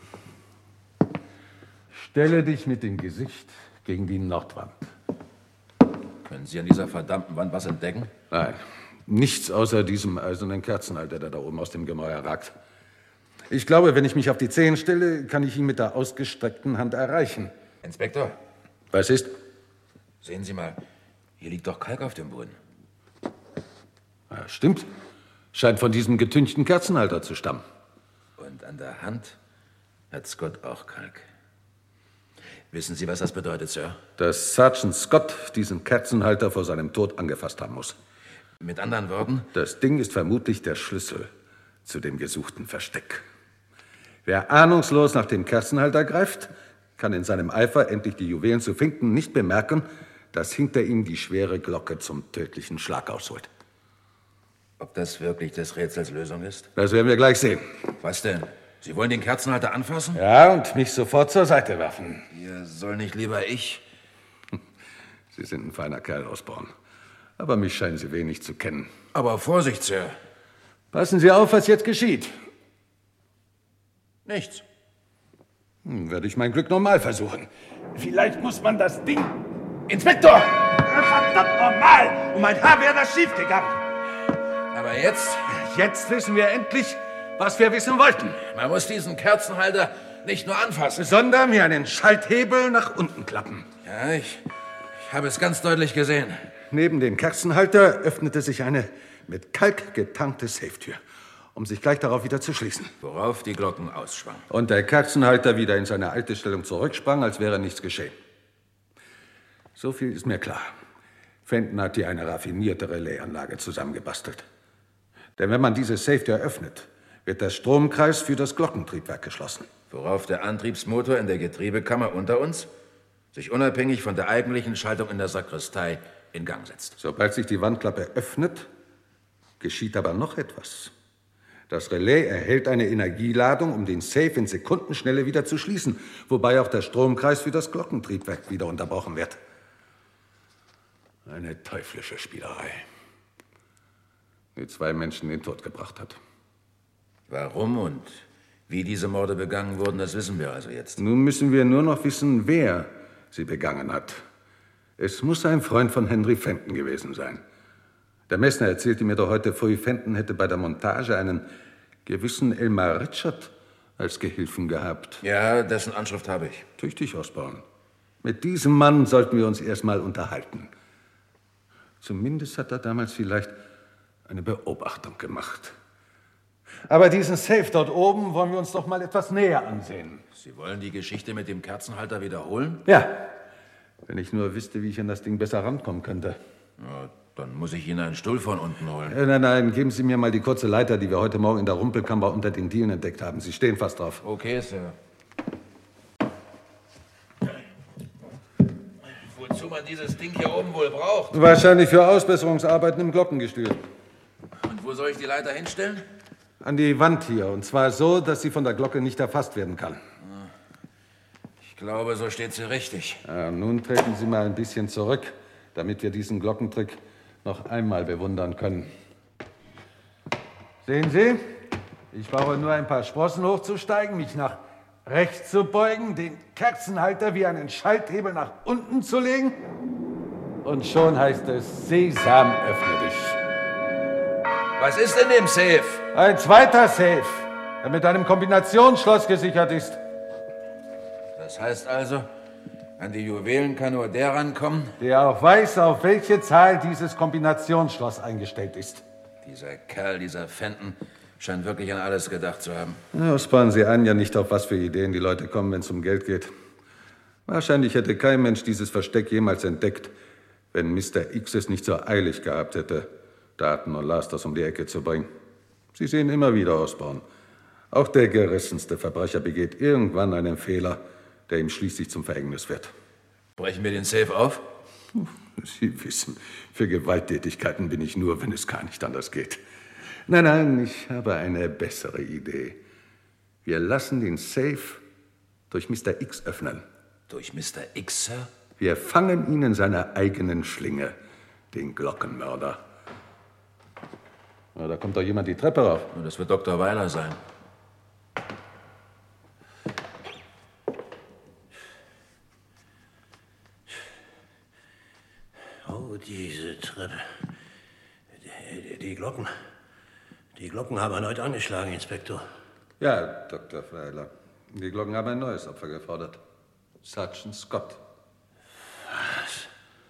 Speaker 7: Stelle dich mit dem Gesicht gegen die Nordwand.
Speaker 16: Können Sie an dieser verdammten Wand was entdecken?
Speaker 7: Nein, nichts außer diesem eisernen Kerzenhalter, der da oben aus dem Gemäuer ragt. Ich glaube, wenn ich mich auf die Zehen stelle, kann ich ihn mit der ausgestreckten Hand erreichen.
Speaker 16: Inspektor?
Speaker 7: Was ist?
Speaker 16: Sehen Sie mal, hier liegt doch Kalk auf dem Boden.
Speaker 7: Ja, stimmt. Scheint von diesem getünchten Kerzenhalter zu stammen.
Speaker 16: Und an der Hand hat Scott auch Kalk. Wissen Sie, was das bedeutet, Sir?
Speaker 7: Dass Sergeant Scott diesen Kerzenhalter vor seinem Tod angefasst haben muss.
Speaker 16: Mit anderen Worten?
Speaker 7: Das Ding ist vermutlich der Schlüssel zu dem gesuchten Versteck. Wer ahnungslos nach dem Kerzenhalter greift, kann in seinem Eifer, endlich die Juwelen zu finden, nicht bemerken, dass hinter ihm die schwere Glocke zum tödlichen Schlag ausholt.
Speaker 16: Ob das wirklich des Rätsels Lösung ist?
Speaker 7: Das werden wir gleich sehen.
Speaker 16: Was denn? Sie wollen den Kerzenhalter anfassen?
Speaker 7: Ja, und mich sofort zur Seite werfen.
Speaker 16: Ihr soll nicht lieber ich?
Speaker 7: Sie sind ein feiner Kerl, Osborne. Aber mich scheinen Sie wenig zu kennen.
Speaker 16: Aber Vorsicht, Sir.
Speaker 7: Passen Sie auf, was jetzt geschieht.
Speaker 16: Nichts.
Speaker 7: Werde ich mein Glück normal versuchen. Vielleicht muss man das Ding...
Speaker 16: Inspektor!
Speaker 7: Verdammt normal! Um ein Haar wäre das schiefgegangen.
Speaker 16: Aber jetzt?
Speaker 7: Jetzt wissen wir endlich, was wir wissen wollten.
Speaker 16: Man muss diesen Kerzenhalter Nicht nur anfassen.
Speaker 13: Sondern wie einen Schalthebel nach unten klappen.
Speaker 16: Ja, ich habe es ganz deutlich gesehen.
Speaker 13: Neben dem Kerzenhalter öffnete sich eine mit Kalk getankte Safetür, um sich gleich darauf wieder zu schließen.
Speaker 16: Worauf die Glocken ausschwangen.
Speaker 13: Und der Kerzenhalter wieder in seine alte Stellung zurücksprang, als wäre nichts geschehen. So viel ist mir klar. Fenton hat hier eine raffinierte Relaisanlage zusammengebastelt. Denn wenn man diese Safetür öffnet, wird der Stromkreis für das Glockentriebwerk geschlossen.
Speaker 16: Worauf der Antriebsmotor in der Getriebekammer unter uns sich unabhängig von der eigentlichen Schaltung in der Sakristei in Gang setzt.
Speaker 13: Sobald sich die Wandklappe öffnet, geschieht aber noch etwas. Das Relais erhält eine Energieladung, um den Safe in Sekundenschnelle wieder zu schließen, wobei auch der Stromkreis für das Glockentriebwerk wieder unterbrochen wird. Eine teuflische Spielerei, die 2 Menschen in den Tod gebracht hat.
Speaker 16: Warum und wie diese Morde begangen wurden, das wissen wir also jetzt.
Speaker 13: Nun müssen wir nur noch wissen, wer sie begangen hat. Es muss ein Freund von Henry Fenton gewesen sein. Der Messner erzählte mir doch heute früh, Fenton hätte bei der Montage einen gewissen Elmar Richard als Gehilfen gehabt.
Speaker 16: Ja, dessen Anschrift habe ich.
Speaker 13: Tüchtig, Osborne. Mit diesem Mann sollten wir uns erst mal unterhalten. Zumindest hat er damals vielleicht eine Beobachtung gemacht. Aber diesen Safe dort oben wollen wir uns doch mal etwas näher ansehen.
Speaker 16: Sie wollen die Geschichte mit dem Kerzenhalter wiederholen?
Speaker 13: Ja, wenn ich nur wüsste, wie ich an das Ding besser rankommen könnte.
Speaker 16: Ja, dann muss ich Ihnen einen Stuhl von unten holen.
Speaker 13: Nein, geben Sie mir mal die kurze Leiter, die wir heute Morgen in der Rumpelkammer unter den Dielen entdeckt haben. Sie stehen fast drauf.
Speaker 16: Okay, Sir. Wozu man dieses Ding hier oben wohl braucht?
Speaker 13: Wahrscheinlich für Ausbesserungsarbeiten im Glockengestühl.
Speaker 16: Und wo soll ich die Leiter hinstellen?
Speaker 13: An die Wand hier. Und zwar so, dass sie von der Glocke nicht erfasst werden kann.
Speaker 16: Ich glaube, so steht sie richtig.
Speaker 13: Ja, nun treten Sie mal ein bisschen zurück, damit wir diesen Glockentrick noch einmal bewundern können. Sehen Sie? Ich brauche nur ein paar Sprossen hochzusteigen, mich nach rechts zu beugen, den Kerzenhalter wie einen Schalthebel nach unten zu legen. Und schon heißt es, Sesam, öffne dich.
Speaker 16: Was ist in dem Safe?
Speaker 13: Ein zweiter Safe, der mit einem Kombinationsschloss gesichert ist.
Speaker 16: Das heißt also, an die Juwelen kann nur der rankommen,
Speaker 13: der auch weiß, auf welche Zahl dieses Kombinationsschloss eingestellt ist.
Speaker 16: Dieser Kerl, dieser Fenton, scheint wirklich an alles gedacht zu haben.
Speaker 13: Ja, sparen Sie an ja nicht, auf was für Ideen die Leute kommen, wenn es um Geld geht. Wahrscheinlich hätte kein Mensch dieses Versteck jemals entdeckt, wenn Mr. X es nicht so eilig gehabt hätte, Daten und Lasters um die Ecke zu bringen. Sie sehen immer wieder, Osborne. Auch der gerissenste Verbrecher begeht irgendwann einen Fehler, der ihm schließlich zum Verhängnis wird.
Speaker 16: Brechen wir den Safe auf?
Speaker 13: Sie wissen, für Gewalttätigkeiten bin ich nur, wenn es gar nicht anders geht. Nein, ich habe eine bessere Idee. Wir lassen den Safe durch Mr. X öffnen.
Speaker 16: Durch Mr. X, Sir?
Speaker 13: Wir fangen ihn in seiner eigenen Schlinge, den Glockenmörder. Na, da kommt doch jemand die Treppe rauf.
Speaker 16: Das wird Dr. Weiler sein.
Speaker 5: Oh, diese Treppe. Die Glocken. Die Glocken haben erneut angeschlagen, Inspektor.
Speaker 13: Ja, Dr. Weiler. Die Glocken haben ein neues Opfer gefordert. Sergeant Scott.
Speaker 5: Was?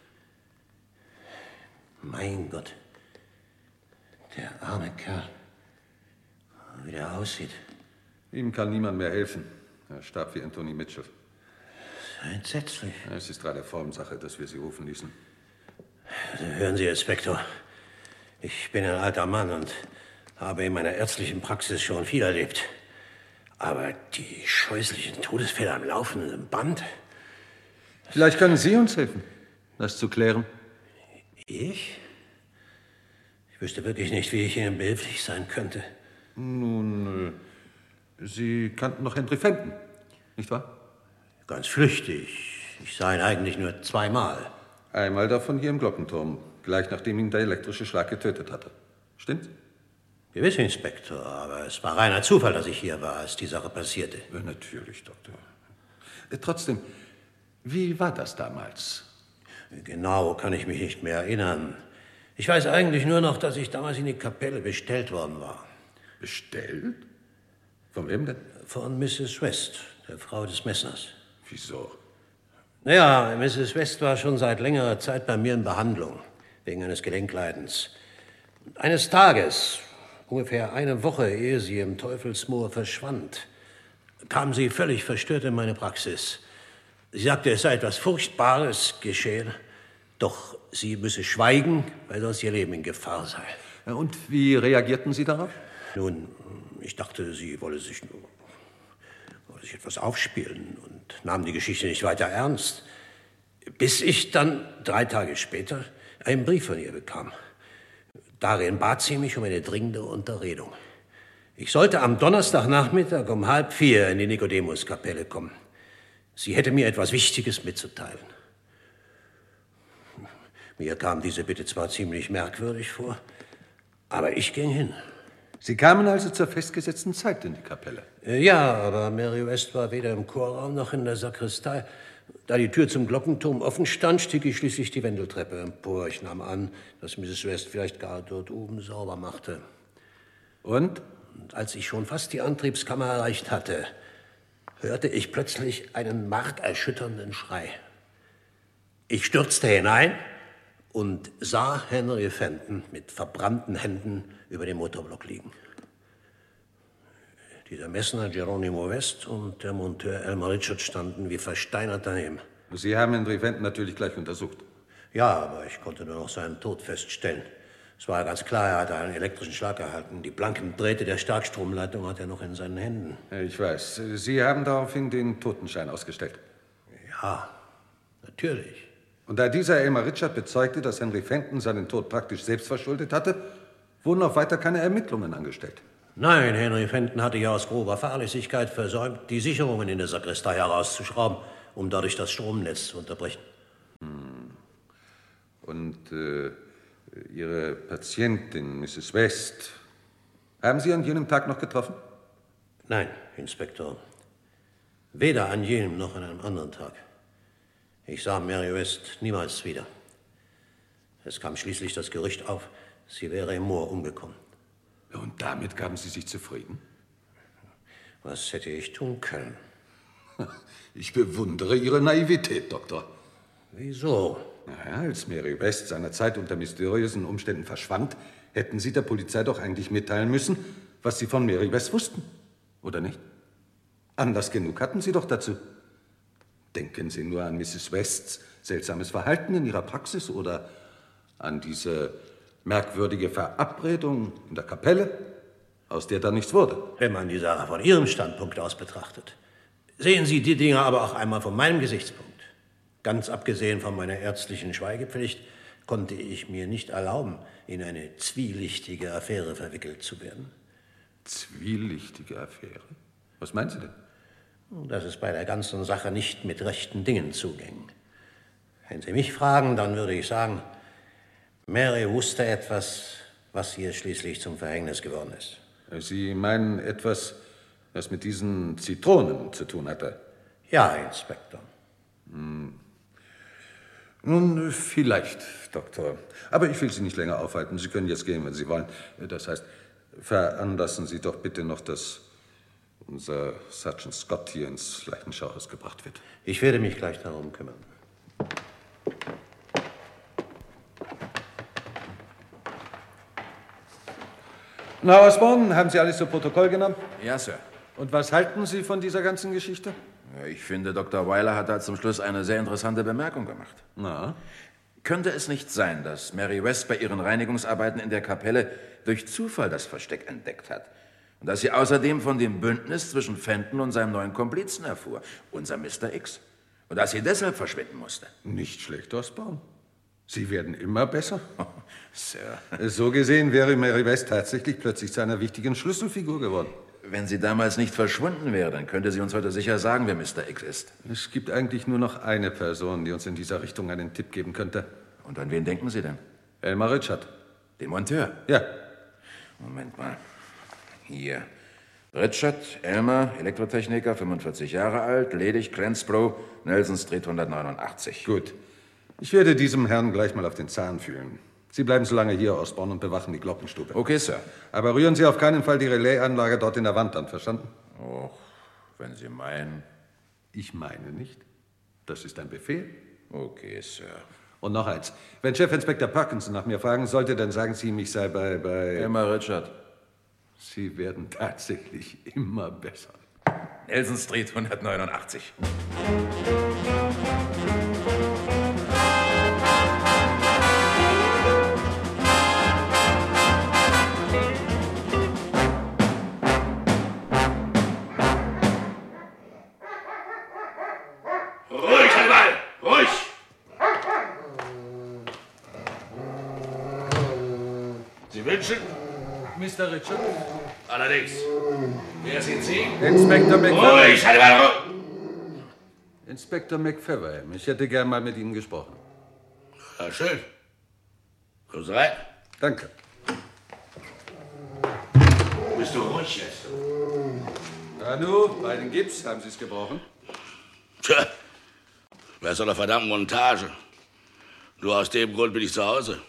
Speaker 5: Mein Gott. Der arme Kerl. Wie der aussieht.
Speaker 13: Ihm kann niemand mehr helfen. Er starb wie Anthony Mitchell.
Speaker 5: Entsetzlich.
Speaker 13: Es ist gerade Formsache, dass wir Sie rufen ließen.
Speaker 5: Also hören Sie, Inspektor. Ich bin ein alter Mann und habe in meiner ärztlichen Praxis schon viel erlebt. Aber die scheußlichen Todesfälle am laufenden Band?
Speaker 13: Vielleicht können Sie uns helfen, das zu klären.
Speaker 5: Ich? Ich wüsste wirklich nicht, wie ich Ihnen behilflich sein könnte.
Speaker 13: Nun, Sie kannten noch Henry Fenton, nicht wahr?
Speaker 5: Ganz flüchtig. Ich sah ihn eigentlich nur zweimal.
Speaker 13: Einmal davon hier im Glockenturm, gleich nachdem ihn der elektrische Schlag getötet hatte. Stimmt's?
Speaker 5: Gewiss, Inspektor, aber es war reiner Zufall, dass ich hier war, als die Sache passierte.
Speaker 13: Ja, natürlich, Doktor. Trotzdem, wie war das damals?
Speaker 5: Genau kann ich mich nicht mehr erinnern. Ich weiß eigentlich nur noch, dass ich damals in die Kapelle bestellt worden war.
Speaker 13: Bestellt?
Speaker 7: Von wem denn?
Speaker 5: Von Mrs. West, der Frau des Messners.
Speaker 7: Wieso?
Speaker 5: Naja, Mrs. West war schon seit längerer Zeit bei mir in Behandlung, wegen eines Gelenkleidens. Eines Tages, ungefähr eine Woche, ehe sie im Teufelsmoor verschwand, kam sie völlig verstört in meine Praxis. Sie sagte, es sei etwas Furchtbares geschehen, doch sie müsse schweigen, weil sonst ihr Leben in Gefahr sei.
Speaker 7: Und wie reagierten Sie darauf?
Speaker 5: Nun, ich dachte, sie wolle sich etwas aufspielen und nahm die Geschichte nicht weiter ernst, bis ich dann 3 Tage später einen Brief von ihr bekam. Darin bat sie mich um eine dringende Unterredung. Ich sollte am Donnerstagnachmittag um 3:30 in die Nikodemuskapelle kommen. Sie hätte mir etwas Wichtiges mitzuteilen. Mir kam diese Bitte zwar ziemlich merkwürdig vor, aber ich ging hin.
Speaker 7: Sie kamen also zur festgesetzten Zeit in die Kapelle?
Speaker 5: Ja, aber Mary West war weder im Chorraum noch in der Sakristei. Da die Tür zum Glockenturm offen stand, stieg ich schließlich die Wendeltreppe empor. Ich nahm an, dass Mrs. West vielleicht gar dort oben sauber machte.
Speaker 7: Und
Speaker 5: als ich schon fast die Antriebskammer erreicht hatte, hörte ich plötzlich einen markerschütternden Schrei. Ich stürzte hinein und sah Henry Fenton mit verbrannten Händen über dem Motorblock liegen. Dieser Messner Geronimo West und der Monteur Elmer Richards standen wie versteinert daneben.
Speaker 7: Sie haben Henry Fenton natürlich gleich untersucht.
Speaker 5: Ja, aber ich konnte nur noch seinen Tod feststellen. Es war ganz klar, er hatte einen elektrischen Schlag erhalten. Die blanken Drähte der Starkstromleitung hat er noch in seinen Händen.
Speaker 7: Ich weiß. Sie haben daraufhin den Totenschein ausgestellt.
Speaker 5: Ja, natürlich.
Speaker 7: Und da dieser Elmer Richard bezeugte, dass Henry Fenton seinen Tod praktisch selbst verschuldet hatte, wurden auch weiter keine Ermittlungen angestellt.
Speaker 5: Nein, Henry Fenton hatte ja aus grober Fahrlässigkeit versäumt, die Sicherungen in der Sakristei herauszuschrauben, um dadurch das Stromnetz zu unterbrechen.
Speaker 7: Und Ihre Patientin, Mrs. West, haben Sie an jenem Tag noch getroffen?
Speaker 5: Nein, Inspektor. Weder an jenem noch an einem anderen Tag. Ich sah Mary West niemals wieder. Es kam schließlich das Gerücht auf, sie wäre im Moor umgekommen.
Speaker 7: Und damit gaben Sie sich zufrieden?
Speaker 5: Was hätte ich tun können?
Speaker 7: Ich bewundere Ihre Naivität, Doktor.
Speaker 5: Wieso?
Speaker 7: Naja, als Mary West seinerzeit unter mysteriösen Umständen verschwand, hätten Sie der Polizei doch eigentlich mitteilen müssen, was Sie von Mary West wussten. Oder nicht? Anlass genug hatten Sie doch dazu. Denken Sie nur an Mrs. Wests seltsames Verhalten in ihrer Praxis oder an diese merkwürdige Verabredung in der Kapelle, aus der dann nichts wurde.
Speaker 5: Wenn man die Sache von Ihrem Standpunkt aus betrachtet. Sehen Sie die Dinge aber auch einmal von meinem Gesichtspunkt. Ganz abgesehen von meiner ärztlichen Schweigepflicht konnte ich mir nicht erlauben, in eine zwielichtige Affäre verwickelt zu werden.
Speaker 7: Zwielichtige Affäre? Was meinen Sie denn?
Speaker 5: Dass es bei der ganzen Sache nicht mit rechten Dingen zuging. Wenn Sie mich fragen, dann würde ich sagen, Mary wusste etwas, was ihr schließlich zum Verhängnis geworden ist.
Speaker 7: Sie meinen etwas, was mit diesen Zitronen zu tun hatte?
Speaker 5: Ja, Inspektor.
Speaker 7: Nun, vielleicht, Doktor. Aber ich will Sie nicht länger aufhalten. Sie können jetzt gehen, wenn Sie wollen. Das heißt, veranlassen Sie doch bitte noch, dass unser Sergeant Scott hier ins Leichenschauhaus gebracht wird.
Speaker 5: Ich werde mich gleich darum kümmern.
Speaker 7: Na, Osborne, haben Sie alles zu Protokoll genommen?
Speaker 16: Ja, Sir.
Speaker 7: Und was halten Sie von dieser ganzen Geschichte?
Speaker 16: Ich finde, Dr. Weiler hat da zum Schluss eine sehr interessante Bemerkung gemacht.
Speaker 7: Na?
Speaker 16: Könnte es nicht sein, dass Mary West bei ihren Reinigungsarbeiten in der Kapelle durch Zufall das Versteck entdeckt hat? Und dass sie außerdem von dem Bündnis zwischen Fenton und seinem neuen Komplizen erfuhr, unser Mr. X. Und dass sie deshalb verschwinden musste?
Speaker 7: Nicht schlecht, Osborne. Sie werden immer besser.
Speaker 16: Oh, Sir.
Speaker 7: So gesehen wäre Mary West tatsächlich plötzlich zu einer wichtigen Schlüsselfigur geworden.
Speaker 16: Wenn sie damals nicht verschwunden wäre, dann könnte sie uns heute sicher sagen, wer Mr. X ist.
Speaker 7: Es gibt eigentlich nur noch eine Person, die uns in dieser Richtung einen Tipp geben könnte.
Speaker 16: Und an wen denken Sie denn?
Speaker 7: Elmer Richard.
Speaker 16: Den Monteur?
Speaker 7: Ja.
Speaker 16: Moment mal. Hier. Richard Elmer, Elektrotechniker, 45 Jahre alt, ledig, Clansborough, Nelson Street 189.
Speaker 7: Gut. Ich werde diesem Herrn gleich mal auf den Zahn fühlen. Sie bleiben so lange hier, Osborne, und bewachen die Glockenstube.
Speaker 16: Okay, Sir.
Speaker 7: Aber rühren Sie auf keinen Fall die Relaisanlage dort in der Wand an, verstanden?
Speaker 4: Och, wenn Sie meinen.
Speaker 7: Ich meine nicht. Das ist ein Befehl.
Speaker 4: Okay, Sir.
Speaker 7: Und noch eins. Wenn Chefinspektor Parkinson nach mir fragen sollte, dann sagen Sie ihm, ich sei bei...
Speaker 20: Emma Richard.
Speaker 7: Sie werden tatsächlich immer besser.
Speaker 20: Nelson Street 189.
Speaker 21: Ruhig, Hannibal! Ruhig! Sie wünschen?
Speaker 7: Mr. Richard?
Speaker 21: Allerdings. Wer sind Sie?
Speaker 7: Inspektor McFeverham.
Speaker 21: Ruhig, Hannibal! Ruhig!
Speaker 7: Inspektor McFeverham. Ich hätte gern mal mit Ihnen gesprochen.
Speaker 21: Ja, schön. Kommen Sie rein.
Speaker 7: Danke.
Speaker 21: Bist du ruhig jetzt?
Speaker 7: Nanu, bei den Gips haben Sie es gebrochen?
Speaker 21: Tja, bei so einer verdammten Montage. Nur aus dem Grund bin ich zu Hause.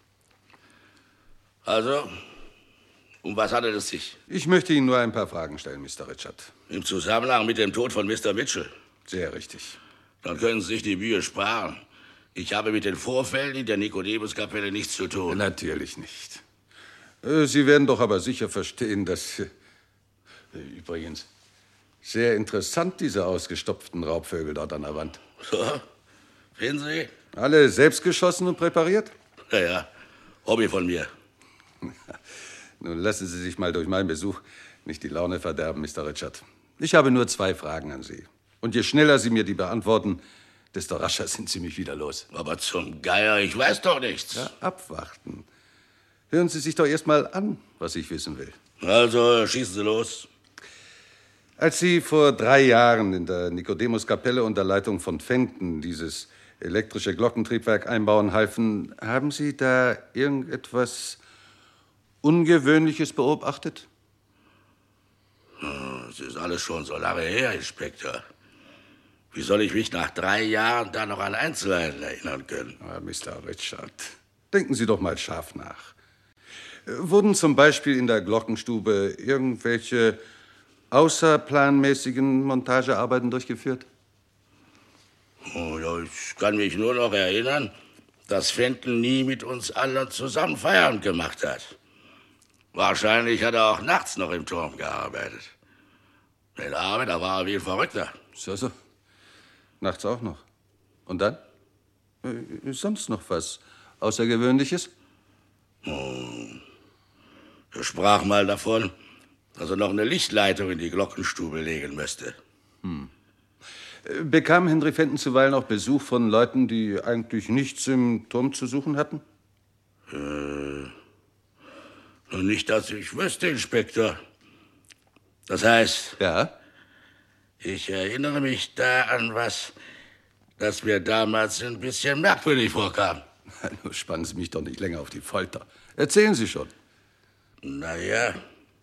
Speaker 21: Also, um was handelt es sich?
Speaker 7: Ich möchte Ihnen nur ein paar Fragen stellen, Mr. Richard.
Speaker 21: Im Zusammenhang mit dem Tod von Mr. Mitchell.
Speaker 7: Sehr richtig.
Speaker 21: Dann können Sie sich die Mühe sparen. Ich habe mit den Vorfällen in der Nikodemuskapelle nichts zu tun.
Speaker 7: Natürlich nicht. Sie werden doch aber sicher verstehen, dass... Übrigens, sehr interessant, diese ausgestopften Raubvögel dort an der Wand.
Speaker 21: So, finden Sie?
Speaker 7: Alle selbst geschossen und präpariert?
Speaker 21: Ja, Hobby von mir.
Speaker 7: Nun lassen Sie sich mal durch meinen Besuch nicht die Laune verderben, Mr. Richard. Ich habe nur 2 Fragen an Sie. Und je schneller Sie mir die beantworten, desto rascher sind Sie mich wieder los.
Speaker 21: Aber zum Geier, ich weiß doch nichts.
Speaker 7: Ja, abwarten. Hören Sie sich doch erst mal an, was ich wissen will.
Speaker 21: Also, schießen Sie los.
Speaker 7: Als Sie vor 3 Jahren in der Nikodemuskapelle unter Leitung von Fenton dieses elektrische Glockentriebwerk einbauen halfen, haben Sie da irgendetwas Ungewöhnliches beobachtet?
Speaker 21: Es ist alles schon so lange her, Inspektor. Wie soll ich mich nach 3 Jahren da noch an Einzelheiten erinnern können?
Speaker 7: Mr. Richard, denken Sie doch mal scharf nach. Wurden zum Beispiel in der Glockenstube irgendwelche außerplanmäßigen Montagearbeiten durchgeführt?
Speaker 21: Oh, ja, ich kann mich nur noch erinnern, dass Fenton nie mit uns anderen zusammen Feierabend gemacht hat. Wahrscheinlich hat er auch nachts noch im Turm gearbeitet. Den Abend, da war er wie ein Verrückter.
Speaker 7: So. Nachts auch noch. Und dann? Sonst noch was Außergewöhnliches?
Speaker 21: Er sprach mal davon, dass er noch eine Lichtleitung in die Glockenstube legen müsste.
Speaker 7: Bekam Henry Fenton zuweilen auch Besuch von Leuten, die eigentlich nichts im Turm zu suchen hatten?
Speaker 21: Nicht, dass ich wüsste, Inspektor. Das heißt...
Speaker 7: Ja?
Speaker 21: Ich erinnere mich da an was, das mir damals ein bisschen merkwürdig vorkam.
Speaker 7: Nun spannen Sie mich doch nicht länger auf die Folter. Erzählen Sie schon.
Speaker 21: Naja,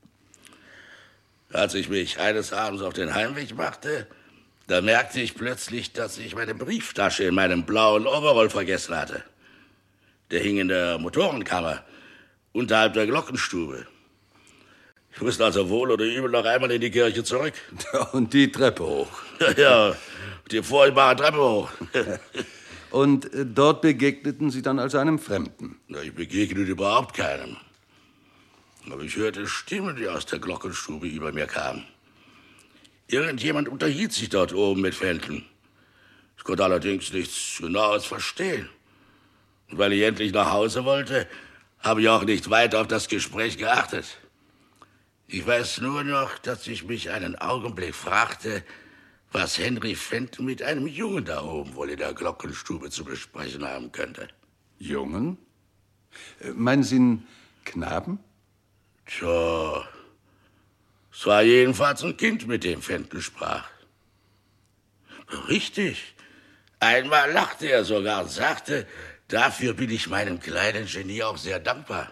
Speaker 21: als ich mich eines Abends auf den Heimweg machte, da merkte ich plötzlich, dass ich meine Brieftasche in meinem blauen Overall vergessen hatte. Der hing in der Motorenkammer, unterhalb der Glockenstube. Ich musste also wohl oder übel noch einmal in die Kirche zurück.
Speaker 7: Und die Treppe hoch.
Speaker 21: Ja, die furchtbare Treppe hoch.
Speaker 7: Und dort begegneten Sie dann also einem Fremden?
Speaker 21: Na, ich begegnete überhaupt keinem. Aber ich hörte Stimmen, die aus der Glockenstube über mir kamen. Irgendjemand unterhielt sich dort oben mit Fenton. Ich konnte allerdings nichts Genaues verstehen. Und weil ich endlich nach Hause wollte, habe ich auch nicht weiter auf das Gespräch geachtet. Ich weiß nur noch, dass ich mich einen Augenblick fragte, was Henry Fenton mit einem Jungen da oben wohl in der Glockenstube zu besprechen haben könnte.
Speaker 7: Jungen? Meinen Sie einen Knaben?
Speaker 21: Tja, es war jedenfalls ein Kind, mit dem Fenton sprach. Richtig. Einmal lachte er sogar und sagte, dafür bin ich meinem kleinen Genie auch sehr dankbar.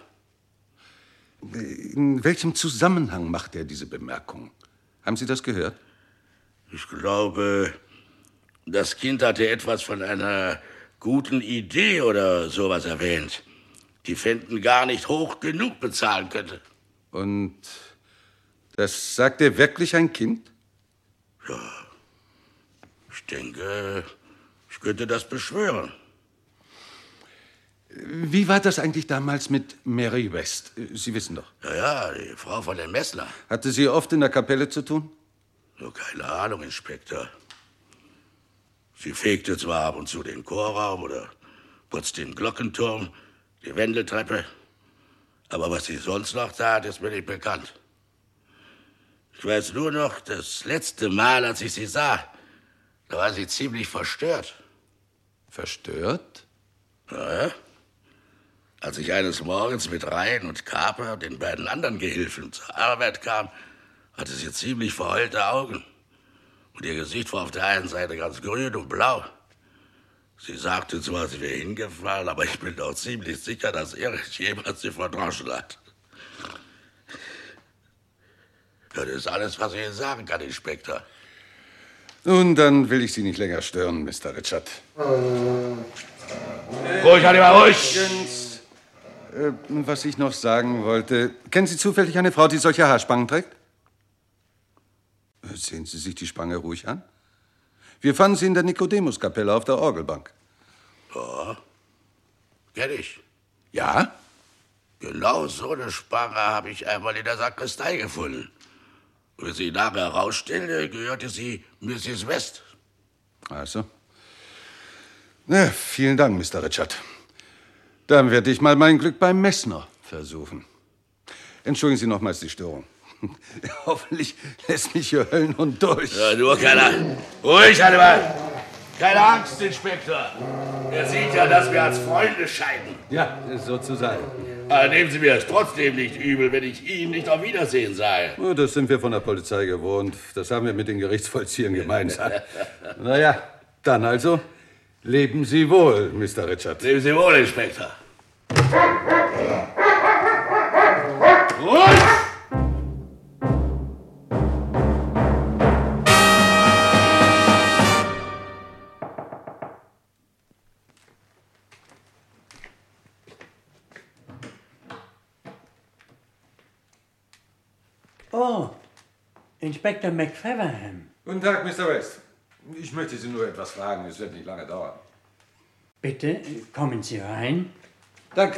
Speaker 7: In welchem Zusammenhang macht er diese Bemerkung? Haben Sie das gehört?
Speaker 21: Ich glaube, das Kind hatte etwas von einer guten Idee oder sowas erwähnt, die Fenton gar nicht hoch genug bezahlen könnte.
Speaker 7: Und Das sagt dir wirklich ein Kind?
Speaker 21: Ja, ich denke, ich könnte das beschwören.
Speaker 7: Wie war das eigentlich damals mit Mary West? Sie wissen doch.
Speaker 21: Ja, die Frau von dem Messler.
Speaker 7: Hatte sie oft in der Kapelle zu tun?
Speaker 21: So, keine Ahnung, Inspektor. Sie fegte zwar ab und zu den Chorraum oder putzte den Glockenturm, die Wendeltreppe, aber was sie sonst noch tat, ist mir nicht bekannt. Ich weiß nur noch, das letzte Mal, als ich sie sah, da war sie ziemlich verstört.
Speaker 7: Verstört?
Speaker 21: Ja. Als ich eines Morgens mit Rhein und Kaper und den beiden anderen Gehilfen zur Arbeit kam, hatte sie ziemlich verheulte Augen. Und ihr Gesicht war auf der einen Seite ganz grün und blau. Sie sagte zwar, sie wäre hingefallen, aber ich bin doch ziemlich sicher, dass irgendjemand sie verdroschen hat. Ja, das ist alles, was ich Ihnen sagen kann, Inspektor.
Speaker 7: Nun, dann will ich Sie nicht länger stören, Mr. Richard.
Speaker 21: Ruhig, Oliver, ruhig!
Speaker 7: Was ich noch sagen wollte, kennen Sie zufällig eine Frau, die solche Haarspangen trägt? Sehen Sie sich die Spange ruhig an. Wir fanden sie in der Nikodemuskapelle auf der Orgelbank.
Speaker 21: Ja, kenn ich.
Speaker 7: Ja?
Speaker 21: Genau so eine Spange habe ich einmal in der Sakristei gefunden. Und wie sie nachher herausstellte, gehörte sie Mrs. West.
Speaker 7: Also. Na, vielen Dank, Mr. Richard. Dann werde ich mal mein Glück beim Messner versuchen. Entschuldigen Sie nochmals die Störung. Hoffentlich lässt mich Ihr Höllenhund durch.
Speaker 21: Ja, nur keiner. Ruhig, Hannibal. Keine Angst, Inspektor. Er sieht ja, dass wir als Freunde scheiden.
Speaker 7: Ja, sozusagen.
Speaker 21: Aber nehmen Sie mir es trotzdem nicht übel, wenn ich Ihnen nicht auf Wiedersehen sage.
Speaker 7: Oh, das sind wir von der Polizei gewohnt. Das haben wir mit den Gerichtsvollziehern gemeinsam. Naja, dann also. Leben Sie wohl, Mr. Richard.
Speaker 21: Leben Sie wohl, Inspektor.
Speaker 7: Ruhig!
Speaker 1: Oh, Inspektor McFeverham.
Speaker 7: Guten Tag, Mr. West. Ich möchte Sie nur etwas fragen. Es wird nicht lange dauern.
Speaker 1: Bitte, kommen Sie rein.
Speaker 7: Danke.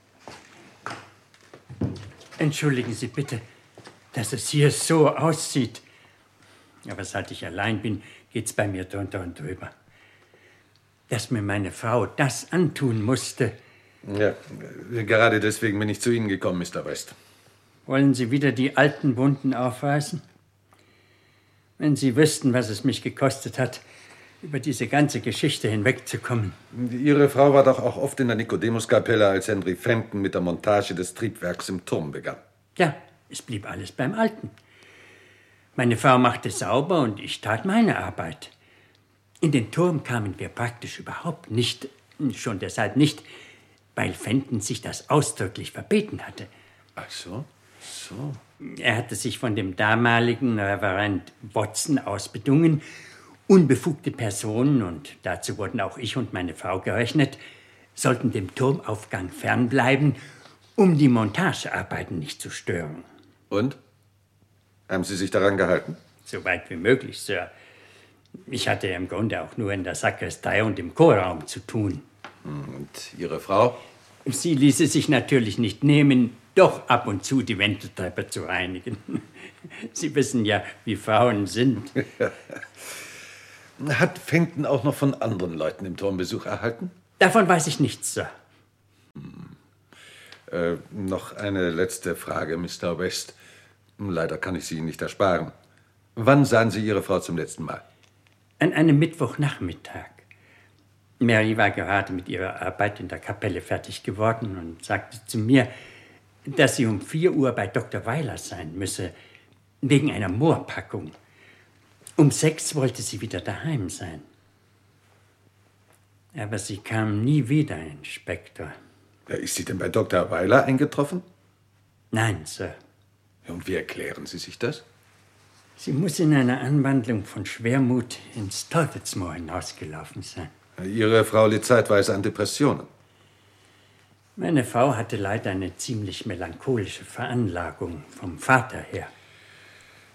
Speaker 1: Entschuldigen Sie bitte, dass es hier so aussieht. Aber seit ich allein bin, geht's bei mir drunter und drüber. Dass mir meine Frau das antun musste.
Speaker 7: Ja, gerade deswegen bin ich zu Ihnen gekommen, Mr. West.
Speaker 1: Wollen Sie wieder die alten Wunden aufreißen? Wenn Sie wüssten, was es mich gekostet hat, über diese ganze Geschichte hinwegzukommen.
Speaker 7: Ihre Frau war doch auch oft in der Nikodemuskapelle, als Henry Fenton mit der Montage des Triebwerks im Turm begann.
Speaker 1: Ja, es blieb alles beim Alten. Meine Frau machte sauber und ich tat meine Arbeit. In den Turm kamen wir praktisch überhaupt nicht, schon deshalb nicht, weil Fenton sich das ausdrücklich verbeten hatte.
Speaker 7: Ach so, so.
Speaker 1: Er hatte sich von dem damaligen Reverend Watson ausbedungen, unbefugte Personen, und dazu wurden auch ich und meine Frau gerechnet, sollten dem Turmaufgang fernbleiben, um die Montagearbeiten nicht zu stören.
Speaker 7: Und? Haben Sie sich daran gehalten?
Speaker 1: So weit wie möglich, Sir. Ich hatte im Grunde auch nur in der Sakristei und im Chorraum zu tun.
Speaker 7: Und Ihre Frau?
Speaker 1: Sie ließ es sich natürlich nicht nehmen, doch ab und zu die Wendeltreppe zu reinigen. Sie wissen ja, wie Frauen sind.
Speaker 7: Hat Fenton auch noch von anderen Leuten im Turm Besuch erhalten?
Speaker 1: Davon weiß ich nichts, Sir.
Speaker 7: Noch eine letzte Frage, Mr. West. Leider kann ich sie Ihnen nicht ersparen. Wann sahen Sie Ihre Frau zum letzten Mal?
Speaker 1: An einem Mittwochnachmittag. Mary war gerade mit ihrer Arbeit in der Kapelle fertig geworden und sagte zu mir, dass sie um 4 Uhr bei Dr. Weiler sein müsse, wegen einer Moorpackung. Um 6 wollte sie wieder daheim sein. Aber sie kam nie wieder, Inspektor.
Speaker 7: Ist sie denn bei Dr. Weiler eingetroffen?
Speaker 1: Nein, Sir.
Speaker 7: Und wie erklären Sie sich das?
Speaker 1: Sie muss in einer Anwandlung von Schwermut ins Teufelsmoor hinausgelaufen sein.
Speaker 7: Ihre Frau litt zeitweise an Depressionen.
Speaker 1: Meine Frau hatte leider eine ziemlich melancholische Veranlagung vom Vater her.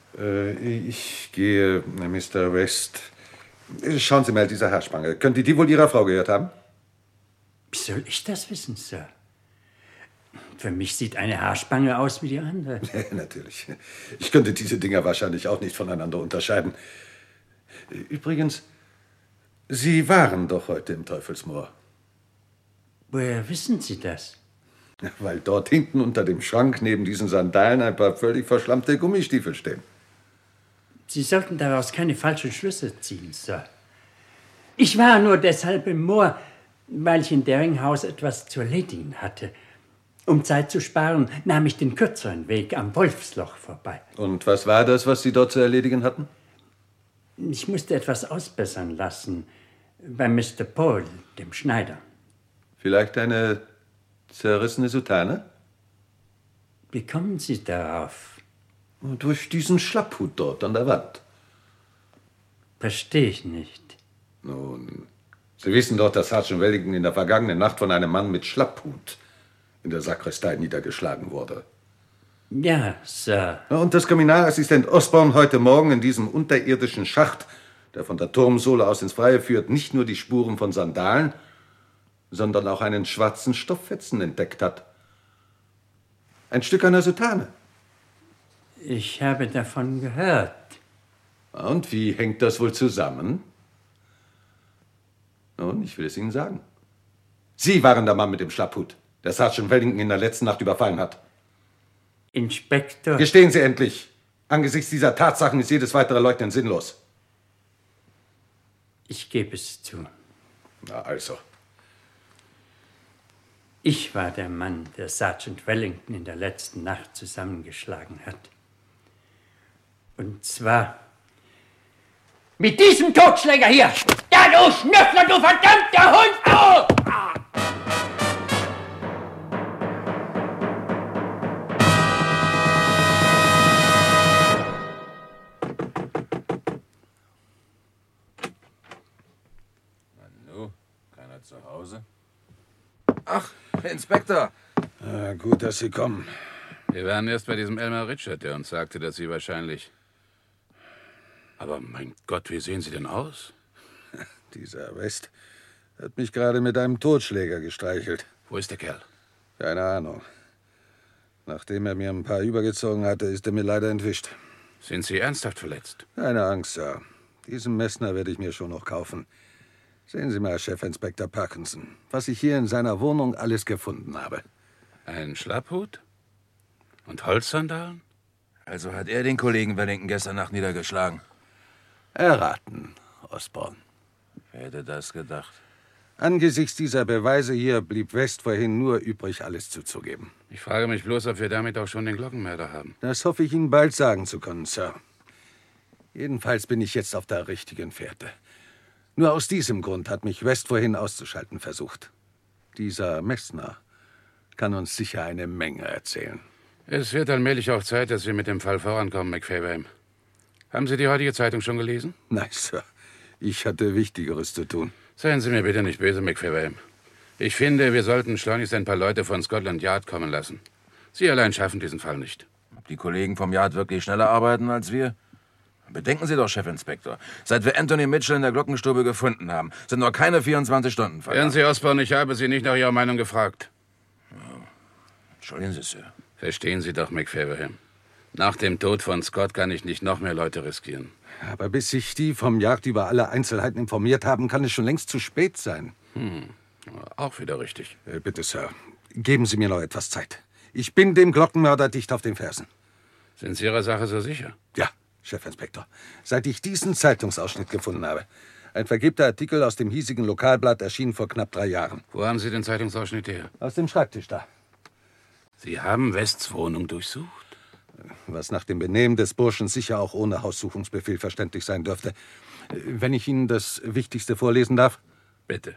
Speaker 7: Ich gehe, Mr. West. Schauen Sie mal, diese Haarspange. Könnte die wohl Ihrer Frau gehört haben?
Speaker 1: Wie soll ich das wissen, Sir? Für mich sieht eine Haarspange aus wie die andere.
Speaker 7: Natürlich. Ich könnte diese Dinger wahrscheinlich auch nicht voneinander unterscheiden. Übrigens, Sie waren doch heute im Teufelsmoor.
Speaker 1: Woher wissen Sie das?
Speaker 7: Weil dort hinten unter dem Schrank neben diesen Sandalen ein paar völlig verschlammte Gummistiefel stehen.
Speaker 1: Sie sollten daraus keine falschen Schlüsse ziehen, Sir. Ich war nur deshalb im Moor, weil ich in Deringhouse etwas zu erledigen hatte. Um Zeit zu sparen, nahm ich den kürzeren Weg am Wolfsloch vorbei.
Speaker 7: Und was war das, was Sie dort zu erledigen hatten?
Speaker 1: Ich musste etwas ausbessern lassen bei Mr. Paul, dem Schneider.
Speaker 7: Vielleicht eine zerrissene Soutane?
Speaker 1: Wie kommen Sie darauf?
Speaker 7: Durch diesen Schlapphut dort an der Wand.
Speaker 1: Verstehe ich nicht.
Speaker 7: Nun, Sie wissen doch, dass Sergeant Wellington in der vergangenen Nacht von einem Mann mit Schlapphut in der Sakristei niedergeschlagen wurde.
Speaker 1: Ja, Sir.
Speaker 7: Und dass Kriminalassistent Osborne heute Morgen in diesem unterirdischen Schacht, der von der Turmsohle aus ins Freie führt, nicht nur die Spuren von Sandalen, sondern auch einen schwarzen Stofffetzen entdeckt hat. Ein Stück einer Soutane.
Speaker 1: Ich habe davon gehört.
Speaker 7: Und wie hängt das wohl zusammen? Nun, ich will es Ihnen sagen. Sie waren der Mann mit dem Schlapphut, der Sergeant Wellington in der letzten Nacht überfallen hat.
Speaker 1: Inspektor.
Speaker 7: Gestehen Sie endlich. Angesichts dieser Tatsachen ist jedes weitere Leugnen sinnlos.
Speaker 1: Ich gebe es zu.
Speaker 7: Na also.
Speaker 1: Ich war der Mann, der Sergeant Wellington in der letzten Nacht zusammengeschlagen hat. Und zwar mit diesem Totschläger hier! Ja, du Schnüffler, du verdammter Hund! Oh!
Speaker 16: Nanu, keiner zu Hause? Ach, Herr Inspektor.
Speaker 7: Gut, dass Sie kommen.
Speaker 3: Wir waren erst bei diesem Elmer Richard, der uns sagte, dass Sie wahrscheinlich... Aber mein Gott, wie sehen Sie denn aus?
Speaker 7: Dieser West hat mich gerade mit einem Totschläger gestreichelt.
Speaker 3: Wo ist der Kerl?
Speaker 7: Keine Ahnung. Nachdem er mir ein paar übergezogen hatte, ist er mir leider entwischt.
Speaker 3: Sind Sie ernsthaft verletzt?
Speaker 7: Keine Angst, Sir. Diesen Messner werde ich mir schon noch kaufen. Sehen Sie mal, Chefinspektor Parkinson, was ich hier in seiner Wohnung alles gefunden habe.
Speaker 3: Ein Schlapphut? Und Holzsandalen?
Speaker 16: Also hat er den Kollegen Wellington gestern Nacht niedergeschlagen?
Speaker 7: Erraten, Osborne.
Speaker 16: Wer hätte das gedacht?
Speaker 7: Angesichts dieser Beweise hier blieb West vorhin nur übrig, alles zuzugeben.
Speaker 3: Ich frage mich bloß, ob wir damit auch schon den Glockenmörder haben.
Speaker 7: Das hoffe ich Ihnen bald sagen zu können, Sir. Jedenfalls bin ich jetzt auf der richtigen Fährte. Nur aus diesem Grund hat mich West vorhin auszuschalten versucht. Dieser Messner kann uns sicher eine Menge erzählen.
Speaker 3: Es wird allmählich auch Zeit, dass wir mit dem Fall vorankommen, McFaverham. Haben Sie die heutige Zeitung schon gelesen?
Speaker 7: Nein, Sir. Ich hatte Wichtigeres zu tun.
Speaker 3: Seien Sie mir bitte nicht böse, McFaverham. Ich finde, wir sollten schleunigst ein paar Leute von Scotland Yard kommen lassen. Sie allein schaffen diesen Fall nicht.
Speaker 16: Ob die Kollegen vom Yard wirklich schneller arbeiten als wir? Bedenken Sie doch, Chefinspektor. Seit wir Anthony Mitchell in der Glockenstube gefunden haben, sind noch keine 24 Stunden vergangen.
Speaker 3: Hören Sie, Osborne, ich habe Sie nicht nach Ihrer Meinung gefragt.
Speaker 16: Entschuldigen Sie, Sir.
Speaker 3: Verstehen Sie doch, McFaverham. Nach dem Tod von Scott kann ich nicht noch mehr Leute riskieren.
Speaker 7: Aber bis sich die vom Jagd über alle Einzelheiten informiert haben, kann es schon längst zu spät sein.
Speaker 3: Auch wieder richtig.
Speaker 7: Bitte, Sir, geben Sie mir noch etwas Zeit. Ich bin dem Glockenmörder dicht auf den Fersen.
Speaker 3: Sind Sie Ihrer Sache so sicher?
Speaker 7: Ja, Chefinspektor. Seit ich diesen Zeitungsausschnitt gefunden habe. Ein vergilbter Artikel aus dem hiesigen Lokalblatt erschien vor knapp 3 Jahren.
Speaker 3: Wo haben Sie den Zeitungsausschnitt her?
Speaker 7: Aus dem Schreibtisch da.
Speaker 3: Sie haben Wests Wohnung durchsucht?
Speaker 7: Was nach dem Benehmen des Burschen sicher auch ohne Haussuchungsbefehl verständlich sein dürfte. Wenn ich Ihnen das Wichtigste vorlesen darf?
Speaker 3: Bitte.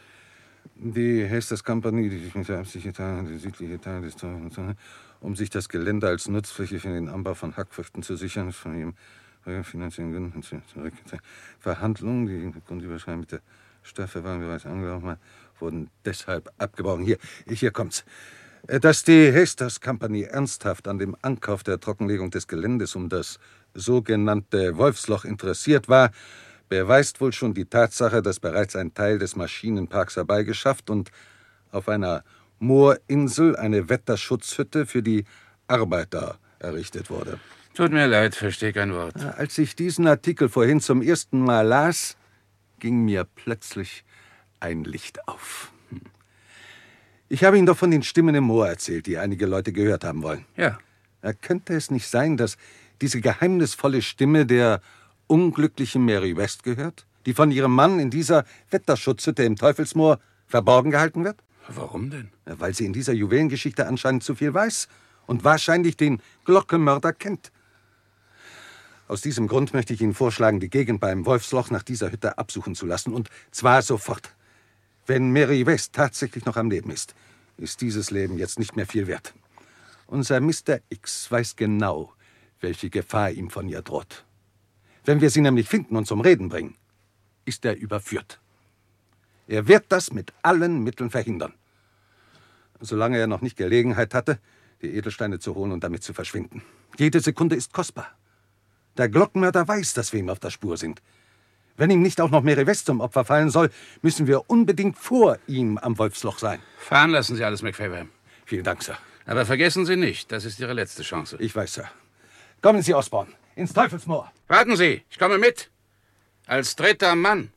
Speaker 7: Die Hastings Company, die sich mit der Absicht getan hat, den südlichen Teil des Teuren, um sich das Gelände als Nutzfläche für den Anbau von Hackfrüchten zu sichern, von ihrem finanziellen Gründen zurück. Verhandlungen, die im Grundüberschreitung mit der Stadtverwaltung bereits angelaufen waren, wurden deshalb abgebrochen. Hier kommt's. Dass die Hastings Company ernsthaft an dem Ankauf der Trockenlegung des Geländes um das sogenannte Wolfsloch interessiert war, beweist wohl schon die Tatsache, dass bereits ein Teil des Maschinenparks herbeigeschafft und auf einer Moorinsel eine Wetterschutzhütte für die Arbeiter errichtet wurde.
Speaker 3: Tut mir leid, verstehe kein Wort.
Speaker 7: Als ich diesen Artikel vorhin zum ersten Mal las, ging mir plötzlich ein Licht auf. Ich habe Ihnen doch von den Stimmen im Moor erzählt, die einige Leute gehört haben wollen.
Speaker 3: Ja.
Speaker 7: Könnte es nicht sein, dass diese geheimnisvolle Stimme der unglücklichen Mary West gehört, die von ihrem Mann in dieser Wetterschutzhütte im Teufelsmoor verborgen gehalten wird?
Speaker 3: Warum denn?
Speaker 7: Weil sie in dieser Juwelengeschichte anscheinend zu viel weiß und wahrscheinlich den Glockenmörder kennt. Aus diesem Grund möchte ich Ihnen vorschlagen, die Gegend beim Wolfsloch nach dieser Hütte absuchen zu lassen, und zwar sofort. Wenn Mary West tatsächlich noch am Leben ist dieses Leben jetzt nicht mehr viel wert. Unser Mr. X weiß genau, welche Gefahr ihm von ihr droht. Wenn wir sie nämlich finden und zum Reden bringen, ist er überführt. Er wird das mit allen Mitteln verhindern. Solange er noch nicht Gelegenheit hatte, die Edelsteine zu holen und damit zu verschwinden. Jede Sekunde ist kostbar. Der Glockenmörder weiß, dass wir ihm auf der Spur sind. Wenn ihm nicht auch noch Mary West zum Opfer fallen soll, müssen wir unbedingt vor ihm am Wolfsloch sein.
Speaker 3: Fahren lassen Sie alles, McFaverham.
Speaker 7: Vielen Dank, Sir.
Speaker 3: Aber vergessen Sie nicht, das ist Ihre letzte Chance.
Speaker 7: Ich weiß, Sir. Kommen Sie, Osborn, ins Teufelsmoor.
Speaker 3: Warten Sie, ich komme mit. Als dritter Mann.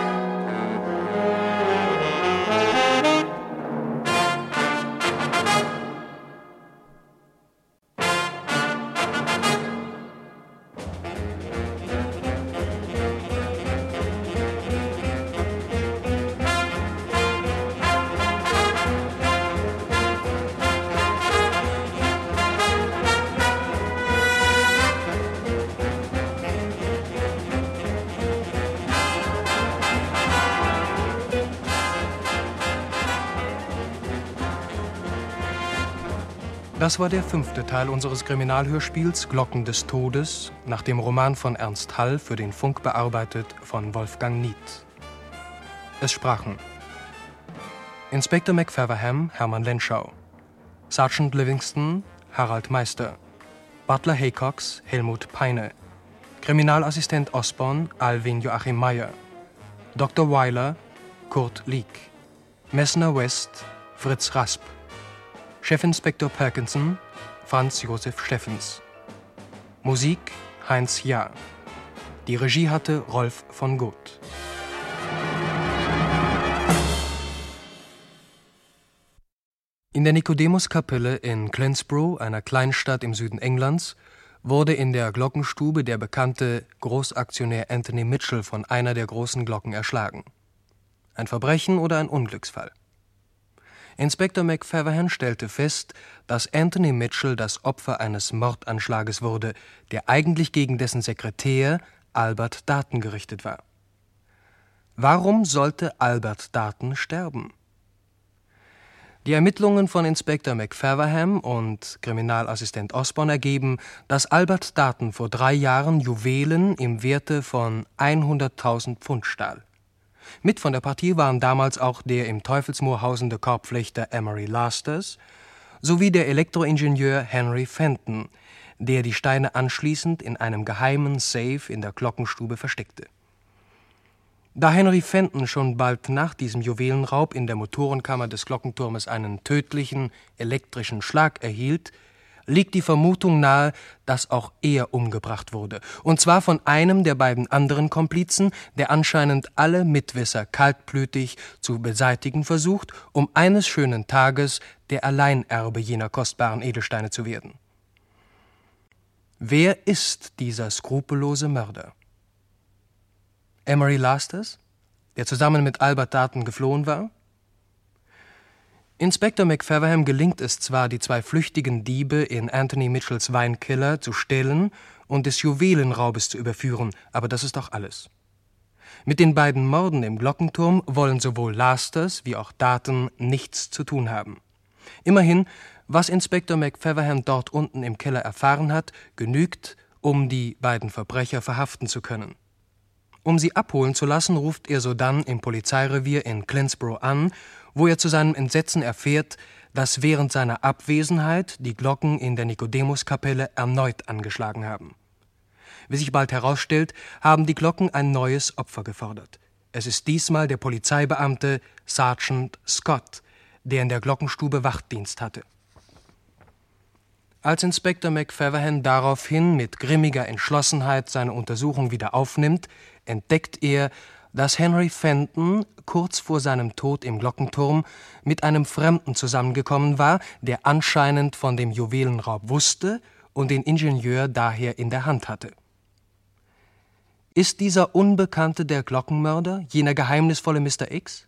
Speaker 12: Das war der 5. Teil unseres Kriminalhörspiels Glocken des Todes, nach dem Roman von Ernst Hall, für den Funk bearbeitet von Wolfgang Nied. Es sprachen Inspektor McFaverham, Hermann Lenschau, Sergeant Livingston, Harald Meister, Butler Haycox, Helmut Peine, Kriminalassistent Osborn, Alwin Joachim Meyer, Dr. Weiler, Kurt Lieck, Messner West, Fritz Rasp, Chefinspektor Parkinson, Franz Josef Steffens. Musik Heinz Jahr. Die Regie hatte Rolf von Guth. In der Nikodemuskapelle in Clinsborough, einer Kleinstadt im Süden Englands, wurde in der Glockenstube der bekannte Großaktionär Anthony Mitchell von einer der großen Glocken erschlagen. Ein Verbrechen oder ein Unglücksfall? Inspektor McFaverham stellte fest, dass Anthony Mitchell das Opfer eines Mordanschlages wurde, der eigentlich gegen dessen Sekretär Albert Darton gerichtet war. Warum sollte Albert Darton sterben? Die Ermittlungen von Inspektor McFaverham und Kriminalassistent Osborn ergeben, dass Albert Darton vor 3 Jahren Juwelen im Werte von 100.000 Pfund stahl. Mit von der Partie waren damals auch der im Teufelsmoor hausende Korbflechter Emery Lasters sowie der Elektroingenieur Henry Fenton, der die Steine anschließend in einem geheimen Safe in der Glockenstube versteckte. Da Henry Fenton schon bald nach diesem Juwelenraub in der Motorenkammer des Glockenturmes einen tödlichen elektrischen Schlag erhielt, liegt die Vermutung nahe, dass auch er umgebracht wurde. Und zwar von einem der beiden anderen Komplizen, der anscheinend alle Mitwisser kaltblütig zu beseitigen versucht, um eines schönen Tages der Alleinerbe jener kostbaren Edelsteine zu werden. Wer ist dieser skrupellose Mörder? Emery Lasters, der zusammen mit Albert Darton geflohen war? Inspektor McFaverham gelingt es zwar, die 2 flüchtigen Diebe in Anthony Mitchells Weinkeller zu stehlen und des Juwelenraubes zu überführen, aber das ist auch alles. Mit den beiden Morden im Glockenturm wollen sowohl Lasters wie auch Darton nichts zu tun haben. Immerhin, was Inspektor McFaverham dort unten im Keller erfahren hat, genügt, um die beiden Verbrecher verhaften zu können. Um sie abholen zu lassen, ruft er sodann im Polizeirevier in Clinsborough an, wo er zu seinem Entsetzen erfährt, dass während seiner Abwesenheit die Glocken in der Nikodemuskapelle erneut angeschlagen haben. Wie sich bald herausstellt, haben die Glocken ein neues Opfer gefordert. Es ist diesmal der Polizeibeamte Sergeant Scott, der in der Glockenstube Wachdienst hatte. Als Inspektor McFeverhan daraufhin mit grimmiger Entschlossenheit seine Untersuchung wieder aufnimmt, entdeckt er, dass Henry Fenton kurz vor seinem Tod im Glockenturm mit einem Fremden zusammengekommen war, der anscheinend von dem Juwelenraub wusste und den Ingenieur daher in der Hand hatte. Ist dieser Unbekannte der Glockenmörder, jener geheimnisvolle Mr. X?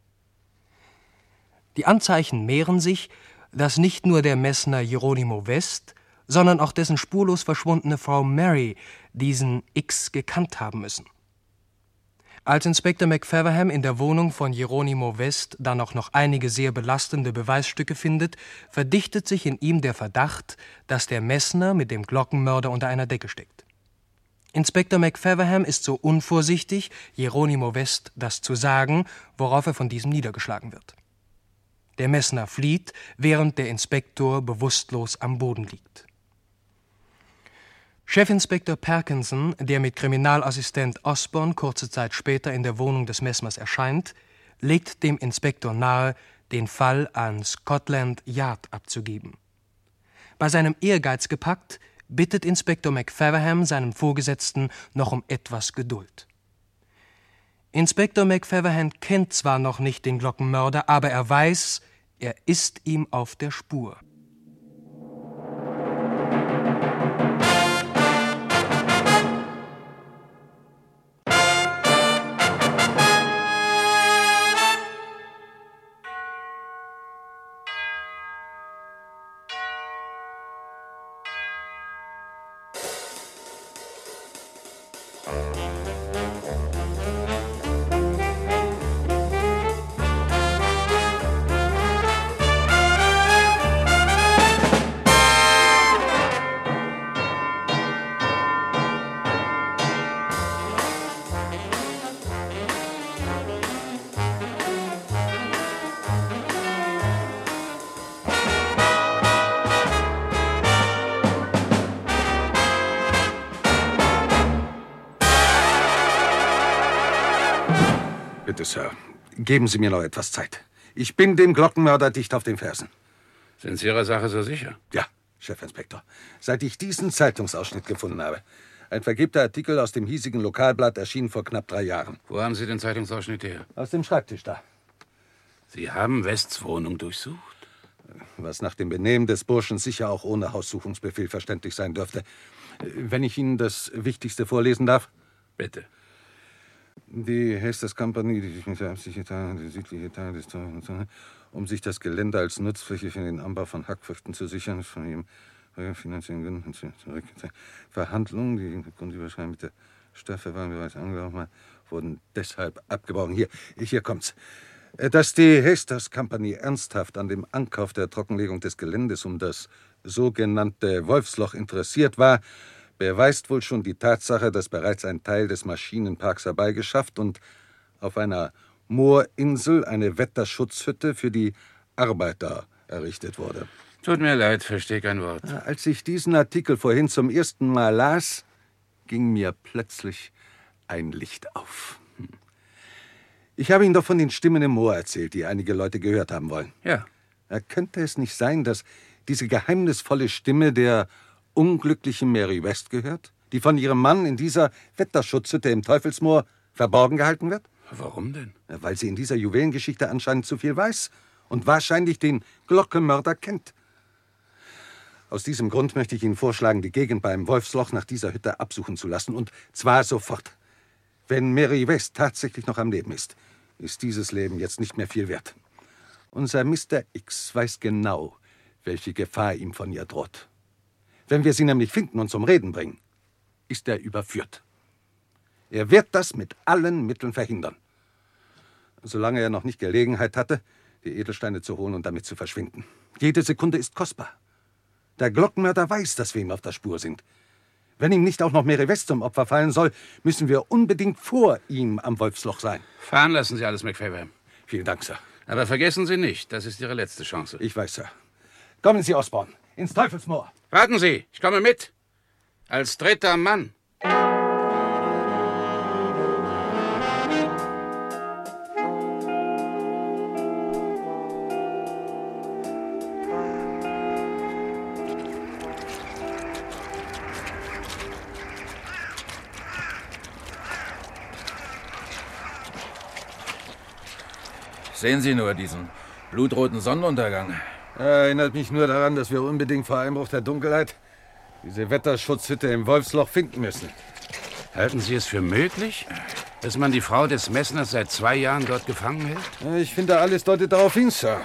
Speaker 12: Die Anzeichen mehren sich, dass nicht nur der Messner Jeronimo West, sondern auch dessen spurlos verschwundene Frau Mary diesen X gekannt haben müssen. Als Inspektor McFeverham in der Wohnung von Jeronimo West dann auch noch einige sehr belastende Beweisstücke findet, verdichtet sich in ihm der Verdacht, dass der Messner mit dem Glockenmörder unter einer Decke steckt. Inspektor McFeverham ist so unvorsichtig, Jeronimo West das zu sagen, worauf er von diesem niedergeschlagen wird. Der Messner flieht, während der Inspektor bewusstlos am Boden liegt. Chefinspektor Parkinson, der mit Kriminalassistent Osborne kurze Zeit später in der Wohnung des Messners erscheint, legt dem Inspektor nahe, den Fall an Scotland Yard abzugeben. Bei seinem Ehrgeiz gepackt, bittet Inspektor McFeverham seinen Vorgesetzten noch um etwas Geduld. Inspektor McFeverham kennt zwar noch nicht den Glockenmörder, aber er weiß, er ist ihm auf der Spur.
Speaker 13: Bitte, Sir, geben Sie mir noch etwas Zeit. Ich bin dem Glockenmörder dicht auf den Fersen.
Speaker 3: Sind Sie Ihrer Sache so sicher?
Speaker 13: Ja, Chefinspektor. Seit ich diesen Zeitungsausschnitt gefunden habe. Ein vergilbter Artikel aus dem hiesigen Lokalblatt erschien vor knapp 3 Jahren.
Speaker 3: Wo haben Sie den Zeitungsausschnitt her?
Speaker 13: Aus dem Schreibtisch da.
Speaker 3: Sie haben Wests Wohnung durchsucht?
Speaker 13: Was nach dem Benehmen des Burschen sicher auch ohne Haussuchungsbefehl verständlich sein dürfte. Wenn ich Ihnen das Wichtigste vorlesen darf?
Speaker 3: Bitte.
Speaker 13: Die Hastings Company, die südliche Teil des um sich das Gelände als Nutzfläche für den Anbau von Hackfrüchten zu sichern, von ihrem finanziellen Gründen zurück. Verhandlungen, die im Grundüberschreiben mit der Stadtverwaltung bereits angelaufen waren, wurden deshalb abgebrochen. Hier kommt's. Dass die Hastings Company ernsthaft an dem Ankauf der Trockenlegung des Geländes um das sogenannte Wolfsloch interessiert war, beweist wohl schon die Tatsache, dass bereits ein Teil des Maschinenparks herbeigeschafft und auf einer Moorinsel eine Wetterschutzhütte für die Arbeiter errichtet wurde.
Speaker 3: Tut mir leid, verstehe kein Wort.
Speaker 13: Als ich diesen Artikel vorhin zum ersten Mal las, ging mir plötzlich ein Licht auf. Ich habe Ihnen doch von den Stimmen im Moor erzählt, die einige Leute gehört haben wollen.
Speaker 3: Ja.
Speaker 13: Könnte es nicht sein, dass diese geheimnisvolle Stimme der unglücklichen Mary West gehört, die von ihrem Mann in dieser Wetterschutzhütte im Teufelsmoor verborgen gehalten wird?
Speaker 3: Warum denn?
Speaker 13: Weil sie in dieser Juwelengeschichte anscheinend zu viel weiß und wahrscheinlich den Glockenmörder kennt. Aus diesem Grund möchte ich Ihnen vorschlagen, die Gegend beim Wolfsloch nach dieser Hütte absuchen zu lassen, und zwar sofort. Wenn Mary West tatsächlich noch am Leben ist dieses Leben jetzt nicht mehr viel wert. Unser Mr. X weiß genau, welche Gefahr ihm von ihr droht. Wenn wir sie nämlich finden und zum Reden bringen, ist er überführt. Er wird das mit allen Mitteln verhindern. Solange er noch nicht Gelegenheit hatte, die Edelsteine zu holen und damit zu verschwinden. Jede Sekunde ist kostbar. Der Glockenmörder weiß, dass wir ihm auf der Spur sind. Wenn ihm nicht auch noch Mary West zum Opfer fallen soll, müssen wir unbedingt vor ihm am Wolfsloch sein.
Speaker 3: Fahren lassen Sie alles, McFeverham.
Speaker 13: Vielen Dank, Sir.
Speaker 3: Aber vergessen Sie nicht, das ist Ihre letzte Chance.
Speaker 13: Ich weiß, Sir. Kommen Sie, Osborne, ins Teufelsmoor.
Speaker 3: Warten Sie, ich komme mit. Als dritter Mann.
Speaker 16: Sehen Sie nur diesen blutroten Sonnenuntergang.
Speaker 7: Erinnert mich nur daran, dass wir unbedingt vor Einbruch der Dunkelheit diese Wetterschutzhütte im Wolfsloch finden müssen.
Speaker 3: Halten Sie es für möglich, dass man die Frau des Messners seit 2 Jahren dort gefangen hält?
Speaker 7: Ich finde, alles deutet darauf hin, Sir.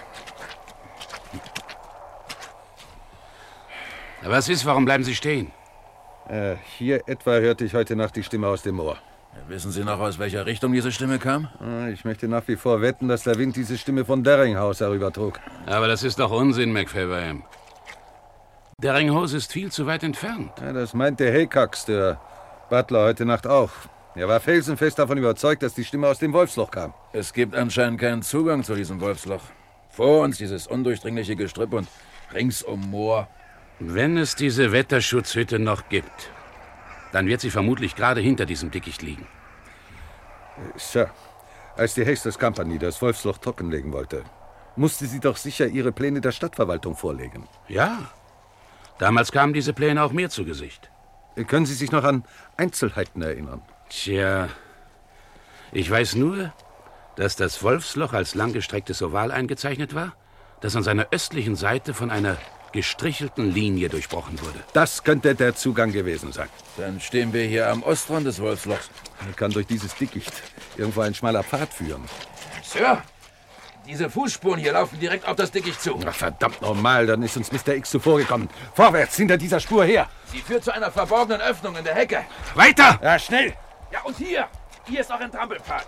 Speaker 3: Was ist? Warum bleiben Sie stehen?
Speaker 7: Hier etwa hörte ich heute Nacht die Stimme aus dem Moor.
Speaker 16: Wissen Sie noch, aus welcher Richtung diese Stimme kam?
Speaker 7: Ich möchte nach wie vor wetten, dass der Wind diese Stimme von Daringhouse herübertrug.
Speaker 3: Aber das ist doch Unsinn, McFaverham. Daringhouse ist viel zu weit entfernt.
Speaker 7: Ja, das meinte Haycox, der Butler, heute Nacht auch. Er war felsenfest davon überzeugt, dass die Stimme aus dem Wolfsloch kam.
Speaker 16: Es gibt anscheinend keinen Zugang zu diesem Wolfsloch. Vor uns dieses undurchdringliche Gestrüpp und ringsum Moor.
Speaker 3: Wenn es diese Wetterschutzhütte noch gibt, dann wird sie vermutlich gerade hinter diesem Dickicht liegen.
Speaker 7: Sir, als die Hastings Company das Wolfsloch trockenlegen wollte, musste sie doch sicher ihre Pläne der Stadtverwaltung vorlegen.
Speaker 3: Ja, damals kamen diese Pläne auch mir zu Gesicht.
Speaker 7: Können Sie sich noch an Einzelheiten erinnern?
Speaker 3: Tja, ich weiß nur, dass das Wolfsloch als langgestrecktes Oval eingezeichnet war, das an seiner östlichen Seite von einer gestrichelten Linie durchbrochen wurde.
Speaker 7: Das könnte der Zugang gewesen sein.
Speaker 16: Dann stehen wir hier am Ostrand des Wolfslochs.
Speaker 7: Kann durch dieses Dickicht irgendwo ein schmaler Pfad führen.
Speaker 16: Sir, diese Fußspuren hier laufen direkt auf das Dickicht zu.
Speaker 7: Ach, verdammt normal, dann ist uns Mr. X zuvorgekommen. Vorwärts, hinter dieser Spur her.
Speaker 16: Sie führt zu einer verborgenen Öffnung in der Hecke.
Speaker 3: Weiter!
Speaker 7: Ja, schnell!
Speaker 16: Ja, und hier. Hier ist auch ein Trampelpfad.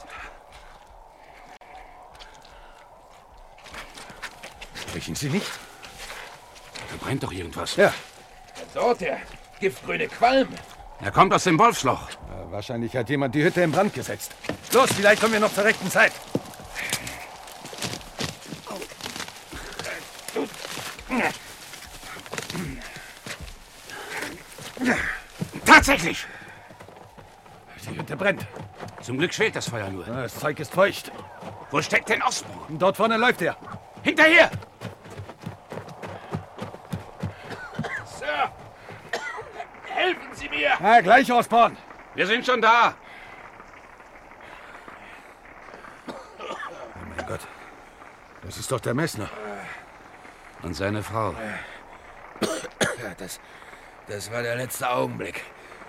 Speaker 7: Riechen Sie nicht?
Speaker 3: Da brennt doch irgendwas.
Speaker 7: Ja.
Speaker 16: Dort der giftgrüne Qualm.
Speaker 3: Er kommt aus dem Wolfsloch.
Speaker 7: Ja, wahrscheinlich hat jemand die Hütte in Brand gesetzt. Los, vielleicht kommen wir noch zur rechten Zeit.
Speaker 3: Tatsächlich!
Speaker 7: Die Hütte brennt.
Speaker 3: Zum Glück schwelt das Feuer nur.
Speaker 7: Das Zeug ist feucht.
Speaker 3: Wo steckt denn Osborn?
Speaker 7: Dort vorne läuft er.
Speaker 3: Hinterher!
Speaker 16: Sir, helfen Sie mir!
Speaker 7: Ja, gleich, Osborn.
Speaker 3: Wir sind schon da.
Speaker 7: Oh mein Gott. Das ist doch der Messner.
Speaker 3: Und seine Frau.
Speaker 16: Das war der letzte Augenblick.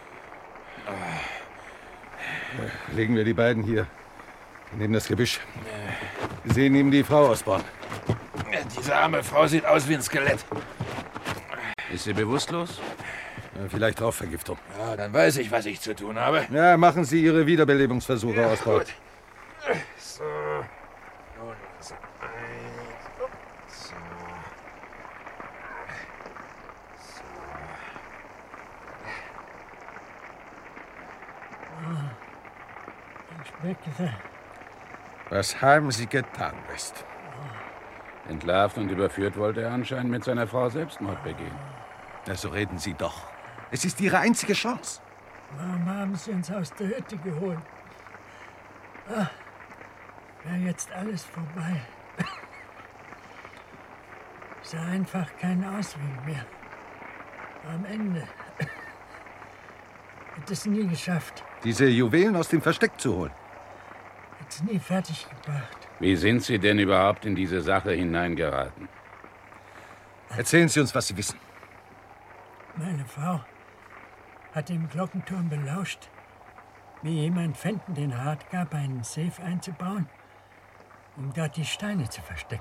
Speaker 7: Legen wir die beiden hier neben das Gebüsch. Sehen ihm die Frau, Osborn.
Speaker 16: Diese arme Frau sieht aus wie ein Skelett.
Speaker 3: Ist sie bewusstlos?
Speaker 7: Vielleicht Rauchvergiftung.
Speaker 16: Ja, dann weiß ich, was ich zu tun habe.
Speaker 7: Ja, machen Sie Ihre Wiederbelebungsversuche,
Speaker 16: Ja,
Speaker 7: Osborn.
Speaker 16: gut. So. Nun, so. So.
Speaker 1: Inspektor.
Speaker 7: Was haben Sie getan, West?
Speaker 3: Entlarvt und überführt wollte er anscheinend mit seiner Frau Selbstmord begehen.
Speaker 7: Ja, so reden Sie doch. Es ist Ihre einzige Chance.
Speaker 1: Warum haben Sie uns aus der Hütte geholt? Ah, wäre jetzt alles vorbei. Sah einfach kein Ausweg mehr. Am Ende. Hätte es nie geschafft.
Speaker 7: Diese Juwelen aus dem Versteck zu holen.
Speaker 1: Hätte es nie fertig gebracht.
Speaker 3: Wie sind Sie denn überhaupt in diese Sache hineingeraten?
Speaker 7: Erzählen Sie uns, was Sie wissen.
Speaker 1: Meine Frau hat im Glockenturm belauscht, wie jemand Fenton den Rat gab, einen Safe einzubauen, um dort die Steine zu verstecken.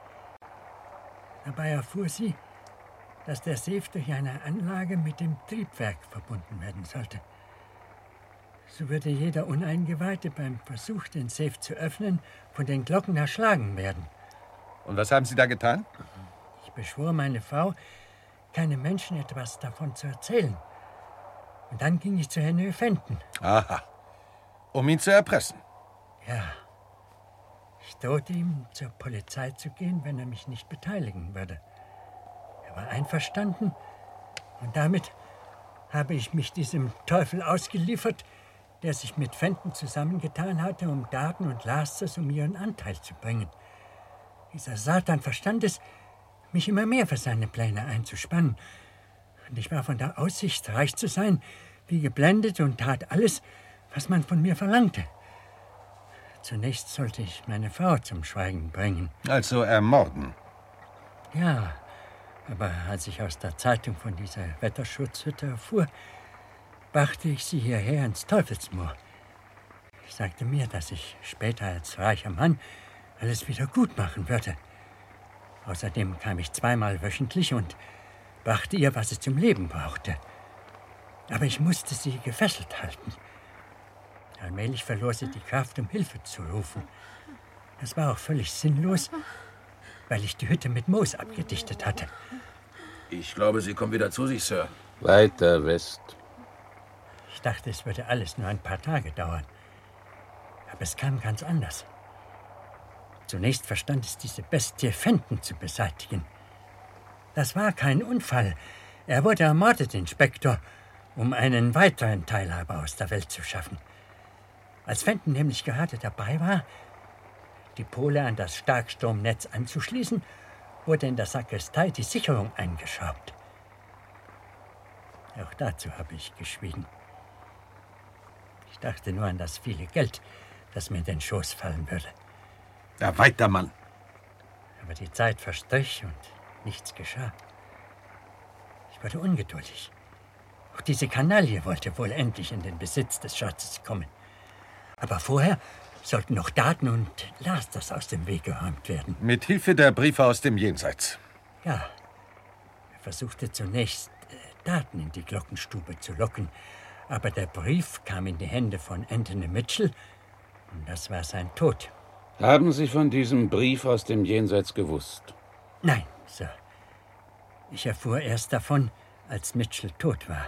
Speaker 1: Dabei erfuhr sie, dass der Safe durch eine Anlage mit dem Triebwerk verbunden werden sollte. So würde jeder Uneingeweihte beim Versuch, den Safe zu öffnen, von den Glocken erschlagen werden.
Speaker 7: Und was haben Sie da getan?
Speaker 1: Ich beschwor meine Frau, keinem Menschen etwas davon zu erzählen. Und dann ging ich zu Henry Fenton.
Speaker 7: Aha. Um ihn zu erpressen?
Speaker 1: Ja. Ich drohte ihm, zur Polizei zu gehen, wenn er mich nicht beteiligen würde. Er war einverstanden und damit habe ich mich diesem Teufel ausgeliefert, der sich mit Fenton zusammengetan hatte, um Darden und Lasters um ihren Anteil zu bringen. Dieser Satan verstand es, mich immer mehr für seine Pläne einzuspannen. Und ich war von der Aussicht, reich zu sein, wie geblendet und tat alles, was man von mir verlangte. Zunächst sollte ich meine Frau zum Schweigen bringen.
Speaker 7: Also ermorden?
Speaker 1: Ja, aber als ich aus der Zeitung von dieser Wetterschutzhütte erfuhr, brachte ich sie hierher ins Teufelsmoor. Ich sagte mir, dass ich später als reicher Mann alles wieder gut machen würde. Außerdem kam ich 2-mal wöchentlich und brachte ihr, was sie zum Leben brauchte. Aber ich musste sie gefesselt halten. Allmählich verlor sie die Kraft, um Hilfe zu rufen. Das war auch völlig sinnlos, weil ich die Hütte mit Moos abgedichtet hatte.
Speaker 16: Ich glaube, sie kommt wieder zu sich, Sir.
Speaker 3: Weiter West.
Speaker 1: Ich dachte, es würde alles nur ein paar Tage dauern. Aber es kam ganz anders. Zunächst verstand es diese Bestie, Fenton zu beseitigen. Das war kein Unfall. Er wurde ermordet, Inspektor, um einen weiteren Teilhaber aus der Welt zu schaffen. Als Fenton nämlich gerade dabei war, die Pole an das Starkstromnetz anzuschließen, wurde in der Sakristei die Sicherung eingeschraubt. Auch dazu habe ich geschwiegen. Ich dachte nur an das viele Geld, das mir in den Schoß fallen würde.
Speaker 7: Ja, weiter, Mann.
Speaker 1: Aber die Zeit verstrich und nichts geschah. Ich wurde ungeduldig. Auch diese Kanaille wollte wohl endlich in den Besitz des Schatzes kommen. Aber vorher sollten noch Daten und Lasters aus dem Weg geräumt werden.
Speaker 7: Mit Hilfe der Briefe aus dem Jenseits.
Speaker 1: Ja. Er versuchte zunächst, Daten in die Glockenstube zu locken. Aber der Brief kam in die Hände von Anthony Mitchell und das war sein Tod.
Speaker 3: Haben Sie von diesem Brief aus dem Jenseits gewusst?
Speaker 1: Nein, Sir. Ich erfuhr erst davon, als Mitchell tot war.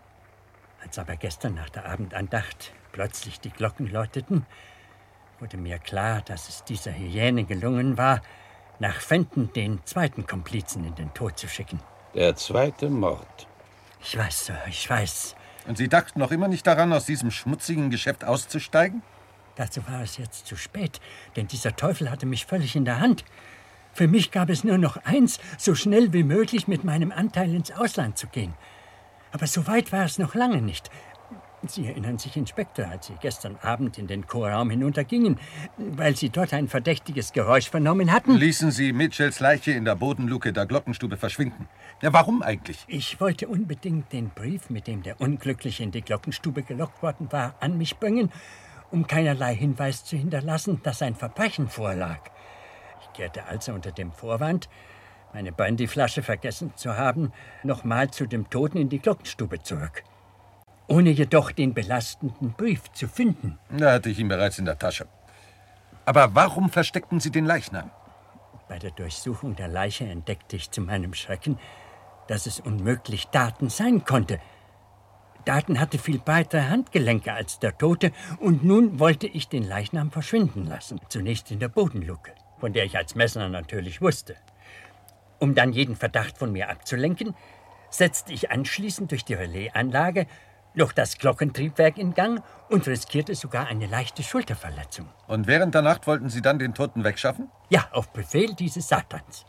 Speaker 1: Als aber gestern nach der Abendandacht plötzlich die Glocken läuteten, wurde mir klar, dass es dieser Hyäne gelungen war, nach Fenton den zweiten Komplizen in den Tod zu schicken.
Speaker 3: Der zweite Mord.
Speaker 1: Ich weiß, Sir, ich weiß.
Speaker 7: Und Sie dachten noch immer nicht daran, aus diesem schmutzigen Geschäft auszusteigen?
Speaker 1: Dazu war es jetzt zu spät, denn dieser Teufel hatte mich völlig in der Hand. Für mich gab es nur noch eins, so schnell wie möglich mit meinem Anteil ins Ausland zu gehen. Aber so weit war es noch lange nicht. Sie erinnern sich, Inspektor, als Sie gestern Abend in den Chorraum hinuntergingen, weil Sie dort ein verdächtiges Geräusch vernommen hatten?
Speaker 7: Ließen Sie Mitchells Leiche in der Bodenluke der Glockenstube verschwinden. Ja, warum eigentlich?
Speaker 1: Ich wollte unbedingt den Brief, mit dem der Unglückliche in die Glockenstube gelockt worden war, an mich bringen, um keinerlei Hinweis zu hinterlassen, dass ein Verbrechen vorlag. Ich kehrte also unter dem Vorwand, meine Brandyflasche vergessen zu haben, nochmal zu dem Toten in die Glockenstube zurück. Ohne jedoch den belastenden Brief zu finden.
Speaker 7: Da hatte ich ihn bereits in der Tasche. Aber warum versteckten Sie den Leichnam?
Speaker 1: Bei der Durchsuchung der Leiche entdeckte ich zu meinem Schrecken, dass es unmöglich Daten sein konnte. Daten hatte viel breitere Handgelenke als der Tote und nun wollte ich den Leichnam verschwinden lassen. Zunächst in der Bodenluke, von der ich als Messner natürlich wusste. Um dann jeden Verdacht von mir abzulenken, setzte ich anschließend durch die Relaisanlage noch das Glockentriebwerk in Gang und riskierte sogar eine leichte Schulterverletzung.
Speaker 7: Und während der Nacht wollten Sie dann den Toten wegschaffen?
Speaker 1: Ja, auf Befehl dieses Satans.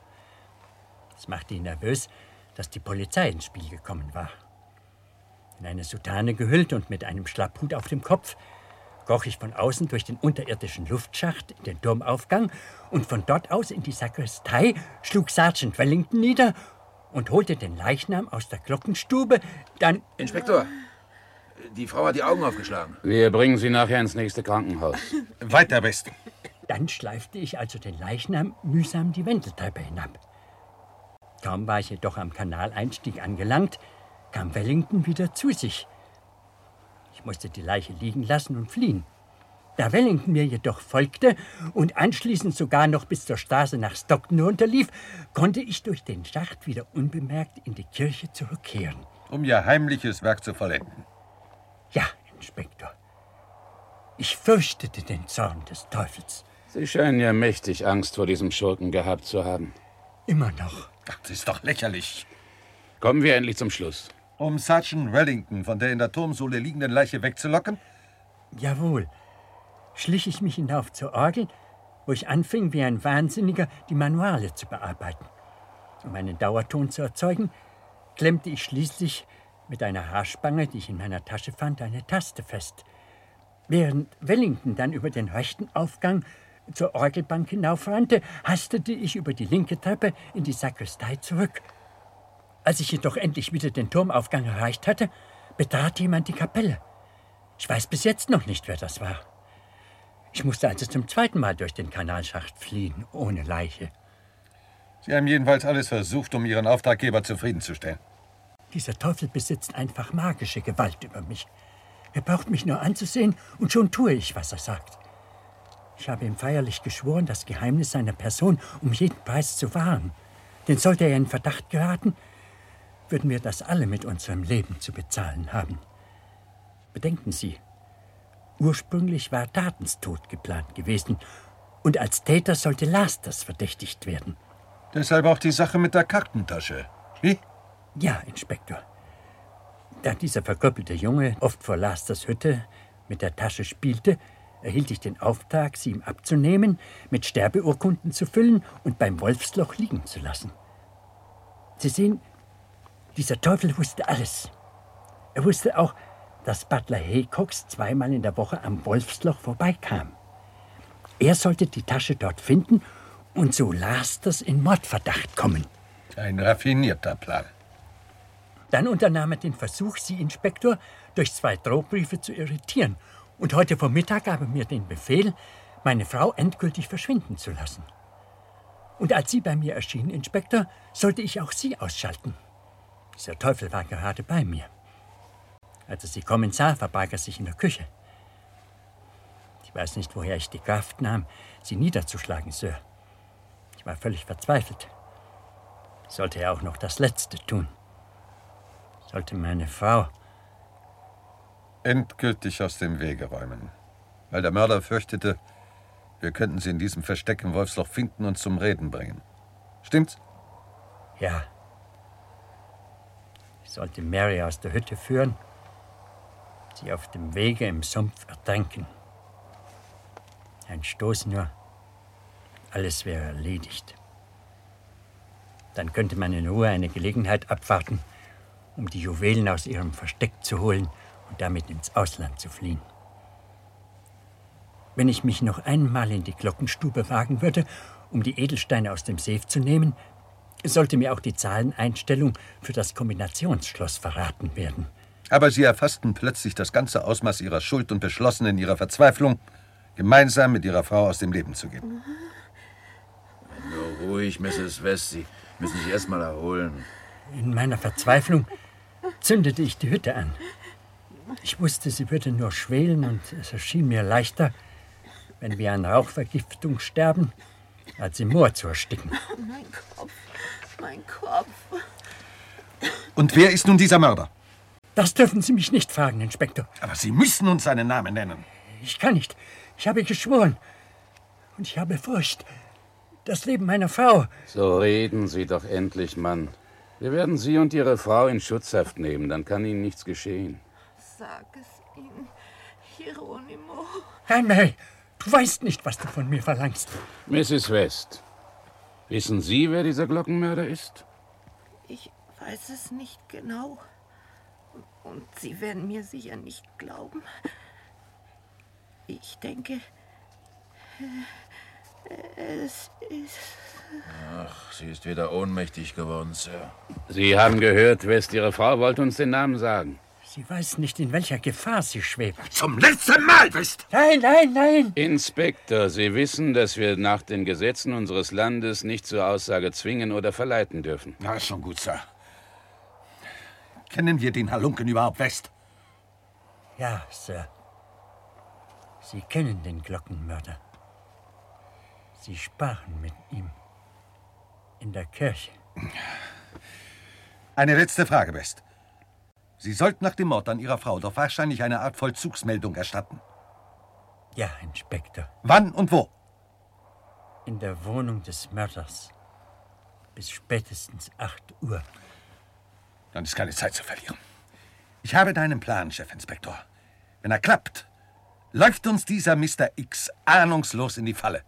Speaker 1: Es machte ihn nervös, dass die Polizei ins Spiel gekommen war. In eine Soutane gehüllt und mit einem Schlapphut auf dem Kopf kroch ich von außen durch den unterirdischen Luftschacht in den Turmaufgang und von dort aus in die Sakristei, schlug Sergeant Wellington nieder und holte den Leichnam aus der Glockenstube, dann...
Speaker 16: Inspektor, die Frau hat die Augen aufgeschlagen.
Speaker 3: Wir bringen sie nachher ins nächste Krankenhaus.
Speaker 7: Weiter, West.
Speaker 1: Dann schleifte ich also den Leichnam mühsam die Wendeltreppe hinab. Kaum war ich jedoch am Kanaleinstieg angelangt, kam Wellington wieder zu sich. Ich musste die Leiche liegen lassen und fliehen. Da Wellington mir jedoch folgte und anschließend sogar noch bis zur Straße nach Stockton runterlief, konnte ich durch den Schacht wieder unbemerkt in die Kirche zurückkehren.
Speaker 7: Um Ihr heimliches Werk zu vollenden.
Speaker 1: Ja, Inspektor. Ich fürchtete den Zorn des Teufels.
Speaker 3: Sie scheinen ja mächtig Angst vor diesem Schurken gehabt zu haben.
Speaker 1: Immer noch.
Speaker 7: Ach, das ist doch lächerlich.
Speaker 3: Kommen wir endlich zum Schluss.
Speaker 7: Um Sergeant Wellington von der in der Turmsohle liegenden Leiche wegzulocken?
Speaker 1: Jawohl. Schlich ich mich hinauf zur Orgel, wo ich anfing, wie ein Wahnsinniger die Manuale zu bearbeiten. Um einen Dauerton zu erzeugen, klemmte ich schließlich mit einer Haarspange, die ich in meiner Tasche fand, eine Taste fest. Während Wellington dann über den rechten Aufgang zur Orgelbank hinaufrannte, hastete ich über die linke Treppe in die Sakristei zurück. Als ich jedoch endlich wieder den Turmaufgang erreicht hatte, betrat jemand die Kapelle. Ich weiß bis jetzt noch nicht, wer das war. Ich musste also zum zweiten Mal durch den Kanalschacht fliehen, ohne Leiche.
Speaker 7: Sie haben jedenfalls alles versucht, um Ihren Auftraggeber zufriedenzustellen.
Speaker 1: Dieser Teufel besitzt einfach magische Gewalt über mich. Er braucht mich nur anzusehen und schon tue ich, was er sagt. Ich habe ihm feierlich geschworen, das Geheimnis seiner Person um jeden Preis zu wahren. Denn sollte er in Verdacht geraten, würden wir das alle mit unserem Leben zu bezahlen haben. Bedenken Sie, ursprünglich war Dartens Tod geplant gewesen und als Täter sollte Lasters verdächtigt werden.
Speaker 7: Deshalb auch die Sache mit der Kartentasche. Wie?
Speaker 1: Ja, Inspektor. Da dieser verkrüppelte Junge oft vor Lasters Hütte mit der Tasche spielte, erhielt ich den Auftrag, sie ihm abzunehmen, mit Sterbeurkunden zu füllen und beim Wolfsloch liegen zu lassen. Sie sehen, dieser Teufel wusste alles. Er wusste auch, dass Butler Haycox zweimal in der Woche am Wolfsloch vorbeikam. Er sollte die Tasche dort finden und so Lasters in Mordverdacht kommen.
Speaker 7: Ein raffinierter Plan.
Speaker 1: Dann unternahm er den Versuch, Sie, Inspektor, durch 2 Drohbriefe zu irritieren. Und heute Vormittag gab er mir den Befehl, meine Frau endgültig verschwinden zu lassen. Und als Sie bei mir erschienen, Inspektor, sollte ich auch Sie ausschalten. Dieser Teufel war gerade bei mir. Als er Sie kommen sah, verbarg er sich in der Küche. Ich weiß nicht, woher ich die Kraft nahm, Sie niederzuschlagen, Sir. Ich war völlig verzweifelt. Sollte er auch noch das Letzte tun. Sollte meine Frau
Speaker 7: endgültig aus dem Wege räumen. Weil der Mörder fürchtete, wir könnten sie in diesem Versteck im Wolfsloch finden und zum Reden bringen. Stimmt's?
Speaker 1: Ja. Ich sollte Mary aus der Hütte führen, sie auf dem Wege im Sumpf ertränken. Ein Stoß nur, alles wäre erledigt. Dann könnte man in Ruhe eine Gelegenheit abwarten, um die Juwelen aus ihrem Versteck zu holen und damit ins Ausland zu fliehen. Wenn ich mich noch einmal in die Glockenstube wagen würde, um die Edelsteine aus dem Safe zu nehmen, sollte mir auch die Zahleneinstellung für das Kombinationsschloss verraten werden.
Speaker 7: Aber Sie erfassten plötzlich das ganze Ausmaß Ihrer Schuld und beschlossen in Ihrer Verzweiflung, gemeinsam mit Ihrer Frau aus dem Leben zu gehen.
Speaker 16: Nur ruhig, Mrs. West. Sie müssen sich erst mal erholen.
Speaker 1: In meiner Verzweiflung zündete ich die Hütte an. Ich wusste, sie würde nur schwelen und es erschien mir leichter, wenn wir an Rauchvergiftung sterben, als im Moor zu ersticken.
Speaker 9: Mein Kopf, mein Kopf.
Speaker 7: Und wer ist nun dieser Mörder?
Speaker 1: Das dürfen Sie mich nicht fragen, Inspektor.
Speaker 7: Aber Sie müssen uns seinen Namen nennen.
Speaker 1: Ich kann nicht. Ich habe geschworen. Und ich habe Furcht. Das Leben meiner Frau.
Speaker 3: So reden Sie doch endlich, Mann. Wir werden Sie und Ihre Frau in Schutzhaft nehmen. Dann kann Ihnen nichts geschehen.
Speaker 9: Sag es ihm, Hieronymo.
Speaker 1: Nein, Mary, du weißt nicht, was du von mir verlangst.
Speaker 3: Mrs. West, wissen Sie, wer dieser Glockenmörder ist?
Speaker 9: Ich weiß es nicht genau. Und Sie werden mir sicher nicht glauben. Ich denke, es ist...
Speaker 16: Ach, sie ist wieder ohnmächtig geworden, Sir.
Speaker 3: Sie haben gehört, West, Ihre Frau wollte uns den Namen sagen.
Speaker 1: Sie weiß nicht, in welcher Gefahr sie schwebt.
Speaker 7: Zum letzten Mal, West!
Speaker 1: Nein, nein, nein!
Speaker 3: Inspektor, Sie wissen, dass wir nach den Gesetzen unseres Landes nicht zur Aussage zwingen oder verleiten dürfen.
Speaker 7: Na, ist schon gut, Sir. Kennen wir den Halunken überhaupt, West?
Speaker 1: Ja, Sir. Sie kennen den Glockenmörder. Sie sprachen mit ihm. In der Kirche.
Speaker 7: Eine letzte Frage, West. Sie sollten nach dem Mord an Ihrer Frau doch wahrscheinlich eine Art Vollzugsmeldung erstatten.
Speaker 1: Ja, Inspektor.
Speaker 7: Wann und wo?
Speaker 1: In der Wohnung des Mörders. Bis spätestens 8 Uhr.
Speaker 7: Dann ist keine Zeit zu verlieren. Ich habe deinen Plan, Chefinspektor. Wenn er klappt, läuft uns dieser Mr. X ahnungslos in die Falle.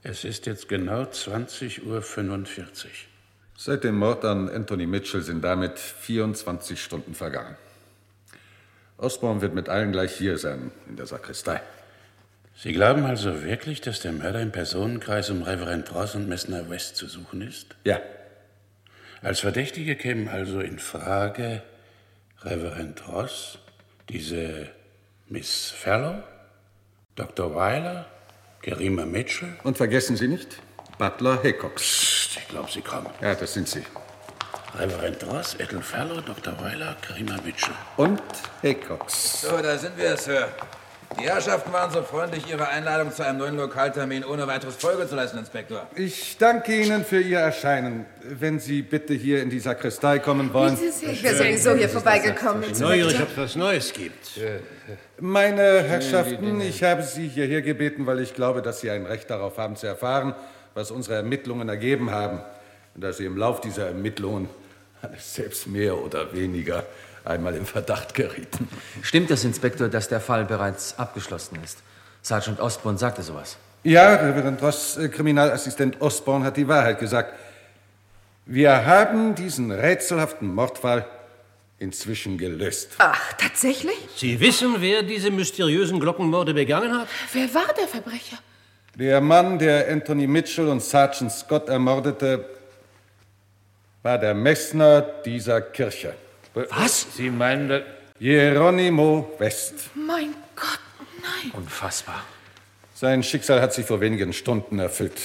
Speaker 3: Es ist jetzt genau 20:45 Uhr.
Speaker 7: Seit dem Mord an Anthony Mitchell sind damit 24 Stunden vergangen. Osborne wird mit allen gleich hier sein, in der Sakristei.
Speaker 3: Sie glauben also wirklich, dass der Mörder im Personenkreis um Reverend Ross und Messner West zu suchen ist?
Speaker 7: Ja.
Speaker 3: Als Verdächtige kämen also in Frage Reverend Ross, diese Miss Farlow, Dr. Weiler, Gerima Mitchell.
Speaker 7: Und vergessen Sie nicht, Butler Haycox.
Speaker 3: Psst, ich glaube, Sie kommen.
Speaker 7: Ja, das sind Sie.
Speaker 3: Reverend Ross, Ethel Farlow, Dr. Weiler, Gerima Mitchell.
Speaker 7: Und Haycox.
Speaker 16: So, da sind wir, Sir. Die Herrschaften waren so freundlich, Ihre Einladung zu einem neuen Lokaltermin ohne weiteres Folge zu leisten, Inspektor.
Speaker 7: Ich danke Ihnen für Ihr Erscheinen. Wenn Sie bitte hier in die Sakristei kommen wollen.
Speaker 11: Ich wäre sowieso hier vorbeigekommen.
Speaker 5: Neugierig, ob es was Neues gibt.
Speaker 7: Meine Herrschaften, ich habe Sie hierher gebeten, weil ich glaube, dass Sie ein Recht darauf haben zu erfahren, was unsere Ermittlungen ergeben haben. Und dass Sie im Lauf dieser Ermittlungen alles selbst mehr oder weniger einmal in Verdacht gerieten.
Speaker 2: Stimmt es, Inspektor, dass der Fall bereits abgeschlossen ist? Sergeant Osborne sagte sowas.
Speaker 7: Ja, Reverend Ross, Kriminalassistent Osborne hat die Wahrheit gesagt. Wir haben diesen rätselhaften Mordfall inzwischen gelöst.
Speaker 11: Ach, tatsächlich?
Speaker 5: Sie wissen, wer diese mysteriösen Glockenmorde begangen hat?
Speaker 11: Wer war der Verbrecher?
Speaker 7: Der Mann, der Anthony Mitchell und Sergeant Scott ermordete, war der Messner dieser Kirche.
Speaker 5: Was?
Speaker 8: Sie meinen...
Speaker 7: Geronimo West.
Speaker 11: Mein Gott, nein.
Speaker 2: Unfassbar.
Speaker 7: Sein Schicksal hat sich vor wenigen Stunden erfüllt.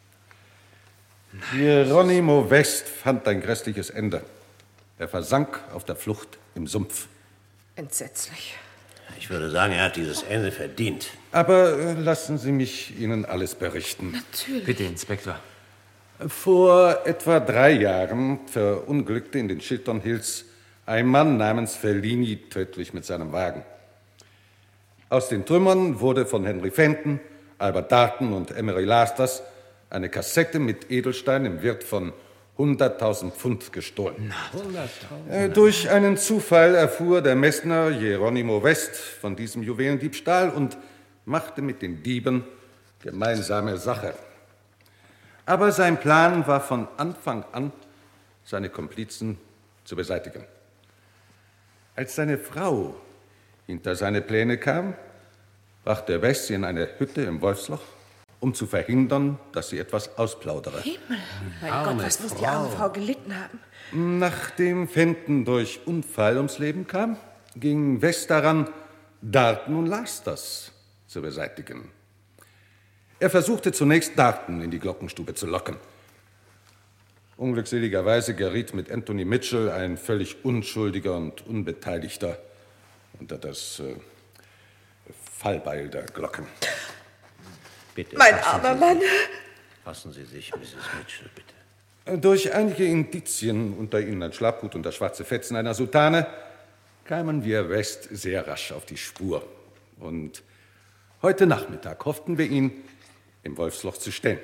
Speaker 7: Geronimo West fand ein grässliches Ende. Er versank auf der Flucht im Sumpf.
Speaker 11: Entsetzlich.
Speaker 5: Ich würde sagen, er hat dieses Ende verdient.
Speaker 7: Aber lassen Sie mich Ihnen alles berichten.
Speaker 11: Natürlich.
Speaker 2: Bitte, Inspektor.
Speaker 7: Vor etwa 3 Jahren verunglückte in den Chiltern Hills ein Mann namens Fellini tödlich mit seinem Wagen. Aus den Trümmern wurde von Henry Fenton, Albert Darton und Emery Lasters eine Kassette mit Edelstein im Wert von 100.000 Pfund gestohlen. 100.000? Durch einen Zufall erfuhr der Messner Geronimo West von diesem Juwelendiebstahl und machte mit den Dieben gemeinsame Sache. Aber sein Plan war von Anfang an, seine Komplizen zu beseitigen. Als seine Frau hinter seine Pläne kam, brachte West sie in eine Hütte im Wolfsloch, um zu verhindern, dass sie etwas ausplaudere.
Speaker 11: Himmel, mein Gott, was muss die arme Frau gelitten haben?
Speaker 7: Nachdem Fenton durch Unfall ums Leben kam, ging West daran, Darton und Lasters zu beseitigen. Er versuchte zunächst, Darton in die Glockenstube zu locken. Unglückseligerweise geriet mit Anthony Mitchell ein völlig Unschuldiger und Unbeteiligter unter das Fallbeil der Glocken.
Speaker 5: Bitte.
Speaker 11: Mein armer Mann.
Speaker 5: Fassen Sie sich, Mrs. Mitchell, bitte.
Speaker 7: Durch einige Indizien, unter ihnen ein Schlapphut und das schwarze Fetzen einer Soutane, kamen wir West sehr rasch auf die Spur. Und heute Nachmittag hofften wir, ihn im Wolfsloch zu stellen.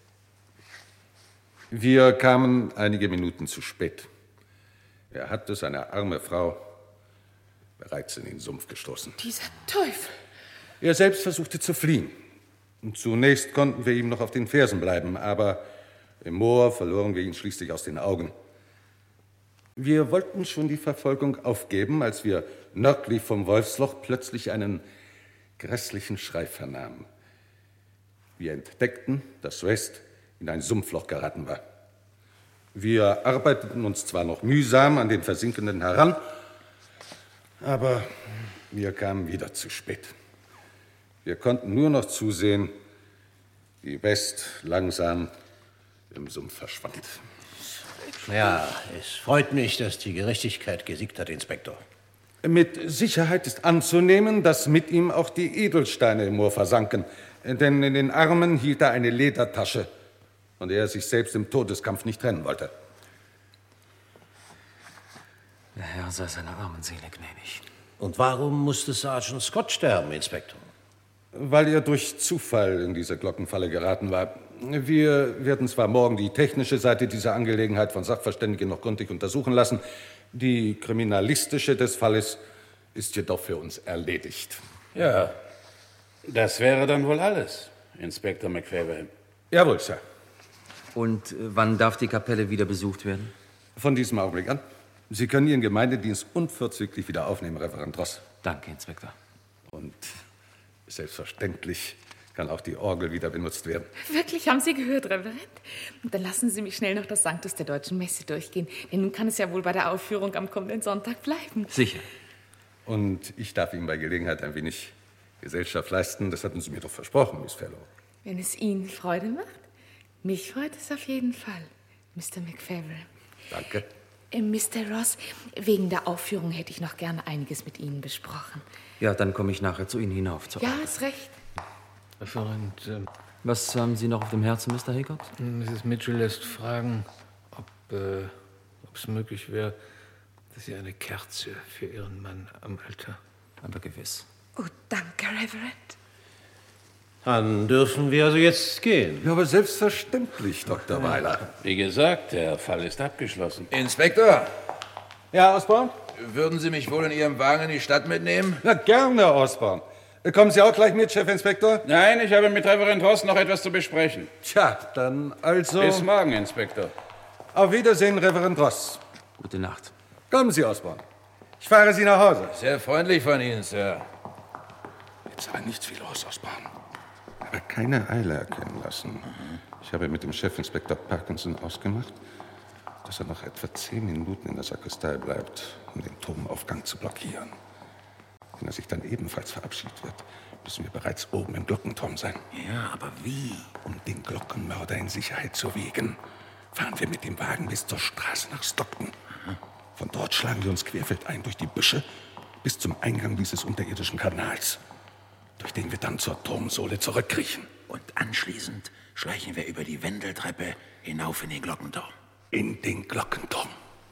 Speaker 7: Wir kamen einige Minuten zu spät. Er hatte seine arme Frau bereits in den Sumpf gestoßen.
Speaker 11: Dieser Teufel.
Speaker 7: Er selbst versuchte zu fliehen. Und zunächst konnten wir ihm noch auf den Fersen bleiben, aber im Moor verloren wir ihn schließlich aus den Augen. Wir wollten schon die Verfolgung aufgeben, als wir nördlich vom Wolfsloch plötzlich einen grässlichen Schrei vernahmen. Wir entdeckten, dass West in ein Sumpfloch geraten war. Wir arbeiteten uns zwar noch mühsam an den Versinkenden heran, aber wir kamen wieder zu spät. Wir konnten nur noch zusehen, wie West langsam im Sumpf verschwand.
Speaker 5: Ja, es freut mich, dass die Gerechtigkeit gesiegt hat, Inspektor.
Speaker 7: Mit Sicherheit ist anzunehmen, dass mit ihm auch die Edelsteine im Moor versanken. Denn in den Armen hielt er eine Ledertasche, von der er sich selbst im Todeskampf nicht trennen wollte.
Speaker 2: Der Herr sei seiner armen Seele gnädig.
Speaker 5: Und warum musste Sergeant Scott sterben, Inspektor?
Speaker 7: Weil er durch Zufall in diese Glockenfalle geraten war. Wir werden zwar morgen die technische Seite dieser Angelegenheit von Sachverständigen noch gründlich untersuchen lassen. Die kriminalistische des Falles ist jedoch für uns erledigt.
Speaker 3: Ja, das wäre dann wohl alles, Inspektor McFaverham.
Speaker 7: Jawohl, Sir.
Speaker 2: Und wann darf die Kapelle wieder besucht werden?
Speaker 7: Von diesem Augenblick an. Sie können Ihren Gemeindedienst unverzüglich wieder aufnehmen, Reverend Ross.
Speaker 2: Danke, Inspektor.
Speaker 7: Und selbstverständlich kann auch die Orgel wieder benutzt werden.
Speaker 17: Wirklich, haben Sie gehört, Reverend? Und dann lassen Sie mich schnell noch das Sanctus der Deutschen Messe durchgehen. Denn nun kann es ja wohl bei der Aufführung am kommenden Sonntag bleiben.
Speaker 2: Sicher.
Speaker 7: Und ich darf Ihnen bei Gelegenheit ein wenig Gesellschaft leisten. Das hatten Sie mir doch versprochen, Miss Fellow.
Speaker 17: Wenn es Ihnen Freude macht. Mich freut es auf jeden Fall, Mr. McFarrell.
Speaker 7: Danke.
Speaker 17: Mr. Ross, wegen der Aufführung hätte ich noch gerne einiges mit Ihnen besprochen.
Speaker 2: Ja, dann komme ich nachher zu Ihnen hinauf.
Speaker 17: Ja, ist recht.
Speaker 8: Referent,
Speaker 2: was haben Sie noch auf dem Herzen, Mr. Haycox?
Speaker 8: Mrs. Mitchell lässt fragen, ob es möglich wäre, dass Sie eine Kerze für Ihren Mann am Altar.
Speaker 2: Aber gewiss.
Speaker 11: Oh, danke, Reverend.
Speaker 5: Dann dürfen wir also jetzt gehen.
Speaker 7: Ja, aber selbstverständlich, Dr. Weiler.
Speaker 3: Wie gesagt, der Fall ist abgeschlossen.
Speaker 16: Inspektor?
Speaker 7: Ja, Osborne?
Speaker 16: Würden Sie mich wohl in Ihrem Wagen in die Stadt mitnehmen?
Speaker 7: Na, gerne, Osborne. Kommen Sie auch gleich mit, Chefinspektor?
Speaker 3: Nein, ich habe mit Reverend Ross noch etwas zu besprechen.
Speaker 7: Tja, dann also...
Speaker 3: Bis morgen, Inspektor.
Speaker 7: Auf Wiedersehen, Reverend Ross.
Speaker 2: Gute Nacht.
Speaker 7: Kommen Sie, Osborne. Ich fahre Sie nach Hause.
Speaker 16: Sehr freundlich von Ihnen, Sir.
Speaker 3: Jetzt aber nichts wie los, Osborne.
Speaker 7: Aber keine Eile erkennen lassen. Ich habe mit dem Chefinspektor Parkinson ausgemacht, dass er noch etwa 10 Minuten in der Sakristei bleibt, um den Turmaufgang zu blockieren. Wenn er sich dann ebenfalls verabschiedet wird, müssen wir bereits oben im Glockenturm sein.
Speaker 3: Ja, aber wie?
Speaker 7: Um den Glockenmörder in Sicherheit zu wiegen, fahren wir mit dem Wagen bis zur Straße nach Stockton. Von dort schlagen wir uns querfeldein durch die Büsche bis zum Eingang dieses unterirdischen Kanals, durch den wir dann zur Turmsohle zurückkriechen.
Speaker 20: Und anschließend schleichen wir über die Wendeltreppe hinauf in den Glockenturm.
Speaker 7: In den Glockenturm.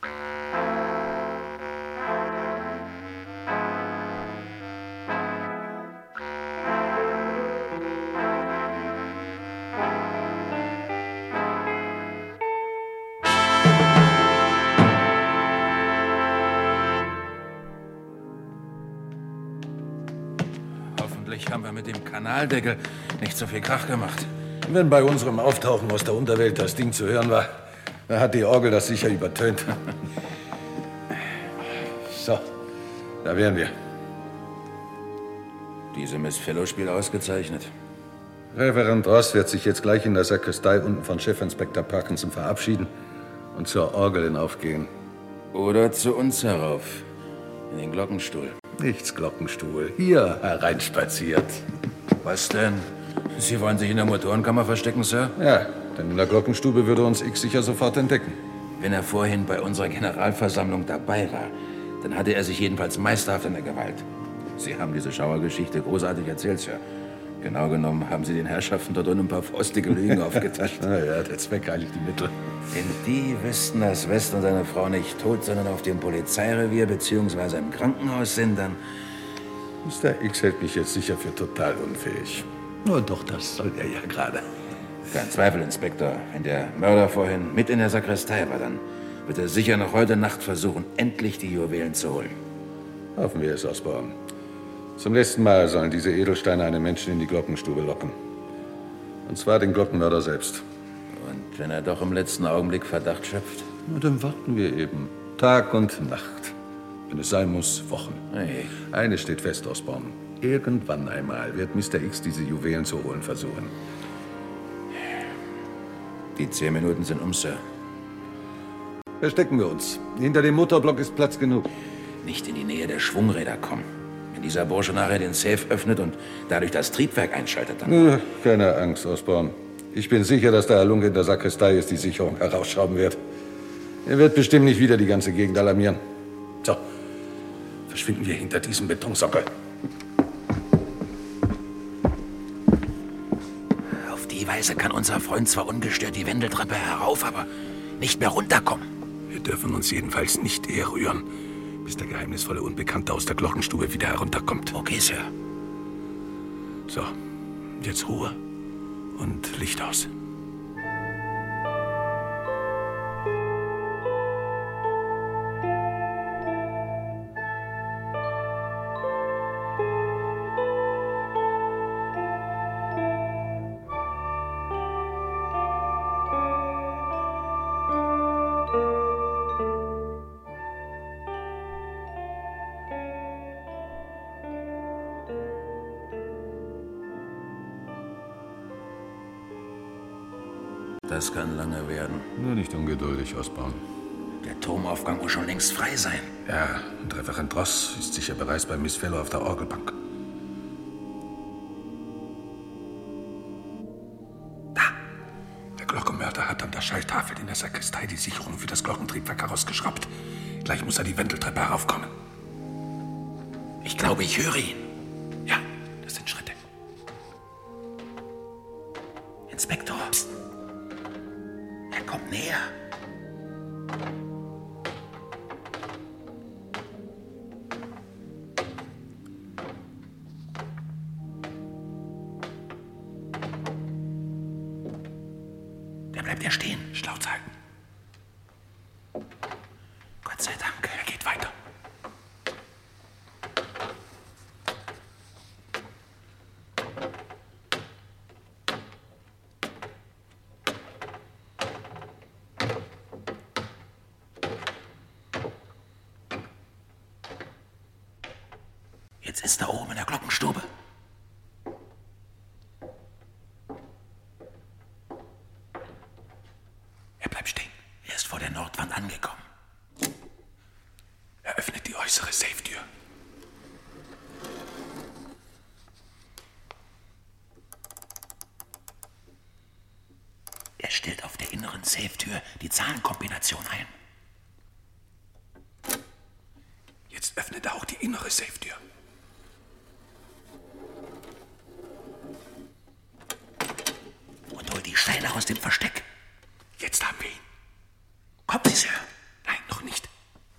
Speaker 16: Hoffentlich haben wir mit dem Kanaldeckel nicht so viel Krach gemacht.
Speaker 7: Wenn bei unserem Auftauchen aus der Unterwelt das Ding zu hören war, dann hat die Orgel das sicher übertönt. So, da wären wir.
Speaker 16: Diese Miss Fellow spielt ausgezeichnet.
Speaker 7: Reverend Ross wird sich jetzt gleich in der Sakristei unten von Chefinspektor Parkinson verabschieden und zur Orgel hinaufgehen.
Speaker 16: Oder zu uns herauf, in den Glockenstuhl.
Speaker 7: Nichts Glockenstuhl, hier hereinspaziert.
Speaker 16: Was denn? Sie wollen sich in der Motorenkammer verstecken, Sir?
Speaker 7: Ja, denn in der Glockenstube würde uns X sicher sofort entdecken.
Speaker 16: Wenn er vorhin bei unserer Generalversammlung dabei war, dann hatte er sich jedenfalls meisterhaft in der Gewalt. Sie haben diese Schauergeschichte großartig erzählt, Sir. Genau genommen haben Sie den Herrschaften dort unten ein paar frostige Lügen aufgetascht.
Speaker 7: Na ja, der Zweck heiligt die Mittel.
Speaker 16: Denn die wüssten, dass West und seine Frau nicht tot, sondern auf dem Polizeirevier bzw. im Krankenhaus sind, dann...
Speaker 7: Mr. X hält mich jetzt sicher für total unfähig. Nur doch, das soll er ja gerade.
Speaker 16: Kein Zweifel, Inspektor. Wenn der Mörder vorhin mit in der Sakristei war, dann wird er sicher noch heute Nacht versuchen, endlich die Juwelen zu holen.
Speaker 7: Hoffen wir es, Osborne. Zum letzten Mal sollen diese Edelsteine einen Menschen in die Glockenstube locken. Und zwar den Glockenmörder selbst.
Speaker 16: Und wenn er doch im letzten Augenblick Verdacht schöpft?
Speaker 7: Na, dann warten wir eben. Tag und Nacht. Wenn es sein muss, Wochen.
Speaker 16: Hey.
Speaker 7: Eines steht fest, Osborne. Irgendwann einmal wird Mr. X diese Juwelen zu holen versuchen.
Speaker 16: Die 10 Minuten sind um, Sir.
Speaker 7: Verstecken wir uns. Hinter dem Motorblock ist Platz genug.
Speaker 16: Nicht in die Nähe der Schwungräder kommen. Wenn dieser Bursche nachher den Safe öffnet und dadurch das Triebwerk einschaltet, dann...
Speaker 7: Keine Angst, Osborne. Ich bin sicher, dass der Herr Lunke in der Sakristei ist, die Sicherung herausschrauben wird. Er wird bestimmt nicht wieder die ganze Gegend alarmieren. So, verschwinden wir hinter diesem Betonsockel.
Speaker 20: Auf die Weise kann unser Freund zwar ungestört die Wendeltreppe herauf, aber nicht mehr runterkommen.
Speaker 3: Wir dürfen uns jedenfalls nicht eher rühren, bis der geheimnisvolle Unbekannte aus der Glockenstube wieder herunterkommt.
Speaker 20: Okay, Sir.
Speaker 3: So, jetzt Ruhe und Licht aus.
Speaker 16: Das kann lange werden.
Speaker 7: Nur nicht ungeduldig, Osborn.
Speaker 20: Der Turmaufgang muss schon längst frei sein.
Speaker 13: Ja, und Reverend Ross ist sicher bereits bei Miss Fellow auf der Orgelbank. Der Glockenmörder hat an der Schalltafel in der Sakristei die Sicherung für das Glockentriebwerk herausgeschraubt. Gleich muss er die Wendeltreppe heraufkommen.
Speaker 20: Ich glaube, ich höre ihn.
Speaker 13: Ja, das sind Schritte.
Speaker 20: Inspektor. Psst. Er kommt näher. Der bleibt ja stehen.
Speaker 13: Schnauz halten.
Speaker 20: Gott sei Dank.
Speaker 13: Er geht weiter.
Speaker 20: Jetzt ist er oben in der Glockenstube.
Speaker 13: Er bleibt stehen.
Speaker 20: Er ist vor der Nordwand angekommen.
Speaker 13: Er öffnet die äußere Safetür.
Speaker 20: Er stellt auf der inneren Safetür die Zahlenkombination ein.
Speaker 13: Jetzt öffnet er auch die innere Safetür.
Speaker 20: Und holt die Steine aus dem Versteck.
Speaker 13: Jetzt haben wir ihn.
Speaker 20: Kommt, Sir.
Speaker 13: Nein, noch nicht.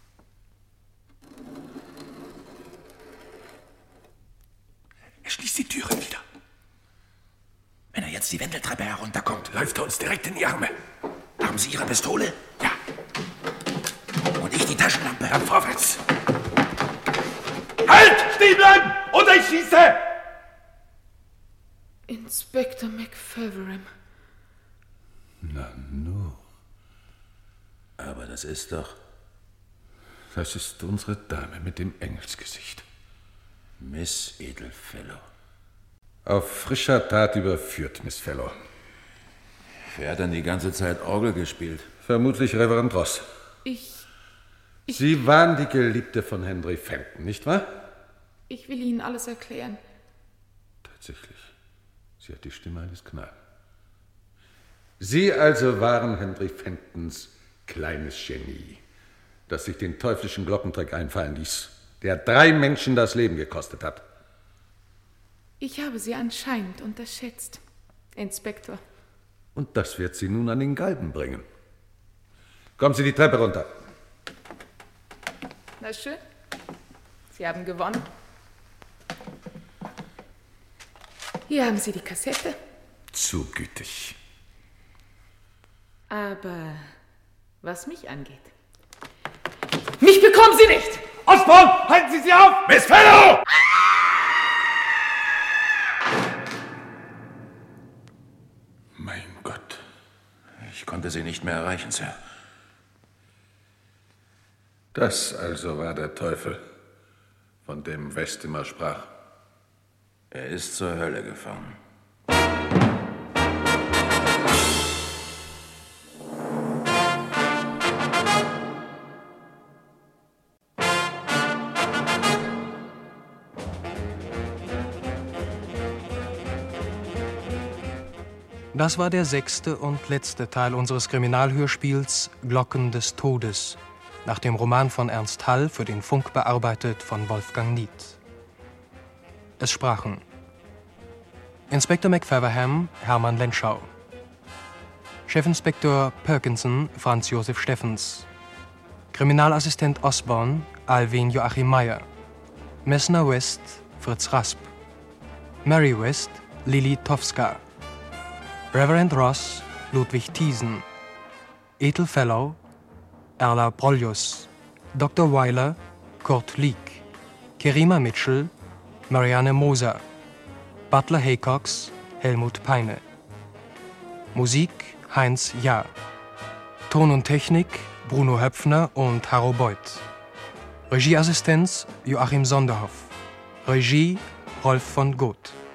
Speaker 13: Er schließt die Türen wieder.
Speaker 20: Wenn er jetzt die Wendeltreppe herunterkommt,
Speaker 13: läuft er uns direkt in die Arme.
Speaker 20: Haben Sie Ihre Pistole?
Speaker 13: Ja.
Speaker 20: Und ich die Taschenlampe.
Speaker 13: Dann vorwärts.
Speaker 18: Halt! Stehen bleiben! Oder ich schieße!
Speaker 17: Inspektor McFeverham.
Speaker 7: Na nu.
Speaker 16: Aber das ist doch...
Speaker 7: Das ist unsere Dame mit dem Engelsgesicht.
Speaker 16: Miss Edelfellow.
Speaker 7: Auf frischer Tat überführt, Miss Fellow.
Speaker 16: Wer hat denn die ganze Zeit Orgel gespielt?
Speaker 7: Vermutlich Reverend Ross. Sie waren die Geliebte von Henry Fenton, nicht wahr?
Speaker 17: Ich will Ihnen alles erklären.
Speaker 7: Tatsächlich. Sie hat die Stimme eines Knaben. Sie also waren Henry Fentons kleines Genie, das sich den teuflischen Glockentrick einfallen ließ, der 3 Menschen das Leben gekostet hat.
Speaker 17: Ich habe Sie anscheinend unterschätzt, Inspektor.
Speaker 7: Und das wird Sie nun an den Galgen bringen. Kommen Sie die Treppe runter.
Speaker 17: Na schön. Sie haben gewonnen. Hier haben Sie die Kassette.
Speaker 7: Zu gütig.
Speaker 17: Aber was mich angeht, mich bekommen Sie nicht!
Speaker 18: Osborn, halten Sie sie auf!
Speaker 16: Miss Fellow!
Speaker 7: Mein Gott.
Speaker 16: Ich konnte sie nicht mehr erreichen, Sir.
Speaker 7: Das also war der Teufel, von dem West immer sprach.
Speaker 16: Er ist zur Hölle gefahren.
Speaker 12: Das war der 6. und letzte Teil unseres Kriminalhörspiels Glocken des Todes, nach dem Roman von Ernst Hall, für den Funk bearbeitet von Wolfgang Nied. Es sprachen Inspektor McFeverham, Hermann Lenschau, Chefinspektor Perkinson, Franz Josef Steffens, Kriminalassistent Osborn, Alwin Joachim Meyer, Messner West, Fritz Rasp, Mary West, Lili Towska, Reverend Ross, Ludwig Thiesen, Ethel Fellow, Erla Broljus, Dr. Weiler, Kurt Lieck, Kerima Mitchell, Marianne Moser, Butler Haycox, Helmut Peine. Musik Heinz Jahr. Ton und Technik Bruno Höpfner und Harro Beuth. Regieassistenz Joachim Sonderhoff. Regie Rolf von Goth.